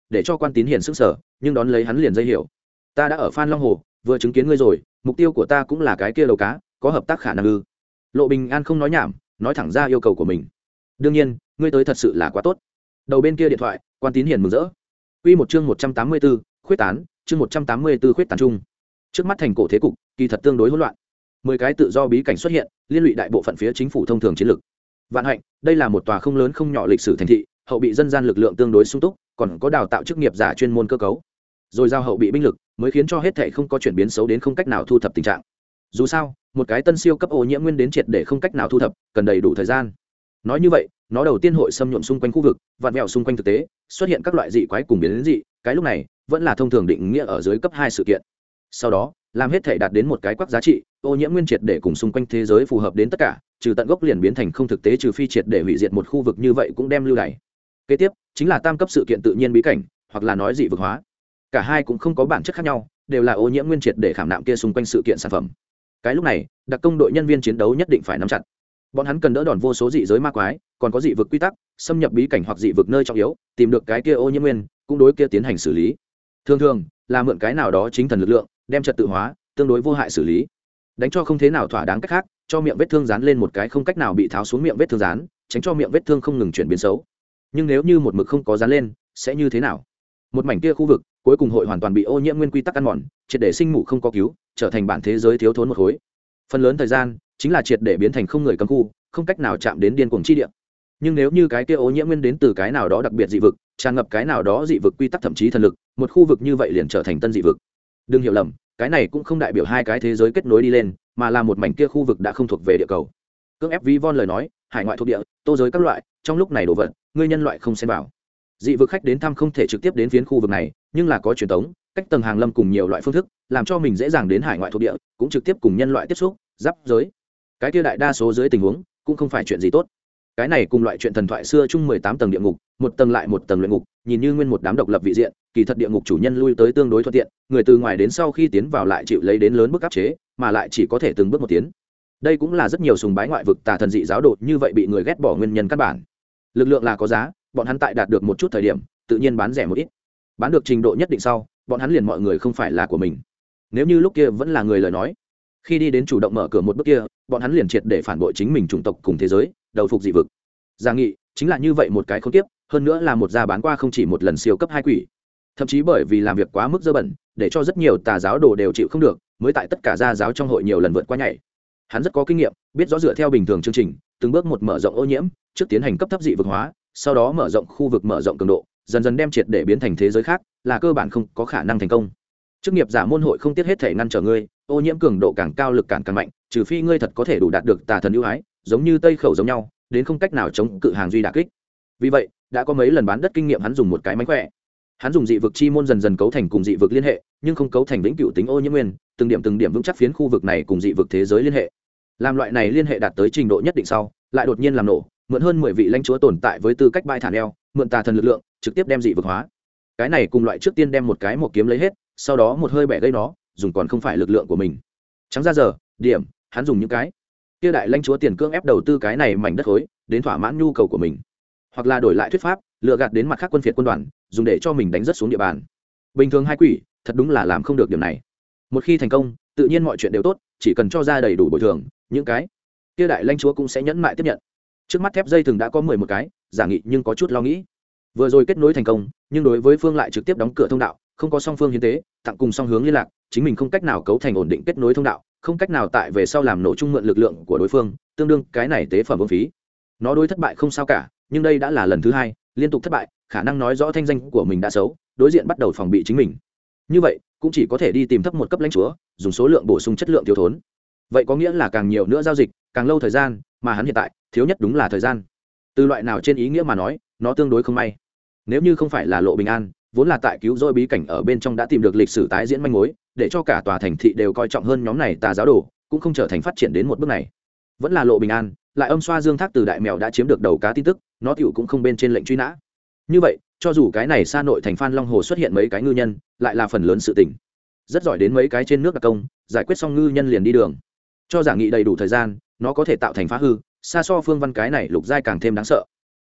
để cho Quan Tín Hiền sức sở, nhưng đón lấy hắn liền dây hiểu. Ta đã ở Phan Long Hồ vừa chứng kiến ngươi rồi, mục tiêu của ta cũng là cái kia đầu cá, có hợp tác khả năng ư? Lộ Bình An không nói nhảm, nói thẳng ra yêu cầu của mình. Đương nhiên, ngươi tới thật sự là quá tốt. Đầu bên kia điện thoại, Quan Tín Hiền mừng rỡ. Quy một chương 184, khuyết tán, chương 184 khuyết tán chung. Trước mắt thành cổ thế cục, kỳ thật tương đối hỗn loạn. 10 cái tự do bí cảnh xuất hiện, liên lụy đại bộ phận phía chính phủ thông thường chiến lược. Vạn Hạnh, đây là một tòa không lớn không nhỏ lịch sử thành thị, hậu bị dân gian lực lượng tương đối sung túc, còn có đào tạo chức nghiệp giả chuyên môn cơ cấu. Rồi giao hậu bị binh lực, mới khiến cho hết thảy không có chuyển biến xấu đến không cách nào thu thập tình trạng. Dù sao, một cái tân siêu cấp ô nhiễm nguyên đến triệt để không cách nào thu thập, cần đầy đủ thời gian. Nói như vậy, nó đầu tiên hội xâm nhuộm xung quanh khu vực, vặn vẹo xung quanh thực tế, xuất hiện các loại dị quái cùng biến dị, cái lúc này vẫn là thông thường định nghĩa ở dưới cấp 2 sự kiện. Sau đó, làm hết thể đạt đến một cái quắc giá trị, ô nhiễm nguyên triệt để cùng xung quanh thế giới phù hợp đến tất cả, trừ tận gốc liền biến thành không thực tế, trừ phi triệt để hủy diệt một khu vực như vậy cũng đem lưu đày. Kế tiếp chính là tam cấp sự kiện tự nhiên bí cảnh, hoặc là nói dị vực hóa. Cả hai cũng không có bản chất khác nhau, đều là ô nhiễm nguyên triệt để khảm nạm kia xung quanh sự kiện sản phẩm. Cái lúc này, đặc công đội nhân viên chiến đấu nhất định phải nắm chặt. Bọn hắn cần đỡ đòn vô số dị giới ma quái, còn có dị vực quy tắc, xâm nhập bí cảnh hoặc dị vực nơi trọng yếu, tìm được cái kia ô nhiễm nguyên, cũng đối kia tiến hành xử lý. Thường thường là mượn cái nào đó chính thần lực lượng, đem trật tự hóa, tương đối vô hại xử lý. Đánh cho không thế nào thỏa đáng cách khác, cho miệng vết thương dán lên một cái không cách nào bị tháo xuống miệng vết thương dán, tránh cho miệng vết thương không ngừng chuyển biến xấu. Nhưng nếu như một mực không có dán lên, sẽ như thế nào? Một mảnh kia khu vực, cuối cùng hội hoàn toàn bị ô nhiễm nguyên quy tắc ăn mòn, triệt để sinh mù không có cứu, trở thành bản thế giới thiếu thốn một khối. Phần lớn thời gian chính là triệt để biến thành không người cấm khu, không cách nào chạm đến điên cuồng chi địa. Nhưng nếu như cái kia ô nhiễm nguyên đến từ cái nào đó đặc biệt dị vực, tràn ngập cái nào đó dị vực quy tắc thậm chí thần lực, một khu vực như vậy liền trở thành tân dị vực. Đừng hiểu lầm, cái này cũng không đại biểu hai cái thế giới kết nối đi lên, mà là một mảnh kia khu vực đã không thuộc về địa cầu. Cưỡng ép ví von lời nói, hải ngoại thuộc địa, tô giới các loại, trong lúc này đổ vật, ngươi nhân loại không xen vào. Dị vực khách đến thăm không thể trực tiếp đến phiến khu vực này, nhưng là có truyền thống, cách tầng hàng lâm cùng nhiều loại phương thức, làm cho mình dễ dàng đến hải ngoại thuộc địa, cũng trực tiếp cùng nhân loại tiếp xúc, giáp giới. Cái kia đại đa số dưới tình huống, cũng không phải chuyện gì tốt. Cái này cùng loại chuyện thần thoại xưa chung 18 tầng địa ngục, một tầng lại một tầng luyện ngục, nhìn như nguyên một đám độc lập vị diện, kỳ thật địa ngục chủ nhân lui tới tương đối thuận tiện, người từ ngoài đến sau khi tiến vào lại chịu lấy đến lớn bước áp chế, mà lại chỉ có thể từng bước một tiến. Đây cũng là rất nhiều sùng bái ngoại vực tà thần dị giáo đồ như vậy bị người ghét bỏ nguyên nhân căn bản. Lực lượng là có giá, bọn hắn tại đạt được một chút thời điểm, tự nhiên bán rẻ một ít. Bán được trình độ nhất định sau, bọn hắn liền mọi người không phải là của mình. Nếu như lúc kia vẫn là người lời nói, khi đi đến chủ động mở cửa một bước kia, bọn hắn liền triệt để phản bội chính mình chủng tộc cùng thế giới, đầu phục dị vực. Giang nghị chính là như vậy một cái khốn kiếp, hơn nữa là một gia bán qua không chỉ một lần siêu cấp 2 quỷ. Thậm chí bởi vì làm việc quá mức dơ bẩn, để cho rất nhiều tà giáo đồ đều chịu không được, mới tại tất cả gia giáo trong hội nhiều lần vượt qua nhảy. Hắn rất có kinh nghiệm, biết rõ dựa theo bình thường chương trình, từng bước một mở rộng ô nhiễm, trước tiến hành cấp thấp dị vực hóa, sau đó mở rộng khu vực, mở rộng cường độ, dần dần đem triệt để biến thành thế giới khác, là cơ bản không có khả năng thành công. Chức nghiệp giả môn hội không tiếc hết thể ngăn trở ngươi, ô nhiễm cường độ càng cao, lực càng mạnh, trừ phi ngươi thật có thể đủ đạt được tà thần ưu ái, giống như Tây Khẩu giống nhau, đến không cách nào chống cự hàng duy đả kích. Vì vậy, đã có mấy lần bán đất kinh nghiệm hắn dùng một cái mánh khỏe. Hắn dùng dị vực chi môn dần dần cấu thành cùng dị vực liên hệ, nhưng không cấu thành vĩnh cửu tính ô nhiễm nguyên, từng điểm vững chắc phiến khu vực này cùng dị vực thế giới liên hệ. Làm loại này liên hệ đạt tới trình độ nhất định sau, lại đột nhiên làm nổ, mượn hơn 10 vị lãnh chúa tồn tại với tư cách bãi thả neo, mượn tà thần lực lượng, trực tiếp đem dị vực hóa. Cái này cùng loại trước tiên đem một cái một kiếm lấy hết, sau đó một hơi bẻ gây nó, dùng còn không phải lực lượng của mình. Trắng ra giờ, điểm, hắn dùng những cái kia đại lãnh chúa tiền cưỡng ép đầu tư cái này mảnh đất khối, đến thỏa mãn nhu cầu của mình, hoặc là đổi lại thuyết pháp, lừa gạt đến mặt khác quân phiệt quân đoàn, dùng để cho mình đánh rất xuống địa bàn. Bình thường hai quỷ, thật đúng là làm không được điểm này. Một khi thành công, tự nhiên mọi chuyện đều tốt, chỉ cần cho ra đầy đủ bồi thường, những cái kia đại lãnh chúa cũng sẽ nhẫn mại tiếp nhận. Trước mắt thép dây thừng đã có 11 cái, giả nghị nhưng có chút lo nghĩ. Vừa rồi kết nối thành công, nhưng đối với phương lại trực tiếp đóng cửa thông đạo, không có song phương hiến tế, tặng cùng song hướng liên lạc, chính mình không cách nào cấu thành ổn định kết nối thông đạo, không cách nào tại về sau làm nổ chung mượn lực lượng của đối phương, tương đương cái này tế phẩm vô phí. Nó đối thất bại không sao cả, nhưng đây đã là lần thứ hai liên tục thất bại, khả năng nói rõ thanh danh của mình đã xấu, đối diện bắt đầu phòng bị chính mình. Như vậy, cũng chỉ có thể đi tìm thấp một cấp lãnh chúa, dùng số lượng bổ sung chất lượng thiếu thốn. Vậy có nghĩa là càng nhiều nữa giao dịch, càng lâu thời gian, mà hắn hiện tại thiếu nhất đúng là thời gian. Từ loại nào trên ý nghĩa mà nói, nó tương đối không may. Nếu như không phải là Lộ Bình An, vốn là tại cứu rỗi bí cảnh ở bên trong đã tìm được lịch sử tái diễn manh mối, để cho cả tòa thành thị đều coi trọng hơn nhóm này tà giáo đồ, cũng không trở thành phát triển đến một bước này. Vẫn là Lộ Bình An, lại âm xoa dương thác từ đại mèo đã chiếm được đầu cá tin tức, nó tiểu cũng không bên trên lệnh truy nã. Như vậy, cho dù cái này xa nội thành Phan Long Hồ xuất hiện mấy cái ngư nhân, lại là phần lớn sự tình. Rất giỏi đến mấy cái trên nước đặc công, giải quyết xong ngư nhân liền đi đường. Cho giả nghị đầy đủ thời gian, nó có thể tạo thành phá hư, xa so Phương Văn cái này lục giai càng thêm đáng sợ.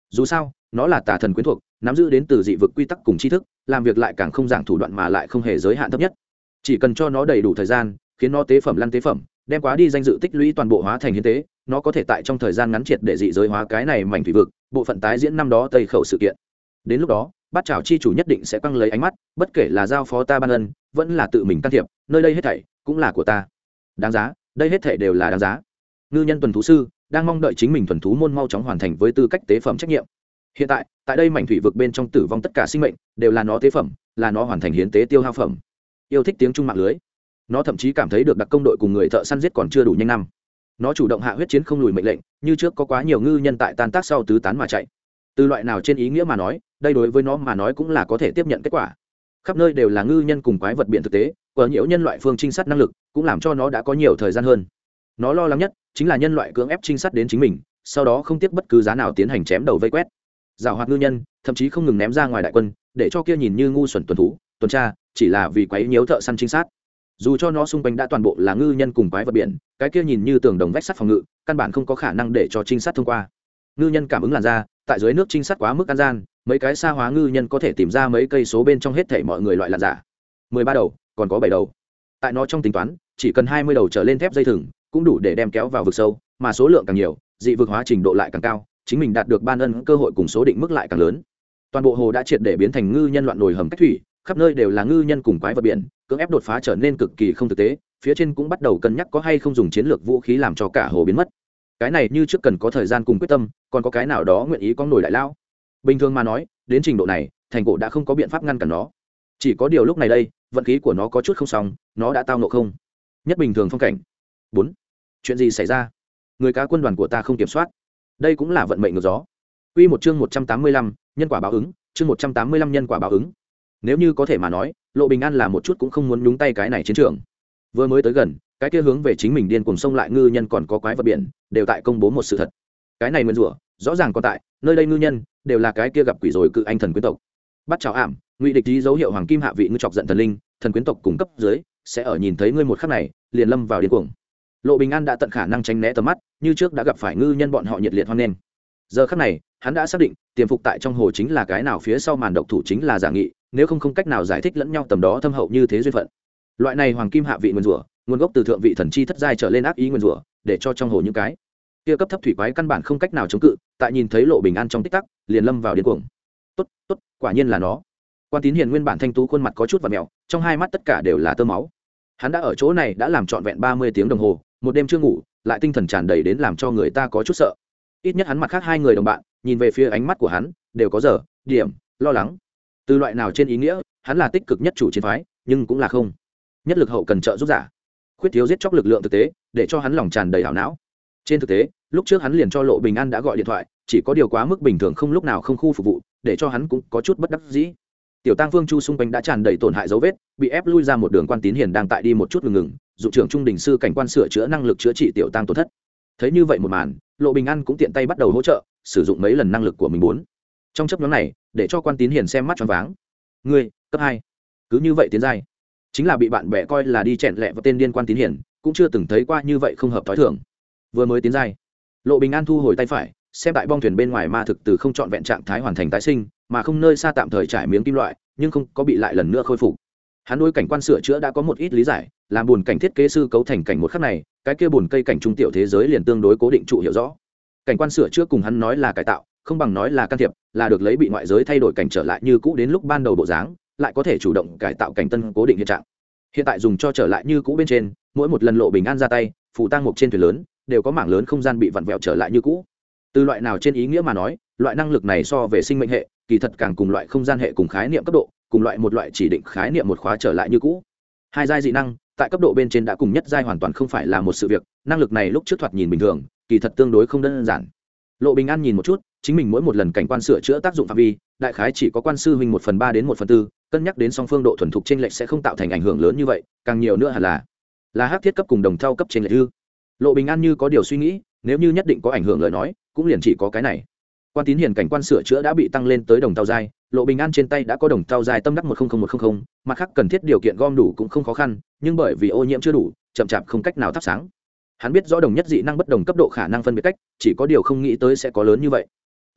dù sao nó là tà thần quyến thuộc, nắm giữ đến từ dị vực quy tắc cùng tri thức, làm việc lại càng không giảng thủ đoạn mà lại không hề giới hạn thấp nhất. Chỉ cần cho nó đầy đủ thời gian, khiến nó tế phẩm lăn tế phẩm, đem quá đi danh dự tích lũy toàn bộ hóa thành hiến tế, nó có thể tại trong thời gian ngắn triệt để dị giới hóa cái này mảnh thủy vực, bộ phận tái diễn năm đó Tây Khẩu sự kiện. Đến lúc đó, Bát Trảo chi chủ nhất định sẽ quăng lấy ánh mắt, bất kể là giao phó ta ban ân, vẫn là tự mình can thiệp, nơi đây hết thảy cũng là của ta. Đáng giá, đây hết thảy đều là đáng giá. Ngư nhân tuần thú sư đang mong đợi chính mình thuần thú môn mau chóng hoàn thành với tư cách tế phẩm trách nhiệm. Hiện tại, tại đây mảnh thủy vực bên trong tử vong tất cả sinh mệnh đều là nó tế phẩm, là nó hoàn thành hiến tế tiêu hao phẩm. Yêu thích tiếng trung mạng lưới, nó thậm chí cảm thấy được đặc công đội cùng người thợ săn giết còn chưa đủ nhanh năm. Nó chủ động hạ huyết chiến không lùi mệnh lệnh, như trước có quá nhiều ngư nhân tại tan tác sau tứ tán mà chạy. Từ loại nào trên ý nghĩa mà nói, đây đối với nó mà nói cũng là có thể tiếp nhận kết quả. Khắp nơi đều là ngư nhân cùng quái vật biển thực tế, quờ nhiễu nhân loại phương trinh sát năng lực, cũng làm cho nó đã có nhiều thời gian hơn. Nó lo lắng nhất chính là nhân loại cưỡng ép trinh sát đến chính mình, sau đó không tiếc bất cứ giá nào tiến hành chém đầu vây quét. Giảo hoạt ngư nhân thậm chí không ngừng ném ra ngoài đại quân, để cho kia nhìn như ngu xuẩn tuần thú tuần tra, chỉ là vì quấy nhiễu thợ săn trinh sát. Dù cho nó xung quanh đã toàn bộ là ngư nhân cùng quái vật biển, cái kia nhìn như tường đồng vách sắt phòng ngự, căn bản không có khả năng để cho trinh sát thông qua. Ngư nhân cảm ứng làn ra, tại dưới nước trinh sát quá mức ăn gian, mấy cái xa hóa ngư nhân có thể tìm ra mấy cây số bên trong hết thảy mọi người loại làn giả. 13 đầu, còn có 7 đầu. Tại nó trong tính toán, chỉ cần 20 đầu trở lên thép dây thừng, cũng đủ để đem kéo vào vực sâu, mà số lượng càng nhiều, dị vực hóa trình độ lại càng cao, chính mình đạt được ban ân cơ hội cùng số định mức lại càng lớn. Toàn bộ hồ đã triệt để biến thành ngư nhân loạn nồi hầm cách thủy, khắp nơi đều là ngư nhân cùng quái vật biển, cưỡng ép đột phá trở nên cực kỳ không thực tế, phía trên cũng bắt đầu cân nhắc có hay không dùng chiến lược vũ khí làm cho cả hồ biến mất. Cái này như trước cần có thời gian cùng quyết tâm, còn có cái nào đó nguyện ý có nổi đại lao. Bình thường mà nói, đến trình độ này, thành cổ đã không có biện pháp ngăn cản nó. Chỉ có điều lúc này đây, vận khí của nó có chút không xong, nó đã tao ngộ không. Nhất bình thường phong cảnh. 4. Chuyện gì xảy ra? Người cá quân đoàn của ta không kiểm soát. Đây cũng là vận mệnh ngược gió. Quy một chương 185, nhân quả báo ứng, chương 185 nhân quả báo ứng. Nếu như có thể mà nói, Lộ Bình An là một chút cũng không muốn nhúng tay cái này chiến trường. Vừa mới tới gần, cái kia hướng về chính mình điên cuồng xông lại ngư nhân còn có quái vật biển, đều tại công bố một sự thật. Cái này nguyên rủa, rõ ràng còn tại, nơi đây ngư nhân đều là cái kia gặp quỷ rồi cự anh thần quyến tộc. Bắt chào ảm, ngụy địch trí dấu hiệu hoàng kim hạ vị ngư chọc giận thần linh, thần quyến tộc cùng cấp dưới sẽ ở nhìn thấy ngươi một khắc này, liền lâm vào điên cuồng. Lộ Bình An đã tận khả năng tránh né tầm mắt, như trước đã gặp phải ngư nhân bọn họ nhiệt liệt hoan nghênh. Giờ khắc này, hắn đã xác định, tiềm phục tại trong hồ chính là cái nào phía sau màn độc thủ chính là Giả Nghị, nếu không cách nào giải thích lẫn nhau tầm đó thâm hậu như thế duyên phận. Loại này hoàng kim hạ vị nguyên rủa, nguồn gốc từ thượng vị thần chi thất giai trở lên ác ý nguyên rủa, để cho trong hồ những cái kia cấp thấp thủy quái căn bản không cách nào chống cự, tại nhìn thấy Lộ Bình An trong tích tắc, liền lâm vào điên cuồng. Tốt, tốt, quả nhiên là nó. Quan Tín Hiền nguyên bản thanh tú khuôn mặt có chút vặn mèo, trong hai mắt tất cả đều là tơ máu. Hắn đã ở chỗ này đã làm trọn vẹn 30 tiếng đồng hồ, một đêm chưa ngủ, lại tinh thần tràn đầy đến làm cho người ta có chút sợ. Ít nhất hắn mặt khác hai người đồng bạn, nhìn về phía ánh mắt của hắn, đều có giờ, điểm, lo lắng. Từ loại nào trên ý nghĩa, hắn là tích cực nhất chủ chiến phái, nhưng cũng là không nhất lực hậu cần trợ giúp giả, khuyết thiếu giết chóc lực lượng thực tế, để cho hắn lòng tràn đầy ảo não. Trên thực tế, lúc trước hắn liền cho Lộ Bình An đã gọi điện thoại, chỉ có điều quá mức bình thường không lúc nào không khu phục vụ, để cho hắn cũng có chút bất đắc dĩ. Tiểu Tang Vương Chu xung quanh đã tràn đầy tổn hại dấu vết, bị ép lui ra một đường. Quan Tín Hiền đang tại đi một chút ngừng, dụng trưởng trung đình sư cảnh quan sửa chữa năng lực chữa trị tiểu tang tổn thất. Thấy như vậy một màn, Lộ Bình An cũng tiện tay bắt đầu hỗ trợ, sử dụng mấy lần năng lực của mình muốn. Trong chấp nhóm này, để cho Quan Tín Hiền xem mắt choáng váng. Ngươi, cấp 2. Cứ như vậy tiến giai. Chính là bị bạn bè coi là đi chèn lẹ vào tên điên Quan Tín Hiền, cũng chưa từng thấy qua như vậy không hợp thói thường. Vừa mới tiến giai, Lộ Bình An thu hồi tay phải, xem tại bong thuyền bên ngoài ma thực từ không trọn vẹn trạng thái hoàn thành tái sinh, mà không nơi xa tạm thời trải miếng kim loại, nhưng không có bị lại lần nữa khôi phục. Hắn đối cảnh quan sửa chữa đã có một ít lý giải, làm buồn cảnh thiết kế sư cấu thành cảnh một khắc này, cái kia buồn cây cảnh trung tiểu thế giới liền tương đối cố định trụ hiểu rõ. Cảnh quan sửa chữa cùng hắn nói là cải tạo, không bằng nói là can thiệp, là được lấy bị ngoại giới thay đổi cảnh trở lại như cũ đến lúc ban đầu bộ dáng, lại có thể chủ động cải tạo cảnh tân cố định hiện trạng. Hiện tại dùng cho trở lại như cũ bên trên, mỗi một lần Lộ Bình An ra tay, phù tang mục trên thuyền lớn đều có mảng lớn không gian bị vặn vẹo trở lại như cũ. Từ loại nào trên ý nghĩa mà nói, loại năng lực này so về sinh mệnh hệ, kỳ thật càng cùng loại không gian hệ cùng khái niệm cấp độ, cùng loại một loại chỉ định khái niệm một khóa trở lại như cũ. Hai giai dị năng, tại cấp độ bên trên đã cùng nhất giai hoàn toàn không phải là một sự việc, năng lực này lúc trước thoạt nhìn bình thường, kỳ thật tương đối không đơn giản. Lộ Bình An nhìn một chút, chính mình mỗi một lần cảnh quan sửa chữa tác dụng phạm vi, đại khái chỉ có quan sư huynh 1/3 đến 1/4, cân nhắc đến song phương độ thuần thục trên lệch sẽ không tạo thành ảnh hưởng lớn như vậy, càng nhiều nữa hẳn là hắc thiết cấp cùng đồng thau cấp trên lệch ư. Lộ Bình An như có điều suy nghĩ, nếu như nhất định có ảnh hưởng lời nói, cũng liền chỉ có cái này. Quan Tín Hiền cảnh quan sửa chữa đã bị tăng lên tới đồng thau giai, Lộ Bình An trên tay đã có đồng thau giai tâm đắc 100100, mặt khác cần thiết điều kiện gom đủ cũng không khó khăn, nhưng bởi vì ô nhiễm chưa đủ, chậm chạp không cách nào thắp sáng. Hắn biết rõ đồng nhất dị năng bất đồng cấp độ khả năng phân biệt cách, chỉ có điều không nghĩ tới sẽ có lớn như vậy.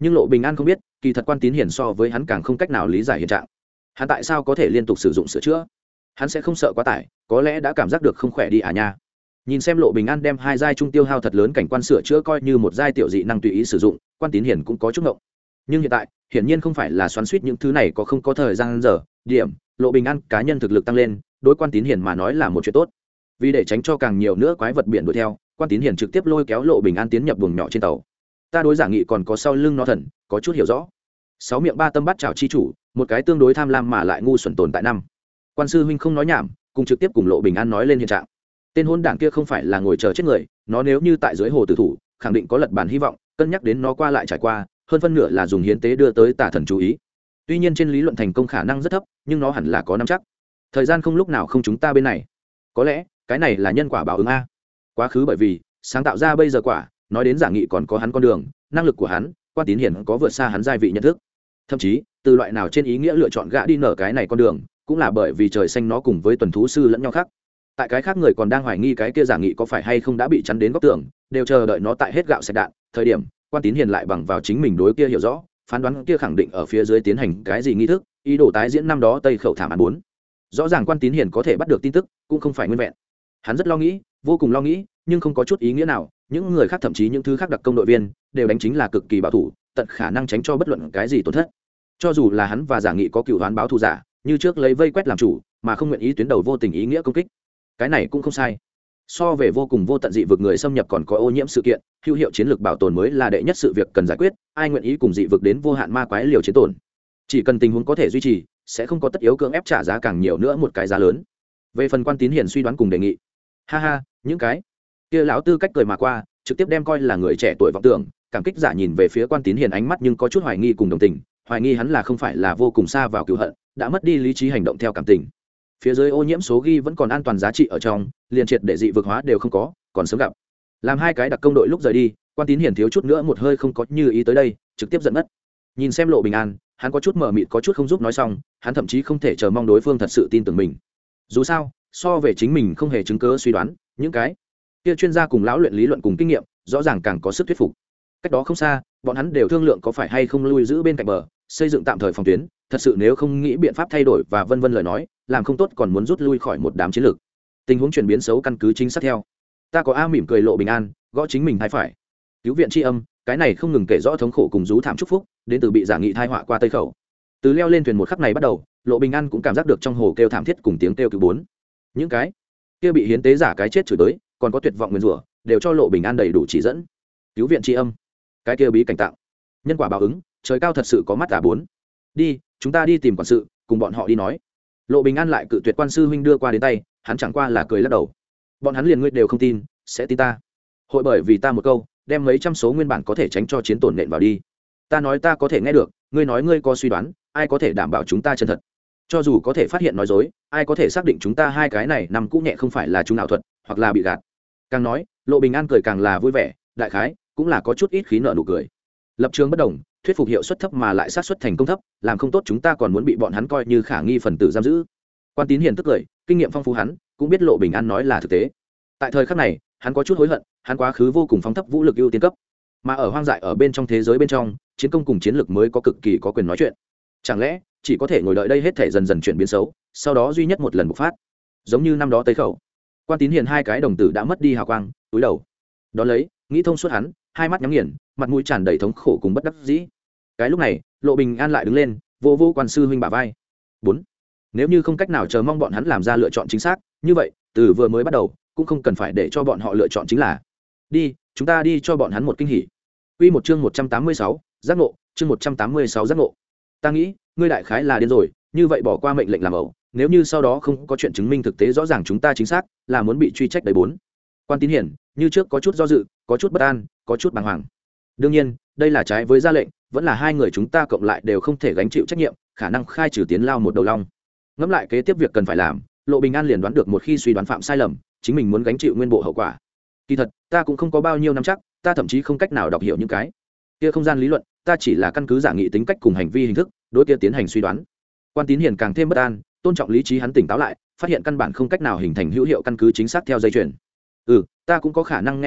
nhưng Lộ Bình An không biết kỳ thật Quan Tín Hiển so với hắn càng không cách nào lý giải hiện trạng. Hắn tại sao có thể liên tục sử dụng sửa chữa? Hắn sẽ không sợ quá tải, có lẽ đã cảm giác được không khỏe đi à nha. Nhìn xem Lộ Bình An đem hai giai trung tiêu hao thật lớn cảnh quan sửa chữa coi như một giai tiểu dị năng tùy ý sử dụng, Quan Tín Hiển cũng có chút ngộng. Nhưng hiện tại hiển nhiên không phải là xoắn suýt những thứ này, không có thời gian giờ điểm. Lộ Bình An cá nhân thực lực tăng lên đối Quan Tín Hiển mà nói là một chuyện tốt. Vì để tránh cho càng nhiều nữa quái vật biển đuổi theo, Quan Tín Hiển trực tiếp lôi kéo Lộ Bình An tiến nhập buồng nhỏ trên tàu. Ta đối Giả Nghị còn có sau lưng nó thần có chút hiểu rõ. Sáu miệng ba tâm bắt chào chi chủ, một cái tương đối tham lam mà lại ngu xuẩn tồn tại năm. Quan sư huynh không nói nhảm, cùng trực tiếp cùng Lộ Bình An nói lên hiện trạng. Tên hôn đảng kia không phải là ngồi chờ chết người, nó nếu như tại dưới hồ tử thủ khẳng định có lật bàn hy vọng, cân nhắc đến nó qua lại trải qua hơn phân nửa là dùng hiến tế đưa tới tà thần chú ý. Tuy nhiên trên lý luận thành công khả năng rất thấp, nhưng nó hẳn là có nắm chắc. Thời gian không lúc nào không chúng ta bên này, có lẽ cái này là nhân quả báo ứng a. Quá khứ bởi vì sáng tạo ra bây giờ quả, nói đến Giả Nghị còn có hắn con đường, năng lực của hắn Quan Tín Hiển có vượt xa hắn giai vị nhận thức. Thậm chí từ loại nào trên ý nghĩa lựa chọn gã đi nở cái này con đường, cũng là bởi vì trời xanh nó cùng với tuần thú sư lẫn nhau khác. Tại cái khác người còn đang hoài nghi cái kia Giả Nghị có phải hay không đã bị chắn đến góc tường, đều chờ đợi nó tại hết gạo sạch đạn thời điểm, Quan Tín Hiển lại bằng vào chính mình đối kia hiểu rõ, phán đoán kia khẳng định ở phía dưới tiến hành cái gì nghi thức, ý đồ tái diễn năm đó Tây Khẩu thảm án 4. Rõ ràng Quan Tín Hiển có thể bắt được tin tức, cũng không phải nguyên vẹn. Hắn rất lo nghĩ, vô cùng lo nghĩ, nhưng không có chút ý nghĩa nào. Những người khác, thậm chí những thứ khác đặc công đội viên, đều đánh chính là cực kỳ bảo thủ, tận khả năng tránh cho bất luận cái gì tổn thất. Cho dù là hắn và Giả Nghị có cựu đoán báo thù giả, như trước lấy vây quét làm chủ, mà không nguyện ý tuyến đầu vô tình ý nghĩa công kích. Cái này cũng không sai. So về vô cùng vô tận dị vực người xâm nhập còn có ô nhiễm sự kiện, hữu hiệu chiến lược bảo tồn mới là đệ nhất sự việc cần giải quyết. Ai nguyện ý cùng dị vực đến vô hạn ma quái liều chiến tổn? Chỉ cần tình huống có thể duy trì, sẽ không có tất yếu cưỡng ép trả giá càng nhiều nữa một cái giá lớn. Về phần Quan Tín Hiển suy đoán cùng đề nghị, ha ha, những cái kia lão tư cách cười mà qua, trực tiếp đem coi là người trẻ tuổi vọng tưởng. Cảm kích giả nhìn về phía Quan Tín Hiển ánh mắt nhưng có chút hoài nghi cùng đồng tình, hoài nghi hắn là không phải là vô cùng xa vào cựu hận, đã mất đi lý trí hành động theo cảm tình. Phía dưới ô nhiễm số ghi vẫn còn an toàn giá trị ở trong, liền triệt để dị vực hóa đều không có, còn sớm gặp. Làm hai cái đặc công đội lúc rời đi, Quan Tín Hiển thiếu chút nữa một hơi không có như ý tới đây, trực tiếp giận mất. Nhìn xem Lộ Bình An, hắn có chút mờ mịt, có chút không giúp nói xong, hắn thậm chí không thể chờ mong đối phương thật sự tin tưởng mình. Dù sao, so về chính mình không hề chứng cứ suy đoán, những cái kia chuyên gia cùng lão luyện lý luận cùng kinh nghiệm, rõ ràng càng có sức thuyết phục. Cách đó không xa, bọn hắn đều thương lượng có phải hay không lui giữ bên cạnh bờ, xây dựng tạm thời phòng tuyến, thật sự nếu không nghĩ biện pháp thay đổi và vân vân lời nói, làm không tốt còn muốn rút lui khỏi một đám chiến lược. Tình huống chuyển biến xấu căn cứ chính xác theo. Ta có a mỉm cười Lộ Bình An, gõ chính mình thay phải. Cứu viện tri âm, cái này không ngừng kể rõ thống khổ cùng rú thảm chúc phúc, đến từ bị Giả Nghị thai họa qua Tây Khẩu. Từ leo lên thuyền một khắc này bắt đầu, Lộ Bình An cũng cảm giác được trong hồ kêu thảm thiết cùng tiếng kêu cứu bốn. Những cái kia bị hiến tế giả cái chết chửi tới, còn có tuyệt vọng nguyên rủa, đều cho Lộ Bình An đầy đủ chỉ dẫn. Cứu viện tri âm, cái kia bí cảnh tạo, nhân quả báo ứng, trời cao thật sự có mắt à bốn. Đi, chúng ta đi tìm quản sự, cùng bọn họ đi nói. Lộ Bình An lại cự tuyệt Quan sư huynh đưa qua đến tay, hắn chẳng qua là cười lắc đầu. Bọn hắn liền ngươi đều không tin, sẽ tin ta? Hội bởi vì ta một câu, đem mấy trăm số nguyên bản có thể tránh cho chiến tổn nện vào đi. Ta nói ta có thể nghe được, ngươi nói ngươi có suy đoán, ai có thể đảm bảo chúng ta chân thật? Cho dù có thể phát hiện nói dối, ai có thể xác định chúng ta hai cái này nằm cũ nhẹ không phải là chúng ảo thuật, hoặc là bị gạt? Càng nói, Lộ Bình An cười càng là vui vẻ, đại khái cũng là có chút ít khí nợ nụ cười. Lập trường bất đồng, thuyết phục hiệu suất thấp mà lại sát suất thành công thấp, làm không tốt chúng ta còn muốn bị bọn hắn coi như khả nghi phần tử giam giữ. Quan Tín Hiển tức cười, kinh nghiệm phong phú hắn cũng biết Lộ Bình An nói là thực tế. Tại thời khắc này, hắn có chút hối hận, hắn quá khứ vô cùng phóng thấp vũ lực ưu tiên cấp, mà ở hoang dại ở bên trong thế giới bên trong, chiến công cùng chiến lược mới có cực kỳ có quyền nói chuyện. Chẳng lẽ chỉ có thể ngồi đợi đây hết thể dần dần chuyển biến xấu, sau đó duy nhất một lần bộc phát, giống như năm đó Tây Khẩu. Quan Tín Hiển hai cái đồng tử đã mất đi hào quang, túi đầu. Đó lấy, nghĩ thông suốt hắn, hai mắt nhắm nghiền, mặt mũi tràn đầy thống khổ cùng bất đắc dĩ. Cái lúc này, Lộ Bình An lại đứng lên, vô vô Quan sư huynh bả vai. 4. Nếu như không cách nào chờ mong bọn hắn làm ra lựa chọn chính xác, như vậy, từ vừa mới bắt đầu, cũng không cần phải để cho bọn họ lựa chọn chính là. Đi, chúng ta đi cho bọn hắn một kinh hỉ. Quy một chương 186, giác ngộ, chương 186 giác ngộ. Ta nghĩ, ngươi đại khái là điên rồi, như vậy bỏ qua mệnh lệnh làm ẩu, nếu như sau đó không có chuyện chứng minh thực tế rõ ràng chúng ta chính xác, là muốn bị truy trách đấy 4. Quan Tín Hiển, như trước có chút do dự, có chút bất an, có chút bàng hoàng. Đương nhiên, đây là trái với ra lệnh, vẫn là hai người chúng ta cộng lại đều không thể gánh chịu trách nhiệm, khả năng khai trừ tiến lao một đầu long. Ngẫm lại kế tiếp việc cần phải làm, Lộ Bình An liền đoán được một khi suy đoán phạm sai lầm, chính mình muốn gánh chịu nguyên bộ hậu quả. Kỳ thật, ta cũng không có bao nhiêu năm chắc, ta thậm chí không cách nào đọc hiểu những cái kia không gian lý luận, ta chỉ là căn cứ Giả Nghị tính cách cùng hành vi hình thức, đối kia tiến hành suy đoán. Quan Tín Hiển càng thêm bất an, tôn trọng lý trí hắn tỉnh táo lại, phát hiện căn bản không cách nào hình thành hữu hiệu căn cứ chính xác theo dây chuyền. Ta cũng có khả năng nghe lầm,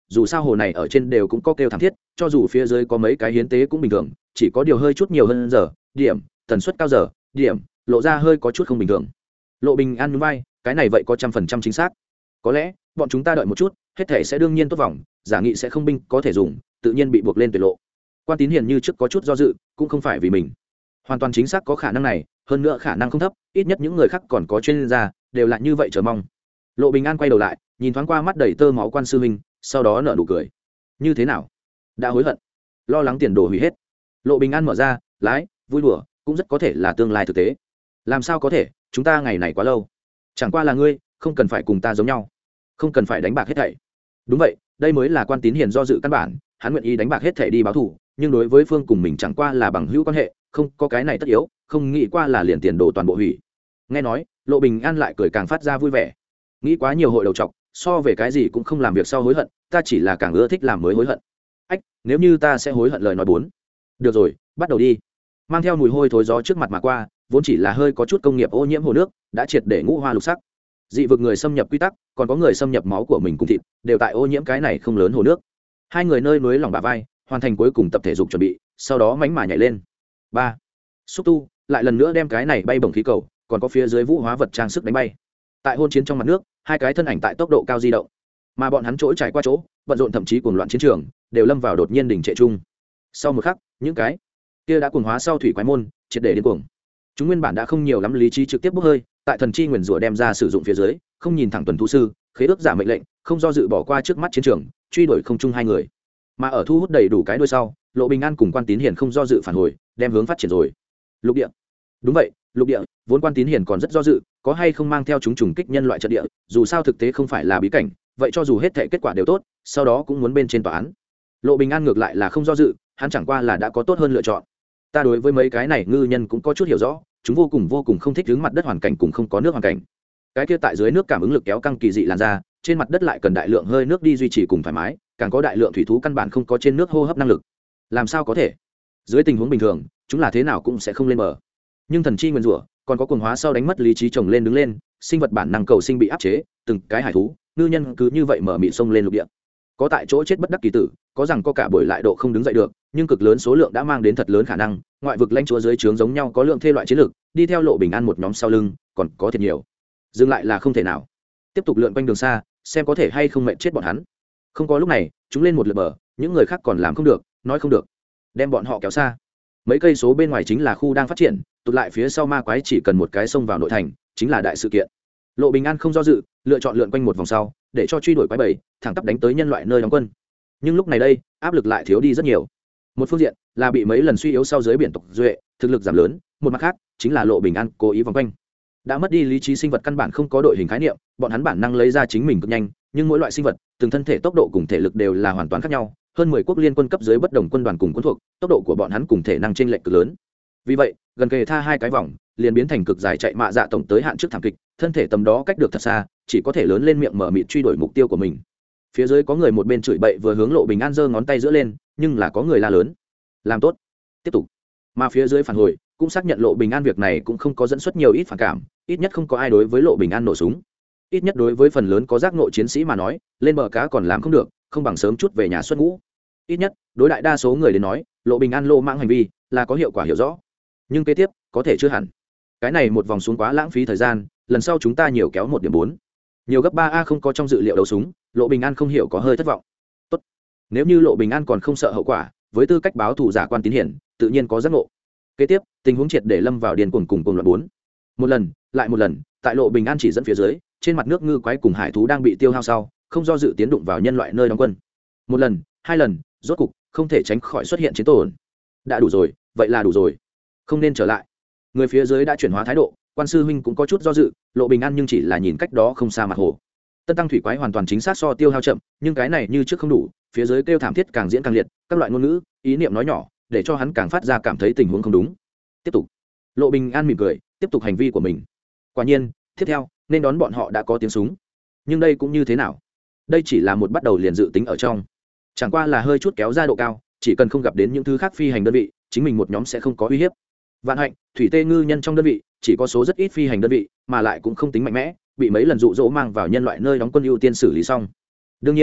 dù sao hồ này ở trên đều cũng có kêu thảm thiết, cho dù phía dưới có mấy cái hiến tế cũng bình thường, chỉ có điều hơi chút nhiều hơn giờ điểm, tần suất cao giờ điểm, lộ ra hơi có chút không bình thường. Lộ Bình An nhún vai, cái này vậy có 100% chính xác. Có lẽ bọn chúng ta đợi một chút, hết thể sẽ đương nhiên tốt vòng, giả nghị sẽ không binh có thể dùng, tự nhiên bị buộc lên tuyệt lộ. Quan Tín Hiền như trước có chút do dự, cũng không phải vì mình, hoàn toàn chính xác có khả năng này, hơn nữa khả năng không thấp, ít nhất những người khác còn có chuyên gia đều là như vậy chờ mong. Lộ Bình An quay đầu lại, nhìn thoáng qua mắt đầy tơ máu Quan sư huynh, sau đó nở nụ cười. Như thế nào? Đã hối hận, lo lắng tiền đồ hủy hết. Lộ Bình An mở ra, lái, vui đùa, cũng rất có thể là tương lai thực tế. Làm sao có thể, chúng ta ngày này quá lâu. Chẳng qua là ngươi, không cần phải cùng ta giống nhau, không cần phải đánh bạc hết thảy. Đúng vậy, đây mới là Quan Tín Hiền do dự căn bản, hắn nguyện ý đánh bạc hết thảy đi báo thù, nhưng đối với phương cùng mình chẳng qua là bằng hữu quan hệ, không có cái này tất yếu, không nghĩ qua là liền tiền đồ toàn bộ hủy. Nghe nói, Lộ Bình An lại cười càng phát ra vui vẻ. Nghĩ quá nhiều hội đầu trọc, so về cái gì cũng không làm việc sau hối hận, ta chỉ là càng ưa thích làm mới hối hận. Ách, nếu như ta sẽ hối hận lời nói bốn. Được rồi, bắt đầu đi. Mang theo mùi hôi thối gió trước mặt mà qua, vốn chỉ là hơi có chút công nghiệp ô nhiễm hồ nước, đã triệt để ngũ hoa lục sắc. Dị vực người xâm nhập quy tắc, còn có người xâm nhập máu của mình cùng thịt, đều tại ô nhiễm cái này không lớn hồ nước. Hai người nơi núi lòng bả vai, hoàn thành cuối cùng tập thể dục chuẩn bị, sau đó mánh mà nhảy lên. Ba, xúc tu lại lần nữa đem cái này bay bổng khí cầu, còn có phía dưới vũ hóa vật trang sức đánh bay. Tại hôn chiến trong mặt nước, hai cái thân ảnh tại tốc độ cao di động, mà bọn hắn chỗ trải qua chỗ bận rộn, thậm chí cuồng loạn chiến trường đều lâm vào đột nhiên đỉnh trệ chung. Sau một khắc, những cái kia đã cuồng hóa sau thủy quái môn triệt để điên cuồng. Chúng nguyên bản đã không nhiều lắm lý trí trực tiếp bốc hơi, tại thần chi nguyền rủa đem ra sử dụng phía dưới, không nhìn thẳng tuần thú sư, khế ước giả mệnh lệnh, không do dự bỏ qua trước mắt chiến trường, truy đuổi không chung hai người. Mà ở thu hút đầy đủ cái đuôi sau, Lộ Bình An cùng Quan Tín Hiền không do dự phản hồi, đem hướng phát triển rồi. Lục địa. Đúng vậy, lục địa, vốn Quan Tín Hiền còn rất do dự, có hay không mang theo chúng trùng kích nhân loại trận địa, dù sao thực tế không phải là bí cảnh, vậy cho dù hết thảy kết quả đều tốt, sau đó cũng muốn bên trên tòa án. Lộ Bình An ngược lại là không do dự, hắn chẳng qua là đã có tốt hơn lựa chọn. Ta đối với mấy cái này ngư nhân cũng có chút hiểu rõ, chúng vô cùng không thích đứng mặt đất hoàn cảnh cùng không có nước hoàn cảnh. Cái kia tại dưới nước cảm ứng lực kéo căng kỳ dị làn ra, trên mặt đất lại cần đại lượng hơi nước đi duy trì cùng thoải mái, càng có đại lượng thủy thú căn bản không có trên nước hô hấp năng lực. Làm sao có thể? Dưới tình huống bình thường, chúng là thế nào cũng sẽ không lên bờ. Nhưng thần chi nguyên rủa, còn có cuồng hóa sau đánh mất lý trí chồng lên đứng lên, sinh vật bản năng cầu sinh bị áp chế, từng cái hải thú, ngư nhân cứ như vậy mở mịt sông lên lục địa. Có tại chỗ chết bất đắc kỳ tử, có rằng có cả buổi lại độ không đứng dậy được, nhưng cực lớn số lượng đã mang đến thật lớn khả năng, ngoại vực lãnh chúa dưới trướng giống nhau có lượng thê loại chiến lược, đi theo Lộ Bình An một nhóm sau lưng, còn có thiệt nhiều. Dừng lại là không thể nào. Tiếp tục lượn quanh đường xa, xem có thể hay không mệt chết bọn hắn. Không có lúc này, chúng lên một lượt bờ, những người khác còn làm không được, nói không được, đem bọn họ kéo xa. Mấy cây số bên ngoài chính là khu đang phát triển, tụt lại phía sau ma quái chỉ cần một cái sông vào nội thành, chính là đại sự kiện. Lộ Bình An không do dự, lựa chọn lượn quanh một vòng sau, để cho truy đuổi quái bầy thẳng tắp đánh tới nhân loại nơi đóng quân. Nhưng lúc này đây, áp lực lại thiếu đi rất nhiều. Một phương diện là bị mấy lần suy yếu sau dưới biển tộc duệ, thực lực giảm lớn, một mặt khác chính là Lộ Bình An cố ý vòng quanh. Đã mất đi lý trí sinh vật căn bản không có đội hình khái niệm, bọn hắn bản năng lấy ra chính mình cực nhanh, nhưng mỗi loại sinh vật, từng thân thể tốc độ cùng thể lực đều là hoàn toàn khác nhau, hơn 10 quốc liên quân cấp dưới bất đồng quân đoàn cùng quân thuộc, tốc độ của bọn hắn cùng thể năng chênh lệch cực lớn. Vì vậy, gần kề tha hai cái vòng, liền biến thành cực dài chạy mạ dạ tổng tới hạn trước thảm kịch, thân thể tầm đó cách được thật xa, chỉ có thể lớn lên miệng mở mịt truy đuổi mục tiêu của mình. Phía dưới có người một bên chửi bậy vừa hướng Lộ Bình An giơ ngón tay giữa lên, nhưng là có người la lớn, làm tốt, tiếp tục. Mà phía dưới phản hồi cũng xác nhận Lộ Bình An việc này cũng không có dẫn xuất nhiều ít phản cảm, ít nhất không có ai đối với Lộ Bình An nổ súng. Ít nhất đối với phần lớn có giác ngộ chiến sĩ mà nói, lên bờ cá còn làm không được, không bằng sớm chút về nhà xuất ngũ. Ít nhất đối đại đa số người đến nói, Lộ Bình An lô mãng hành vi là có hiệu quả hiểu rõ. Nhưng kế tiếp có thể chưa hẳn. Cái này một vòng xuống quá lãng phí thời gian, lần sau chúng ta nhiều kéo 1.4, nhiều gấp 3A không có trong dự liệu đấu súng. Lộ Bình An không hiểu có hơi thất vọng. Tốt, nếu như Lộ Bình An còn không sợ hậu quả, với tư cách báo thù giả Quan Tín Hiển, tự nhiên có giác ngộ. Kế tiếp tình huống triệt để lâm vào điên cuồng cùng loạn bốn. Một lần lại một lần, tại Lộ Bình An chỉ dẫn phía dưới, trên mặt nước ngư quái cùng hải thú đang bị tiêu hao sau, không do dự tiến đụng vào nhân loại nơi đóng quân. Một lần, hai lần, rốt cục không thể tránh khỏi xuất hiện chiến tổn. Đã đủ rồi, vậy là đủ rồi, không nên trở lại. Người phía dưới đã chuyển hóa thái độ, Quan sư huynh cũng có chút do dự, Lộ Bình An nhưng chỉ là nhìn cách đó không xa mặt hồ. Tân tăng thủy quái hoàn toàn chính xác so tiêu hao chậm, nhưng cái này như trước không đủ, phía dưới kêu thảm thiết càng diễn càng liệt, các loại ngôn ngữ, ý niệm nói nhỏ, để cho hắn càng phát ra cảm thấy tình huống không đúng. Tiếp tục. Lộ Bình An mỉm cười, tiếp tục hành vi của mình. Quả nhiên, tiếp theo, nên đón bọn họ đã có tiếng súng. Nhưng đây cũng như thế nào? Đây chỉ là một bắt đầu liền dự tính ở trong. Chẳng qua là hơi chút kéo ra độ cao, chỉ cần không gặp đến những thứ khác phi hành đơn vị, chính mình một nhóm sẽ không có uy hiếp. Vạn hạnh, thủy tê ngư nhân trong đơn vị chỉ có số rất ít phi hành đơn vị, mà lại cũng không tính mạnh mẽ, bị mấy lần dụ dỗ mang vào nhân loại nơi đóng quân ưu tiên xử lý xong. Đương nhiên,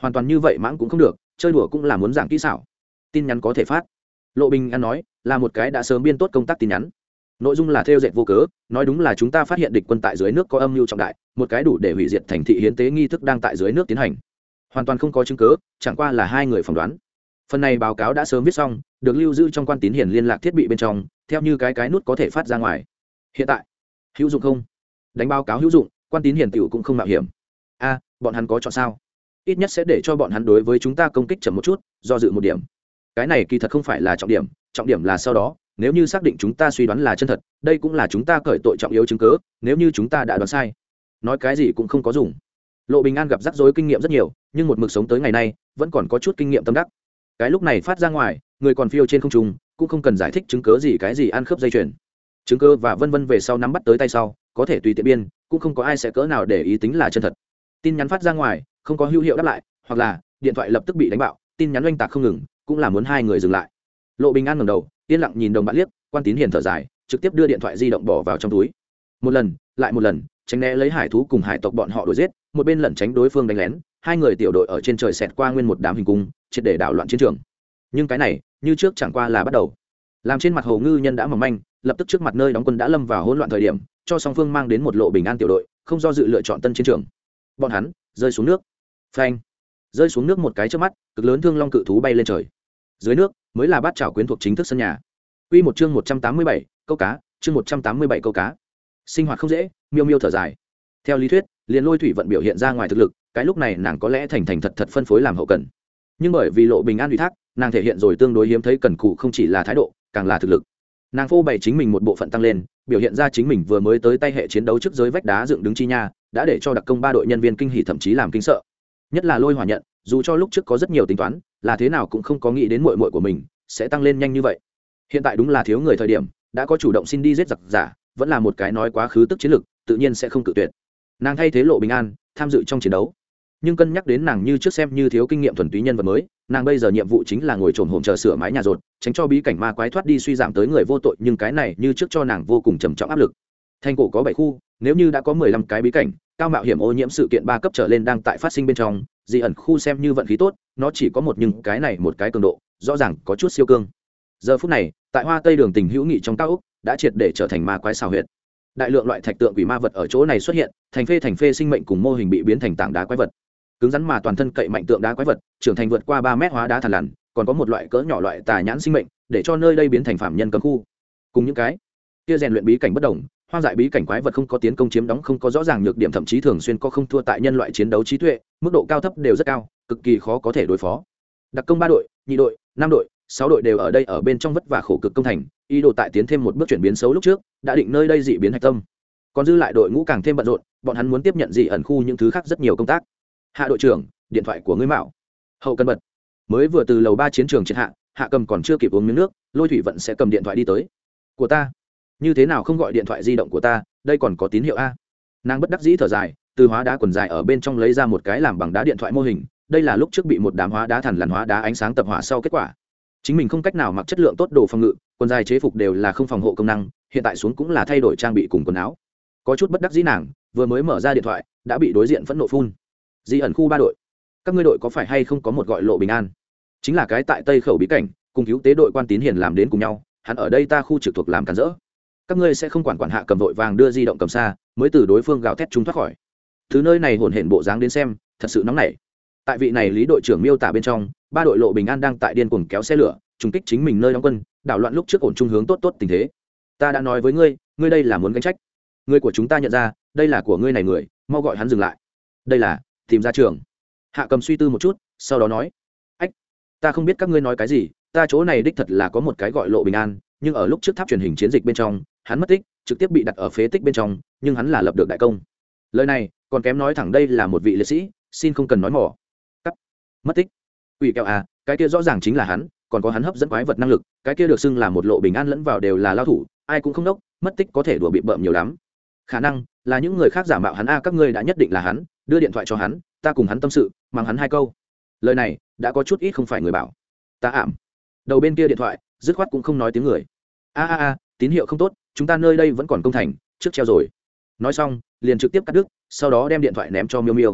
hoàn toàn như vậy mãng cũng không được, chơi đùa cũng là muốn giảng kỹ xảo. Tin nhắn có thể phát. Lộ Bình An nói, là một cái đã sớm biên tốt công tác tin nhắn. Nội dung là theo dệt vô cớ, nói đúng là chúng ta phát hiện địch quân tại dưới nước có âm mưu trọng đại, một cái đủ để hủy diệt thành thị hiến tế nghi thức đang tại dưới nước tiến hành. Hoàn toàn không có chứng cứ, chẳng qua là hai người phỏng đoán. Phần này báo cáo đã sớm viết xong, được lưu giữ trong quan tín hiển liên lạc thiết bị bên trong, theo như cái nút có thể phát ra ngoài. Hiện tại, hữu dụng không? Đánh báo cáo hữu dụng, quan tín hiển tiểu cũng không mạo hiểm. A, bọn hắn có chọn sao? Ít nhất sẽ để cho bọn hắn đối với chúng ta công kích chậm một chút, do dự một điểm. Cái này kỳ thật không phải là trọng điểm là sau đó, nếu như xác định chúng ta suy đoán là chân thật, đây cũng là chúng ta cởi tội trọng yếu chứng cứ, nếu như chúng ta đã đoán sai, nói cái gì cũng không có dùng. Lộ Bình An gặp rắc rối kinh nghiệm rất nhiều, nhưng một mực sống tới ngày nay, vẫn còn có chút kinh nghiệm tâm đắc. Cái lúc này phát ra ngoài, người còn phiêu trên không trung, cũng không cần giải thích chứng cứ gì cái gì ăn khớp dây chuyền. Chứng cứ và vân vân về sau nắm bắt tới tay sau, có thể tùy tiện biên, cũng không có ai sẽ cỡ nào để ý tính là chân thật. Tin nhắn phát ra ngoài, không có hữu hiệu đáp lại, hoặc là điện thoại lập tức bị đánh bạo, tin nhắn oanh tạc không ngừng, cũng là muốn hai người dừng lại. Lộ Bình An ngẩng đầu, yên lặng nhìn đồng bạn liếc, quan tín hiền thở dài, trực tiếp đưa điện thoại di động bỏ vào trong túi. Một lần, lại một lần, tránh né lấy hải thú cùng hải tộc bọn họ đuổi giết, một bên lẩn tránh đối phương đánh lén, hai người tiểu đội ở trên trời xẹt qua nguyên một đám hình cung, triệt để đảo loạn chiến trường. Nhưng cái này, như trước chẳng qua là bắt đầu. Làm trên mặt Hồ Ngư Nhân đã mỏng manh, lập tức trước mặt nơi đóng quân đã lâm vào hỗn loạn thời điểm, cho song phương mang đến một lộ bình an tiểu đội, không do dự lựa chọn tân chiến trường. Bọn hắn rơi xuống nước. Phanh. Rơi xuống nước một cái trước mắt, cực lớn thương long cự thú bay lên trời. Dưới nước mới là bát chảo quyến thuộc chính thức sân nhà. Quy một chương 187, câu cá, chương 187 câu cá. Sinh hoạt không dễ, Miêu Miêu thở dài. Theo lý thuyết, liền Lôi Thủy vận biểu hiện ra ngoài thực lực, cái lúc này nàng có lẽ thành thật thật phân phối làm hậu cần. Nhưng bởi vì Lộ Bình An ủy thác, nàng thể hiện rồi tương đối hiếm thấy cần cù không chỉ là thái độ, càng là thực lực. Nàng phô bày chính mình một bộ phận tăng lên, biểu hiện ra chính mình vừa mới tới tay hệ chiến đấu trước giới vách đá dựng đứng chi nha, đã để cho đặc công ba đội nhân viên kinh hỉ thậm chí làm kinh sợ. Nhất là Lôi Hỏa nhận, dù cho lúc trước có rất nhiều tính toán, là thế nào cũng không có nghĩ đến muội muội của mình sẽ tăng lên nhanh như vậy. Hiện tại đúng là thiếu người thời điểm, đã có chủ động xin đi giết giặc giả, vẫn là một cái nói quá khứ tức chiến lực, tự nhiên sẽ không cự tuyệt. Nàng thay thế Lộ Bình An tham dự trong chiến đấu, nhưng cân nhắc đến nàng như trước xem như thiếu kinh nghiệm thuần túy nhân vật mới, nàng bây giờ nhiệm vụ chính là ngồi trồm hổm chờ sửa mái nhà rột, tránh cho bí cảnh ma quái thoát đi suy giảm tới người vô tội, nhưng cái này như trước cho nàng vô cùng trầm trọng áp lực. Thành cổ có 7 khu, nếu như đã có 15 cái bí cảnh, cao mạo hiểm ô nhiễm sự kiện 3 cấp trở lên đang tại phát sinh bên trong, dị ẩn khu xem như vận khí tốt, nó chỉ có một nhưng cái này một cái cường độ, rõ ràng có chút siêu cương. Giờ phút này, tại Hoa Tây đường tình hữu nghị trong cao ốc, đã triệt để trở thành ma quái xào huyệt. Đại lượng loại thạch tượng quỷ ma vật ở chỗ này xuất hiện, thành phê sinh mệnh cùng mô hình bị biến thành tảng đá quái vật. Cứng rắn mà toàn thân cậy mạnh tượng đá quái vật, trưởng thành vượt qua 3 mét hóa đá thằn lằn, còn có một loại cỡ nhỏ loại tà nhãn sinh mệnh, để cho nơi đây biến thành phạm nhân cấm khu. Cùng những cái kia rèn luyện bí cảnh bất đồng, hoang dại bí cảnh quái vật không có tiến công chiếm đóng, không có rõ ràng nhược điểm, thậm chí thường xuyên có không thua tại nhân loại chiến đấu trí tuệ, mức độ cao thấp đều rất cao, cực kỳ khó có thể đối phó. Đặc công 3 đội, nhị đội, 5 đội, 6 đội đều ở đây ở bên trong vất vả khổ cực công thành, ý đồ tại tiến thêm một bước chuyển biến xấu lúc trước, đã định nơi đây dị biến hạch tâm. Còn dư lại đội ngũ càng thêm bận rộn, bọn hắn muốn tiếp nhận dị ẩn khu những thứ khác rất nhiều công tác. Hạ đội trưởng, điện thoại của ngươi mạo. Hậu cần bật. Mới vừa từ lầu 3 chiến trường triệt hạ cầm còn chưa kịp uống miếng nước, Lôi Thủy vận sẽ cầm điện thoại đi tới. Của ta, như thế nào không gọi điện thoại di động của ta, đây còn có tín hiệu a. Nàng bất đắc dĩ thở dài, từ hóa đá quần dài ở bên trong lấy ra một cái làm bằng đá điện thoại mô hình, đây là lúc trước bị một đám hóa đá thằn lằn hóa đá ánh sáng tập hỏa sau kết quả. Chính mình không cách nào mặc chất lượng tốt đồ phòng ngự, quần dài chế phục đều là không phòng hộ công năng, hiện tại xuống cũng là thay đổi trang bị cùng quần áo. Có chút bất đắc dĩ nàng, vừa mới mở ra điện thoại, đã bị đối diện phẫn nộ phun. Di ẩn khu 3 đội, các ngươi đội có phải hay không có một gọi Lộ Bình An? Chính là cái tại Tây khẩu bí cảnh, cùng cứu tế đội quan tín hiền làm đến cùng nhau, hắn ở đây ta khu trực thuộc làm cản rỡ. Các ngươi sẽ không quản hạ cầm vội vàng đưa di động cầm xa, mới từ đối phương gào thét chúng thoát khỏi. Thứ nơi này hỗn hển bộ dáng đến xem, thật sự nóng nảy. Tại vị này Lý đội trưởng miêu tả bên trong, 3 đội Lộ Bình An đang tại điên cuồng kéo xe lửa, trùng kích chính mình nơi đóng quân, đảo loạn lúc trước ổn trung hướng tốt tình thế. Ta đã nói với ngươi, ngươi đây là muốn gánh trách. Người của chúng ta nhận ra, đây là của ngươi này người, mau gọi hắn dừng lại. Đây là tìm ra trường. Hạ cầm suy tư một chút, sau đó nói, ách, ta không biết các ngươi nói cái gì, ta chỗ này đích thật là có một cái gọi Lộ Bình An, nhưng ở lúc trước tháp truyền hình chiến dịch bên trong, hắn mất tích, trực tiếp bị đặt ở phế tích bên trong, nhưng hắn là lập được đại công. Lời này còn kém nói thẳng đây là một vị liệt sĩ, xin không cần nói mỏ. Cắt. Mất tích. Quỷ kẹo à, cái kia rõ ràng chính là hắn, còn có hắn hấp dẫn quái vật năng lực, cái kia được xưng là một Lộ Bình An lẫn vào đều là lao thủ, ai cũng không đốc, mất tích có thể đùa bị bợm nhiều lắm. Khả năng là những người khác giả mạo hắn a, các ngươi đã nhất định là hắn, đưa điện thoại cho hắn, ta cùng hắn tâm sự, mang hắn 2 câu. Lời này đã có chút ít không phải người bảo. Ta ảm. Đầu bên kia điện thoại, dứt khoát cũng không nói tiếng người. A, tín hiệu không tốt, chúng ta nơi đây vẫn còn công thành, trước treo rồi. Nói xong, liền trực tiếp cắt đứt, sau đó đem điện thoại ném cho Miêu Miêu.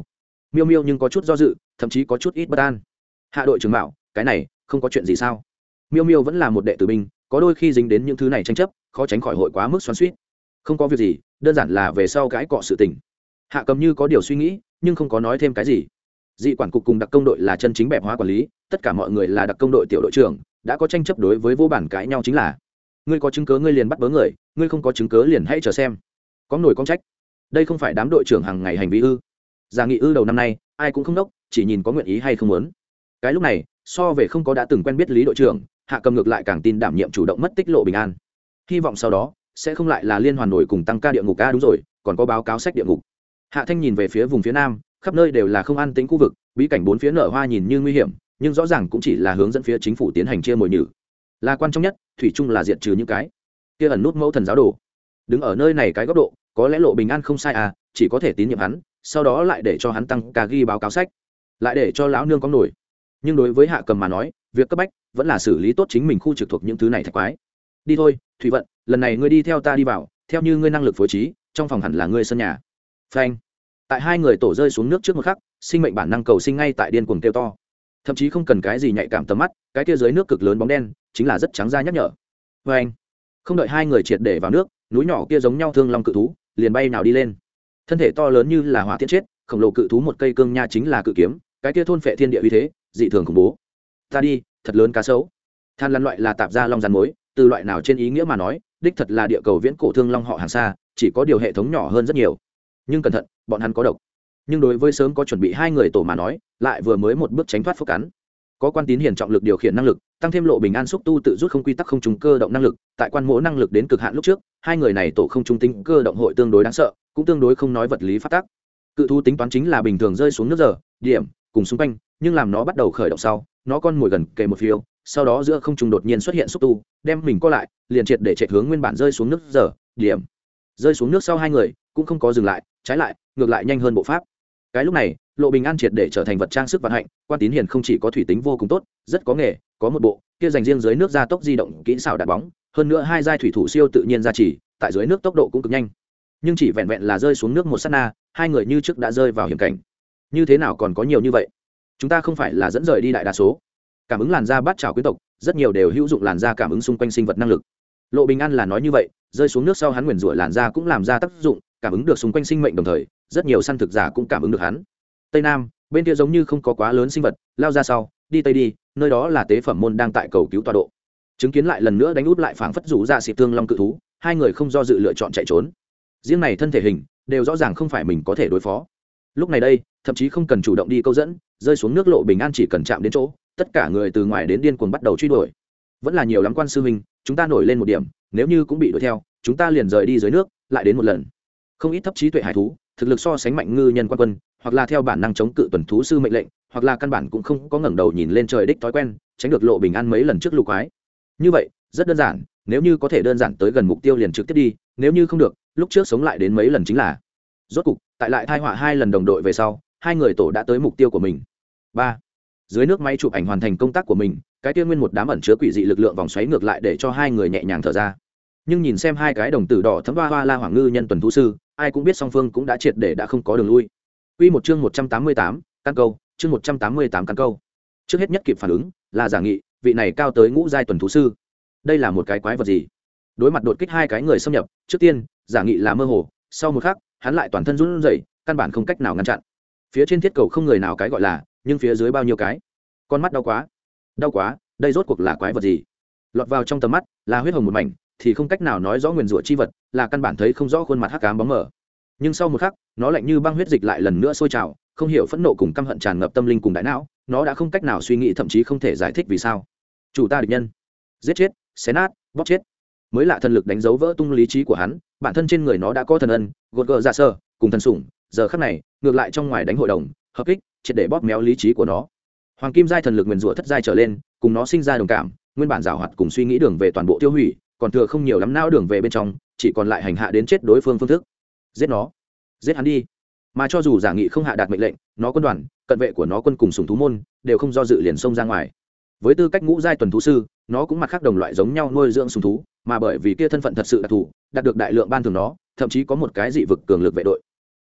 Miêu Miêu nhưng có chút do dự, thậm chí có chút ít bất an. Hạ đội trưởng bảo, cái này không có chuyện gì sao? Miêu Miêu vẫn là một đệ tử binh, có đôi khi dính đến những thứ này tranh chấp, khó tránh khỏi hội quá mức xoắn xuýt. Không có việc gì, đơn giản là về sau cái cọ sự tình. Hạ Cầm như có điều suy nghĩ, nhưng không có nói thêm cái gì. Dị quản cục cùng đặc công đội là chân chính bẹp hóa quản lý, tất cả mọi người là đặc công đội tiểu đội trưởng, đã có tranh chấp đối với vô bản cãi nhau chính là ngươi có chứng cứ ngươi liền bắt bớ người, ngươi không có chứng cứ liền hãy chờ xem. Có nổi con trách. Đây không phải đám đội trưởng hàng ngày hành vi ư? Giả nghị ư đầu năm nay, ai cũng không đốc, chỉ nhìn có nguyện ý hay không muốn. Cái lúc này, so về không có đã từng quen biết Lý đội trưởng, Hạ Cầm ngược lại càng tin đảm nhiệm chủ động mất tích Lộ Bình An. Hy vọng sau đó sẽ không lại là liên hoàn nổi cùng tăng ca địa ngục a, đúng rồi, còn có báo cáo sách địa ngục. Hạ Thanh nhìn về phía vùng phía nam, khắp nơi đều là không an tĩnh khu vực, bí cảnh bốn phía nở hoa nhìn như nguy hiểm, nhưng rõ ràng cũng chỉ là hướng dẫn phía chính phủ tiến hành chia mồi nhử. Là quan trọng nhất, thủy chung là diệt trừ những cái kia ẩn nút mẫu thần giáo đồ. Đứng ở nơi này cái góc độ, có lẽ Lộ Bình An không sai à, chỉ có thể tín nhiệm hắn, sau đó lại để cho hắn tăng ca ghi báo cáo sách, lại để cho lão nương có nổi. Nhưng đối với Hạ Cầm mà nói, việc cấp bách vẫn là xử lý tốt chính mình khu trực thuộc những thứ này thạch quái. Đi thôi, Thủy Vận, lần này ngươi đi theo ta đi vào, theo như ngươi năng lực phối trí, trong phòng hẳn là ngươi sân nhà. Phanh. Tại hai người tổ rơi xuống nước trước một khắc, sinh mệnh bản năng cầu sinh ngay tại điên cuồng kêu to. Thậm chí không cần cái gì nhạy cảm tầm mắt, cái kia dưới nước cực lớn bóng đen chính là rất trắng ra nhắc nhở. Phanh. Không đợi hai người triệt để vào nước, núi nhỏ kia giống nhau thương long cự thú liền bay nào đi lên. Thân thể to lớn như là hỏa tiễn chết, khổng lồ cự thú một cây cương nha chính là cự kiếm, cái kia thôn phệ thiên địa uy thế, dị thường khủng bố. Ta đi, thật lớn cá sấu. Than lăn loại là tạp gia long rắn mối, từ loại nào trên ý nghĩa mà nói, đích thật là địa cầu viễn cổ thương long họ hàng xa, chỉ có điều hệ thống nhỏ hơn rất nhiều. Nhưng cẩn thận, bọn hắn có độc. Nhưng đối với sớm có chuẩn bị hai người tổ mà nói, lại vừa mới một bước tránh thoát phốc cắn. Có quan tín hiển trọng lực điều khiển năng lực, tăng thêm Lộ Bình An xúc tu tự rút không quy tắc không trùng cơ động năng lực, tại quan mỗ năng lực đến cực hạn lúc trước, hai người này tổ không trung tính cơ động hội tương đối đáng sợ, cũng tương đối không nói vật lý phát tác. Cự thú tính toán chính là bình thường rơi xuống nước giờ, điểm cùng xung quanh, nhưng làm nó bắt đầu khởi động sau, nó con mồi gần kề một phiêu, sau đó giữa không trung đột nhiên xuất hiện xúc tu, đem mình co lại, liền triệt để chạy hướng nguyên bản rơi xuống nước giờ, điểm. Rơi xuống nước sau hai người cũng không có dừng lại, trái lại, ngược lại nhanh hơn bộ pháp. Cái lúc này, Lộ Bình An triệt để trở thành vật trang sức vận hạnh, quan tín hiền không chỉ có thủy tính vô cùng tốt, rất có nghề, có một bộ kia dành riêng dưới nước gia tốc di động kỹ xảo đạn bóng, hơn nữa hai giai thủy thủ siêu tự nhiên gia trì, tại dưới nước tốc độ cũng cực nhanh. Nhưng chỉ vẹn vẹn là rơi xuống nước một sát na, hai người như trước đã rơi vào hiểm cảnh. Như thế nào còn có nhiều như vậy? Chúng ta không phải là dẫn rời đi đại đa số. Cảm ứng làn da bát trảo quyến tộc, rất nhiều đều hữu dụng làn da cảm ứng xung quanh sinh vật năng lực. Lộ Bình An là nói như vậy, rơi xuống nước sau hắn nguyền rủa làn da cũng làm ra tác dụng, cảm ứng được xung quanh sinh mệnh đồng thời, rất nhiều săn thực giả cũng cảm ứng được hắn. Tây Nam, bên kia giống như không có quá lớn sinh vật, lao ra sau, đi tây đi, nơi đó là tế phẩm môn đang tại cầu cứu tọa độ. Chứng kiến lại lần nữa đánh út lại phảng phất rủ ra xịt tương long cự thú, hai người không do dự lựa chọn chạy trốn. Riêng này thân thể hình đều rõ ràng không phải mình có thể đối phó. Lúc này đây, thậm chí không cần chủ động đi câu dẫn, rơi xuống nước Lộ Bình An chỉ cần chạm đến chỗ, tất cả người từ ngoài đến điên cuồng bắt đầu truy đuổi. Vẫn là nhiều lắm quan sư huynh, chúng ta nổi lên một điểm, nếu như cũng bị đuổi theo, chúng ta liền rời đi dưới nước, lại đến một lần. Không ít thấp trí tuệ hải thú, thực lực so sánh mạnh ngư nhân quan quân, hoặc là theo bản năng chống cự tuần thú sư mệnh lệnh, hoặc là căn bản cũng không có ngẩng đầu nhìn lên trời đích thói quen, tránh được Lộ Bình An mấy lần trước lục quái. Như vậy, rất đơn giản, nếu như có thể đơn giản tới gần mục tiêu liền trực tiếp đi, nếu như không được, lúc trước sống lại đến mấy lần chính là. Rốt cục, tại lại thai họa hai lần đồng đội về sau, hai người tổ đã tới mục tiêu của mình. 3. Dưới nước máy chụp ảnh hoàn thành công tác của mình, cái kia nguyên một đám ẩn chứa quỷ dị lực lượng vòng xoáy ngược lại để cho hai người nhẹ nhàng thở ra. Nhưng nhìn xem hai cái đồng tử đỏ thấm hoa la hoàng ngư nhân tuần thú sư, ai cũng biết song phương cũng đã triệt để đã không có đường lui. Quy một chương 188, căn câu, chương 188 căn câu. Trước hết nhất kịp phản ứng là Giả Nghị, vị này cao tới ngũ giai tuần thú sư. Đây là một cái quái vật gì? Đối mặt đột kích hai cái người xâm nhập, trước tiên, Giả Nghị là mơ hồ, sau một khắc, hắn lại toàn thân run rẩy, căn bản không cách nào ngăn chặn. Phía trên thiết cầu không người nào cái gọi là, nhưng phía dưới bao nhiêu cái? Con mắt đau quá, đây rốt cuộc là quái vật gì? Lọt vào trong tầm mắt là huyết hồng một mảnh, thì không cách nào nói rõ nguyên rủa chi vật, là căn bản thấy không rõ khuôn mặt hắc ám bóng mờ. Nhưng sau một khắc, nó lạnh như băng huyết dịch lại lần nữa sôi trào, không hiểu phẫn nộ cùng căm hận tràn ngập tâm linh cùng đại não, nó đã không cách nào suy nghĩ, thậm chí không thể giải thích vì sao. Chủ ta địch nhân, giết chết, xé nát, bóp chết. Mới lạ thần lực đánh dấu vỡ tung lý trí của hắn, bản thân trên người nó đã có thần ân, gột gờ dạ sơ, cùng thần sủng, giờ khắc này, ngược lại trong ngoài đánh hội đồng, hợp kích, triệt để bóp méo lý trí của nó. Hoàng kim giai thần lực nguyên rủa thất giai trở lên, cùng nó sinh ra đồng cảm, nguyên bản giảo hoạt cùng suy nghĩ đường về toàn bộ tiêu hủy, còn thừa không nhiều lắm não đường về bên trong, chỉ còn lại hành hạ đến chết đối phương phương thức. Giết nó, giết hắn đi. Mà cho dù Giả Nghị không hạ đạt mệnh lệnh, nó quân đoàn, cận vệ của nó quân cùng sủng thú môn đều không do dự liền xông ra ngoài. Với tư cách ngũ giai tuần thú sư, nó cũng mặt khác đồng loại giống nhau nuôi dưỡng sủng thú, mà bởi vì kia thân phận thật sự đặc thù, đạt được đại lượng ban thưởng nó, thậm chí có một cái dị vực cường lực vệ đội.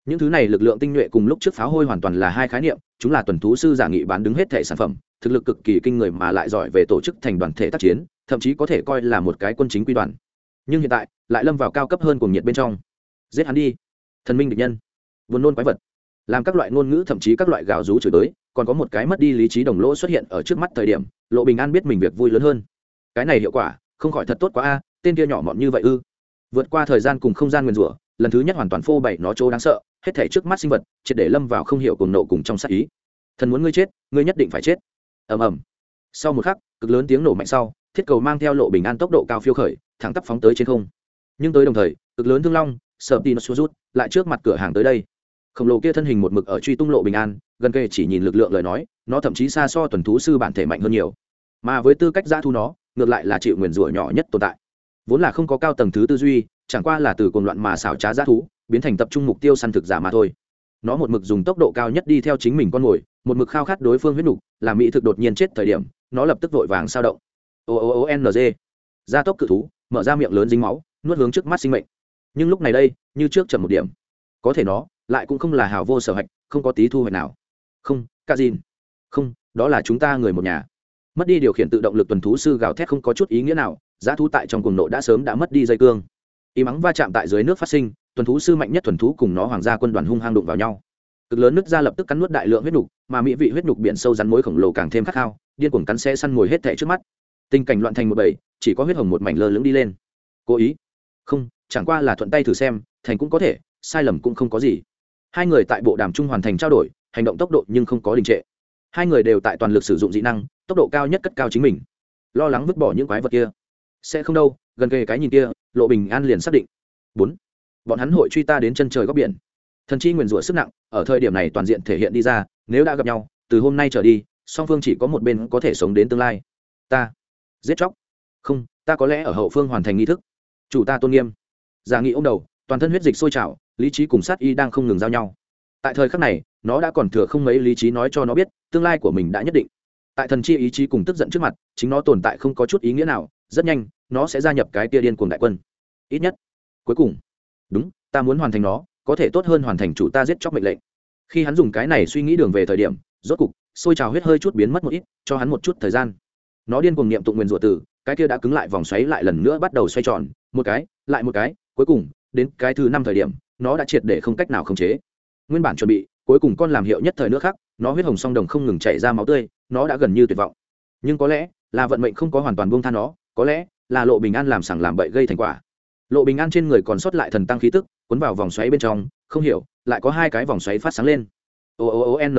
những thứ này lực lượng tinh nhuệ cùng lúc trước pháo hôi hoàn toàn là hai khái niệm. Chúng là tuần thú sư giả nghị bán đứng hết thể sản phẩm, thực lực cực kỳ kinh người mà lại giỏi về tổ chức thành đoàn thể tác chiến, thậm chí có thể coi là một cái quân chính quy đoàn. Nhưng hiện tại lại lâm vào cao cấp hơn cuồng nhiệt bên trong. Giết hắn đi, thần minh địch nhân, buồn nôn quái vật, làm các loại ngôn ngữ, thậm chí các loại gào rú chửi tới. Còn có một cái mất đi lý trí đồng lỗ xuất hiện ở trước mắt. Thời điểm Lộ Bình An biết mình việc vui lớn hơn. Cái này hiệu quả không khỏi thật tốt quá a. Tên kia nhỏ mọn như vậy ư? Vượt qua thời gian cùng không gian nguyên rủa, lần thứ nhất hoàn toàn phô bày nó chỗ đáng sợ. Hết thảy trước mắt sinh vật triệt để lâm vào không hiểu cuồng nộ cùng trong sát ý. Thần muốn ngươi chết, ngươi nhất định phải chết. Ầm ầm. Sau một khắc, cực lớn tiếng nổ mạnh sau, thiết cầu mang theo Lộ Bình An tốc độ cao phiêu khởi, thẳng tắp phóng tới trên không. Nhưng tới đồng thời, cực lớn thương long sợ tin rút lại trước mặt cửa hàng tới đây. Khổng lồ kia thân hình một mực ở truy tung Lộ Bình An, gần kề chỉ nhìn lực lượng lời nói, nó thậm chí xa so tuần thú sư bản thể mạnh hơn nhiều. Mà với tư cách dã thu nó, ngược lại là chịu nguyền rủa nhỏ nhất tồn tại. Vốn là không có cao tầng thứ tư duy, chẳng qua là từ cuồng loạn mà xảo trá dã thú, biến thành tập trung mục tiêu săn thực giả mà thôi. Nó một mực dùng tốc độ cao nhất đi theo chính mình con mồi, một mực khao khát đối phương huyết nục, làm mỹ thực đột nhiên chết thời điểm, nó lập tức vội vàng sao động. OONG. Gia tốc cự thú, mở ra miệng lớn dính máu, nuốt hướng trước mắt sinh mệnh. Nhưng lúc này đây, như trước chậm một điểm. Có thể nó lại cũng không là hào vô sở hạch, không có tí thu hoạch nào. Không, cả gìn. Không, đó là chúng ta người một nhà. Mất đi điều khiển tự động lực tuần thú sư gào thét không có chút ý nghĩa nào, dã thú tại trong cuồng nộ đã sớm đã mất đi dây cương. Y mắng va chạm tại dưới nước phát sinh, tuần thú sư mạnh nhất thuần thú cùng nó hoàng gia quân đoàn hung hăng đụng vào nhau. Cực lớn nứt ra lập tức cắn nuốt đại lượng huyết nục, mà mỹ vị huyết nục biển sâu rắn mối khổng lồ càng thêm khát khao, điên cuồng cắn xé săn mồi hết thảy trước mắt. Tình cảnh loạn thành một bầy, chỉ có huyết hồng một mảnh lơ lửng đi lên. Cố ý? Không, chẳng qua là thuận tay thử xem, thành cũng có thể, sai lầm cũng không có gì. Hai người tại bộ đàm chung hoàn thành trao đổi, hành động tốc độ nhưng không có đình trệ. Hai người đều tại toàn lực sử dụng dị năng, tốc độ cao nhất cất cao chính mình. Lo lắng vứt bỏ những quái vật kia. Sẽ không đâu, gần kề cái nhìn kia, Lộ Bình An liền xác định. 4. Bọn hắn hội truy ta đến chân trời góc biển. Thần chi nguyền rủa sức nặng, ở thời điểm này toàn diện thể hiện đi ra, nếu đã gặp nhau, từ hôm nay trở đi, song phương chỉ có một bên có thể sống đến tương lai. Ta giết chóc. Không, ta có lẽ ở hậu phương hoàn thành nghi thức. Chủ ta tôn nghiêm. Giả Nghị ôm đầu, toàn thân huyết dịch sôi trào, lý trí cùng sát y đang không ngừng giao nhau. Tại thời khắc này, nó đã còn thừa không mấy lý trí nói cho nó biết, tương lai của mình đã nhất định. Tại thần chi ý chí cùng tức giận trước mặt, chính nó tồn tại không có chút ý nghĩa nào, rất nhanh, nó sẽ gia nhập cái tia điên cuồng đại quân. Ít nhất, cuối cùng, đúng, ta muốn hoàn thành nó, có thể tốt hơn hoàn thành chủ ta giết chóc mệnh lệnh. Khi hắn dùng cái này suy nghĩ đường về thời điểm, rốt cục, sôi trào huyết hơi chút biến mất một ít, cho hắn một chút thời gian. Nó điên cuồng niệm tụng nguyên rủa tử, cái kia đã cứng lại vòng xoáy lại lần nữa bắt đầu xoay tròn, một cái, lại một cái, cuối cùng, đến cái thứ 5 thời điểm, nó đã triệt để không cách nào khống chế. Nguyên bản chuẩn bị, cuối cùng con làm hiệu nhất thời nữa khác, nó huyết hồng song đồng không ngừng chảy ra máu tươi, nó đã gần như tuyệt vọng. Nhưng có lẽ, là vận mệnh không có hoàn toàn buông tha nó, có lẽ, là Lộ Bình An làm sằng làm bậy gây thành quả. Lộ Bình An trên người còn sót lại thần tăng khí tức, cuốn vào vòng xoáy bên trong, không hiểu, lại có 2 cái vòng xoáy phát sáng lên. OONG.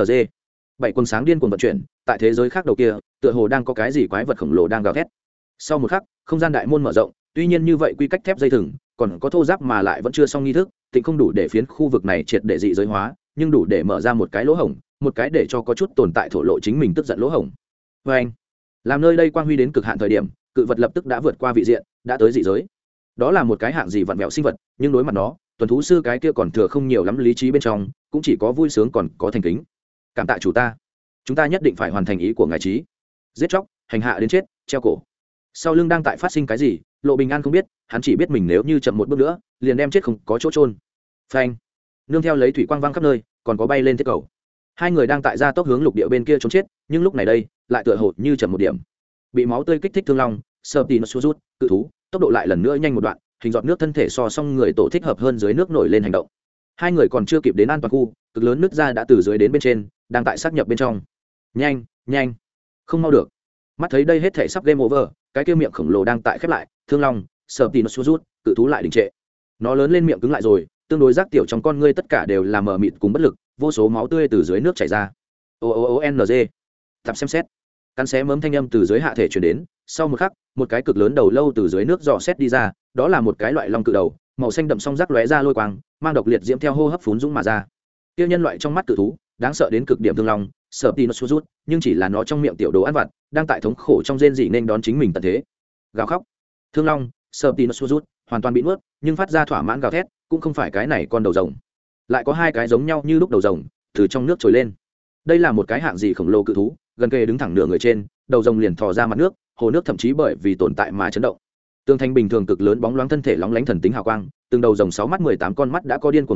7 quần sáng điên cuồng vận chuyển, tại thế giới khác đầu kia, tựa hồ đang có cái gì quái vật khổng lồ đang gào thét. Sau một khắc, không gian đại môn mở rộng, tuy nhiên như vậy quy cách thép dây thừng, còn có thô giáp mà lại vẫn chưa xong nghi thức, tịnh không đủ để phiến khu vực này triệt để dị giới hóa, nhưng đủ để mở ra một cái lỗ hổng, một cái để cho có chút tồn tại thổ lộ chính mình tức giận lỗ hổng. Và anh, làm nơi đây quang huy đến cực hạn thời điểm, cự vật lập tức đã vượt qua vị diện, đã tới dị giới. Đó là một cái hạng gì vặn vẹo sinh vật, nhưng đối mặt nó, tuần thú sư cái kia còn thừa không nhiều lắm lý trí bên trong, cũng chỉ có vui sướng còn có thành kính. Cảm tạ chủ ta, chúng ta nhất định phải hoàn thành ý của ngài trí. Giết chóc, hành hạ đến chết, treo cổ. Sau lưng đang tại phát sinh cái gì, Lộ Bình An không biết, hắn chỉ biết mình nếu như chậm một bước nữa, liền đem chết không có chỗ trôn. Phanh. Nương theo lấy thủy quang vang khắp nơi, còn có bay lên thiết cầu. Hai người đang tại gia tốc hướng lục địa bên kia trốn chết, nhưng lúc này đây, lại tựa hồ như chậm một điểm. Bị máu tươi kích thích thương long, Serpinosaurus, cự thú, tốc độ lại lần nữa nhanh một đoạn, hình giọt nước thân thể so song người tổ thích hợp hơn dưới nước nổi lên hành động. Hai người còn chưa kịp đến an toàn khu, cực lớn nứt ra đã từ dưới đến bên trên, đang tại sát nhập bên trong. Nhanh, nhanh, không mau được. Mắt thấy đây hết thể sắp game over, cái kia miệng khổng lồ đang tại khép lại, thương long, Serpinosaurus, cự thú lại đình trệ. Nó lớn lên miệng cứng lại rồi, tương đối rác tiểu trong con ngươi tất cả đều là mờ mịt cùng bất lực, vô số máu tươi từ dưới nước chảy ra. OONG. Tập xem xét. Cắn xé mớm thanh âm từ dưới hạ thể truyền đến, sau một khắc, một cái cực lớn đầu lâu từ dưới nước dò xét đi ra, đó là một cái loại long cự đầu, màu xanh đậm song rác lóe ra lôi quang, mang độc liệt diễm theo hô hấp phún dũng mà ra. Tiêu nhân loại trong mắt cự thú, đáng sợ đến cực điểm thương long, Serpinosaurus, nhưng chỉ là nó trong miệng tiểu đồ ăn vặt, đang tại thống khổ trong rên rỉ nên đón chính mình tận thế. Gào khóc. Thương long, Serpinosaurus, hoàn toàn bị nuốt, nhưng phát ra thỏa mãn gào thét, cũng không phải cái này con đầu rồng. Lại có 2 cái giống nhau như lúc đầu rồng, từ trong nước trồi lên. Đây là một cái hạng gì khổng lồ cự thú, gần kề đứng thẳng nửa người trên, đầu rồng liền thò ra mặt nước, hồ nước thậm chí bởi vì tồn tại mà chấn động. Tương thanh bình thường cực lớn bóng loáng thân thể lóng lánh thần tính hào quang, từng đầu rồng 6 mắt 18 con mắt đã có điên cuồng sát ý,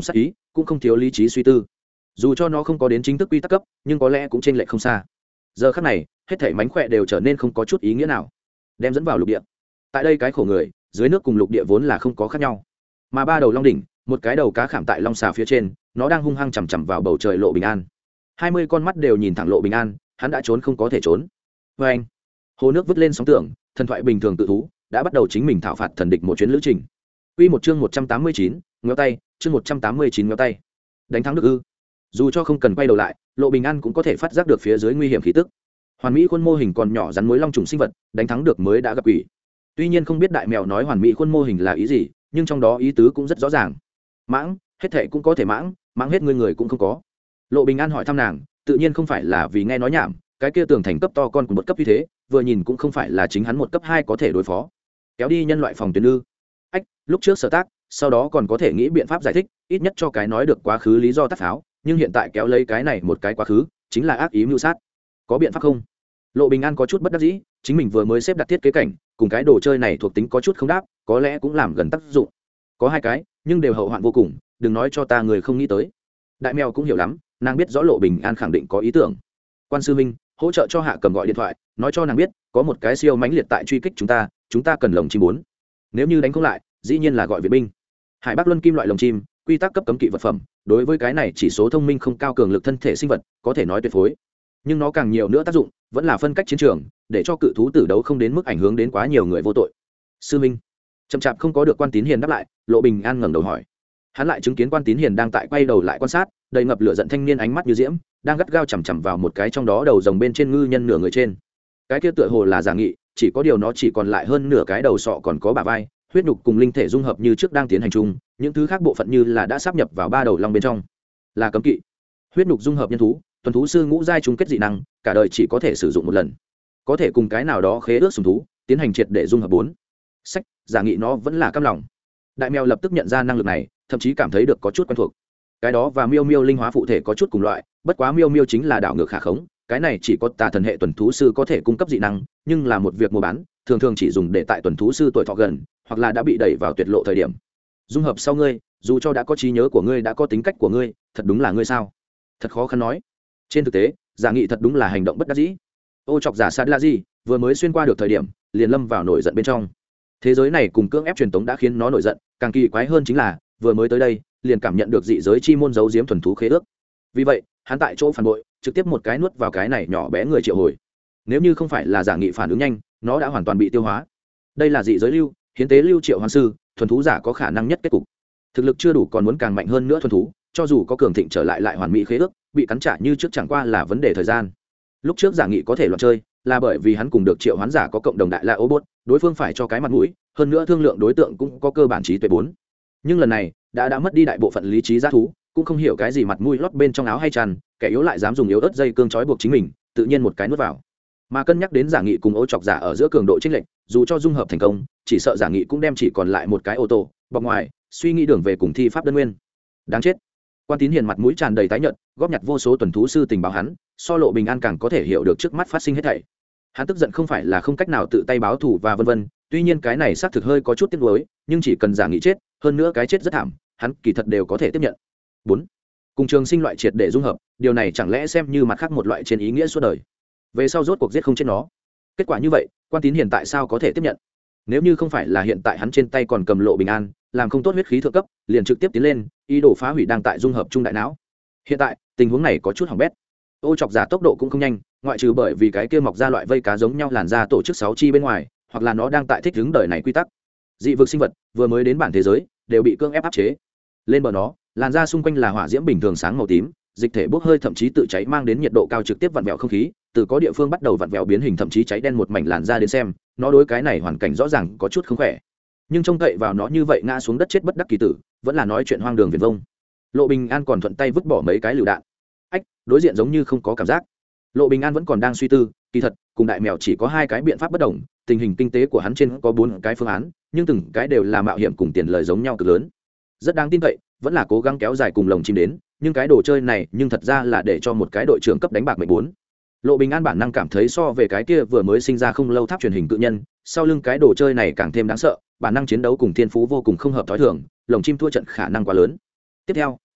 cũng không thiếu lý trí suy tư. Dù cho nó không có đến chính thức quy tắc cấp, nhưng có lẽ cũng chênh lệch không xa. Giờ khắc này, hết thảy mánh khỏe đều trở nên không có chút ý nghĩa nào. Đem dẫn vào lục địa. Tại đây cái khổ người, dưới nước cùng lục địa vốn là không có khác nhau. Mà ba đầu long đỉnh, một cái đầu cá khảm tại long xà phía trên, nó đang hung hăng chằm chằm vào bầu trời Lộ Bình An. 20 con mắt đều nhìn thẳng Lộ Bình An, hắn đã trốn không có thể trốn. Và anh, hồ nước vứt lên sóng tưởng, thần thoại bình thường tự thú đã bắt đầu chính mình thảo phạt thần địch một chuyến lữ trình. Quy một chương 189, ngéo tay, chương 189 ngéo tay. Đánh thắng được ư? Dù cho không cần quay đầu lại, Lộ Bình An cũng có thể phát giác được phía dưới nguy hiểm khí tức. Hoàn mỹ khuôn mô hình còn nhỏ rắn mối long trùng sinh vật, đánh thắng được mới đã gặp quỷ. Tuy nhiên không biết đại mèo nói hoàn mỹ khuôn mô hình là ý gì, nhưng trong đó ý tứ cũng rất rõ ràng. Mãng, hết thệ cũng có thể mãng, mãng hết người cũng không có. Lộ Bình An hỏi thăm nàng, tự nhiên không phải là vì nghe nói nhảm, cái kia tường thành cấp to con của một cấp như thế, vừa nhìn cũng không phải là chính hắn một cấp 2 có thể đối phó. Kéo đi nhân loại phòng tuyến ư? Ách, lúc trước sở tác, sau đó còn có thể nghĩ biện pháp giải thích, ít nhất cho cái nói được quá khứ lý do tắt pháo, nhưng hiện tại kéo lấy cái này một cái quá khứ, chính là ác ý mưu sát. Có biện pháp không? Lộ Bình An có chút bất đắc dĩ, chính mình vừa mới xếp đặt thiết kế cảnh, cùng cái đồ chơi này thuộc tính có chút không đáp, có lẽ cũng làm gần tác dụng. Có 2 cái, nhưng đều hậu hoạn vô cùng, đừng nói cho ta người không nghĩ tới. Đại mèo cũng hiểu lắm, nàng biết rõ Lộ Bình An khẳng định có ý tưởng. Quan sư minh, hỗ trợ cho Hạ Cầm gọi điện thoại, nói cho nàng biết, có một cái siêu mãnh liệt tại truy kích chúng ta cần lồng chim 4. Nếu như đánh không lại, dĩ nhiên là gọi viện binh. Hải Bắc Luân kim loại lồng chim, quy tắc cấp cấm kỵ vật phẩm, đối với cái này chỉ số thông minh không cao cường lực thân thể sinh vật, có thể nói tuyệt phối. Nhưng nó càng nhiều nữa tác dụng, vẫn là phân cách chiến trường, để cho cự thú tử đấu không đến mức ảnh hưởng đến quá nhiều người vô tội. Sư minh, chậm chạp không có được Quan Tín Hiền đáp lại, Lộ Bình An ngẩng đầu hỏi. Hắn lại chứng kiến Quan Tín Hiền đang tại quay đầu lại quan sát, đầy ngập lửa giận thanh niên ánh mắt như diễm, đang gắt gao chằm chằm vào một cái trong đó đầu rồng bên trên ngư nhân nửa người trên. Cái kia tựa hồ là giả nghị, chỉ có điều nó chỉ còn lại hơn nửa cái đầu sọ còn có bả vai, huyết nhục cùng linh thể dung hợp như trước đang tiến hành chung, những thứ khác bộ phận như là đã sáp nhập vào ba đầu long bên trong. Là cấm kỵ. Huyết nhục dung hợp nhân thú, tuần thú sư ngũ giai chung kết dị năng, cả đời chỉ có thể sử dụng một lần. Có thể cùng cái nào đó khế ước sùng thú, tiến hành triệt để dung hợp 4. Sách, giả nghị nó vẫn là cam lòng. Đại mèo lập tức nhận ra năng lực này, thậm chí cảm thấy được có chút quen thuộc. Cái đó và miêu miêu linh hóa phụ thể có chút cùng loại, bất quá miêu miêu chính là đảo ngược khả khống, cái này chỉ có tà thần hệ tuần thú sư có thể cung cấp dị năng, nhưng là một việc mua bán, thường thường chỉ dùng để tại tuần thú sư tuổi thọ gần, hoặc là đã bị đẩy vào tuyệt lộ thời điểm. Dung hợp sau ngươi, dù cho đã có trí nhớ của ngươi, đã có tính cách của ngươi, thật đúng là ngươi sao? Thật khó khăn nói. Trên thực tế, giả nghị thật đúng là hành động bất đắc dĩ. Ô chọc giả sát là gì, vừa mới xuyên qua được thời điểm, liền lâm vào nổi giận bên trong. Thế giới này cùng cưỡng ép truyền tống đã khiến nó nổi giận, càng kỳ quái hơn chính là, vừa mới tới đây, liền cảm nhận được dị giới chi môn giấu giếm thuần thú khế ước. Vì vậy, hắn tại chỗ phản bội, trực tiếp một cái nuốt vào cái này nhỏ bé người triệu hồi. Nếu như không phải là giả nghị phản ứng nhanh, nó đã hoàn toàn bị tiêu hóa. Đây là dị giới lưu, hiến tế lưu triệu hoán sư, thuần thú giả có khả năng nhất kết cục. Thực lực chưa đủ còn muốn càng mạnh hơn nữa thuần thú, cho dù có cường thịnh trở lại hoàn mỹ khế ước, bị cắn trả như trước chẳng qua là vấn đề thời gian. Lúc trước giả nghị có thể loạn chơi, là bởi vì hắn cùng được triệu hoán giả có cộng đồng đại la ô bốt, đối phương phải cho cái mặt mũi, hơn nữa thương lượng đối tượng cũng có cơ bản trí tuệ 4. Nhưng lần này, đã mất đi đại bộ phận lý trí giá thú, cũng không hiểu cái gì mặt mũi lót bên trong áo hay chăn, kẻ yếu lại dám dùng yếu ớt dây cương trói buộc chính mình, tự nhiên một cái nuốt vào. Mà cân nhắc đến giả nghị cùng ô chọc giả ở giữa cường độ chênh lệch, dù cho dung hợp thành công, chỉ sợ giả nghị cũng đem chỉ còn lại một cái ô tô bọc ngoài, suy nghĩ đường về cùng thi pháp đơn nguyên. Đáng chết. Quan Tín Hiền mặt mũi tràn đầy tái nhợt, góp nhặt vô số tuần thú sư tình báo hắn, so Lộ Bình An càng có thể hiểu được trước mắt phát sinh hết thảy. Hắn tức giận không phải là không cách nào tự tay báo thù và vân vân, tuy nhiên cái này xác thực hơi có chút tiếc nuối, nhưng chỉ cần giả nghị chết, hơn nữa cái chết rất thảm, hắn kỳ thật đều có thể tiếp nhận. 4. Cùng trường sinh loại triệt để dung hợp, điều này chẳng lẽ xem như mặt khác một loại trên ý nghĩa suốt đời. Về sau rốt cuộc giết không chết nó. Kết quả như vậy, Quan Tín Hiền tại sao có thể tiếp nhận? Nếu như không phải là hiện tại hắn trên tay còn cầm Lộ Bình An, làm không tốt huyết khí thượng cấp, liền trực tiếp tiến lên, ý đồ phá hủy đang tại dung hợp trung đại não. Hiện tại, tình huống này có chút hỏng bét. Ô chọc giả tốc độ cũng không nhanh, ngoại trừ bởi vì cái kia mọc ra loại vây cá giống nhau làn ra tổ chức 6 chi bên ngoài, hoặc là nó đang tại thích ứng đời này quy tắc. Dị vực sinh vật vừa mới đến bản thế giới, đều bị cưỡng ép áp chế. Lên bờ nó, làn da xung quanh là hỏa diễm bình thường sáng màu tím, dịch thể bốc hơi thậm chí tự cháy mang đến nhiệt độ cao trực tiếp vặn vẹo không khí, từ có địa phương bắt đầu vặn vẹo biến hình thậm chí cháy đen một mảnh làn da đến xem, nó đối cái này hoàn cảnh rõ ràng có chút không khỏe. Nhưng trông cậy vào nó như vậy ngã xuống đất chết bất đắc kỳ tử, vẫn là nói chuyện hoang đường viển vông. Lộ Bình An còn thuận tay vứt bỏ mấy cái lựu đạn. Ách, đối diện giống như không có cảm giác. Lộ Bình An vẫn còn đang suy tư, kỳ thật, cùng đại mèo chỉ có 2 cái biện pháp bất đồng, tình hình kinh tế của hắn trên có 4 cái phương án, nhưng từng cái đều là mạo hiểm cùng tiền lời giống nhau cực lớn. Rất đáng tin cậy, vẫn là cố gắng kéo dài cùng lồng chim đến, nhưng cái đồ chơi này, nhưng thật ra là để cho một cái đội trưởng cấp đánh bạc mệnh 4. Lộ Bình An bản năng cảm thấy so về cái kia vừa mới sinh ra không lâu tháp truyền hình cự nhân, sau lưng cái đồ chơi này càng thêm đáng sợ, bản năng chiến đấu cùng thiên phú vô cùng không hợp thói thường, lồng chim thua trận khả năng quá lớn. Tiếp theo,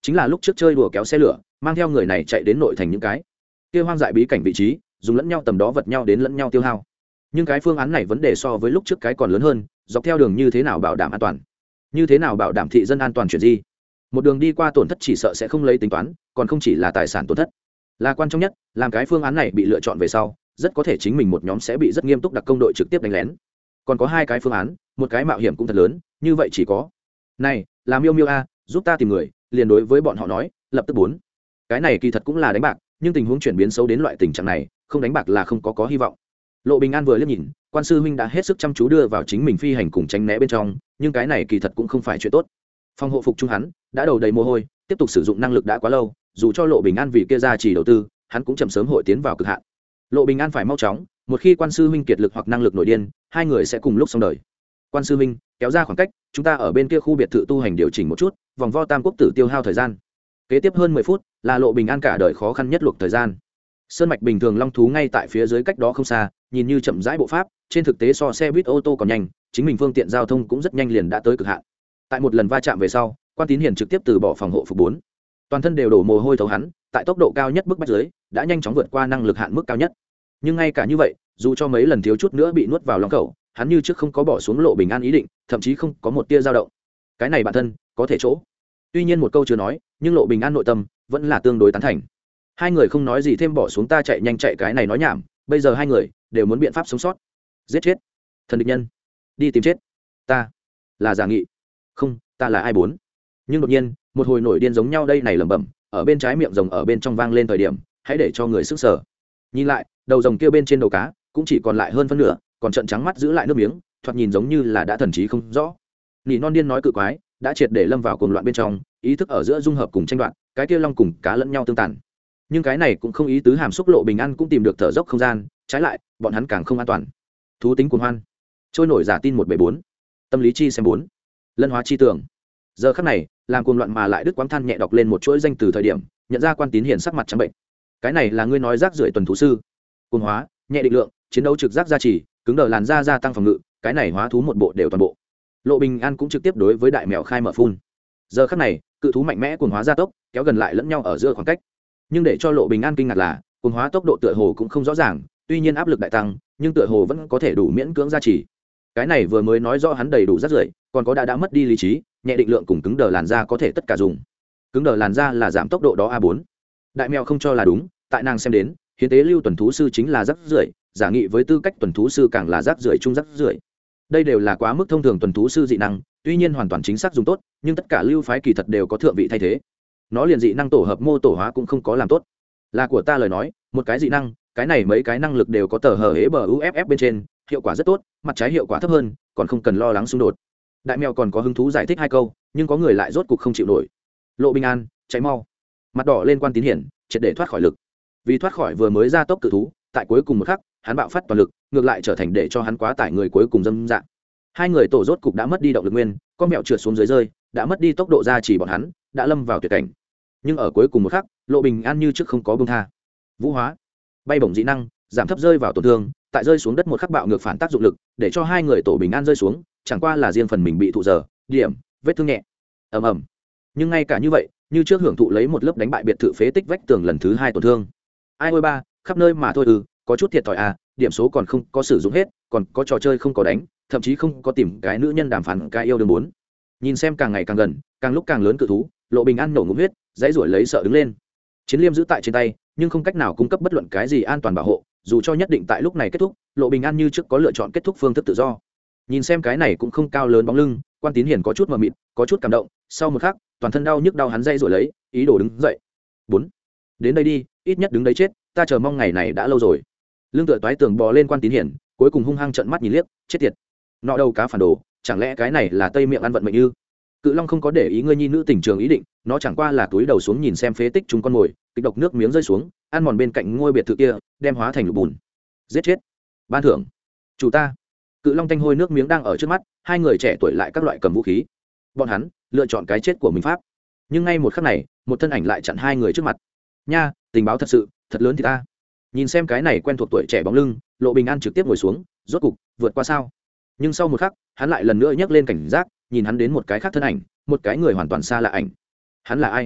chính là lúc trước chơi đùa kéo xe lửa mang theo người này chạy đến nội thành những cái kia hoang dại bí cảnh vị trí, dùng lẫn nhau tầm đó vật nhau đến lẫn nhau tiêu hao. Nhưng cái phương án này vấn đề so với lúc trước cái còn lớn hơn, dọc theo đường như thế nào bảo đảm an toàn, như thế nào bảo đảm thị dân an toàn chuyện gì. Một đường đi qua tổn thất chỉ sợ sẽ không lấy tính toán, còn không chỉ là tài sản tổn thất là quan trọng nhất. Làm cái phương án này bị lựa chọn về sau, rất có thể chính mình một nhóm sẽ bị rất nghiêm túc đặc công đội trực tiếp đánh lén. Còn có hai cái phương án, một cái mạo hiểm cũng thật lớn, như vậy chỉ có này là miêu miêu a, giúp ta tìm người, liền đối với bọn họ nói lập tức 4. Cái này kỳ thật cũng là đánh bạc, nhưng tình huống chuyển biến xấu đến loại tình trạng này, không đánh bạc là không có hy vọng. Lộ Bình An vừa liếc nhìn, quan sư huynh đã hết sức chăm chú đưa vào chính mình phi hành cùng tránh né bên trong, nhưng cái này kỳ thật cũng không phải chuyện tốt. Phòng hộ phục trung hắn đã đầu đầy mồ hôi, tiếp tục sử dụng năng lực đã quá lâu, dù cho Lộ Bình An vì kia ra chỉ đầu tư, hắn cũng chậm sớm hội tiến vào cực hạn. Lộ Bình An phải mau chóng, một khi quan sư huynh kiệt lực hoặc năng lực nổi điên, hai người sẽ cùng lúc xong đời. Quan sư huynh, kéo ra khoảng cách, chúng ta ở bên kia khu biệt thự tu hành điều chỉnh một chút, vòng vo Tam Quốc tử tiêu hao thời gian. Kế tiếp hơn 10 phút là Lộ Bình An cả đời khó khăn nhất luộc thời gian. Sơn mạch bình thường long thú ngay tại phía dưới cách đó không xa, nhìn như chậm rãi bộ pháp, trên thực tế so xe buýt ô tô còn nhanh, chính mình phương tiện giao thông cũng rất nhanh liền đã tới cực hạn. Tại một lần va chạm về sau, Quan Tín Hiền trực tiếp từ bỏ phòng hộ phục 4. Toàn thân đều đổ mồ hôi thấu hắn, tại tốc độ cao nhất bức bách dưới, đã nhanh chóng vượt qua năng lực hạn mức cao nhất. Nhưng ngay cả như vậy, dù cho mấy lần thiếu chút nữa bị nuốt vào lòng khẩu, hắn như trước không có bỏ xuống Lộ Bình An ý định, thậm chí không có một tia dao động. Cái này bản thân có thể chỗ. Tuy nhiên một câu chưa nói, nhưng Lộ Bình An nội tâm vẫn là tương đối tán thành. Hai người không nói gì thêm bỏ xuống ta chạy nhanh chạy cái này nói nhảm, bây giờ hai người đều muốn biện pháp sống sót. Giết chết thần địch nhân, đi tìm chết. Ta là Giả Nghị. Không, ta là ai 4. Nhưng đột nhiên, một hồi nổi điên giống nhau đây này lẩm bẩm, ở bên trái miệng rồng ở bên trong vang lên thời điểm, hãy để cho người sức sở. Nhìn lại, đầu rồng kia bên trên đầu cá cũng chỉ còn lại hơn phân nửa, còn trợn trắng mắt giữ lại nước miếng, thoạt nhìn giống như là đã thần trí không rõ. Nỉ non điên nói cự quái đã triệt để lâm vào cuồng loạn bên trong, ý thức ở giữa dung hợp cùng tranh đoạt, cái kia long cùng cá lẫn nhau tương tàn. Nhưng cái này cũng không ý tứ hàm xúc. Lộ Bình An cũng tìm được thở dốc không gian, trái lại bọn hắn càng không an toàn. Thú tính cuồng hoan, trôi nổi giả tin 174, tâm lý chi xem 4, lân hóa chi tưởng. Giờ khắc này làm cuồng loạn mà lại đứt quãng than nhẹ đọc lên một chuỗi danh từ thời điểm, nhận ra Quan Tín Hiền sắc mặt trắng bệnh. Cái này là ngươi nói rác rưởi tuần thú sư? Cuồng hóa, nhẹ định lượng, chiến đấu trực giác gia trì, cứng đờ làn da gia tăng phòng ngự, cái này hóa thú một bộ đều toàn bộ. Lộ Bình An cũng trực tiếp đối với đại mèo khai mở phun. Giờ khắc này cự thú mạnh mẽ cuồng hóa gia tốc, kéo gần lại lẫn nhau ở giữa khoảng cách. Nhưng để cho Lộ Bình An kinh ngạc là cuồng hóa tốc độ tựa hồ cũng không rõ ràng, tuy nhiên áp lực đại tăng, nhưng tựa hồ vẫn có thể đủ miễn cưỡng gia trì. Cái này vừa mới nói rõ hắn đầy đủ rác rưởi, còn có đã mất đi lý trí, nhẹ định lượng cùng cứng đờ làn da có thể tất cả dùng. Cứng đờ làn da là giảm tốc độ đó A4. Đại mèo không cho là đúng, tại nàng xem đến, hiến tế lưu tuần thú sư chính là rác rưởi, Giả Nghị với tư cách tuần thú sư càng là rác rưởi trung rác rưởi. Đây đều là quá mức thông thường tuần thú sư dị năng, tuy nhiên hoàn toàn chính xác dùng tốt, nhưng tất cả lưu phái kỳ thật đều có thượng vị thay thế. Nó liền dị năng tổ hợp mô tổ hóa cũng không có làm tốt. Là của ta lời nói, một cái dị năng, cái này mấy cái năng lực đều có tờ hở hế bờ uff bên trên, hiệu quả rất tốt, mặt trái hiệu quả thấp hơn, còn không cần lo lắng xung đột. Đại mèo còn có hứng thú giải thích hai câu, nhưng có người lại rốt cục không chịu nổi. Lộ Bình An, cháy mau. Mặt đỏ lên Quan Tín Hiển, triệt để thoát khỏi lực. Vì thoát khỏi vừa mới ra tốc cự thú, tại cuối cùng một khắc, hắn bạo phát toàn lực, ngược lại trở thành để cho hắn quá tải người cuối cùng dâm dạng. Hai người tổ rốt cục đã mất đi động lực nguyên, con mèo trượt xuống dưới rơi, đã mất đi tốc độ ra chỉ bọn hắn, đã lâm vào tuyệt cảnh. Nhưng ở cuối cùng một khắc, Lộ Bình An như trước không có buông tha. Vũ hóa, bay bổng dị năng, giảm thấp rơi vào tổn thương, tại rơi xuống đất một khắc bạo ngược phản tác dụng lực, để cho hai người tổ bình an rơi xuống, chẳng qua là riêng phần mình bị thụ giờ, điểm, vết thương nhẹ. Ầm ầm. Nhưng ngay cả như vậy, như trước hưởng thụ lấy một lớp đánh bại biệt thự phế tích vách tường lần thứ 2 tổn thương. Ai ôi ba, khắp nơi mà thôi có chút thiệt thòi à, điểm số còn không có sử dụng hết, còn có trò chơi không có đánh, thậm chí không có tìm cái nữ nhân đàm phán cái yêu đương 4. Nhìn xem càng ngày càng gần, càng lúc càng lớn cự thú, Lộ Bình An nổ ngụm huyết, dãy rủi lấy sợ đứng lên. Chiến liêm giữ tại trên tay, nhưng không cách nào cung cấp bất luận cái gì an toàn bảo hộ, dù cho nhất định tại lúc này kết thúc, Lộ Bình An như trước có lựa chọn kết thúc phương thức tự do. Nhìn xem cái này cũng không cao lớn bóng lưng, Quan Tín Hiển có chút mờ mịt, có chút cảm động, sau một khắc, toàn thân đau nhức đau hắn dây rồi lấy, ý đồ đứng dậy. 4. Đến đây đi, ít nhất đứng đấy chết, ta chờ mong ngày này đã lâu rồi. Lưng tựa toái tường bò lên Quan Tín Hiển, cuối cùng hung hăng trợn mắt nhìn liếc, chết tiệt. Nọ đâu cá phản đồ, chẳng lẽ cái này là tây miệng ăn vận mệnh ư? Cự Long không có để ý ngươi nhi nữ tình trường ý định, nó chẳng qua là túi đầu xuống nhìn xem phế tích chúng con mồi, kịch độc nước miếng rơi xuống, ăn mòn bên cạnh ngôi biệt thự kia, đem hóa thành lục bùn. Giết chết. Ban thưởng. Chủ ta. Cự Long tanh hôi nước miếng đang ở trước mắt, hai người trẻ tuổi lại các loại cầm vũ khí. Bọn hắn lựa chọn cái chết của mình pháp. Nhưng ngay một khắc này, một thân ảnh lại chặn hai người trước mặt. Nha, tình báo thật sự, thật lớn thì ta. Nhìn xem cái này quen thuộc tuổi trẻ bóng lưng, Lộ Bình An trực tiếp ngồi xuống, rốt cục vượt qua sao? Nhưng sau một khắc, hắn lại lần nữa nhấc lên cảnh giác, nhìn hắn đến một cái khác thân ảnh, một cái người hoàn toàn xa lạ ảnh. Hắn là ai?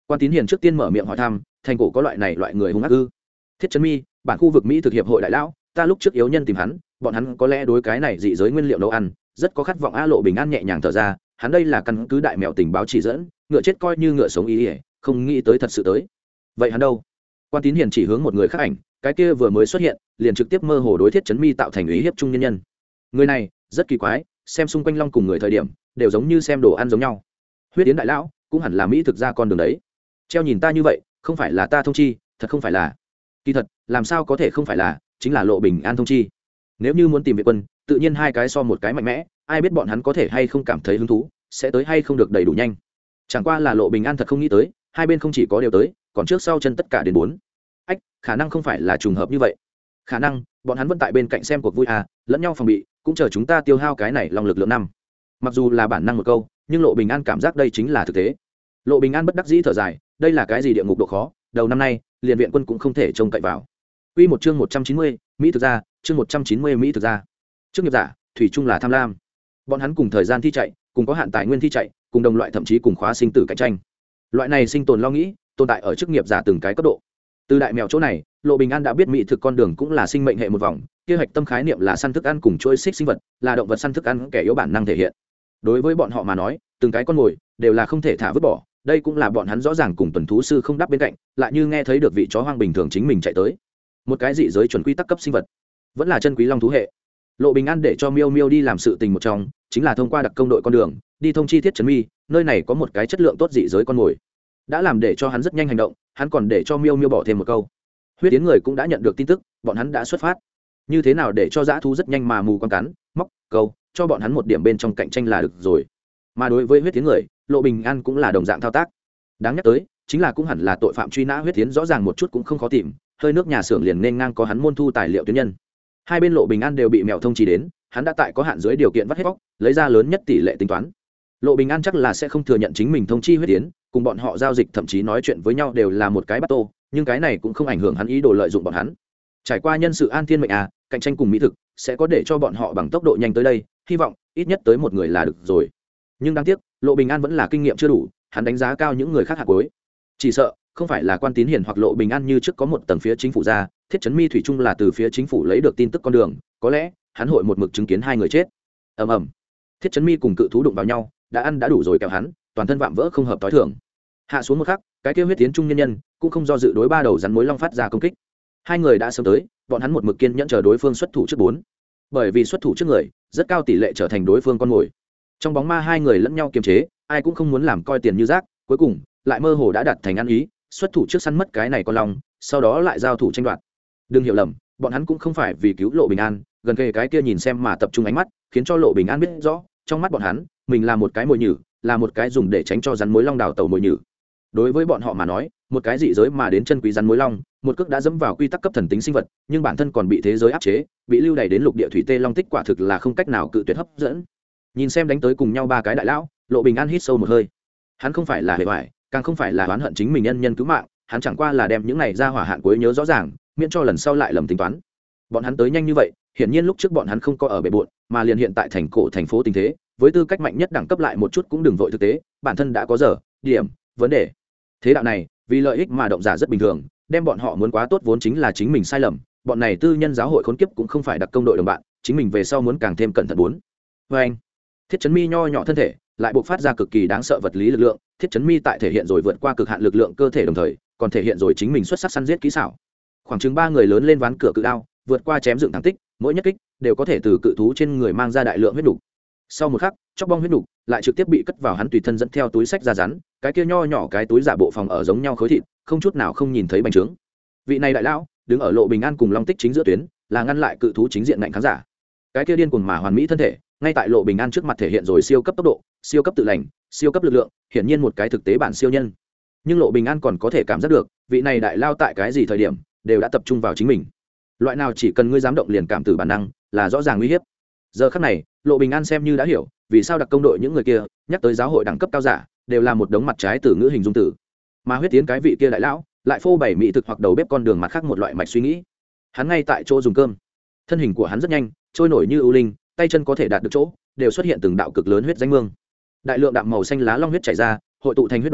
Quan Tín Hiền trước tiên mở miệng hỏi thăm, thành cổ có loại người hung ác ư? Thiết Chấn Mi, bản khu vực Mỹ thực hiệp hội đại lão, ta lúc trước yếu nhân tìm hắn, bọn hắn có lẽ đối cái này dị giới nguyên liệu nấu ăn rất có khát vọng. A Lộ Bình An nhẹ nhàng thở ra, hắn đây là căn cứ đại mèo tình báo chỉ dẫn, ngựa chết coi như ngựa sống ý ỉa, không nghĩ tới thật sự tới. Vậy hắn đâu? Quan Tín Hiền chỉ hướng một người khác ảnh, cái kia vừa mới xuất hiện liền trực tiếp mơ hồ đối Thiết Chấn Mi tạo thành ý hiếp trung nhân nhân. Người này rất kỳ quái, xem xung quanh long cùng người thời điểm đều giống như xem đồ ăn giống nhau. Huyết Tiến đại lão cũng hẳn là Mỹ thực ra con đường đấy. Treo nhìn ta như vậy, không phải là ta thông chi, thật không phải là. Kỳ thật, làm sao có thể không phải là, chính là Lộ Bình An thông chi. Nếu như muốn tìm Việt quân, tự nhiên hai cái so một cái mạnh mẽ, ai biết bọn hắn có thể hay không cảm thấy hứng thú, sẽ tới hay không được đầy đủ nhanh. Chẳng qua là Lộ Bình An thật không nghĩ tới, hai bên không chỉ có đều tới, còn trước sau chân tất cả đến 4. Ách, khả năng không phải là trùng hợp như vậy. Khả năng bọn hắn vẫn tại bên cạnh xem cuộc vui à, lẫn nhau phòng bị, cũng chờ chúng ta tiêu hao cái này lòng lực lượng năm. Mặc dù là bản năng một câu, nhưng Lộ Bình An cảm giác đây chính là thực tế. Lộ Bình An bất đắc dĩ thở dài, đây là cái gì địa ngục độ khó, đầu năm nay, liền viện quân cũng không thể trông cậy vào. Quy một chương 190, Mỹ thực ra, chương 190 Mỹ thực ra. Trước nghiệp giả, thủy chung là tham lam. Bọn hắn cùng thời gian thi chạy, cùng có hạn tài nguyên thi chạy, cùng đồng loại thậm chí cùng khóa sinh tử cạnh tranh. Loại này sinh tồn lo nghĩ, tồn tại ở chức nghiệp giả từng cái cấp độ. Từ đại mèo chỗ này, Lộ Bình An đã biết mỹ thực con đường cũng là sinh mệnh hệ một vòng, kế hoạch tâm khái niệm là săn thức ăn cùng chuỗi xích sinh vật, là động vật săn thức ăn kẻ yếu bản năng thể hiện. Đối với bọn họ mà nói, từng cái con mồi đều là không thể thả vứt bỏ, đây cũng là bọn hắn rõ ràng cùng tuần thú sư không đáp bên cạnh, lại như nghe thấy được vị chó hoang bình thường chính mình chạy tới. Một cái dị giới chuẩn quy tắc cấp sinh vật, vẫn là chân quý long thú hệ. Lộ Bình An để cho Miêu Miêu đi làm sự tình một trong, chính là thông qua đặc công đội con đường, đi thông chi Thiết Chấn Mi, nơi này có một cái chất lượng tốt dị giới con mồi. Đã làm để cho hắn rất nhanh hành động, hắn còn để cho Miêu Miêu bỏ thêm một câu. Huyết Tiến người cũng đã nhận được tin tức, bọn hắn đã xuất phát. Như thế nào để cho dã thú rất nhanh mà mù con cắn, móc, câu, cho bọn hắn một điểm bên trong cạnh tranh là được rồi. Mà đối với Huyết Tiến người, Lộ Bình An cũng là đồng dạng thao tác. Đáng nhắc tới, chính là cũng hẳn là tội phạm truy nã. Huyết Tiến rõ ràng một chút cũng không khó tìm, hơi nước nhà xưởng liền nên ngang có hắn môn thu tài liệu tuyến nhân. Hai bên Lộ Bình An đều bị mèo thông chỉ đến, hắn đã tại có hạn dưới điều kiện vắt hết bóc, lấy ra lớn nhất tỷ lệ tính toán. Lộ Bình An chắc là sẽ không thừa nhận chính mình thông chi Huyết Tiến, cùng bọn họ giao dịch thậm chí nói chuyện với nhau đều là một cái bắt tô, nhưng cái này cũng không ảnh hưởng hắn ý đồ lợi dụng bọn hắn. Trải qua nhân sự an thiên mệnh cạnh tranh cùng mỹ thực sẽ có để cho bọn họ bằng tốc độ nhanh tới đây, hy vọng ít nhất tới một người là được rồi. Nhưng đáng tiếc, Lộ Bình An vẫn là kinh nghiệm chưa đủ, hắn đánh giá cao những người khác hạt cuối. Chỉ sợ không phải là Quan Tín Hiền hoặc Lộ Bình An như trước có một tầng phía chính phủ ra, Thiết Chấn Mi thủy chung là từ phía chính phủ lấy được tin tức con đường, có lẽ hắn hội một mực chứng kiến hai người chết. Ầm ầm. Thiết Chấn Mi cùng cự thú đụng vào nhau, đã ăn đã đủ rồi kẹo hắn, toàn thân vạm vỡ không hợp tối thường. Hạ xuống một khắc, cái kia Huyết Tiến trung nhân nhân cũng không do dự đối ba đầu rắn mối long phát ra công kích. Hai người đã sớm tới, bọn hắn một mực kiên nhẫn chờ đối phương xuất thủ trước 4. Bởi vì xuất thủ trước người, rất cao tỷ lệ trở thành đối phương con mồi. Trong bóng ma hai người lẫn nhau kiềm chế, ai cũng không muốn làm coi tiền như rác, cuối cùng lại mơ hồ đã đặt thành ăn ý, xuất thủ trước săn mất cái này con long, sau đó lại giao thủ tranh đoạt. Đừng hiểu lầm, bọn hắn cũng không phải vì cứu Lộ Bình An, gần kề cái kia nhìn xem mà tập trung ánh mắt, khiến cho Lộ Bình An biết rõ, trong mắt bọn hắn, mình là một cái mồi nhử, là một cái dùng để tránh cho rắn mối long đào tẩu mồi nhử. Đối với bọn họ mà nói, một cái dị giới mà đến chân quý rắn mối long, một cước đã dẫm vào quy tắc cấp thần tính sinh vật, nhưng bản thân còn bị thế giới áp chế, bị lưu đày đến lục địa thủy tê long tích quả thực là không cách nào cự tuyệt hấp dẫn. Nhìn xem đánh tới cùng nhau ba cái đại lão, Lộ Bình An hít sâu một hơi. Hắn không phải là hề bại, càng không phải là oán hận chính mình nhân nhân cứu mạng, hắn chẳng qua là đem những này ra hỏa hạn cuối nhớ rõ ràng, miễn cho lần sau lại lầm tính toán. Bọn hắn tới nhanh như vậy, hiển nhiên lúc trước bọn hắn không có ở bể bộn, mà liền hiện tại thành cổ thành phố tình thế, với tư cách mạnh nhất đẳng cấp lại một chút cũng đừng vội thực tế, bản thân đã có giờ, điểm, vấn đề. Thế đạo này, vì lợi ích mà động giả rất bình thường, đem bọn họ muốn quá tốt vốn chính là chính mình sai lầm, bọn này tư nhân giáo hội khốn kiếp cũng không phải đặc công đội đồng bạn, chính mình về sau muốn càng thêm cẩn thận 4. Và anh, Thiết Chấn Mi nho nhỏ thân thể, lại bộc phát ra cực kỳ đáng sợ vật lý lực lượng, Thiết Chấn Mi tại thể hiện rồi vượt qua cực hạn lực lượng cơ thể đồng thời, còn thể hiện rồi chính mình xuất sắc săn giết kỹ xảo. Khoảng chừng 3 người lớn lên ván cửa cự đao, vượt qua chém dựng thẳng tích, mỗi nhất kích đều có thể từ cự thú trên người mang ra đại lượng huyết nục. Sau một khắc, chóc bong huyết nục lại trực tiếp bị cất vào hắn tùy thân dẫn theo túi sách ra rắn, cái kia nho nhỏ cái túi giả bộ phòng ở giống nhau khối thịt, không chút nào không nhìn thấy bành trướng. Vị này đại lão đứng ở Lộ Bình An cùng Long Tích chính giữa tuyến, là ngăn lại cự thú chính diện ngạnh khán giả. Cái kia điên cuồng mà hoàn mỹ thân thể, ngay tại Lộ Bình An trước mặt thể hiện rồi siêu cấp tốc độ, siêu cấp tự lành, siêu cấp lực lượng, hiển nhiên một cái thực tế bản siêu nhân. Nhưng Lộ Bình An còn có thể cảm giác được, vị này đại lao tại cái gì thời điểm đều đã tập trung vào chính mình. Loại nào chỉ cần ngươi dám động liền cảm tử bản năng, là rõ ràng nguy hiểm. Giờ khắc này, Lộ Bình An xem như đã hiểu, vì sao đặc công đội những người kia nhắc tới giáo hội đẳng cấp cao giả, đều là một đống mặt trái từ ngữ hình dung tử. Mà Huyết Tiến cái vị kia đại lão, lại phô bày mỹ thực hoặc đầu bếp con đường mặt khác một loại mạch suy nghĩ. Hắn ngay tại chỗ dùng cơm, thân hình của hắn rất nhanh, trôi nổi như ưu linh, tay chân có thể đạt được chỗ, đều xuất hiện từng đạo cực lớn huyết danh mương. Đại lượng đạm màu xanh lá long huyết chảy ra, hội tụ thành huyết đoàn,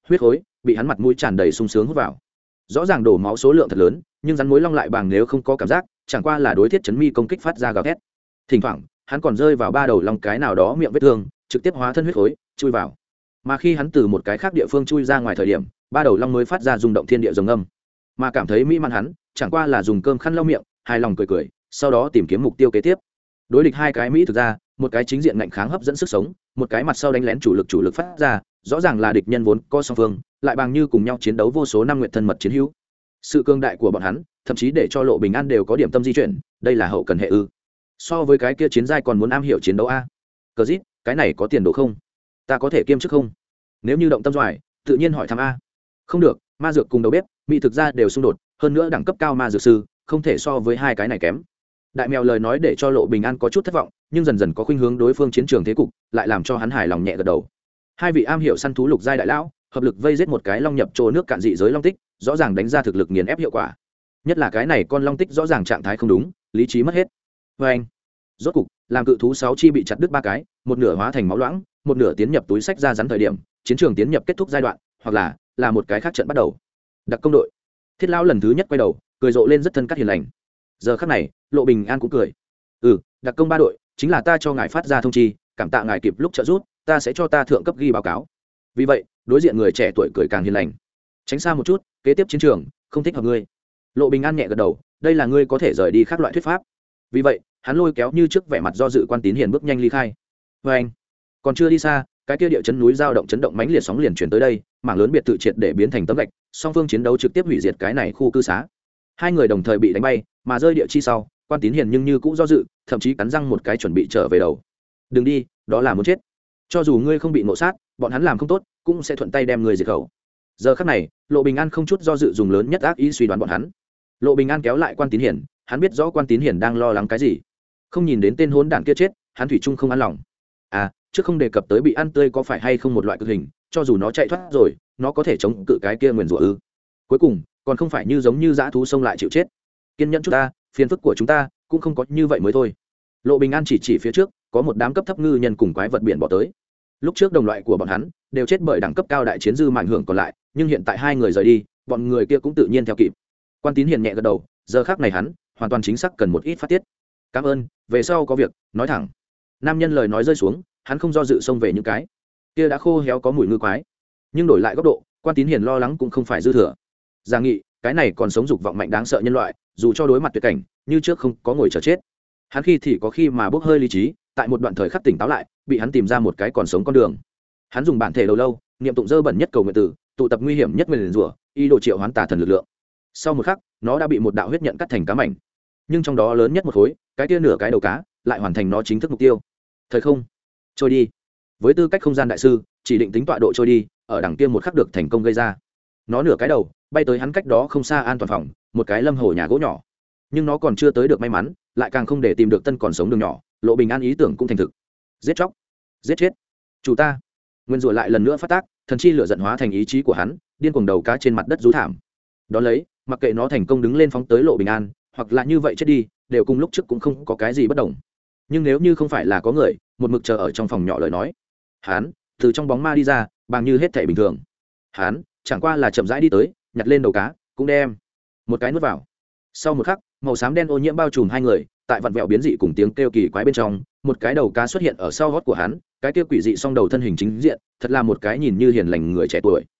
huyết khối bị hắn mặt mũi tràn đầy sung sướng hút vào. Rõ ràng đổ máu số lượng thật lớn, nhưng rắn mối long lại bằng nếu không có cảm giác, chẳng qua là đối thiết chấn mi công kích phát ra gào thét. Thỉnh thoảng hắn còn rơi vào ba đầu long cái nào đó miệng vết thương, trực tiếp hóa thân huyết khối chui vào. Mà khi hắn từ một cái khác địa phương chui ra ngoài thời điểm, ba đầu long mới phát ra rung động thiên địa rồng âm. Mà cảm thấy mỹ mãn hắn chẳng qua là dùng cơm khăn lau miệng, hài lòng cười cười, sau đó tìm kiếm mục tiêu kế tiếp. Đối địch hai cái mỹ thực ra, một cái chính diện ngạnh kháng hấp dẫn sức sống, một cái mặt sau đánh lén chủ lực phát ra, rõ ràng là địch nhân vốn có song phương, lại bằng như cùng nhau chiến đấu vô số năm nguyện thân mật chiến hữu. Sự cương đại của bọn hắn, thậm chí để cho Lộ Bình An đều có điểm tâm di chuyển, đây là hậu cần hệ ư? So với cái kia chiến giai còn muốn am hiểu chiến đấu a. Cờ dít, cái này có tiền đồ không? Ta có thể kiêm chức không? Nếu như động tâm doài, tự nhiên hỏi thăm a. Không được, ma dược cùng đầu bếp, mỹ thực ra đều xung đột, hơn nữa đẳng cấp cao ma dược sư, không thể so với hai cái này kém. Đại mèo lời nói để cho Lộ Bình An có chút thất vọng, nhưng dần dần có khuynh hướng đối phương chiến trường thế cục, lại làm cho hắn hài lòng nhẹ gật đầu. Hai vị am hiểu săn thú lục giai đại lão, hợp lực vây giết một cái long nhập chỗ nước cạn dị giới long tích, rõ ràng đánh ra thực lực nghiền ép hiệu quả. Nhất là cái này con long tích rõ ràng trạng thái không đúng, lý trí mất hết. Anh, rốt cục, làm cự thú 6 chi bị chặt đứt 3 cái, một nửa hóa thành máu loãng, một nửa tiến nhập túi sách ra rắn thời điểm, chiến trường tiến nhập kết thúc giai đoạn, hoặc là một cái khác trận bắt đầu. Đặc công đội. Thiết lão lần thứ nhất quay đầu, cười rộ lên rất thân cắt hiền lành. Giờ khắc này, Lộ Bình An cũng cười. Đặc công 3 đội, chính là ta cho ngài phát ra thông chi, cảm tạ ngài kịp lúc trợ giúp, ta sẽ cho ta thượng cấp ghi báo cáo. Vì vậy, đối diện người trẻ tuổi cười càng hiền lành. Tránh xa một chút, kế tiếp chiến trường không thích hợp ngươi. Lộ Bình An nhẹ gật đầu, đây là ngươi có thể rời đi khác loại thuyết pháp. Vì vậy, hắn lôi kéo như trước vẻ mặt do dự Quan Tín Hiền bước nhanh ly khai. Anh, còn chưa đi xa, cái kia địa chấn núi dao động chấn động mãnh liệt sóng liền chuyển tới đây, mảng lớn biệt thự triệt để biến thành tấm gạch, song phương chiến đấu trực tiếp hủy diệt cái này khu cư xá. Hai người đồng thời bị đánh bay, mà rơi địa chi sau, Quan Tín Hiền nhưng như cũng do dự, thậm chí cắn răng một cái chuẩn bị trở về đầu. Đừng đi, đó là muốn chết. Cho dù ngươi không bị ngộ sát, bọn hắn làm không tốt, cũng sẽ thuận tay đem ngươi diệt khẩu. Giờ khắc này, Lộ Bình An không chút do dự dùng lớn nhất ác ý suy đoán bọn hắn. Lộ Bình An kéo lại Quan Tín Hiền, hắn biết rõ Quan Tín Hiền đang lo lắng cái gì. Không nhìn đến tên hỗn đản kia chết, hắn thủy chung không an lòng. Trước không đề cập tới bị ăn tươi có phải hay không một loại cực hình, cho dù nó chạy thoát rồi, nó có thể chống cự cái kia nguyền rủa ư? Cuối cùng, còn không phải như giống như dã thú xông lại chịu chết. Kiên nhẫn chút ta, phiền phức của chúng ta cũng không có như vậy mới thôi. Lộ Bình An chỉ phía trước, có một đám cấp thấp ngư nhân cùng quái vật biển bỏ tới. Lúc trước đồng loại của bọn hắn đều chết bởi đẳng cấp cao đại chiến dư ảnh hưởng còn lại, nhưng hiện tại hai người rời đi, bọn người kia cũng tự nhiên theo kịp. Quan Tín Hiền nhẹ gật đầu, giờ khắc này hắn hoàn toàn chính xác cần một ít phát tiết. Cảm ơn, về sau có việc nói thẳng. Nam nhân lời nói rơi xuống, hắn không do dự xông về những cái kia đã khô héo có mùi ngư quái. Nhưng đổi lại góc độ, Quan Tín Hiền lo lắng cũng không phải dư thừa. Giang Nghị, cái này còn sống dục vọng mạnh đáng sợ nhân loại, dù cho đối mặt tuyệt cảnh, như trước không có ngồi chờ chết. Hắn khi thì có khi mà bốc hơi lý trí, tại một đoạn thời khắc tỉnh táo lại, bị hắn tìm ra một cái còn sống con đường. Hắn dùng bản thể lâu lâu, niệm tụng dơ bẩn nhất cầu nguyện tử, tụ tập nguy hiểm nhất nguyền rủa, ý đồ triệu hoán tà thần lực lượng. Sau một khắc, nó đã bị một đạo huyết nhận cắt thành cá mảnh. Nhưng trong đó lớn nhất một khối, cái kia nửa cái đầu cá, lại hoàn thành nó chính thức mục tiêu. Thời không, trôi đi. Với tư cách không gian đại sư, chỉ định tính tọa độ trôi đi, ở đằng kia một khắc được thành công gây ra. Nó nửa cái đầu, bay tới hắn cách đó không xa an toàn phòng, một cái lâm hồ nhà gỗ nhỏ. Nhưng nó còn chưa tới được may mắn, lại càng không để tìm được tân còn sống đường nhỏ. Lộ Bình An ý tưởng cũng thành thực. Giết chóc, giết chết chủ ta. Nguyên rủa lại lần nữa phát tác, thần chi lửa giận hóa thành ý chí của hắn, điên cuồng đầu cá trên mặt đất rú thảm. Đó lấy, mặc kệ nó thành công đứng lên phóng tới Lộ Bình An, hoặc là như vậy chết đi, đều cùng lúc trước cũng không có cái gì bất đồng. Nhưng nếu như không phải là có người một mực chờ ở trong phòng nhỏ lời nói, hắn từ trong bóng ma đi ra, bằng như hết thảy bình thường. Hắn chẳng qua là chậm rãi đi tới, nhặt lên đầu cá, cũng đem một cái nuốt vào. Sau một khắc, màu xám đen ô nhiễm bao trùm hai người, tại vặn vẹo biến dị cùng tiếng kêu kỳ quái bên trong, một cái đầu cá xuất hiện ở sau gót của hắn, cái kia quỷ dị song đầu thân hình chính diện, thật là một cái nhìn như hiền lành người trẻ tuổi.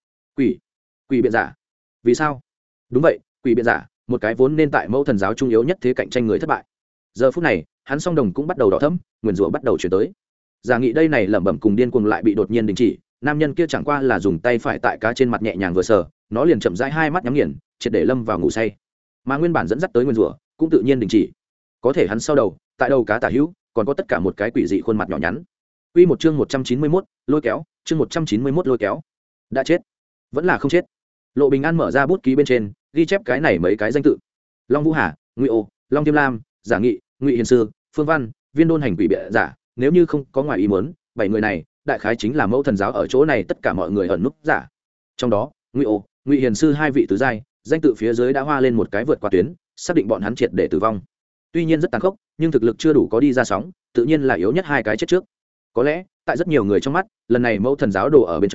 Quỷ biện giả. Vì sao? Đúng vậy, quỷ biện giả, một cái vốn nên tại mẫu thần giáo trung yếu nhất thế cạnh tranh người thất bại. Giờ phút này, hắn song đồng cũng bắt đầu đỏ thẫm, nguyền rủa bắt đầu chuyển tới. Giả Nghị đây này lẩm bẩm cùng điên cuồng lại bị đột nhiên đình chỉ, nam nhân kia chẳng qua là dùng tay phải tại cá trên mặt nhẹ nhàng vừa sờ, nó liền chậm rãi hai mắt nhắm nghiền, triệt để lâm vào ngủ say. Mà nguyên bản dẫn dắt tới nguyền rủa cũng tự nhiên đình chỉ. Có thể hắn sau đầu, tại đầu cá tả hữu, còn có tất cả một cái quỷ dị khuôn mặt nhỏ nhắn. Quy một chương 191, lôi kéo, chương 191 lôi kéo. Đã chết, vẫn là không chết. Lộ Bình An mở ra bút ký bên trên, ghi chép cái này mấy cái danh tự: Long Vũ Hà, Ngụy Ô, Long Tiêm Lam, Giả Nghị, Ngụy Hiền Sư, Phương Văn, Viên Đôn hành quỷ bịa giả. Nếu như không có ngoài ý muốn, 7 người này, đại khái chính là mẫu thần giáo ở chỗ này tất cả mọi người ẩn núp giả. Trong đó, Ngụy Ô, Ngụy Hiền Sư hai vị tứ giai, danh tự phía dưới đã hoa lên một cái vượt qua tuyến, xác định bọn hắn triệt để tử vong. Tuy nhiên rất tàn khốc, nhưng thực lực chưa đủ có đi ra sóng, tự nhiên là yếu nhất hai cái chết trước. Có lẽ, tại rất nhiều người trong mắt, lần này mẫu thần giáo đồ ở bên trong,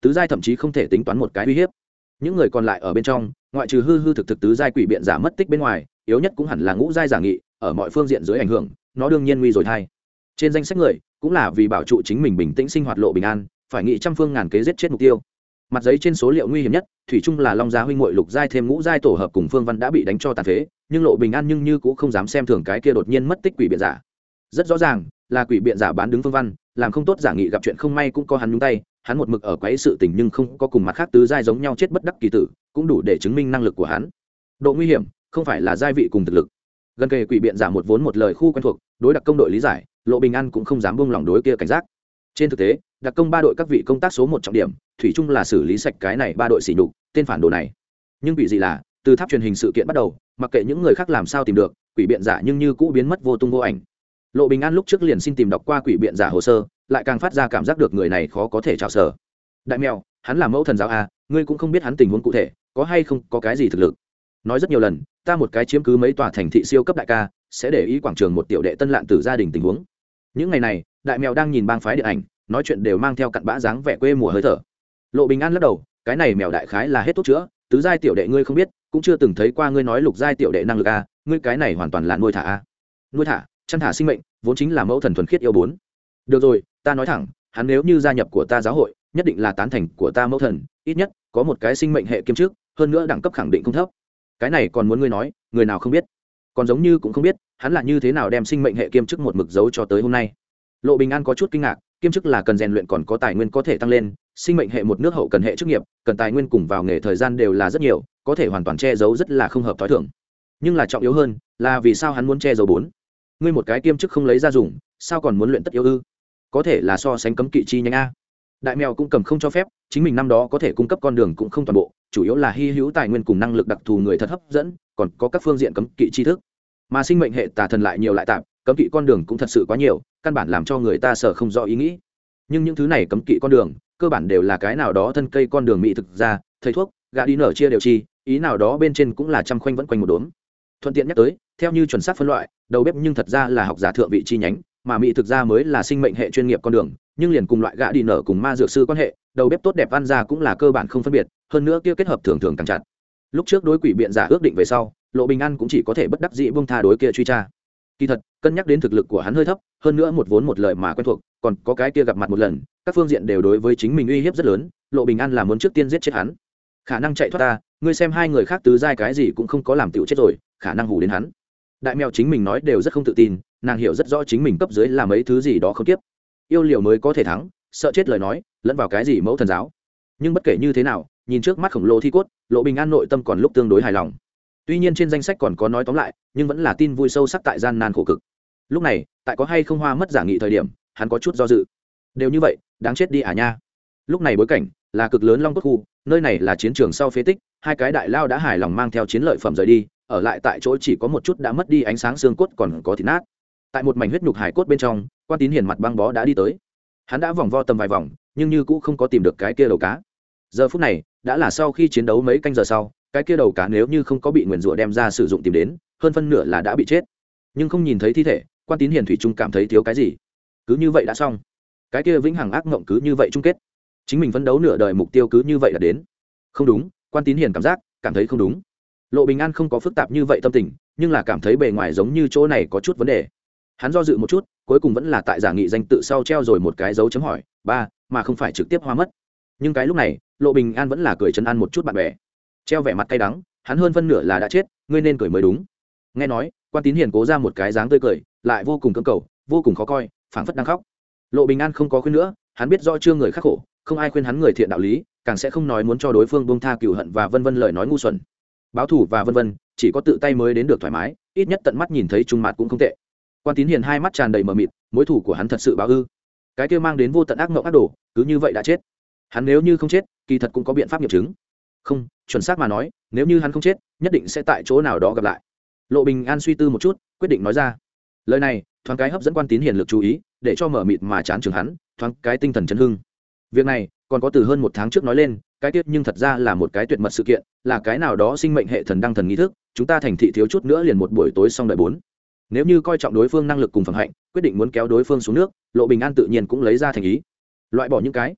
tứ giai thậm chí không thể tính toán một cái uy hiếp. Những người còn lại ở bên trong, ngoại trừ hư thực tứ giai quỷ biện giả mất tích bên ngoài, yếu nhất cũng hẳn là ngũ giai giả nghị, ở mọi phương diện dưới ảnh hưởng, nó đương nhiên nguy rồi thay. Trên danh sách người, cũng là vì bảo trụ chính mình bình tĩnh sinh hoạt Lộ Bình An, phải nghị trăm phương ngàn kế giết chết mục tiêu. Mặt giấy trên số liệu nguy hiểm nhất, thủy chung là Long Gia huynh muội lục giai thêm ngũ giai tổ hợp cùng Phương Văn đã bị đánh cho tàn phế, nhưng Lộ Bình An nhưng như cũng không dám xem thường cái kia đột nhiên mất tích quỷ biện giả. Rất rõ ràng, là quỷ biện giả bán đứng Phương Văn, làm không tốt giả nghị gặp chuyện không may cũng có hắn nhúng tay, hắn một mực ở quấy sự tình nhưng không có cùng mặt khác tứ giai giống nhau chết bất đắc kỳ tử, cũng đủ để chứng minh năng lực của hắn. Độ nguy hiểm không phải là giai vị cùng thực lực. Gần kề quỷ biện giả một vốn một lời khu quen thuộc, đối đặc công đội lý giải, Lộ Bình An cũng không dám buông lỏng đối kia cảnh giác. Trên thực tế, đặc công ba đội các vị công tác số một trọng điểm, thủy chung là xử lý sạch cái này ba đội xỉ nhục, tên phản đồ này. Nhưng quỷ gì là, từ tháp truyền hình sự kiện bắt đầu, mặc kệ những người khác làm sao tìm được, quỷ biện giả nhưng như cũ biến mất vô tung vô ảnh. Lộ Bình An lúc trước liền xin tìm đọc qua quỷ biện giả hồ sơ, lại càng phát ra cảm giác được người này khó có thể chào sở. Đại mèo, hắn là mẫu thần giáo a, ngươi cũng không biết hắn tình huống cụ thể, có hay không có cái gì thực lực. Nói rất nhiều lần, ta một cái chiếm cứ mấy tòa thành thị siêu cấp đại ca, sẽ để ý quảng trường một tiểu đệ tân lạn tử gia đình tình huống. Những ngày này, đại mèo đang nhìn bang phái điện ảnh, nói chuyện đều mang theo cặn bã dáng vẻ quê mùa hơi thở. Lộ Bình An lắc đầu, cái này mèo đại khái là hết thuốc chữa, tứ giai tiểu đệ ngươi không biết, cũng chưa từng thấy qua ngươi nói lục giai tiểu đệ năng lực a, ngươi cái này hoàn toàn là nuôi thả a. Nuôi thả, chăn thả sinh mệnh, vốn chính là mẫu thần thuần khiết yêu bốn. Được rồi, ta nói thẳng, hắn nếu như gia nhập của ta giáo hội, nhất định là tán thành của ta mẫu thần, ít nhất có một cái sinh mệnh hệ kiêm trước, hơn nữa đẳng cấp khẳng định không thấp. Cái này còn muốn ngươi nói, người nào không biết, còn giống như cũng không biết, hắn là như thế nào đem sinh mệnh hệ kiêm chức một mực giấu cho tới hôm nay. Lộ Bình An có chút kinh ngạc, kiêm chức là cần rèn luyện còn có tài nguyên có thể tăng lên, sinh mệnh hệ một nước hậu cần hệ chức nghiệp, cần tài nguyên cùng vào nghề thời gian đều là rất nhiều, có thể hoàn toàn che giấu rất là không hợp thói thường. Nhưng là trọng yếu hơn, là vì sao hắn muốn che giấu bốn? Ngươi một cái kiêm chức không lấy ra dùng, sao còn muốn luyện tất yếu ư? Có thể là so sánh cấm kỵ chi nhánh a. Đại mèo cũng cầm không cho phép, chính mình năm đó có thể cung cấp con đường cũng không toàn bộ, chủ yếu là hy hữu tài nguyên cùng năng lực đặc thù người thật hấp dẫn, còn có các phương diện cấm kỵ tri thức. Mà sinh mệnh hệ tà thần lại nhiều lại tạp, cấm kỵ con đường cũng thật sự quá nhiều, căn bản làm cho người ta sợ không rõ ý nghĩ. Nhưng những thứ này cấm kỵ con đường, cơ bản đều là cái nào đó thân cây con đường mỹ thực ra, thầy thuốc, gã đi nở chia đều chi, ý nào đó bên trên cũng là trăm khoanh vẫn quanh một đốm. Thuận tiện nhắc tới, theo như chuẩn xác phân loại, đầu bếp nhưng thật ra là học giả thượng vị chi nhánh, mà mỹ thực ra mới là sinh mệnh hệ chuyên nghiệp con đường, nhưng liền cùng loại gã đi nở cùng ma dược sư quan hệ, đầu bếp tốt đẹp ăn ra cũng là cơ bản không phân biệt, hơn nữa kia kết hợp thường thường càng chặt. Lúc trước đối quỷ biện giả ước định về sau, Lộ Bình An cũng chỉ có thể bất đắc dĩ buông tha đối kia truy tra. Kỳ thật, cân nhắc đến thực lực của hắn hơi thấp, hơn nữa một vốn một lời mà quen thuộc, còn có cái kia gặp mặt một lần, các phương diện đều đối với chính mình uy hiếp rất lớn, Lộ Bình An là muốn trước tiên giết chết hắn. Khả năng chạy thoát ta, ngươi xem hai người khác tứ giai cái gì cũng không có làm tiểu chết rồi, khả năng hù đến hắn. Đại mèo chính mình nói đều rất không tự tin, nàng hiểu rất rõ chính mình cấp dưới là mấy thứ gì đó không tiếp. Yêu liều mới có thể thắng, sợ chết lời nói, lẫn vào cái gì mẫu thần giáo. Nhưng bất kể như thế nào, nhìn trước mắt khổng lồ thi cốt, Lộ Bình An nội tâm còn lúc tương đối hài lòng. Tuy nhiên trên danh sách còn có nói tóm lại, nhưng vẫn là tin vui sâu sắc tại gian nan khổ cực. Lúc này, tại có hay không hoa mất giả nghị thời điểm, hắn có chút do dự. Đều như vậy, đáng chết đi à nha. Lúc này bối cảnh là cực lớn Long Cốt khu, nơi này là chiến trường sau phế tích, hai cái đại lao đã hài lòng mang theo chiến lợi phẩm rời đi, ở lại tại chỗ chỉ có một chút đã mất đi ánh sáng xương cốt còn có thịt nát. Tại một mảnh huyết nhục hải cốt bên trong, Quan Tín Hiền mặt băng bó đã đi tới. Hắn đã vòng vo tầm vài vòng, nhưng như cũ không có tìm được cái kia đầu cá. Giờ phút này, đã là sau khi chiến đấu mấy canh giờ sau, cái kia đầu cá nếu như không có bị nguyền rủa đem ra sử dụng tìm đến, hơn phân nửa là đã bị chết. Nhưng không nhìn thấy thi thể, Quan Tín Hiền thủy chung cảm thấy thiếu cái gì. Cứ như vậy đã xong. Cái kia vĩnh hằng ác mộng cứ như vậy chung kết. Chính mình phấn đấu nửa đời mục tiêu cứ như vậy là đến. Không đúng, Quan Tín Hiền cảm thấy không đúng. Lộ Bình An không có phức tạp như vậy tâm tình, nhưng là cảm thấy bề ngoài giống như chỗ này có chút vấn đề. Hắn do dự một chút, cuối cùng vẫn là tại giả nghị danh tự sau treo rồi một cái dấu chấm hỏi, ba, mà không phải trực tiếp hoa mất. Nhưng cái lúc này, Lộ Bình An vẫn là cười trấn an một chút bạn bè. Treo vẻ mặt cay đắng, hắn hơn phân nửa là đã chết, ngươi nên cười mới đúng. Nghe nói, Quan Tín Hiền cố ra một cái dáng tươi cười, lại vô cùng cưỡng cầu, vô cùng khó coi, phảng phất đang khóc. Lộ Bình An không có khuyên nữa, hắn biết rõ chưa người khắc khổ, không ai khuyên hắn người thiện đạo lý, càng sẽ không nói muốn cho đối phương buông tha cừu hận và vân vân lời nói ngu xuẩn. Báo thù và vân vân, chỉ có tự tay mới đến được thoải mái, ít nhất tận mắt nhìn thấy trung mặt cũng không tệ. Quan Tín Hiền hai mắt tràn đầy mờ mịt, mối thù của hắn thật sự báo ư? Cái kia mang đến vô tận ác mộng ác đồ, cứ như vậy đã chết. Hắn nếu như không chết, kỳ thật cũng có biện pháp nghiệm chứng. Không, chuẩn xác mà nói, nếu như hắn không chết, nhất định sẽ tại chỗ nào đó gặp lại. Lộ Bình An suy tư một chút, quyết định nói ra. Lời này, thoáng cái hấp dẫn Quan Tín Hiền lực chú ý, để cho mở mịt mà chán chường hắn, thoáng cái tinh thần chấn hưng. Việc này, còn có từ hơn một tháng trước nói lên, cái tiết nhưng thật ra là một cái tuyệt mật sự kiện, là cái nào đó sinh mệnh hệ thần đăng thần nghi thức, chúng ta thành thị thiếu chút nữa liền một buổi tối xong đợi bốn. Nếu như coi trọng đối phương năng lực cùng phẩm hạnh, quyết định muốn kéo đối phương xuống nước, Lộ Bình An tự nhiên cũng lấy ra thành ý. Loại bỏ những cái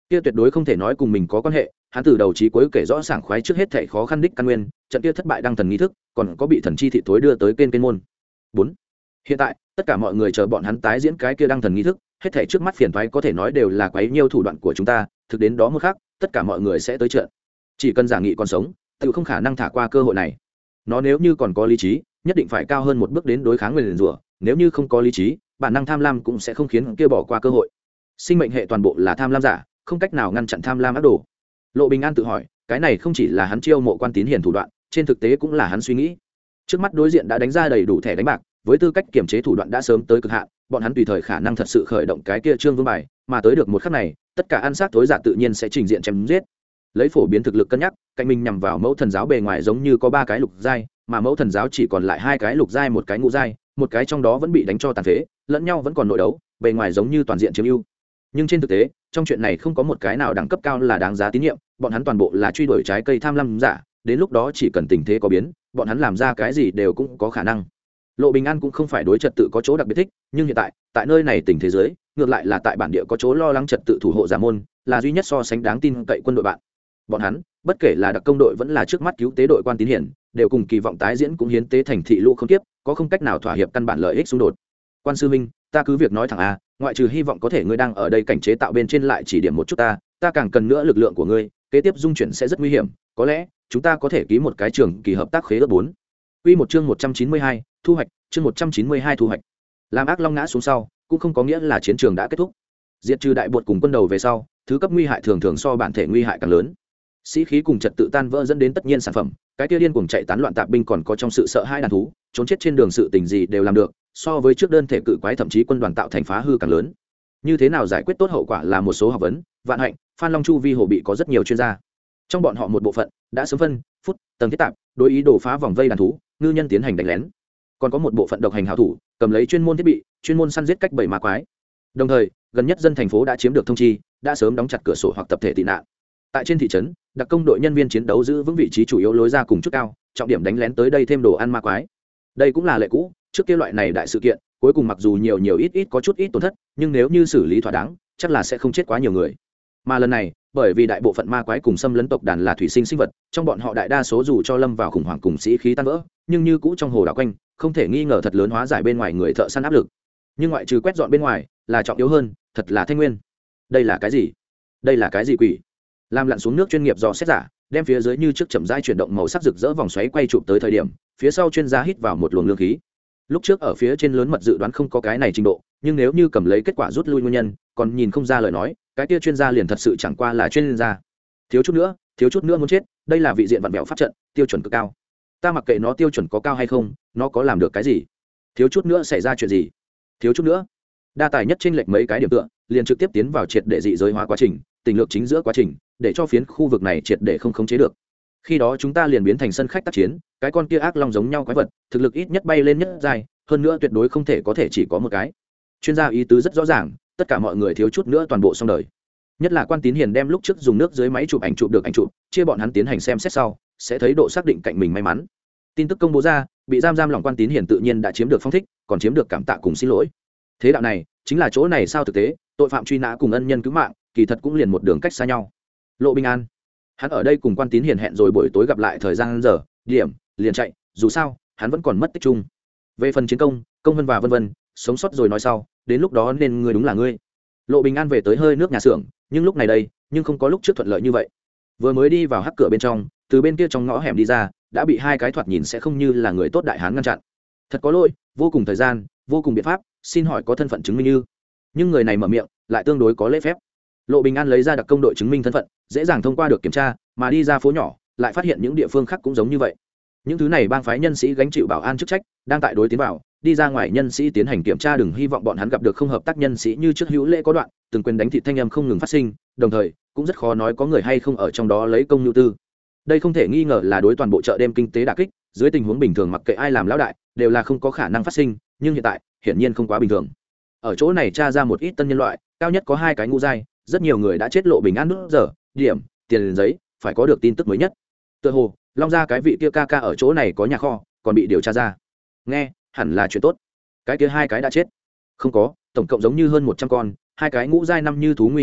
kia tuyệt đối không thể nói cùng mình có quan hệ. Hắn từ đầu chí cuối kể rõ sảng khoái trước hết thảy khó khăn đích căn nguyên, trận kia thất bại đăng thần nghi thức, còn có bị thần chi thị thối đưa tới kênh môn. 4. Hiện tại, tất cả mọi người chờ bọn hắn tái diễn cái kia đăng thần nghi thức, hết thảy trước mắt phiền toái có thể nói đều là quấy nhiêu thủ đoạn của chúng ta, thực đến đó một khắc, tất cả mọi người sẽ tới trận. Chỉ cần giả nghị còn sống, tự không khả năng thả qua cơ hội này. Nó nếu như còn có lý trí, nhất định phải cao hơn một bước đến đối kháng nguyền rủa, nếu như không có lý trí, bản năng tham lam cũng sẽ không khiến kia bỏ qua cơ hội. Sinh mệnh hệ toàn bộ là tham lam giả, không cách nào ngăn chặn tham lam ác đồ. Lộ Bình An tự hỏi, cái này không chỉ là hắn chiêu mộ quan tín hiền thủ đoạn, trên thực tế cũng là hắn suy nghĩ. Trước mắt đối diện đã đánh ra đầy đủ thẻ đánh bạc, với tư cách kiểm chế thủ đoạn đã sớm tới cực hạn, bọn hắn tùy thời khả năng thật sự khởi động cái kia trương vương bài, mà tới được một khắc này, tất cả ăn sát tối giả tự nhiên sẽ trình diện chém giết. Lấy phổ biến thực lực cân nhắc, cạnh mình nhằm vào mẫu thần giáo bề ngoài giống như có 3 cái lục giai, mà mẫu thần giáo chỉ còn lại 2 cái lục giai, một cái ngũ giai, một cái trong đó vẫn bị đánh cho tàn phế, lẫn nhau vẫn còn nội đấu, bề ngoài giống như toàn diện chiếm ưu. Nhưng trên thực tế, trong chuyện này không có một cái nào đẳng cấp cao là đáng giá tín nhiệm, bọn hắn toàn bộ là truy đuổi trái cây tham lam giả, đến lúc đó chỉ cần tình thế có biến, bọn hắn làm ra cái gì đều cũng có khả năng. Lộ Bình An cũng không phải đối trật tự có chỗ đặc biệt thích, nhưng hiện tại nơi này tình thế giới, ngược lại là tại bản địa có chỗ lo lắng trật tự thủ hộ giả môn, là duy nhất so sánh đáng tin cậy quân đội bạn. Bọn hắn, bất kể là đặc công đội vẫn là trước mắt cứu tế đội quan tín hiển, đều cùng kỳ vọng tái diễn cũng hiến tế thành thị lũ không tiếp, có không cách nào thỏa hiệp căn bản lợi ích xung đột. Quan sư minh, ta cứ việc nói thẳng a, ngoại trừ hy vọng có thể ngươi đang ở đây cảnh chế tạo bên trên lại chỉ điểm một chút ta càng cần nữa lực lượng của ngươi, kế tiếp dung chuyển sẽ rất nguy hiểm, có lẽ chúng ta có thể ký một cái trường kỳ hợp tác khế ước 4. Quy một chương 192, thu hoạch, chương 192 thu hoạch. Làm ác long ngã xuống sau, cũng không có nghĩa là chiến trường đã kết thúc. Diệt trừ đại bột cùng quân đầu về sau, thứ cấp nguy hại thường thường so bản thể nguy hại càng lớn. Sĩ khí cùng trật tự tan vỡ dẫn đến tất nhiên sản phẩm, cái kia điên cuồng chạy tán loạn tạp binh còn có trong sự sợ hãi đàn thú, trốn chết trên đường sự tình gì đều làm được, so với trước đơn thể cự quái thậm chí quân đoàn tạo thành phá hư càng lớn. Như thế nào giải quyết tốt hậu quả là một số học vấn, Vạn Hạnh, Phan Long Chu Vi hồ bị có rất nhiều chuyên gia. Trong bọn họ một bộ phận đã sớm phân phút tầng thiết tạp, đối ý đồ phá vòng vây đàn thú, ngư nhân tiến hành đánh lén. Còn có một bộ phận độc hành hảo thủ, cầm lấy chuyên môn thiết bị, chuyên môn săn giết cách bảy ma quái. Đồng thời, gần nhất dân thành phố đã chiếm được thông chi, đã sớm đóng chặt cửa sổ hoặc tập thể tị nạn. Tại trên thị trấn, đặc công đội nhân viên chiến đấu giữ vững vị trí chủ yếu lối ra cùng chút cao, trọng điểm đánh lén tới đây thêm đồ ăn ma quái. Đây cũng là lệ cũ, trước kia loại này đại sự kiện, cuối cùng mặc dù nhiều ít có chút ít tổn thất, nhưng nếu như xử lý thỏa đáng, chắc là sẽ không chết quá nhiều người. Mà lần này, bởi vì đại bộ phận ma quái cùng xâm lấn tộc đàn là thủy sinh sinh vật, trong bọn họ đại đa số dù cho lâm vào khủng hoảng cùng sĩ khí tan vỡ, nhưng như cũ trong hồ đảo quanh, không thể nghi ngờ thật lớn hóa giải bên ngoài người thợ săn áp lực. Nhưng ngoại trừ quét dọn bên ngoài, là trọng yếu hơn, thật là thanh nguyên. Đây là cái gì? Đây là cái gì quỷ? Làm lặn xuống nước chuyên nghiệp dò xét giả, đem phía dưới như trước chậm rãi chuyển động màu sắc rực rỡ vòng xoáy quay chụp tới thời điểm, phía sau chuyên gia hít vào một luồng lương khí. Lúc trước ở phía trên lớn mật dự đoán không có cái này trình độ, nhưng nếu như cầm lấy kết quả rút lui nguyên nhân, còn nhìn không ra lời nói, cái kia chuyên gia liền thật sự chẳng qua là chuyên gia. Thiếu chút nữa muốn chết, đây là vị diện vặn vẹo pháp trận, tiêu chuẩn cực cao. Ta mặc kệ nó tiêu chuẩn có cao hay không, nó có làm được cái gì? Thiếu chút nữa xảy ra chuyện gì? Thiếu chút nữa. Đa tài nhất chênh lệch mấy cái điểm tựa, liền trực tiếp tiến vào triệt để dị giới hóa quá trình, tình lược chính giữa quá trình, để cho phiến khu vực này triệt để không khống chế được. Khi đó chúng ta liền biến thành sân khách tác chiến, cái con kia ác long giống nhau quái vật, thực lực ít nhất bay lên nhất dài, hơn nữa tuyệt đối không thể có thể chỉ có một cái. Chuyên gia ý tứ rất rõ ràng, tất cả mọi người thiếu chút nữa toàn bộ xong đời. Nhất là quan tín hiền đem lúc trước dùng nước dưới máy chụp ảnh chụp được ảnh chụp, chia bọn hắn tiến hành xem xét sau, sẽ thấy độ xác định cạnh mình may mắn. Tin tức công bố ra, bị giam lỏng quan tín hiền tự nhiên đã chiếm được phong thích, còn chiếm được cảm tạ cùng xin lỗi. Thế đạo này, chính là chỗ này sao thực tế, tội phạm truy nã cùng ân nhân cứu mạng, kỳ thật cũng liền một đường cách xa nhau. Lộ Bình An, hắn ở đây cùng quan tín hiền hẹn rồi buổi tối gặp lại thời gian giờ, điểm, liền chạy, dù sao, hắn vẫn còn mất tích chung. Về phần chiến công, công vân và vân vân, sống sót rồi nói sau, đến lúc đó nên ngươi đúng là ngươi. Lộ Bình An về tới hơi nước nhà xưởng, nhưng lúc này đây, nhưng không có lúc trước thuận lợi như vậy. Vừa mới đi vào hắc cửa bên trong, từ bên kia trong ngõ hẻm đi ra, đã bị hai cái thoạt nhìn sẽ không như là người tốt đại hán ngăn chặn. Thật có lỗi, vô cùng thời gian, vô cùng biện pháp, xin hỏi có thân phận chứng minh như. Nhưng người này mở miệng, lại tương đối có lễ phép. Lộ Bình An lấy ra đặc công đội chứng minh thân phận, dễ dàng thông qua được kiểm tra, mà đi ra phố nhỏ, lại phát hiện những địa phương khác cũng giống như vậy. Những thứ này bang phái nhân sĩ gánh chịu bảo an chức trách, đang tại đối tiến vào, đi ra ngoài nhân sĩ tiến hành kiểm tra, đừng hy vọng bọn hắn gặp được không hợp tác nhân sĩ như trước hữu lễ có đoạn, từng quyền đánh thịt thanh âm không ngừng phát sinh, đồng thời, cũng rất khó nói có người hay không ở trong đó lấy công nhu tư. Đây không thể nghi ngờ là đối toàn bộ chợ đêm kinh tế đả kích, dưới tình huống bình thường mặc kệ ai làm lão đại, đều là không có khả năng phát sinh, nhưng hiện tại, hiển nhiên không quá bình thường. Ở chỗ này tra ra một ít tân nhân loại, cao nhất có 2 cái ngũ giai, rất nhiều người đã chết. Lộ Bình An nút giờ, điểm, tiền giấy, phải có được tin tức mới nhất. Tựa hồ, Long gia cái vị kia ca ở chỗ này có nhà kho, còn bị điều tra ra. Nghe, hẳn là chuyện tốt. Cái kia 2 cái đã chết. Không có, tổng cộng giống như hơn 100 con, 2 cái ngũ giai năm như thú nguy hiểm nhất,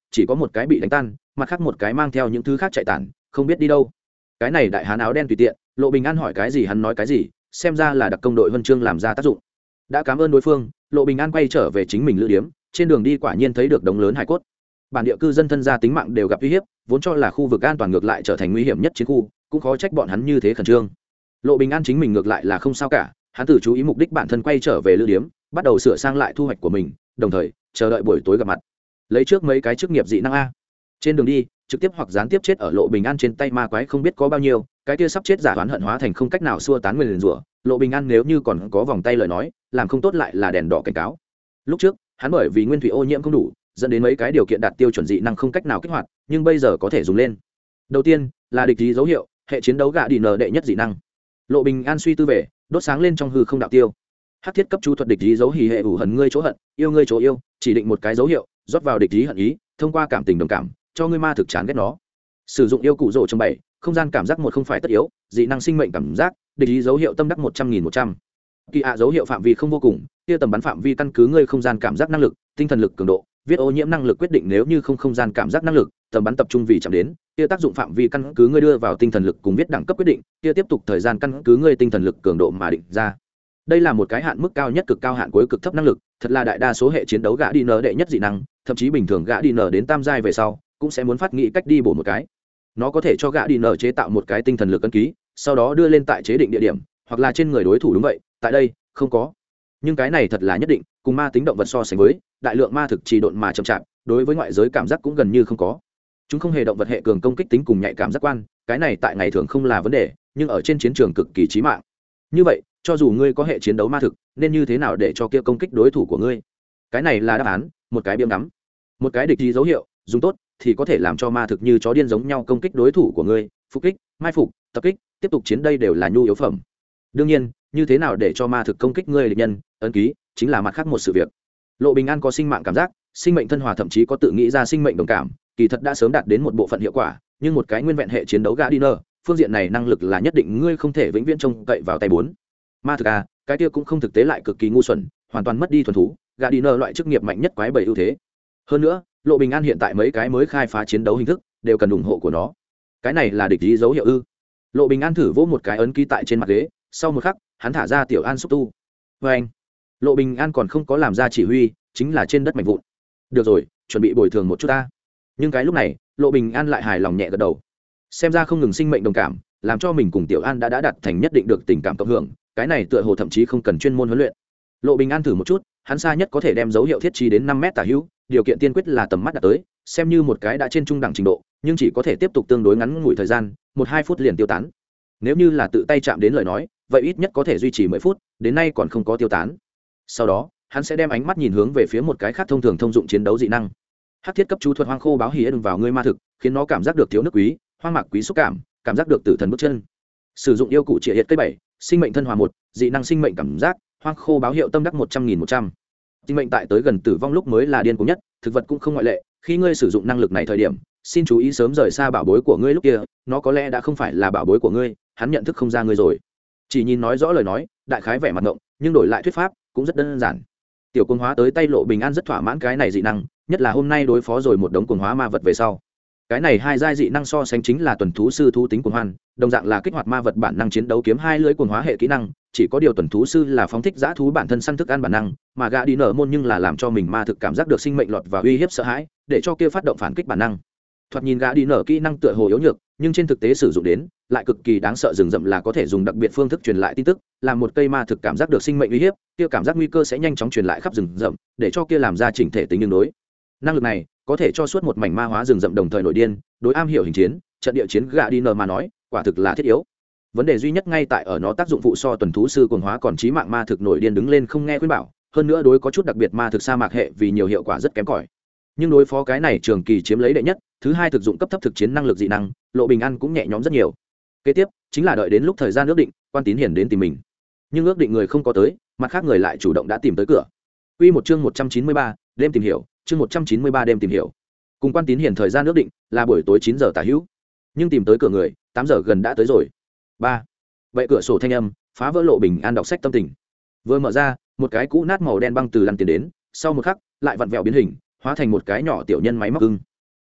chỉ có một cái bị đánh tan, mặt khác một cái mang theo những thứ khác chạy tản, không biết đi đâu. Cái này đại hán áo đen tùy tiện, Lộ Bình An hỏi cái gì hắn nói cái gì, xem ra là đặc công đội huân chương làm ra tác dụng. Đã cảm ơn đối phương, Lộ Bình An quay trở về chính mình lữ điếm, trên đường đi quả nhiên thấy được đống lớn hải cốt. Bản địa cư dân thân gia tính mạng đều gặp uy hiếp, vốn cho là khu vực an toàn ngược lại trở thành nguy hiểm nhất chiến khu, cũng khó trách bọn hắn như thế khẩn trương. Lộ Bình An chính mình ngược lại là không sao cả, hắn tự chú ý mục đích bản thân quay trở về lữ điếm, bắt đầu sửa sang lại thu hoạch của mình, đồng thời chờ đợi buổi tối gặp mặt. Lấy trước mấy cái chức nghiệp dị năng a. Trên đường đi, trực tiếp hoặc gián tiếp chết ở Lộ Bình An trên tay ma quái không biết có bao nhiêu, cái kia sắp chết giả oán hận hóa thành không cách nào xua tán nguyền rủa. Lộ Bình An nếu như còn có vòng tay lời nói, làm không tốt lại là đèn đỏ cảnh cáo. Lúc trước, hắn bởi vì nguyên thủy ô nhiễm không đủ, dẫn đến mấy cái điều kiện đạt tiêu chuẩn dị năng không cách nào kích hoạt, nhưng bây giờ có thể dùng lên. Đầu tiên là địch ý dấu hiệu, hệ chiến đấu gạ đi nở đệ nhất dị năng. Lộ Bình An suy tư về, đốt sáng lên trong hư không đạo tiêu. Hắc thiết cấp chú thuật địch ý dấu hỉ hệ ủ hận ngươi chỗ hận, yêu ngươi chỗ yêu, chỉ định một cái dấu hiệu, rót vào địch ý hận ý, thông qua cảm tình đồng cảm, cho ngươi ma thực chán ghét nó. Sử dụng yêu cụ rồ trong 7, không gian cảm giác một không phải tất yếu, dị năng sinh mệnh cảm giác, địch ý dấu hiệu tâm đắc 100.100. Kỳ ạ dấu hiệu phạm vi không vô cùng, kia tầm bắn phạm vi căn cứ ngươi không gian cảm giác năng lực, tinh thần lực cường độ, viết ô nhiễm năng lực quyết định nếu như không gian cảm giác năng lực, tầm bắn tập trung vì chạm đến, kia tác dụng phạm vi căn cứ ngươi đưa vào tinh thần lực cùng viết đẳng cấp quyết định, kia tiếp tục thời gian căn cứ ngươi tinh thần lực cường độ mà định ra. Đây là một cái hạn mức cao nhất cực cao hạn cuối cực thấp năng lực, thật là đại đa số hệ chiến đấu gã đi nở đệ nhất dị năng, thậm chí bình thường gã đi nở đến tam giai về sau, cũng sẽ muốn phát nghĩ cách đi bổ một cái. Nó có thể cho gã đi nở chế tạo một cái tinh thần lực ấn ký, sau đó đưa lên tại chế định địa điểm, hoặc là trên người đối thủ đúng vậy, tại đây không có. Nhưng cái này thật là nhất định, cùng ma tính động vật so sánh với, đại lượng ma thực trì độn mà chậm chạp, đối với ngoại giới cảm giác cũng gần như không có. Chúng không hề động vật hệ cường công kích tính cùng nhạy cảm giác quan, cái này tại ngày thường không là vấn đề, nhưng ở trên chiến trường cực kỳ chí mạng. Như vậy, cho dù ngươi có hệ chiến đấu ma thực, nên như thế nào để cho kia công kích đối thủ của ngươi? Cái này là đáp án, một cái biếm ngắm, một cái địch ý dấu hiệu, dùng tốt thì có thể làm cho ma thực như chó điên giống nhau công kích đối thủ của ngươi, phục kích, mai phục, tập kích, tiếp tục chiến đây đều là nhu yếu phẩm. Đương nhiên, như thế nào để cho ma thực công kích ngươi địch nhân, ấn ký, chính là mặt khác một sự việc. Lộ Bình An có sinh mạng cảm giác, sinh mệnh thân hòa thậm chí có tự nghĩ ra sinh mệnh đồng cảm, kỳ thật đã sớm đạt đến một bộ phận hiệu quả, nhưng một cái nguyên vẹn hệ chiến đấu Gardiner, phương diện này năng lực là nhất định ngươi không thể vĩnh viễn trông cậy vào tay bốn. Ma thực a, cái kia cũng không thực tế lại cực kỳ ngu xuẩn, hoàn toàn mất đi thuần thú, Gardiner loại chức nghiệp mạnh nhất quái bảy ưu thế. Hơn nữa, Lộ Bình An hiện tại mấy cái mới khai phá chiến đấu hình thức đều cần ủng hộ của nó. Cái này là địch ý dấu hiệu ư? Lộ Bình An thử vỗ một cái ấn ký tại trên mặt ghế, sau một khắc, hắn thả ra tiểu an xúc tu. Và anh, Lộ Bình An còn không có làm ra chỉ huy, chính là trên đất mạnh vụn. Được rồi, chuẩn bị bồi thường một chút ta. Nhưng cái lúc này, Lộ Bình An lại hài lòng nhẹ gật đầu. Xem ra không ngừng sinh mệnh đồng cảm, làm cho mình cùng tiểu an đã đạt thành nhất định được tình cảm cộng hưởng, cái này tựa hồ thậm chí không cần chuyên môn huấn luyện. Lộ Bình An thử một chút, hắn xa nhất có thể đem dấu hiệu thiết trí đến 5 mét tả hữu, điều kiện tiên quyết là tầm mắt đạt tới, xem như một cái đã trên trung đẳng trình độ, nhưng chỉ có thể tiếp tục tương đối ngắn ngủi thời gian, 1-2 phút liền tiêu tán. Nếu như là tự tay chạm đến lời nói, vậy ít nhất có thể duy trì 10 phút, đến nay còn không có tiêu tán. Sau đó, hắn sẽ đem ánh mắt nhìn hướng về phía một cái khác thông thường thông dụng chiến đấu dị năng. Hắc thiết cấp chú thuật hoang khô báo hỉ đừng vào ngươi ma thực, khiến nó cảm giác được thiếu nước quý, hoang mạc quý xúc cảm giác được tử thần bước chân. Sử dụng yêu cụ triệt hiện cây 7, sinh mệnh thân hòa 1, dị năng sinh mệnh cảm giác, hoang khô báo hiệu tâm đắc 100.100. Sinh mệnh tại tới gần tử vong lúc mới là điên cuồng nhất, thực vật cũng không ngoại lệ, khi ngươi sử dụng năng lực này thời điểm, xin chú ý sớm rời xa bảo bối của ngươi lúc kia, nó có lẽ đã không phải là bảo bối của ngươi, hắn nhận thức không ra ngươi rồi. Chỉ nhìn nói rõ lời nói, đại khái vẻ mặt ngộng, nhưng đổi lại thuyết pháp cũng rất đơn giản. Tiểu cuồng hóa tới tay Lộ Bình An rất thỏa mãn cái này dị năng, nhất là hôm nay đối phó rồi một đống cuồng hóa ma vật về sau. Cái này hai giai dị năng so sánh chính là tuần thú sư thú tính cuồng hoan, đồng dạng là kích hoạt ma vật bản năng chiến đấu kiếm hai lưỡi cuồng hóa hệ kỹ năng, chỉ có điều tuần thú sư là phóng thích dã thú bản thân săn thức ăn bản năng, mà gã đi nở môn nhưng là làm cho mình ma thực cảm giác được sinh mệnh lọt và uy hiếp sợ hãi, để cho kia phát động phản kích bản năng. Thoạt nhìn gã đi nở kỹ năng tựa hồ yếu nhược, nhưng trên thực tế sử dụng đến lại cực kỳ đáng sợ, rừng rậm là có thể dùng đặc biệt phương thức truyền lại tin tức, làm một cây ma thực cảm giác được sinh mệnh uy hiếp, kia cảm giác nguy cơ sẽ nhanh chóng truyền lại khắp rừng rậm, để cho kia làm ra chỉnh thể tính tương đối. Năng lực này có thể cho suốt một mảnh ma hóa rừng rậm đồng thời nổi điên, đối am hiểu hình chiến, trận địa chiến gã đi nở mà nói, quả thực là thiết yếu. Vấn đề duy nhất ngay tại ở nó tác dụng phụ so tuần thú sư cuồng hóa còn chí mạng ma thực nổi điên đứng lên không nghe khuyên bảo, hơn nữa đối có chút đặc biệt ma thực sa mạc hệ vì nhiều hiệu quả rất kém cỏi. Nhưng đối phó cái này trường kỳ chiếm lấy đệ nhất, thứ hai thực dụng cấp thấp thực chiến năng lực dị năng, Lộ Bình An cũng nhẹ nhõm rất nhiều. Kế tiếp chính là đợi đến lúc thời gian ước định, Quan Tín Hiển đến tìm mình. Nhưng ước định người không có tới, mặt khác người lại chủ động đã tìm tới cửa. Quy một chương 193, đêm tìm hiểu, chương 193 đêm tìm hiểu. Cùng Quan Tín Hiển thời gian ước định là buổi tối 9 giờ tả hữu. Nhưng tìm tới cửa người, 8 giờ gần đã tới rồi. 3. Vậy cửa sổ thanh âm phá vỡ Lộ Bình An đọc sách tâm tình. Vừa mở ra, một cái cũ nát màu đen băng từ lăn tiền đến, sau một khắc lại vặn vẹo biến hình, hóa thành một cái nhỏ tiểu nhân máy móc ưng.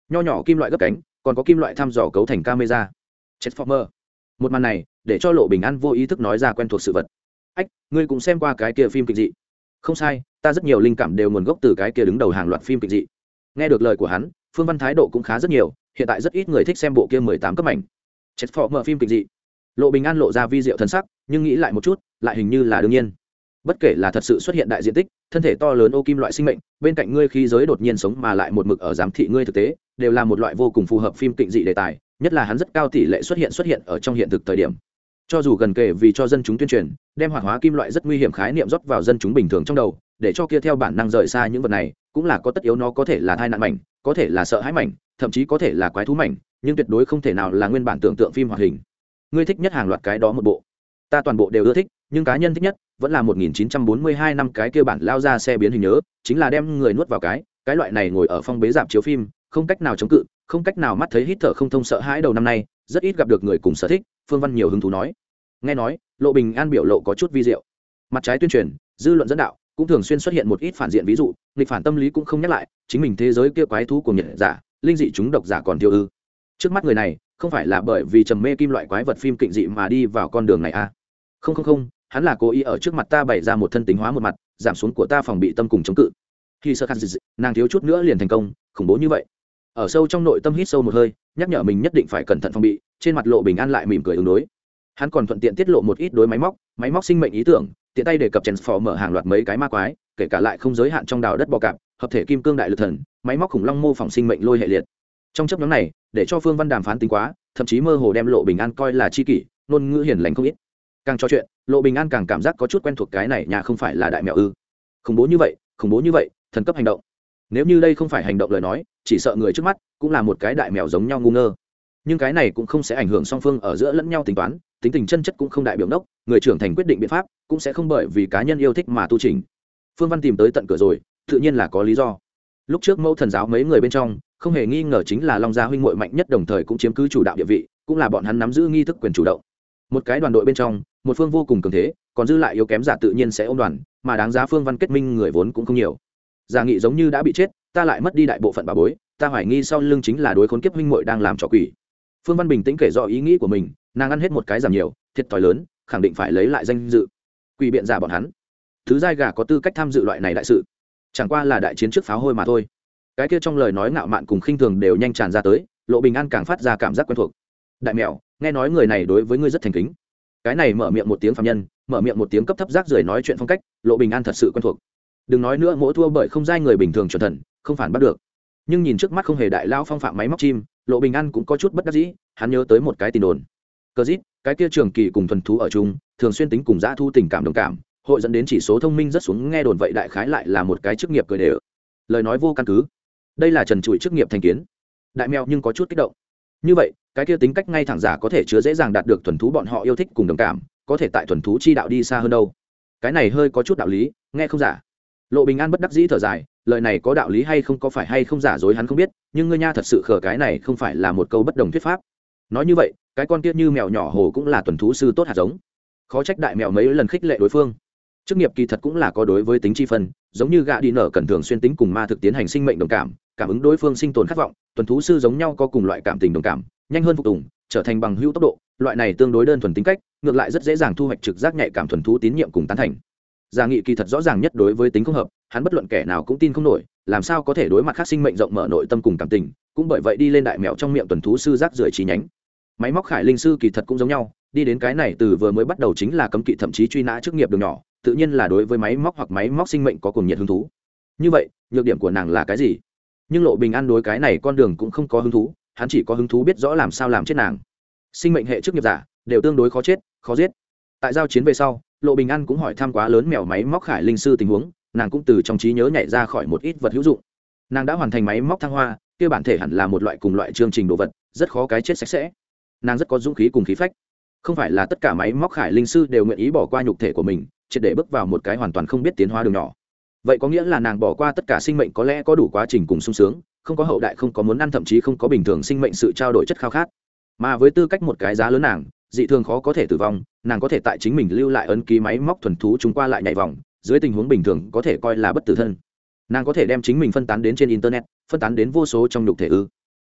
nho nhỏ kim loại gấp cánh, còn có kim loại thăm dò cấu thành camera. Transformer. Một màn này để cho Lộ Bình An vô ý thức nói ra quen thuộc sự vật. Ách, ngươi cũng xem qua cái kia phim kịch dị? Không sai, ta rất nhiều linh cảm đều nguồn gốc từ cái kia đứng đầu hàng loạt phim kịch dị. Nghe được lời của hắn, Phương Văn thái độ cũng khá rất nhiều, hiện tại rất ít người thích xem bộ kia 18 cấp ảnh. Transformer phim kịch dị. Lộ Bình An lộ ra vi diệu thần sắc, nhưng nghĩ lại một chút, lại hình như là đương nhiên. Bất kể là thật sự xuất hiện đại diện tích, thân thể to lớn ô kim loại sinh mệnh, bên cạnh ngươi khí giới đột nhiên sống mà lại một mực ở giám thị ngươi thực tế, đều là một loại vô cùng phù hợp phim kịch dị đề tài, nhất là hắn rất cao tỷ lệ xuất hiện ở trong hiện thực thời điểm. Cho dù gần kể vì cho dân chúng tuyên truyền, đem hoạt hóa kim loại rất nguy hiểm khái niệm rót vào dân chúng bình thường trong đầu, để cho kia theo bản năng rời xa những vật này, cũng là có tất yếu, nó có thể là tai nạn mảnh, có thể là sợ hãi mảnh, thậm chí có thể là quái thú mảnh, nhưng tuyệt đối không thể nào là nguyên bản tưởng tượng phim hoạt hình. Ngươi thích nhất hàng loạt cái đó một bộ, ta toàn bộ đều ưa thích, nhưng cá nhân thích nhất vẫn là 1942 năm cái kia bản lao ra xe biến hình nhớ, chính là đem người nuốt vào cái loại này ngồi ở phong bế rạp chiếu phim, không cách nào chống cự, không cách nào mắt thấy hít thở không thông sợ hãi đầu năm nay, rất ít gặp được người cùng sở thích. Phương Văn nhiều hứng thú nói. Nghe nói, Lộ Bình An biểu lộ có chút vi diệu. Mặt trái tuyên truyền, dư luận dẫn đạo, cũng thường xuyên xuất hiện một ít phản diện ví dụ, nghịch phản tâm lý cũng không nhắc lại, chính mình thế giới kia quái thú của nhiệt giả, linh dị chúng độc giả còn tiêu ư? Trước mắt người này, không phải là bởi vì trầm mê kim loại quái vật phim kịch dị mà đi vào con đường này à? Không, hắn là cố ý ở trước mặt ta bày ra một thân tính hóa một mặt, giảm xuống của ta phòng bị tâm cùng chống cự. Khi sơ khăn dị, nàng thiếu chút nữa liền thành công, khủng bố như vậy. Ở sâu trong nội tâm hít sâu một hơi, nhắc nhở mình nhất định phải cẩn thận phòng bị, trên mặt Lộ Bình An lại mỉm cười ứng đối. Hắn còn thuận tiện tiết lộ một ít đối máy móc sinh mệnh ý tưởng, tiện tay đề cập Transformer hàng loạt mấy cái ma quái, kể cả lại không giới hạn trong đào đất bò cạp, hợp thể kim cương đại lực thần, máy móc khủng long mô phỏng sinh mệnh lôi hệ liệt. Trong chấp nhóm này, để cho Phương Văn đàm phán tính quá, thậm chí mơ hồ đem Lộ Bình An coi là chi kỷ, ngôn ngữ hiền lành không ít. Càng trò chuyện, Lộ Bình An càng cảm giác có chút quen thuộc cái này nhà không phải là đại mèo ư? Khủng bố như vậy, thần cấp hành động. Nếu như đây không phải hành động lời nói, chỉ sợ người trước mắt cũng là một cái đại mèo giống nhau ngu ngơ. Nhưng cái này cũng không sẽ ảnh hưởng song phương ở giữa lẫn nhau tính toán, tính tình chân chất cũng không đại biểu đốc, người trưởng thành quyết định biện pháp cũng sẽ không bởi vì cá nhân yêu thích mà tu chỉnh. Phương Văn tìm tới tận cửa rồi, tự nhiên là có lý do. Lúc trước Mẫu Thần giáo mấy người bên trong, không hề nghi ngờ chính là Long Gia huynh muội mạnh nhất, đồng thời cũng chiếm cứ chủ đạo địa vị, cũng là bọn hắn nắm giữ nghi thức quyền chủ động. Một cái đoàn đội bên trong, một phương vô cùng cường thế, còn dư lại yếu kém giả tự nhiên sẽ ôm đoàn, mà đáng giá Phương Văn kết minh người vốn cũng không nhiều. Giả Nghị giống như đã bị chết, ta lại mất đi đại bộ phận bà bối, ta hoài nghi sau lưng chính là đối khốn kiếp huynh muội đang làm trò quỷ. Phương Văn bình tĩnh kể rõ ý nghĩ của mình, nàng ăn hết một cái giảm nhiều, thiệt thòi lớn, khẳng định phải lấy lại danh dự. Quỷ biện giả bọn hắn, thứ giai gà có tư cách tham dự loại này đại sự, chẳng qua là đại chiến trước pháo hôi mà thôi. Cái kia trong lời nói ngạo mạn cùng khinh thường đều nhanh tràn ra tới, Lộ Bình An càng phát ra cảm giác quen thuộc. Đại mèo, nghe nói người này đối với ngươi rất thành kính. Cái này mở miệng một tiếng phàm nhân, mở miệng một tiếng cấp thấp rác rưởi nói chuyện phong cách, Lộ Bình An thật sự quen thuộc. Đừng nói nữa mỗi thua bởi không giai người bình thường chuẩn thần, không phản bắt được. Nhưng nhìn trước mắt không hề đại lao phong phạm máy móc chim, Lộ Bình An cũng có chút bất đắc dĩ, hắn nhớ tới một cái tin đồn. Cờ dít, cái kia trường kỳ cùng thuần thú ở chung, thường xuyên tính cùng dã thu tình cảm đồng cảm, hội dẫn đến chỉ số thông minh rất xuống, nghe đồn vậy đại khái lại là một cái chức nghiệp cười đều. Lời nói vô căn cứ. Đây là trần trụi chức nghiệp thành kiến. Đại mèo nhưng có chút kích động. Như vậy, cái kia tính cách ngay thẳng giả có thể chứa dễ dàng đạt được thuần thú bọn họ yêu thích cùng đồng cảm, có thể tại thuần thú chi đạo đi xa hơn đâu. Cái này hơi có chút đạo lý, nghe không giả. Lộ Bình An bất đắc dĩ thở dài, lời này có đạo lý hay không, có phải hay không giả dối hắn không biết, nhưng ngươi nha thật sự khờ, cái này không phải là một câu bất đồng thuyết pháp. Nói như vậy, cái con kia như mèo nhỏ hồ cũng là thuần thú sư tốt hạt giống. Khó trách đại mèo mấy lần khích lệ đối phương. Chức nghiệp kỳ thật cũng là có đối với tính chi phân, giống như gạ đi nở cần thường xuyên tính cùng ma thực tiến hành sinh mệnh đồng cảm, cảm ứng đối phương sinh tồn khát vọng, thuần thú sư giống nhau có cùng loại cảm tình đồng cảm, nhanh hơn phục tùng, trở thành bằng hữu tốc độ, loại này tương đối đơn thuần tính cách, ngược lại rất dễ dàng thu hoạch trực giác nhạy cảm thuần thú tín nhiệm cùng tán thành. Giả Nghị kỳ thật rõ ràng nhất đối với tính không hợp, hắn bất luận kẻ nào cũng tin không nổi, làm sao có thể đối mặt khác sinh mệnh rộng mở nội tâm cùng cảm tình, cũng bởi vậy đi lên đại mèo trong miệng tuần thú sư rác rưởi chi nhánh. Máy móc khải linh sư kỳ thật cũng giống nhau, đi đến cái này từ vừa mới bắt đầu chính là cấm kỵ thậm chí truy nã chức nghiệp đường nhỏ, tự nhiên là đối với máy móc hoặc máy móc sinh mệnh có cùng nhiệt hứng thú. Như vậy, nhược điểm của nàng là cái gì? Nhưng Lộ Bình An đối cái này con đường cũng không có hứng thú, hắn chỉ có hứng thú biết rõ làm sao làm chết nàng. Sinh mệnh hệ chức nghiệp giả đều tương đối khó chết, khó giết. Tại giao chiến về sau, Lộ Bình An cũng hỏi thăm quá lớn mèo máy móc khải linh sư tình huống, nàng cũng từ trong trí nhớ nhảy ra khỏi một ít vật hữu dụng. Nàng đã hoàn thành máy móc thăng hoa, kia bản thể hẳn là một loại cùng loại chương trình đồ vật, rất khó cái chết sạch sẽ. Nàng rất có dũng khí cùng khí phách. Không phải là tất cả máy móc khải linh sư đều nguyện ý bỏ qua nhục thể của mình, triệt để bước vào một cái hoàn toàn không biết tiến hóa đường nhỏ. Vậy có nghĩa là nàng bỏ qua tất cả sinh mệnh có lẽ có đủ quá trình cùng sung sướng, không có hậu đại, không có muốn ăn, thậm chí không có bình thường sinh mệnh sự trao đổi chất khao khát. Mà với tư cách một cái giá lớn nàng, dị thường khó có thể tử vong, nàng có thể tại chính mình lưu lại ấn ký máy móc thuần thú chúng qua lại nhảy vòng, dưới tình huống bình thường có thể coi là bất tử thân. Nàng có thể đem chính mình phân tán đến trên internet, phân tán đến vô số trong nhục thể ư?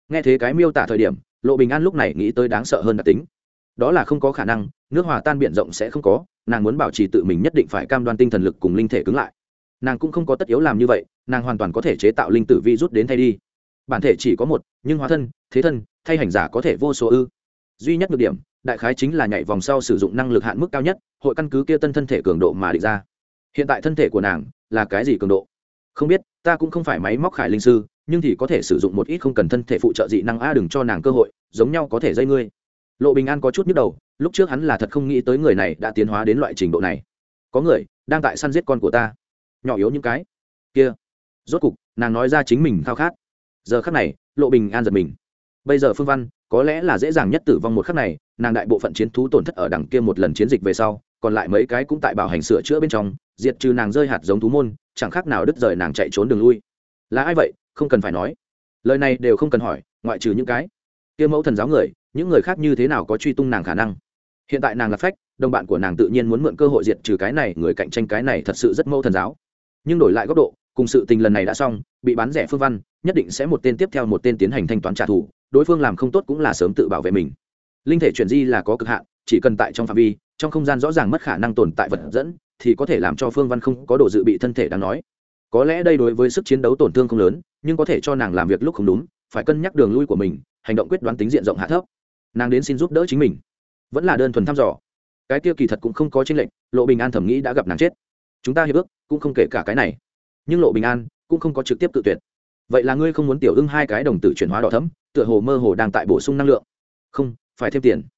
nghe thế cái miêu tả thời điểm, Lộ Bình An lúc này nghĩ tới đáng sợ hơn đặc tính, đó là không có khả năng nước hòa tan biển rộng sẽ không có, nàng muốn bảo trì tự mình nhất định phải cam đoan tinh thần lực cùng linh thể cứng lại. Nàng cũng không có tất yếu làm như vậy, nàng hoàn toàn có thể chế tạo linh tử vi rút đến thay đi. Bản thể chỉ có một, nhưng hóa thân, thế thân, thay hành giả có thể vô số ư. Duy nhất nhược điểm, đại khái chính là nhảy vòng sau sử dụng năng lực hạn mức cao nhất, hội căn cứ kia tân thân thể cường độ mà định ra. Hiện tại thân thể của nàng là cái gì cường độ? Không biết, ta cũng không phải máy móc khải linh sư, nhưng thì có thể sử dụng một ít không cần thân thể phụ trợ dị năng a, đừng cho nàng cơ hội, giống nhau có thể dây ngươi. Lộ Bình An có chút nhức đầu, lúc trước hắn là thật không nghĩ tới người này đã tiến hóa đến loại trình độ này. Có người đang tại săn giết con của ta, nhỏ yếu những cái kia. Rốt cục, nàng nói ra chính mình khao khát. Giờ khắc này, Lộ Bình An giật mình. Bây giờ Phương Văn có lẽ là dễ dàng nhất tử vong một khắc này, nàng đại bộ phận chiến thú tổn thất ở đằng kia một lần chiến dịch về sau, còn lại mấy cái cũng tại bảo hành sửa chữa bên trong, diệt trừ nàng rơi hạt giống thú môn, chẳng khác nào đứt rời nàng chạy trốn đường lui. Là ai vậy? Không cần phải nói, lời này đều không cần hỏi, ngoại trừ những cái kia mẫu thần giáo người, những người khác như thế nào có truy tung nàng khả năng. Hiện tại nàng là phách, đồng bạn của nàng tự nhiên muốn mượn cơ hội diệt trừ cái này người cạnh tranh, cái này thật sự rất mẫu thần giáo. Nhưng đổi lại góc độ, cùng sự tình lần này đã xong, bị bán rẻ Phương Văn nhất định sẽ một tên tiếp theo một tên tiến hành thanh toán trả thù, đối phương làm không tốt cũng là sớm tự bảo vệ mình. Linh thể chuyển di là có cực hạn, chỉ cần tại trong phạm vi, trong không gian rõ ràng mất khả năng tồn tại vật dẫn, thì có thể làm cho Phương Văn không có độ dự bị thân thể đáng nói. Có lẽ đây đối với sức chiến đấu tổn thương không lớn, nhưng có thể cho nàng làm việc lúc không đúng, phải cân nhắc đường lui của mình, hành động quyết đoán tính diện rộng hạ thấp. Nàng đến xin giúp đỡ chính mình, vẫn là đơn thuần thăm dò. Cái kia kỳ thật cũng không có chênh lệch, Lộ Bình An thẩm nghĩ đã gặp nàng chết, chúng ta hiệp ước cũng không kể cả cái này. Nhưng Lộ Bình An cũng không có trực tiếp tự tuyệt. Vậy là ngươi không muốn tiểu ưng hai cái đồng tử chuyển hóa đỏ thẫm, tựa hồ mơ hồ đang tại bổ sung năng lượng? Không, phải thêm tiền.